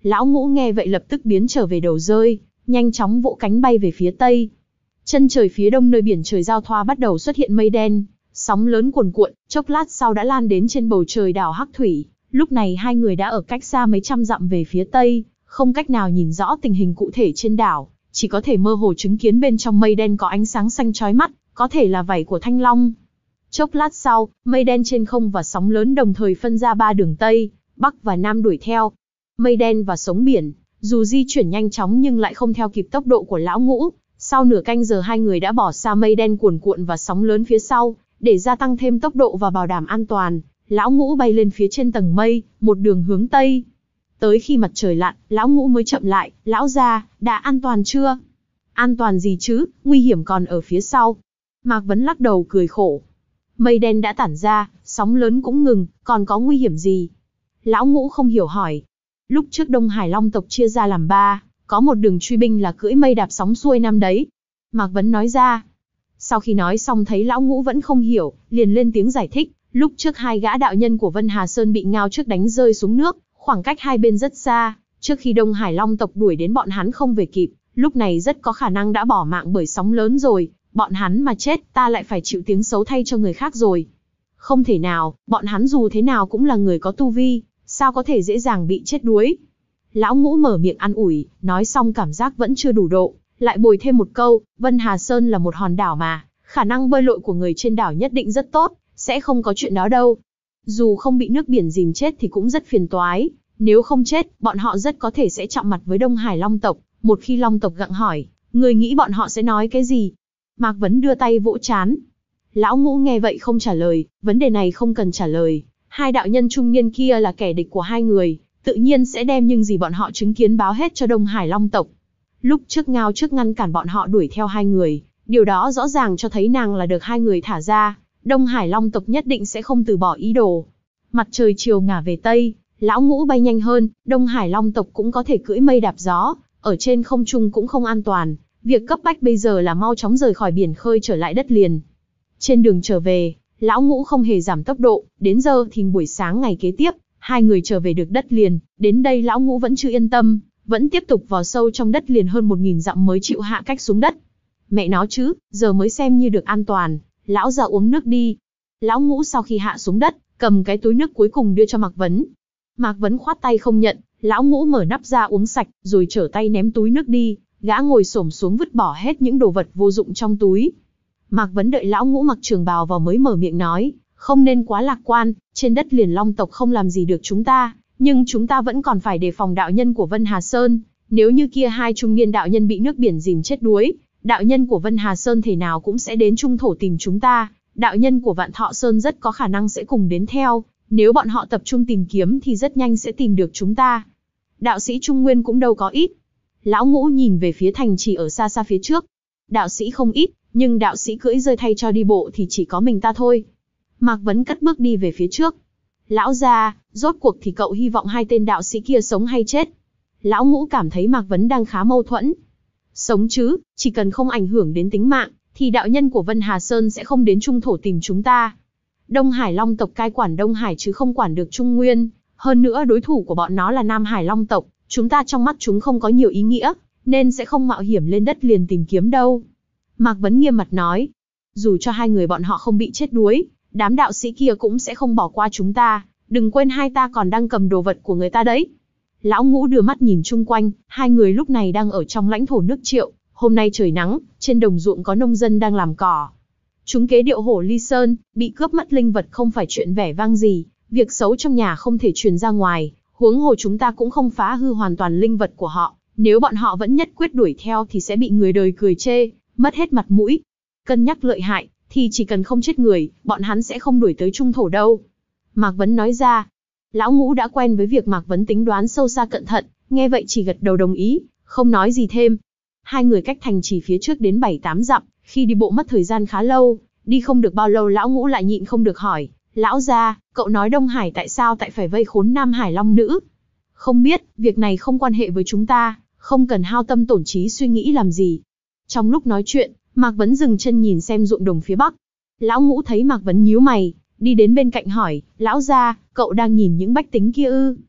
S1: Lão Ngũ nghe vậy lập tức biến trở về đầu rơi, nhanh chóng vỗ cánh bay về phía tây. Chân trời phía đông nơi biển trời giao thoa bắt đầu xuất hiện mây đen, sóng lớn cuồn cuộn, chốc lát sau đã lan đến trên bầu trời đảo Hắc Thủy. Lúc này hai người đã ở cách xa mấy trăm dặm về phía tây, không cách nào nhìn rõ tình hình cụ thể trên đảo, chỉ có thể mơ hồ chứng kiến bên trong mây đen có ánh sáng xanh chói mắt, có thể là vảy của thanh long. Chốc lát sau, mây đen trên không và sóng lớn đồng thời phân ra ba đường tây, bắc và nam đuổi theo. Mây đen và sóng biển, dù di chuyển nhanh chóng nhưng lại không theo kịp tốc độ của Lão Ngũ. Sau nửa canh giờ hai người đã bỏ xa mây đen cuồn cuộn và sóng lớn phía sau, để gia tăng thêm tốc độ và bảo đảm an toàn. Lão Ngũ bay lên phía trên tầng mây, một đường hướng tây. Tới khi mặt trời lặn, Lão Ngũ mới chậm lại. Lão gia, đã an toàn chưa? An toàn gì chứ, nguy hiểm còn ở phía sau. Mạc Vấn lắc đầu cười khổ. Mây đen đã tản ra, sóng lớn cũng ngừng, còn có nguy hiểm gì? Lão Ngũ không hiểu hỏi. Lúc trước Đông Hải Long tộc chia ra làm ba, có một đường truy binh là cưỡi mây đạp sóng xuôi năm đấy. Mạc Vấn nói ra. Sau khi nói xong thấy Lão Ngũ vẫn không hiểu, liền lên tiếng giải thích. Lúc trước hai gã đạo nhân của Vân Hà Sơn bị Ngao trước đánh rơi xuống nước, khoảng cách hai bên rất xa. Trước khi Đông Hải Long tộc đuổi đến bọn hắn không về kịp, lúc này rất có khả năng đã bỏ mạng bởi sóng lớn rồi. Bọn hắn mà chết, ta lại phải chịu tiếng xấu thay cho người khác rồi. Không thể nào, bọn hắn dù thế nào cũng là người có tu vi, sao có thể dễ dàng bị chết đuối. Lão Ngũ mở miệng an ủi, nói xong cảm giác vẫn chưa đủ độ, lại bồi thêm một câu, Vân Hà Sơn là một hòn đảo mà, khả năng bơi lội của người trên đảo nhất định rất tốt, sẽ không có chuyện đó đâu. Dù không bị nước biển dìm chết thì cũng rất phiền toái, nếu không chết, bọn họ rất có thể sẽ chạm mặt với Đông Hải Long tộc. Một khi Long tộc gặng hỏi, người nghĩ bọn họ sẽ nói cái gì? Mạc Vấn đưa tay vỗ trán. Lão Ngũ nghe vậy không trả lời, vấn đề này không cần trả lời. Hai đạo nhân trung niên kia là kẻ địch của hai người, tự nhiên sẽ đem những gì bọn họ chứng kiến báo hết cho Đông Hải Long tộc. Lúc trước Ngao trước ngăn cản bọn họ đuổi theo hai người, điều đó rõ ràng cho thấy nàng là được hai người thả ra. Đông Hải Long tộc nhất định sẽ không từ bỏ ý đồ. Mặt trời chiều ngả về Tây, Lão Ngũ bay nhanh hơn, Đông Hải Long tộc cũng có thể cưỡi mây đạp gió, ở trên không trung cũng không an toàn. Việc cấp bách bây giờ là mau chóng rời khỏi biển khơi trở lại đất liền. Trên đường trở về, Lão Ngũ không hề giảm tốc độ, đến giờ thì buổi sáng ngày kế tiếp, hai người trở về được đất liền. Đến đây Lão Ngũ vẫn chưa yên tâm, vẫn tiếp tục vào sâu trong đất liền hơn một nghìn dặm mới chịu hạ cách xuống đất. Mẹ nó chứ, giờ mới xem như được an toàn. Lão già uống nước đi. Lão Ngũ sau khi hạ xuống đất, cầm cái túi nước cuối cùng đưa cho Mạc Vấn. Mạc Vấn khoát tay không nhận, Lão Ngũ mở nắp ra uống sạch, rồi trở tay ném túi nước đi. Gã ngồi xổm xuống vứt bỏ hết những đồ vật vô dụng trong túi. Mạc Vấn đợi Lão Ngũ mặc trường bào vào mới mở miệng nói, không nên quá lạc quan, trên đất liền Long tộc không làm gì được chúng ta, nhưng chúng ta vẫn còn phải đề phòng đạo nhân của Vân Hà Sơn. Nếu như kia hai trung niên đạo nhân bị nước biển dìm chết đuối, đạo nhân của Vân Hà Sơn thể nào cũng sẽ đến trung thổ tìm chúng ta, đạo nhân của Vạn Thọ Sơn rất có khả năng sẽ cùng đến theo, nếu bọn họ tập trung tìm kiếm thì rất nhanh sẽ tìm được chúng ta. Đạo sĩ Trung Nguyên cũng đâu có ít. Lão Ngũ nhìn về phía thành trì ở xa xa phía trước. Đạo sĩ không ít, nhưng đạo sĩ cưỡi rơi thay cho đi bộ thì chỉ có mình ta thôi. Mạc Vấn cất bước đi về phía trước. Lão gia, rốt cuộc thì cậu hy vọng hai tên đạo sĩ kia sống hay chết? Lão Ngũ cảm thấy Mạc Vấn đang khá mâu thuẫn. Sống chứ, chỉ cần không ảnh hưởng đến tính mạng, thì đạo nhân của Vân Hà Sơn sẽ không đến trung thổ tìm chúng ta. Đông Hải Long tộc cai quản Đông Hải chứ không quản được Trung Nguyên. Hơn nữa đối thủ của bọn nó là Nam Hải Long tộc, chúng ta trong mắt chúng không có nhiều ý nghĩa, nên sẽ không mạo hiểm lên đất liền tìm kiếm đâu. Mạc Vấn nghiêm mặt nói, dù cho hai người bọn họ không bị chết đuối, đám đạo sĩ kia cũng sẽ không bỏ qua chúng ta, đừng quên hai ta còn đang cầm đồ vật của người ta đấy. Lão Ngũ đưa mắt nhìn chung quanh, hai người lúc này đang ở trong lãnh thổ nước Triệu, hôm nay trời nắng, trên đồng ruộng có nông dân đang làm cỏ. Chúng kế điệu hổ ly sơn, bị cướp mất linh vật không phải chuyện vẻ vang gì, việc xấu trong nhà không thể truyền ra ngoài, huống hồ chúng ta cũng không phá hư hoàn toàn linh vật của họ, nếu bọn họ vẫn nhất quyết đuổi theo thì sẽ bị người đời cười chê, mất hết mặt mũi. Cân nhắc lợi hại, thì chỉ cần không chết người, bọn hắn sẽ không đuổi tới trung thổ đâu. Mạc Vấn nói ra. Lão Ngũ đã quen với việc Mạc Vấn tính đoán sâu xa cẩn thận, nghe vậy chỉ gật đầu đồng ý, không nói gì thêm. Hai người cách thành trì phía trước đến bảy tám dặm, khi đi bộ mất thời gian khá lâu, đi không được bao lâu Lão Ngũ lại nhịn không được hỏi, lão gia, cậu nói Đông Hải tại sao tại phải vây khốn Nam Hải Long nữ? Không biết, việc này không quan hệ với chúng ta, không cần hao tâm tổn trí suy nghĩ làm gì. Trong lúc nói chuyện, Mạc Vấn dừng chân nhìn xem ruộng đồng phía bắc. Lão Ngũ thấy Mạc Vấn nhíu mày, đi đến bên cạnh hỏi, lão gia, cậu đang nhìn những bách tính kia ư?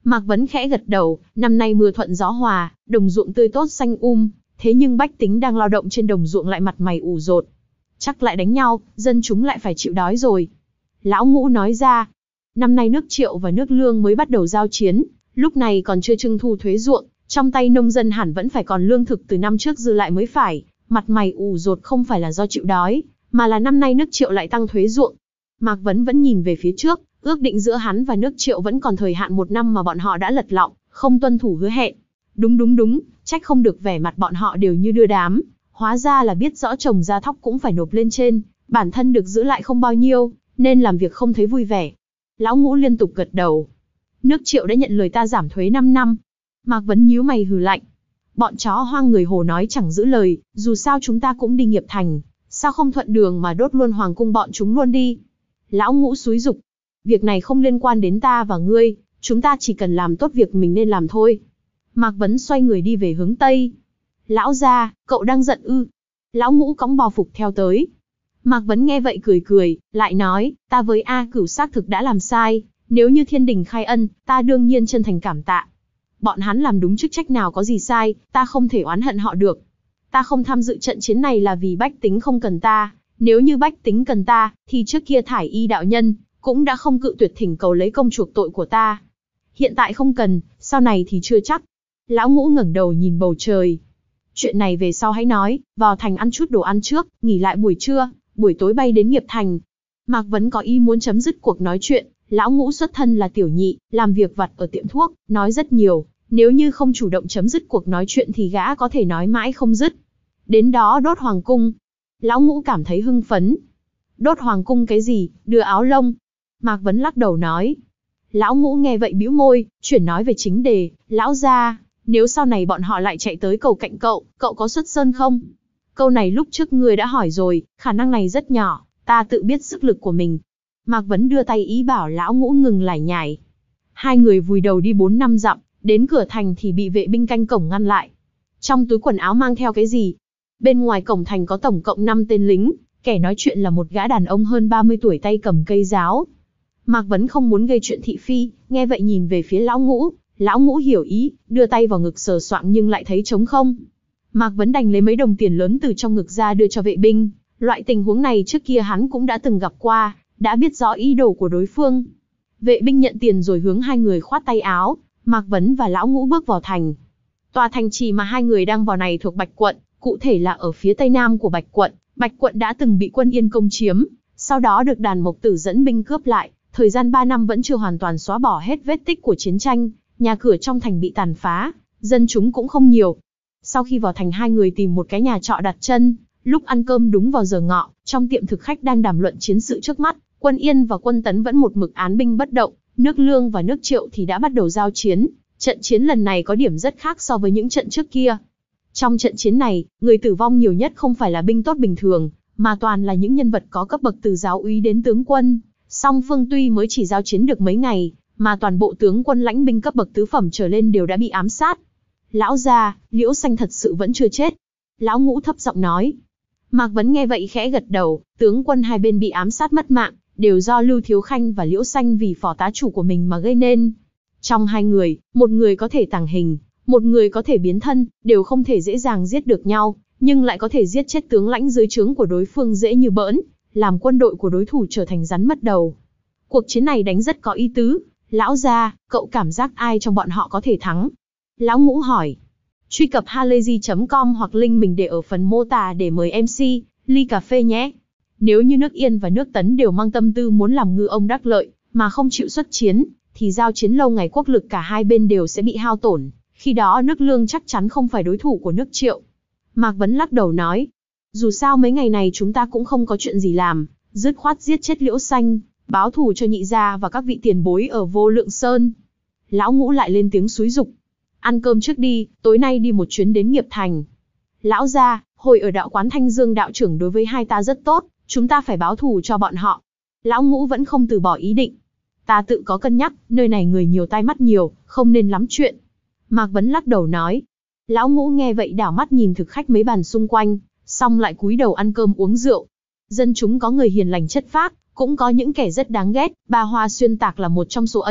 S1: Mạc Vấn khẽ gật đầu, năm nay mưa thuận gió hòa, đồng ruộng tươi tốt xanh um, thế nhưng bách tính đang lao động trên đồng ruộng lại mặt mày ủ rột. Chắc lại đánh nhau, dân chúng lại phải chịu đói rồi. Lão Ngũ nói ra, năm nay nước Triệu và nước Lương mới bắt đầu giao chiến, lúc này còn chưa trưng thu thuế ruộng, trong tay nông dân hẳn vẫn phải còn lương thực từ năm trước dư lại mới phải, mặt mày ủ rột không phải là do chịu đói, mà là năm nay nước Triệu lại tăng thuế ruộng. Mạc Vấn vẫn nhìn về phía trước, ước định giữa hắn và nước Triệu vẫn còn thời hạn một năm mà bọn họ đã lật lọng, không tuân thủ hứa hẹn. Đúng đúng đúng, trách không được vẻ mặt bọn họ đều như đưa đám, hóa ra là biết rõ trồng ra thóc cũng phải nộp lên trên, bản thân được giữ lại không bao nhiêu, nên làm việc không thấy vui vẻ. Lão Ngũ liên tục gật đầu. Nước Triệu đã nhận lời ta giảm thuế năm năm. Mạc Vấn nhíu mày hừ lạnh. Bọn chó hoang người Hồ nói chẳng giữ lời, dù sao chúng ta cũng đi nghiệp thành, sao không thuận đường mà đốt luôn hoàng cung bọn chúng luôn đi. Lão Ngũ xúi giục. Việc này không liên quan đến ta và ngươi, chúng ta chỉ cần làm tốt việc mình nên làm thôi. Mạc Vấn xoay người đi về hướng Tây. Lão gia, cậu đang giận ư? Lão Ngũ cõng bò phục theo tới. Mạc Vấn nghe vậy cười cười, lại nói, ta với A Cửu xác thực đã làm sai, nếu như thiên đình khai ân, ta đương nhiên chân thành cảm tạ. Bọn hắn làm đúng chức trách nào có gì sai, ta không thể oán hận họ được. Ta không tham dự trận chiến này là vì bách tính không cần ta, nếu như bách tính cần ta, thì trước kia Thải Y đạo nhân cũng đã không cự tuyệt thỉnh cầu lấy công chuộc tội của ta. Hiện tại không cần, sau này thì chưa chắc. Lão Ngũ ngẩng đầu nhìn bầu trời. Chuyện này về sau hãy nói, vào thành ăn chút đồ ăn trước, nghỉ lại buổi trưa, buổi tối bay đến nghiệp thành. Mạc Vấn có ý muốn chấm dứt cuộc nói chuyện. Lão Ngũ xuất thân là tiểu nhị, làm việc vặt ở tiệm thuốc, nói rất nhiều. Nếu như không chủ động chấm dứt cuộc nói chuyện thì gã có thể nói mãi không dứt. Đến đó đốt hoàng cung. Lão Ngũ cảm thấy hưng phấn. Đốt hoàng cung cái gì, đưa áo lông. Mạc Vấn lắc đầu nói. Lão Ngũ nghe vậy bĩu môi, chuyển nói về chính đề. Lão gia, nếu sau này bọn họ lại chạy tới cầu cạnh cậu, cậu có xuất sơn không? Câu này lúc trước ngươi đã hỏi rồi, khả năng này rất nhỏ, ta tự biết sức lực của mình. Mạc Vấn đưa tay ý bảo Lão Ngũ ngừng lải nhải. Hai người vùi đầu đi bốn năm dặm, đến cửa thành thì bị vệ binh canh cổng ngăn lại. Trong túi quần áo mang theo cái gì? Bên ngoài cổng thành có tổng cộng năm tên lính, kẻ nói chuyện là một gã đàn ông hơn ba mươi tuổi tay cầm cây giáo. Mạc Vấn không muốn gây chuyện thị phi, nghe vậy nhìn về phía Lão Ngũ. Lão Ngũ hiểu ý, đưa tay vào ngực sờ soạng nhưng lại thấy trống không. Mạc Vấn đành lấy mấy đồng tiền lớn từ trong ngực ra đưa cho vệ binh. Loại tình huống này trước kia hắn cũng đã từng gặp qua, đã biết rõ ý đồ của đối phương. Vệ binh nhận tiền rồi hướng hai người khoát tay áo, Mạc Vấn và Lão Ngũ bước vào thành. Tòa thành trì mà hai người đang vào này thuộc Bạch Quận, cụ thể là ở phía tây nam của Bạch Quận. Bạch Quận đã từng bị quân Yên công chiếm, sau đó được đàn Mộc Tử dẫn binh cướp lại, thời gian ba năm vẫn chưa hoàn toàn xóa bỏ hết vết tích của chiến tranh, nhà cửa trong thành bị tàn phá, dân chúng cũng không nhiều. Sau khi vào thành hai người tìm một cái nhà trọ đặt chân, lúc ăn cơm đúng vào giờ ngọ, trong tiệm thực khách đang đàm luận chiến sự trước mắt, quân Yên và quân Tấn vẫn một mực án binh bất động, nước Lương và nước Triệu thì đã bắt đầu giao chiến. Trận chiến lần này có điểm rất khác so với những trận trước kia. Trong trận chiến này, người tử vong nhiều nhất không phải là binh tốt bình thường, mà toàn là những nhân vật có cấp bậc từ giáo úy đến tướng quân. Song phương tuy mới chỉ giao chiến được mấy ngày, mà toàn bộ tướng quân lãnh binh cấp bậc tứ phẩm trở lên đều đã bị ám sát. Lão gia, Liễu Xanh thật sự vẫn chưa chết. Lão Ngũ thấp giọng nói. Mạc Vấn nghe vậy khẽ gật đầu, tướng quân hai bên bị ám sát mất mạng, đều do Lưu Thiếu Khanh và Liễu Xanh vì phò tá chủ của mình mà gây nên. Trong hai người, một người có thể tàng hình, một người có thể biến thân, đều không thể dễ dàng giết được nhau, nhưng lại có thể giết chết tướng lãnh dưới trướng của đối phương dễ như bỡn, làm quân đội của đối thủ trở thành rắn mất đầu. Cuộc chiến này đánh rất có ý tứ. Lão gia, cậu cảm giác ai trong bọn họ có thể thắng? Lão Ngũ hỏi. Truy cập halayzi chấm com hoặc link mình để ở phần mô tả để mời em xê, ly cà phê nhé. Nếu như nước Yên và nước Tấn đều mang tâm tư muốn làm ngư ông đắc lợi, mà không chịu xuất chiến, thì giao chiến lâu ngày quốc lực cả hai bên đều sẽ bị hao tổn. Khi đó nước Lương chắc chắn không phải đối thủ của nước Triệu. Mạc Vấn lắc đầu nói. Dù sao mấy ngày này chúng ta cũng không có chuyện gì làm, dứt khoát giết chết Liễu Xanh, báo thù cho nhị gia và các vị tiền bối ở Vô Lượng Sơn. Lão Ngũ lại lên tiếng xúi giục. Ăn cơm trước đi, tối nay đi một chuyến đến nghiệp thành. Lão gia, hồi ở đạo quán Thanh Dương đạo trưởng đối với hai ta rất tốt, chúng ta phải báo thù cho bọn họ. Lão Ngũ vẫn không từ bỏ ý định. Ta tự có cân nhắc, nơi này người nhiều tai mắt nhiều, không nên lắm chuyện. Mạc Vấn lắc đầu nói. Lão Ngũ nghe vậy đảo mắt nhìn thực khách mấy bàn xung quanh, xong lại cúi đầu ăn cơm uống rượu. Dân chúng có người hiền lành chất phác, cũng có những kẻ rất đáng ghét, Ba Hoa Xuyên Tạc là một trong số ấy.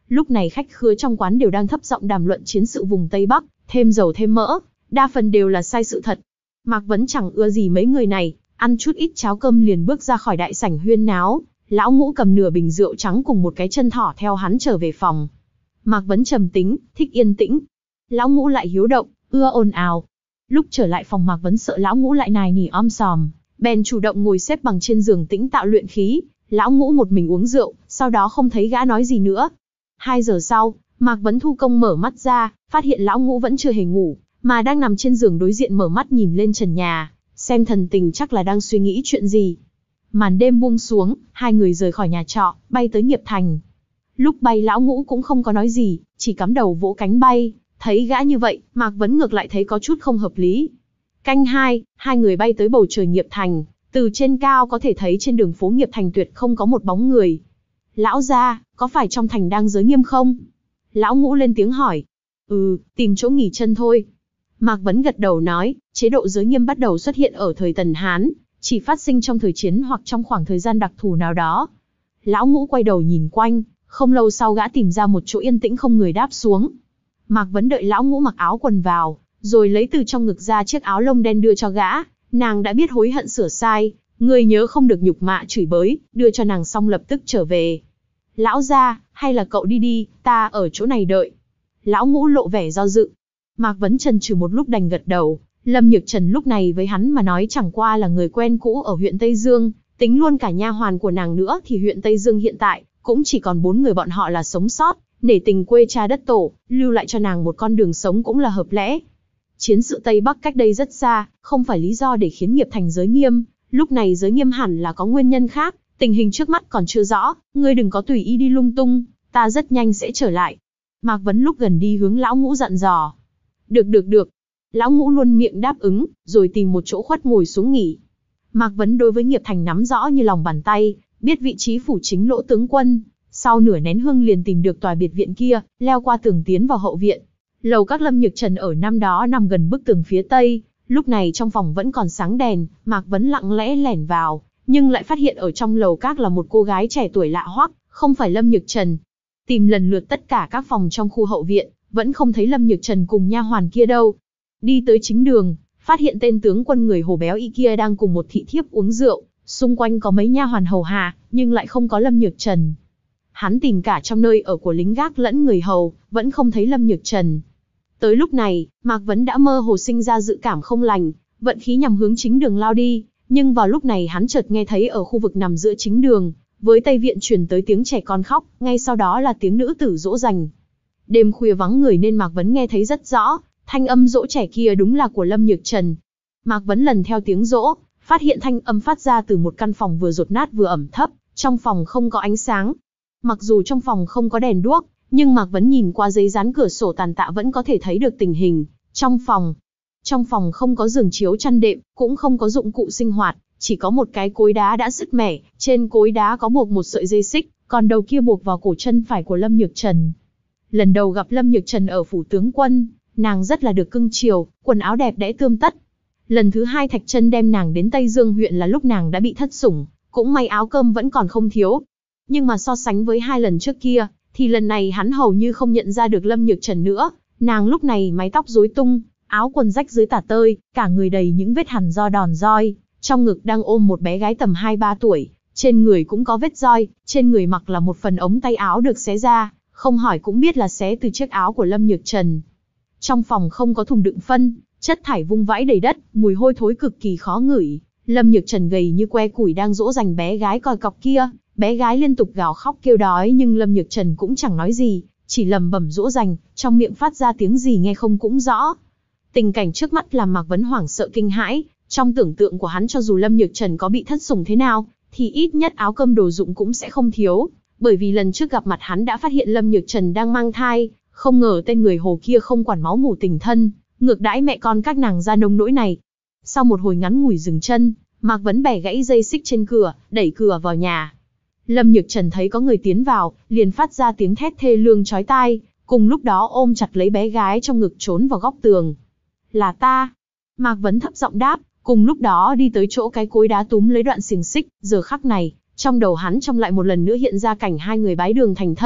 S1: Lúc này khách khứa trong quán đều đang thấp giọng đàm luận chiến sự vùng Tây Bắc, thêm dầu thêm mỡ, đa phần đều là sai sự thật. Mạc Vấn chẳng ưa gì mấy người này, ăn chút ít cháo cơm liền bước ra khỏi đại sảnh huyên náo. Lão Ngũ cầm nửa bình rượu trắng cùng một cái chân thỏ theo hắn trở về phòng. Mạc Vấn trầm tính, thích yên tĩnh. Lão Ngũ lại hiếu động, ưa ồn ào. Lúc trở lại phòng Mạc Vấn sợ Lão Ngũ lại nài nỉ om sòm, bèn chủ động ngồi xếp bằng trên giường tĩnh tạo luyện khí. Lão Ngũ một mình uống rượu, sau đó không thấy gã nói gì nữa. Hai giờ sau, Mạc Vấn thu công mở mắt ra, phát hiện Lão Ngũ vẫn chưa hề ngủ, mà đang nằm trên giường đối diện mở mắt nhìn lên trần nhà, xem thần tình chắc là đang suy nghĩ chuyện gì. Màn đêm buông xuống, hai người rời khỏi nhà trọ, bay tới Nghiệp Thành. Lúc bay Lão Ngũ cũng không có nói gì, chỉ cắm đầu vỗ cánh bay. Thấy gã như vậy, Mạc Vấn ngược lại thấy có chút không hợp lý. Canh hai, hai người bay tới bầu trời Nghiệp Thành. Từ trên cao có thể thấy trên đường phố Nghiệp Thành tuyệt không có một bóng người. Lão gia, có phải trong thành đang giới nghiêm không? Lão Ngũ lên tiếng hỏi. Ừ, tìm chỗ nghỉ chân thôi. Mạc Vấn gật đầu nói, chế độ giới nghiêm bắt đầu xuất hiện ở thời Tần Hán, chỉ phát sinh trong thời chiến hoặc trong khoảng thời gian đặc thù nào đó. Lão Ngũ quay đầu nhìn quanh, không lâu sau gã tìm ra một chỗ yên tĩnh không người đáp xuống. Mạc Vấn đợi Lão Ngũ mặc áo quần vào, rồi lấy từ trong ngực ra chiếc áo lông đen đưa cho gã. Nàng đã biết hối hận sửa sai, người nhớ không được nhục mạ chửi bới, đưa cho nàng xong lập tức trở về. Lão gia, hay là cậu đi đi, ta ở chỗ này đợi. Lão Ngũ lộ vẻ do dự. Mạc Vấn chần chừ một lúc đành gật đầu. Lâm Nhược Trần lúc này với hắn mà nói chẳng qua là người quen cũ ở huyện Tây Dương, tính luôn cả nha hoàn của nàng nữa thì huyện Tây Dương hiện tại cũng chỉ còn bốn người bọn họ là sống sót, nể tình quê cha đất tổ, lưu lại cho nàng một con đường sống cũng là hợp lẽ. Chiến sự Tây Bắc cách đây rất xa, không phải lý do để khiến Nghiệp Thành giới nghiêm, lúc này giới nghiêm hẳn là có nguyên nhân khác, tình hình trước mắt còn chưa rõ, ngươi đừng có tùy ý đi lung tung, ta rất nhanh sẽ trở lại. Mạc Vấn lúc gần đi hướng Lão Ngũ dặn dò. Được được được. Lão Ngũ luôn miệng đáp ứng, rồi tìm một chỗ khuất ngồi xuống nghỉ. Mạc Vấn đối với Nghiệp Thành nắm rõ như lòng bàn tay, biết vị trí phủ chính Lỗ tướng quân. Sau nửa nén hương liền tìm được tòa biệt viện kia, leo qua tường tiến vào hậu viện. Lầu các Lâm Nhược Trần ở năm đó nằm gần bức tường phía tây, lúc này trong phòng vẫn còn sáng đèn, Mạc Vấn lặng lẽ lẻn vào, nhưng lại phát hiện ở trong lầu các là một cô gái trẻ tuổi lạ hoắc, không phải Lâm Nhược Trần. Tìm lần lượt tất cả các phòng trong khu hậu viện, vẫn không thấy Lâm Nhược Trần cùng nha hoàn kia đâu. Đi tới chính đường, phát hiện tên tướng quân người hồ béo y kia đang cùng một thị thiếp uống rượu, xung quanh có mấy nha hoàn hầu hạ, nhưng lại không có Lâm Nhược Trần. Hắn tìm cả trong nơi ở của lính gác lẫn người hầu, vẫn không thấy Lâm Nhược Trần. Tới lúc này, Mạc Vấn đã mơ hồ sinh ra dự cảm không lành, vận khí nhằm hướng chính đường lao đi, nhưng vào lúc này hắn chợt nghe thấy ở khu vực nằm giữa chính đường, với Tây viện truyền tới tiếng trẻ con khóc, ngay sau đó là tiếng nữ tử dỗ dành. Đêm khuya vắng người nên Mạc Vấn nghe thấy rất rõ, thanh âm dỗ trẻ kia đúng là của Lâm Nhược Trần. Mạc Vấn lần theo tiếng dỗ, phát hiện thanh âm phát ra từ một căn phòng vừa dột nát vừa ẩm thấp, trong phòng không có ánh sáng. Mặc dù trong phòng không có đèn đuốc, nhưng Mạc Vấn nhìn qua giấy dán cửa sổ tàn tạ vẫn có thể thấy được tình hình trong phòng. Trong phòng không có giường chiếu chăn đệm, cũng không có dụng cụ sinh hoạt, chỉ có một cái cối đá đã sứt mẻ, trên cối đá có buộc một sợi dây xích, còn đầu kia buộc vào cổ chân phải của Lâm Nhược Trần. Lần đầu gặp Lâm Nhược Trần ở phủ tướng quân, nàng rất là được cưng chiều, quần áo đẹp đẽ tươm tất. Lần thứ hai Thạch Chân đem nàng đến Tây Dương huyện là lúc nàng đã bị thất sủng, cũng may áo cơm vẫn còn không thiếu. Nhưng mà so sánh với hai lần trước kia, thì lần này hắn hầu như không nhận ra được Lâm Nhược Trần nữa. Nàng lúc này mái tóc rối tung, áo quần rách dưới tả tơi, cả người đầy những vết hằn do đòn roi, trong ngực đang ôm một bé gái tầm hai ba tuổi, trên người cũng có vết roi, trên người mặc là một phần ống tay áo được xé ra, không hỏi cũng biết là xé từ chiếc áo của Lâm Nhược Trần. Trong phòng không có thùng đựng phân, chất thải vung vãi đầy đất, mùi hôi thối cực kỳ khó ngửi. Lâm Nhược Trần gầy như que củi đang dỗ dành bé gái còi cọc kia, bé gái liên tục gào khóc kêu đói nhưng Lâm Nhược Trần cũng chẳng nói gì, chỉ lẩm bẩm dỗ dành, trong miệng phát ra tiếng gì nghe không cũng rõ. Tình cảnh trước mắt làm Mạc Vấn hoảng sợ kinh hãi, trong tưởng tượng của hắn cho dù Lâm Nhược Trần có bị thất sủng thế nào, thì ít nhất áo cơm đồ dụng cũng sẽ không thiếu, bởi vì lần trước gặp mặt hắn đã phát hiện Lâm Nhược Trần đang mang thai, không ngờ tên người hồ kia không quản máu mủ tình thân, ngược đãi mẹ con các nàng ra nông nỗi này. Sau một hồi ngắn ngủi dừng chân, Mạc Vấn bẻ gãy dây xích trên cửa, đẩy cửa vào nhà. Lâm Nhược Trần thấy có người tiến vào, liền phát ra tiếng thét thê lương chói tai, cùng lúc đó ôm chặt lấy bé gái trong ngực trốn vào góc tường. Là ta. Mạc Vấn thấp giọng đáp, cùng lúc đó đi tới chỗ cái cối đá túm lấy đoạn xiềng xích. Giờ khắc này, trong đầu hắn trong lại một lần nữa hiện ra cảnh hai người bái đường thành thân,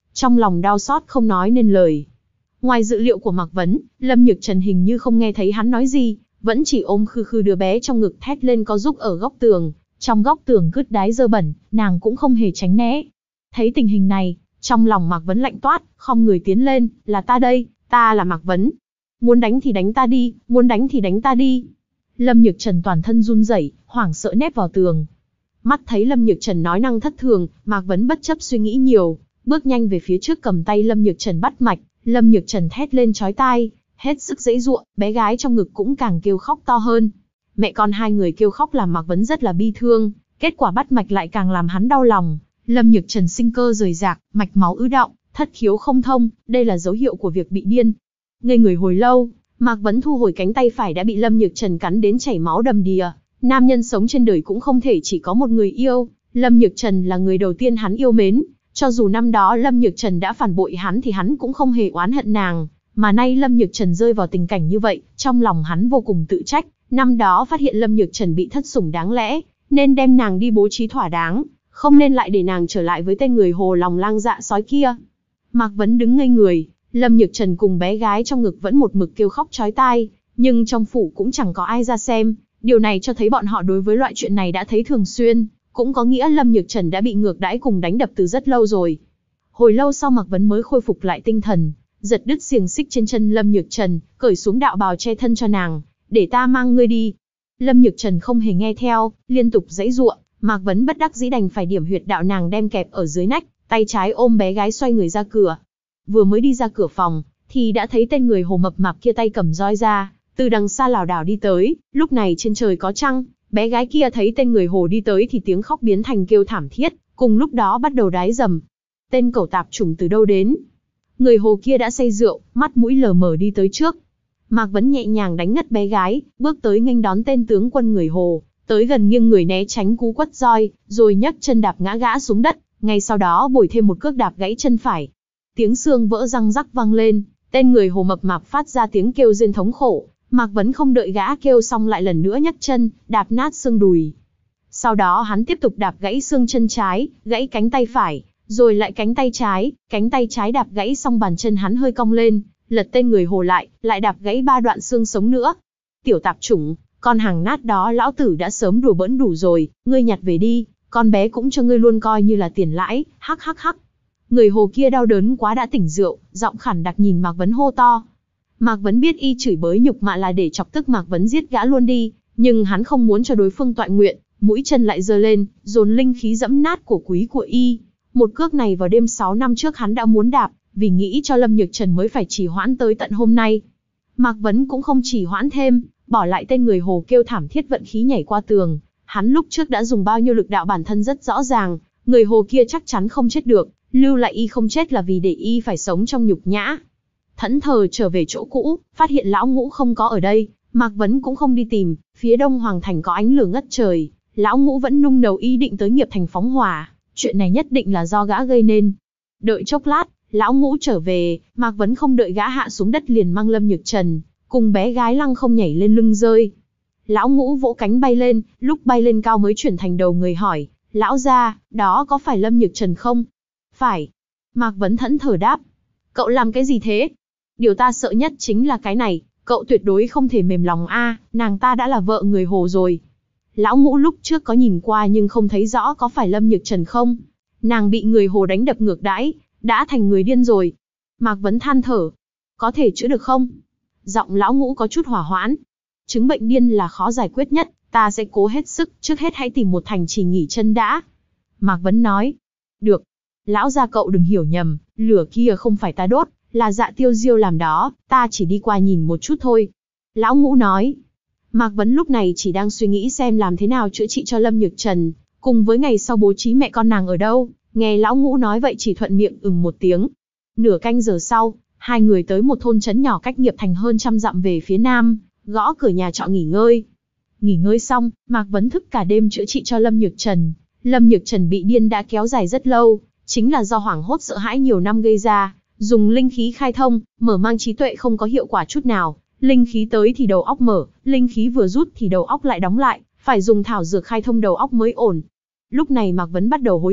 S1: trong lòng đau xót không nói nên lời. Ngoài dự liệu của Mạc Vấn, Lâm Nhược Trần hình như không nghe thấy hắn nói gì, vẫn chỉ ôm khư khư đứa bé trong ngực thét lên có giúp ở góc tường. Trong góc tường cứt đái dơ bẩn, nàng cũng không hề tránh né. Thấy tình hình này, trong lòng Mạc Vấn lạnh toát, khom người tiến lên, là ta đây, ta là Mạc Vấn. Muốn đánh thì đánh ta đi, muốn đánh thì đánh ta đi. Lâm Nhược Trần toàn thân run rẩy, hoảng sợ nép vào tường. Mắt thấy Lâm Nhược Trần nói năng thất thường, Mạc Vấn bất chấp suy nghĩ nhiều, bước nhanh về phía trước cầm tay Lâm Nhược Trần bắt mạch. Lâm Nhược Trần thét lên chói tai, hết sức giãy giụa, bé gái trong ngực cũng càng kêu khóc to hơn. Mẹ con hai người kêu khóc làm Mạc Vấn rất là bi thương, kết quả bắt mạch lại càng làm hắn đau lòng. Lâm Nhược Trần sinh cơ rời rạc, mạch máu ứ đọng, thất khiếu không thông, đây là dấu hiệu của việc bị điên. Ngây người hồi lâu, Mạc Vấn thu hồi cánh tay phải đã bị Lâm Nhược Trần cắn đến chảy máu đầm đìa. Nam nhân sống trên đời cũng không thể chỉ có một người yêu, Lâm Nhược Trần là người đầu tiên hắn yêu mến. Cho dù năm đó Lâm Nhược Trần đã phản bội hắn thì hắn cũng không hề oán hận nàng, mà nay Lâm Nhược Trần rơi vào tình cảnh như vậy, trong lòng hắn vô cùng tự trách. Năm đó phát hiện Lâm Nhược Trần bị thất sủng đáng lẽ, nên đem nàng đi bố trí thỏa đáng, không nên lại để nàng trở lại với tên người hồ lòng lang dạ sói kia. Mạc Vấn đứng ngây người, Lâm Nhược Trần cùng bé gái trong ngực vẫn một mực kêu khóc chói tai, nhưng trong phủ cũng chẳng có ai ra xem. Điều này cho thấy bọn họ đối với loại chuyện này đã thấy thường xuyên, cũng có nghĩa Lâm Nhược Trần đã bị ngược đãi cùng đánh đập từ rất lâu rồi. Hồi lâu sau Mạc Vấn mới khôi phục lại tinh thần, giật đứt xiềng xích trên chân Lâm Nhược Trần, cởi xuống đạo bào che thân cho nàng, để ta mang ngươi đi. Lâm Nhược Trần không hề nghe theo, liên tục giãy giụa. Mạc Vấn bất đắc dĩ đành phải điểm huyệt đạo nàng đem kẹp ở dưới nách, tay trái ôm bé gái xoay người ra cửa. Vừa mới đi ra cửa phòng, thì đã thấy tên người hồ mập mạp kia tay cầm roi ra, từ đằng xa lảo đảo đi tới. Lúc này trên trời có trăng, bé gái kia thấy tên người hồ đi tới thì tiếng khóc biến thành kêu thảm thiết, cùng lúc đó bắt đầu đái dầm. Tên cẩu tạp chủng từ đâu đến? Người hồ kia đã say rượu, mắt mũi lờ mờ đi tới trước. Mạc Vấn nhẹ nhàng đánh ngất bé gái, bước tới nghênh đón tên tướng quân người hồ, tới gần nghiêng người né tránh cú quất roi, rồi nhấc chân đạp ngã gã xuống đất, ngay sau đó bồi thêm một cước đạp gãy chân phải. Tiếng xương vỡ răng rắc vang lên, tên người hồ mập mạp phát ra tiếng kêu rên thống khổ. Mạc Vấn không đợi gã kêu xong lại lần nữa nhấc chân, đạp nát xương đùi. Sau đó hắn tiếp tục đạp gãy xương chân trái, gãy cánh tay phải, rồi lại cánh tay trái, cánh tay trái đạp gãy xong bàn chân hắn hơi cong lên, lật tên người hồ lại, lại đạp gãy ba đoạn xương sống nữa. Tiểu tạp chủng, con hàng nát đó lão tử đã sớm đùa bỡn đủ rồi, ngươi nhặt về đi, con bé cũng cho ngươi luôn coi như là tiền lãi, hắc hắc hắc. Người hồ kia đau đớn quá đã tỉnh rượu, giọng khản đặc nhìn Mạc Vấn hô to. Mạc Vấn biết y chửi bới nhục mạ là để chọc tức Mạc Vấn giết gã luôn đi, nhưng hắn không muốn cho đối phương toại nguyện, mũi chân lại giơ lên, dồn linh khí dẫm nát của quý của y. Một cước này vào đêm sáu năm trước hắn đã muốn đạp, vì nghĩ cho Lâm Nhược Trần mới phải trì hoãn tới tận hôm nay. Mạc Vấn cũng không trì hoãn thêm, bỏ lại tên người hồ kêu thảm thiết vận khí nhảy qua tường. Hắn lúc trước đã dùng bao nhiêu lực đạo bản thân rất rõ ràng, người hồ kia chắc chắn không chết được, lưu lại y không chết là vì để y phải sống trong nhục nhã. Thẫn thờ trở về chỗ cũ, phát hiện lão ngũ không có ở đây, Mạc Vấn cũng không đi tìm. Phía đông hoàng thành có ánh lửa ngất trời, lão ngũ vẫn nung nấu ý định tới Nghiệp Thành phóng hỏa, chuyện này nhất định là do gã gây nên. Đợi chốc lát, lão ngũ trở về, Mạc Vấn không đợi gã hạ xuống đất liền mang Lâm Nhược Trần cùng bé gái lăng không nhảy lên lưng rơi. Lão ngũ vỗ cánh bay lên, lúc bay lên cao mới chuyển thành đầu người hỏi, lão gia, đó có phải Lâm Nhược Trần không? Phải. Mạc Vấn thẫn thờ đáp. Cậu làm cái gì thế? Điều ta sợ nhất chính là cái này, cậu tuyệt đối không thể mềm lòng a, nàng ta đã là vợ người hồ rồi. Lão ngũ lúc trước có nhìn qua nhưng không thấy rõ có phải Lâm Nhược Trần không. Nàng bị người hồ đánh đập ngược đãi, đã thành người điên rồi. Mạc Vấn than thở. Có thể chữa được không? Giọng lão ngũ có chút hỏa hoãn. Chứng bệnh điên là khó giải quyết nhất, ta sẽ cố hết sức, trước hết hãy tìm một thành trì nghỉ chân đã. Mạc Vấn nói. Được. Lão gia cậu đừng hiểu nhầm, lửa kia không phải ta đốt, là Dạ Tiêu Diêu làm đó, ta chỉ đi qua nhìn một chút thôi. Lão ngũ nói. Mạc Vấn lúc này chỉ đang suy nghĩ xem làm thế nào chữa trị cho Lâm Nhược Trần, cùng với ngày sau bố trí mẹ con nàng ở đâu. Nghe lão ngũ nói vậy chỉ thuận miệng ừm một tiếng. Nửa canh giờ sau, hai người tới một thôn trấn nhỏ cách Nghiệp Thành hơn trăm dặm về phía nam, gõ cửa nhà trọ nghỉ ngơi. Nghỉ ngơi xong, Mạc Vấn thức cả đêm chữa trị cho Lâm Nhược Trần. Lâm Nhược Trần bị điên đã kéo dài rất lâu, chính là do hoảng hốt sợ hãi nhiều năm gây ra. Dùng linh khí khai thông, mở mang trí tuệ không có hiệu quả chút nào. Linh khí tới thì đầu óc mở, linh khí vừa rút thì đầu óc lại đóng lại, phải dùng thảo dược khai thông đầu óc mới ổn. Lúc này Mạc Vấn bắt đầu hối hận,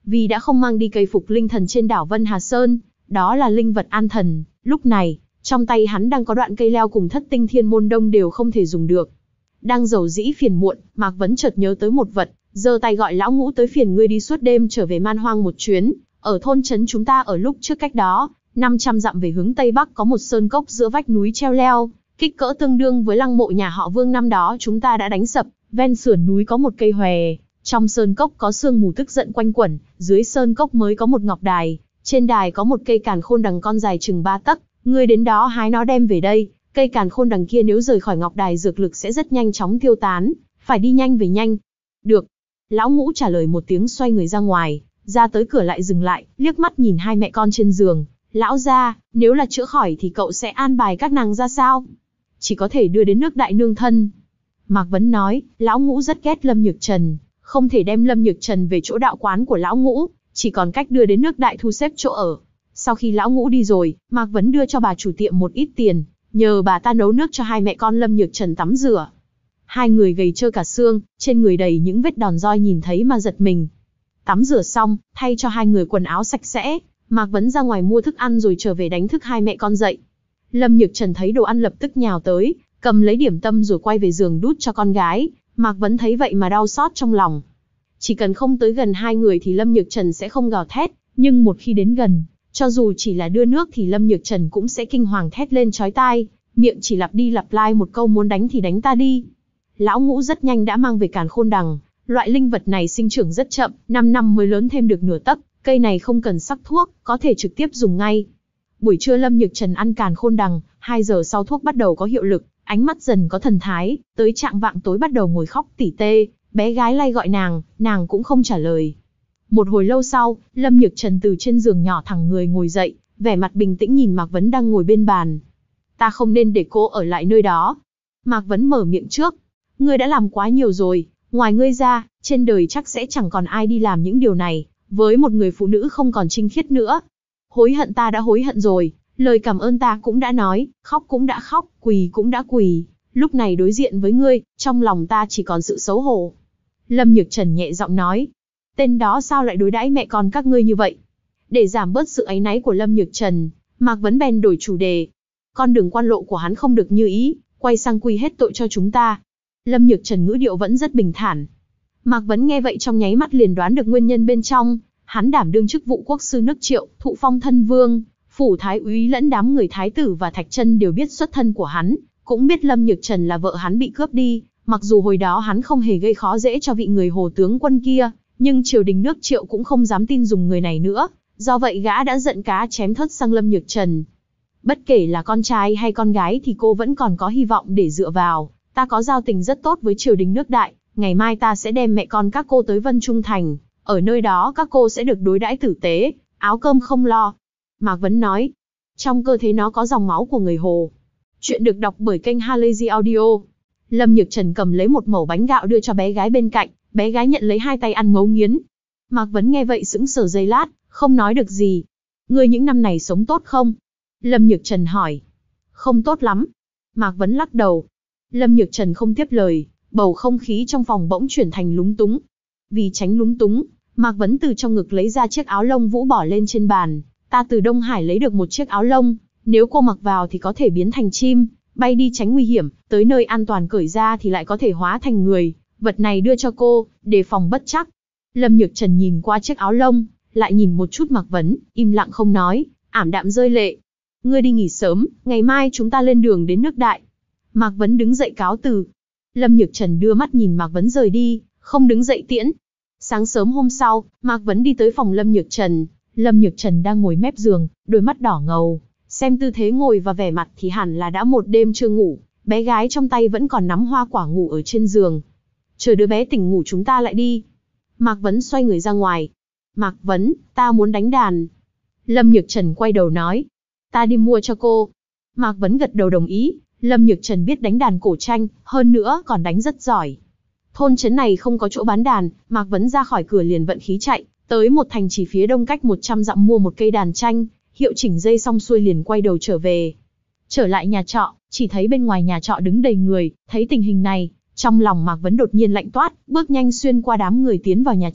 S1: vì đã không mang đi cây phục linh thần trên đảo Vân Hà Sơn, đó là linh vật an thần, lúc này, trong tay hắn đang có đoạn cây leo cùng thất tinh thiên môn đông đều không thể dùng được. Đang dầu dĩ phiền muộn, Mạc Vấn chợt nhớ tới một vật, giơ tay gọi lão ngũ tới phiền ngươi đi suốt đêm trở về man hoang một chuyến, ở thôn trấn chúng ta ở lúc trước cách đó, năm trăm dặm về hướng tây bắc có một sơn cốc giữa vách núi treo leo, kích cỡ tương đương với lăng mộ nhà họ Vương năm đó chúng ta đã đánh sập, ven sườn núi có một cây hòe, trong sơn cốc có sương mù tức giận quanh quẩn, dưới sơn cốc mới có một ngọc đài, trên đài có một cây càn khôn đằng con dài chừng ba tấc, ngươi đến đó hái nó đem về đây, cây càn khôn đằng kia nếu rời khỏi ngọc đài dược lực sẽ rất nhanh chóng tiêu tán, phải đi nhanh về nhanh. Được. Lão ngũ trả lời một tiếng xoay người ra ngoài, ra tới cửa lại dừng lại, liếc mắt nhìn hai mẹ con trên giường. Lão gia, nếu là chữa khỏi thì cậu sẽ an bài các nàng ra sao? Chỉ có thể đưa đến nước đại nương thân. Mạc Vấn nói, lão ngũ rất ghét Lâm Nhược Trần, không thể đem Lâm Nhược Trần về chỗ đạo quán của lão ngũ, chỉ còn cách đưa đến nước đại thu xếp chỗ ở. Sau khi lão ngũ đi rồi, Mạc Vấn đưa cho bà chủ tiệm một ít tiền, nhờ bà ta nấu nước cho hai mẹ con Lâm Nhược Trần tắm rửa. Hai người gầy trơ cả xương, trên người đầy những vết đòn roi nhìn thấy mà giật mình. Tắm rửa xong, thay cho hai người quần áo sạch sẽ, Mạc Vấn ra ngoài mua thức ăn rồi trở về đánh thức hai mẹ con dậy. Lâm Nhược Trần thấy đồ ăn lập tức nhào tới, cầm lấy điểm tâm rồi quay về giường đút cho con gái. Mạc Vấn thấy vậy mà đau xót trong lòng. Chỉ cần không tới gần hai người thì Lâm Nhược Trần sẽ không gào thét, nhưng một khi đến gần, cho dù chỉ là đưa nước thì Lâm Nhược Trần cũng sẽ kinh hoàng thét lên chói tai, miệng chỉ lặp đi lặp lại một câu muốn đánh thì đánh ta đi. Lão ngũ rất nhanh đã mang về càn khôn đằng, loại linh vật này sinh trưởng rất chậm, năm năm mới lớn thêm được nửa tấc, cây này không cần sắc thuốc, có thể trực tiếp dùng ngay. Buổi trưa Lâm Nhược Trần ăn càn khôn đằng, hai giờ sau thuốc bắt đầu có hiệu lực, ánh mắt dần có thần thái, tới trạng vạng tối bắt đầu ngồi khóc tỉ tê, bé gái lay gọi nàng, nàng cũng không trả lời. Một hồi lâu sau, Lâm Nhược Trần từ trên giường nhỏ thẳng người ngồi dậy, vẻ mặt bình tĩnh nhìn Mạc Vấn đang ngồi bên bàn. Ta không nên để cô ở lại nơi đó. Mạc Vấn mở miệng trước. Ngươi đã làm quá nhiều rồi, ngoài ngươi ra, trên đời chắc sẽ chẳng còn ai đi làm những điều này, với một người phụ nữ không còn trinh khiết nữa. Hối hận ta đã hối hận rồi, lời cảm ơn ta cũng đã nói, khóc cũng đã khóc, quỳ cũng đã quỳ. Lúc này đối diện với ngươi, trong lòng ta chỉ còn sự xấu hổ. Lâm Nhược Trần nhẹ giọng nói. Tên đó sao lại đối đãi mẹ con các ngươi như vậy? Để giảm bớt sự áy náy của Lâm Nhược Trần, Mạc Vấn bèn đổi chủ đề. Con đường quan lộ của hắn không được như ý, quay sang quy hết tội cho chúng ta. Lâm Nhược Trần ngữ điệu vẫn rất bình thản. Mạc Vấn nghe vậy trong nháy mắt liền đoán được nguyên nhân bên trong. Hắn đảm đương chức vụ quốc sư nước Triệu, thụ phong thân vương, phủ thái úy lẫn đám người thái tử và Thạch Chân đều biết xuất thân của hắn, cũng biết Lâm Nhược Trần là vợ hắn bị cướp đi. Mặc dù hồi đó hắn không hề gây khó dễ cho vị người hồ tướng quân kia, nhưng triều đình nước Triệu cũng không dám tin dùng người này nữa. Do vậy gã đã giận cá chém thớt sang Lâm Nhược Trần. Bất kể là con trai hay con gái thì cô vẫn còn có hy vọng để dựa vào. Ta có giao tình rất tốt với triều đình nước Đại, ngày mai ta sẽ đem mẹ con các cô tới Vân Trung Thành, ở nơi đó các cô sẽ được đối đãi tử tế, áo cơm không lo. Mạc Vấn nói, trong cơ thể nó có dòng máu của người Hồ. Chuyện được đọc bởi kênh Halazy Audio. Lâm Nhược Trần cầm lấy một mẩu bánh gạo đưa cho bé gái bên cạnh, bé gái nhận lấy hai tay ăn ngấu nghiến. Mạc Vấn nghe vậy sững sờ giây lát, không nói được gì. Ngươi những năm này sống tốt không? Lâm Nhược Trần hỏi. Không tốt lắm. Mạc Vấn lắc đầu. Lâm Nhược Trần không tiếp lời, bầu không khí trong phòng bỗng chuyển thành lúng túng. Vì tránh lúng túng, Mạc Vấn từ trong ngực lấy ra chiếc áo lông vũ bỏ lên trên bàn. Ta từ Đông Hải lấy được một chiếc áo lông, nếu cô mặc vào thì có thể biến thành chim, bay đi tránh nguy hiểm, tới nơi an toàn cởi ra thì lại có thể hóa thành người. Vật này đưa cho cô, đề phòng bất trắc. Lâm Nhược Trần nhìn qua chiếc áo lông, lại nhìn một chút Mạc Vấn, im lặng không nói, ảm đạm rơi lệ. Ngươi đi nghỉ sớm, ngày mai chúng ta lên đường đến nước Đại. Mạc Vấn đứng dậy cáo từ. Lâm Nhược Trần đưa mắt nhìn Mạc Vấn rời đi, không đứng dậy tiễn. Sáng sớm hôm sau, Mạc Vấn đi tới phòng Lâm Nhược Trần. Lâm Nhược Trần đang ngồi mép giường, đôi mắt đỏ ngầu. Xem tư thế ngồi và vẻ mặt thì hẳn là đã một đêm chưa ngủ. Bé gái trong tay vẫn còn nắm hoa quả ngủ ở trên giường. Chờ đứa bé tỉnh ngủ chúng ta lại đi. Mạc Vấn xoay người ra ngoài. Mạc Vấn, ta muốn đánh đàn. Lâm Nhược Trần quay đầu nói. Ta đi mua cho cô. Mạc Vấn gật đầu đồng ý. Lâm Nhược Trần biết đánh đàn cổ tranh, hơn nữa còn đánh rất giỏi. Thôn trấn này không có chỗ bán đàn, Mạc Vấn ra khỏi cửa liền vận khí chạy, tới một thành trì phía đông cách một trăm dặm mua một cây đàn tranh, hiệu chỉnh dây xong xuôi liền quay đầu trở về. Trở lại nhà trọ, chỉ thấy bên ngoài nhà trọ đứng đầy người, thấy tình hình này, trong lòng Mạc Vấn đột nhiên lạnh toát, bước nhanh xuyên qua đám người tiến vào nhà trọ,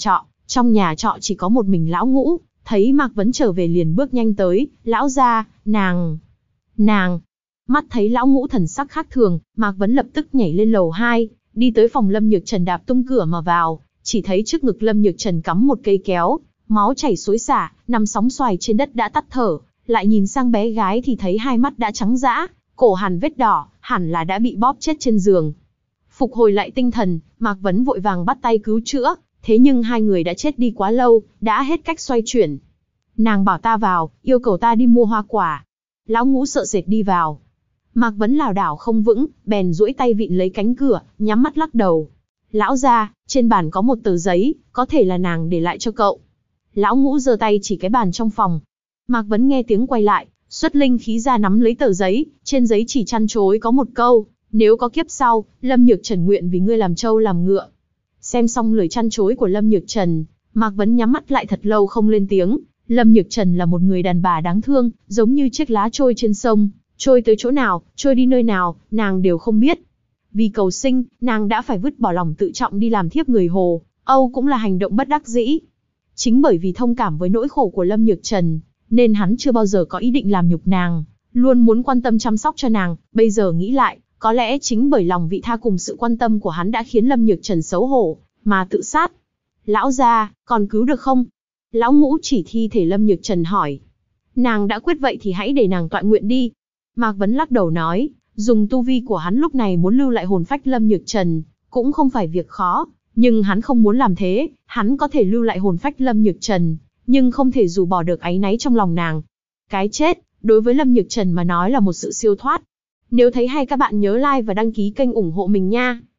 S1: Trong nhà trọ chỉ có một mình lão Ngũ, thấy Mạc Vấn trở về liền bước nhanh tới, lão gia, nàng, nàng. Mắt thấy lão Ngũ thần sắc khác thường, Mạc Vấn lập tức nhảy lên lầu hai, đi tới phòng Lâm Nhược Trần đạp tung cửa mà vào, chỉ thấy trước ngực Lâm Nhược Trần cắm một cây kéo, máu chảy xối xả, nằm sóng xoài trên đất đã tắt thở, lại nhìn sang bé gái thì thấy hai mắt đã trắng dã, cổ hằn vết đỏ, hẳn là đã bị bóp chết trên giường. Phục hồi lại tinh thần, Mạc Vấn vội vàng bắt tay cứu chữa, thế nhưng hai người đã chết đi quá lâu, đã hết cách xoay chuyển. Nàng bảo ta vào, yêu cầu ta đi mua hoa quả. Lão Ngũ sợ sệt đi vào. Mạc Vấn lảo đảo không vững, bèn duỗi tay vịn lấy cánh cửa, nhắm mắt lắc đầu. Lão gia, trên bàn có một tờ giấy, có thể là nàng để lại cho cậu. Lão Ngũ giơ tay chỉ cái bàn trong phòng. Mạc Vấn nghe tiếng quay lại, xuất linh khí ra nắm lấy tờ giấy, trên giấy chỉ chăn chối có một câu, nếu có kiếp sau, Lâm Nhược Trần nguyện vì ngươi làm trâu làm ngựa. Xem xong lời chăn chối của Lâm Nhược Trần, Mạc Vấn nhắm mắt lại thật lâu không lên tiếng. Lâm Nhược Trần là một người đàn bà đáng thương, giống như chiếc lá trôi trên sông, trôi tới chỗ nào, trôi đi nơi nào, nàng đều không biết. Vì cầu sinh, nàng đã phải vứt bỏ lòng tự trọng đi làm thiếp người Hồ, Âu cũng là hành động bất đắc dĩ. Chính bởi vì thông cảm với nỗi khổ của Lâm Nhược Trần, nên hắn chưa bao giờ có ý định làm nhục nàng, luôn muốn quan tâm chăm sóc cho nàng. Bây giờ nghĩ lại, có lẽ chính bởi lòng vị tha cùng sự quan tâm của hắn đã khiến Lâm Nhược Trần xấu hổ, mà tự sát. Lão gia, còn cứu được không? Lão Ngũ chỉ thi thể Lâm Nhược Trần hỏi. Nàng đã quyết vậy thì hãy để nàng tọa nguyện đi. Mạc Vấn lắc đầu nói, dùng tu vi của hắn lúc này muốn lưu lại hồn phách Lâm Nhược Trần, cũng không phải việc khó, nhưng hắn không muốn làm thế. Hắn có thể lưu lại hồn phách Lâm Nhược Trần, nhưng không thể rũ bỏ được áy náy trong lòng nàng. Cái chết, đối với Lâm Nhược Trần mà nói là một sự siêu thoát. Nếu thấy hay các bạn nhớ like và đăng ký kênh ủng hộ mình nha.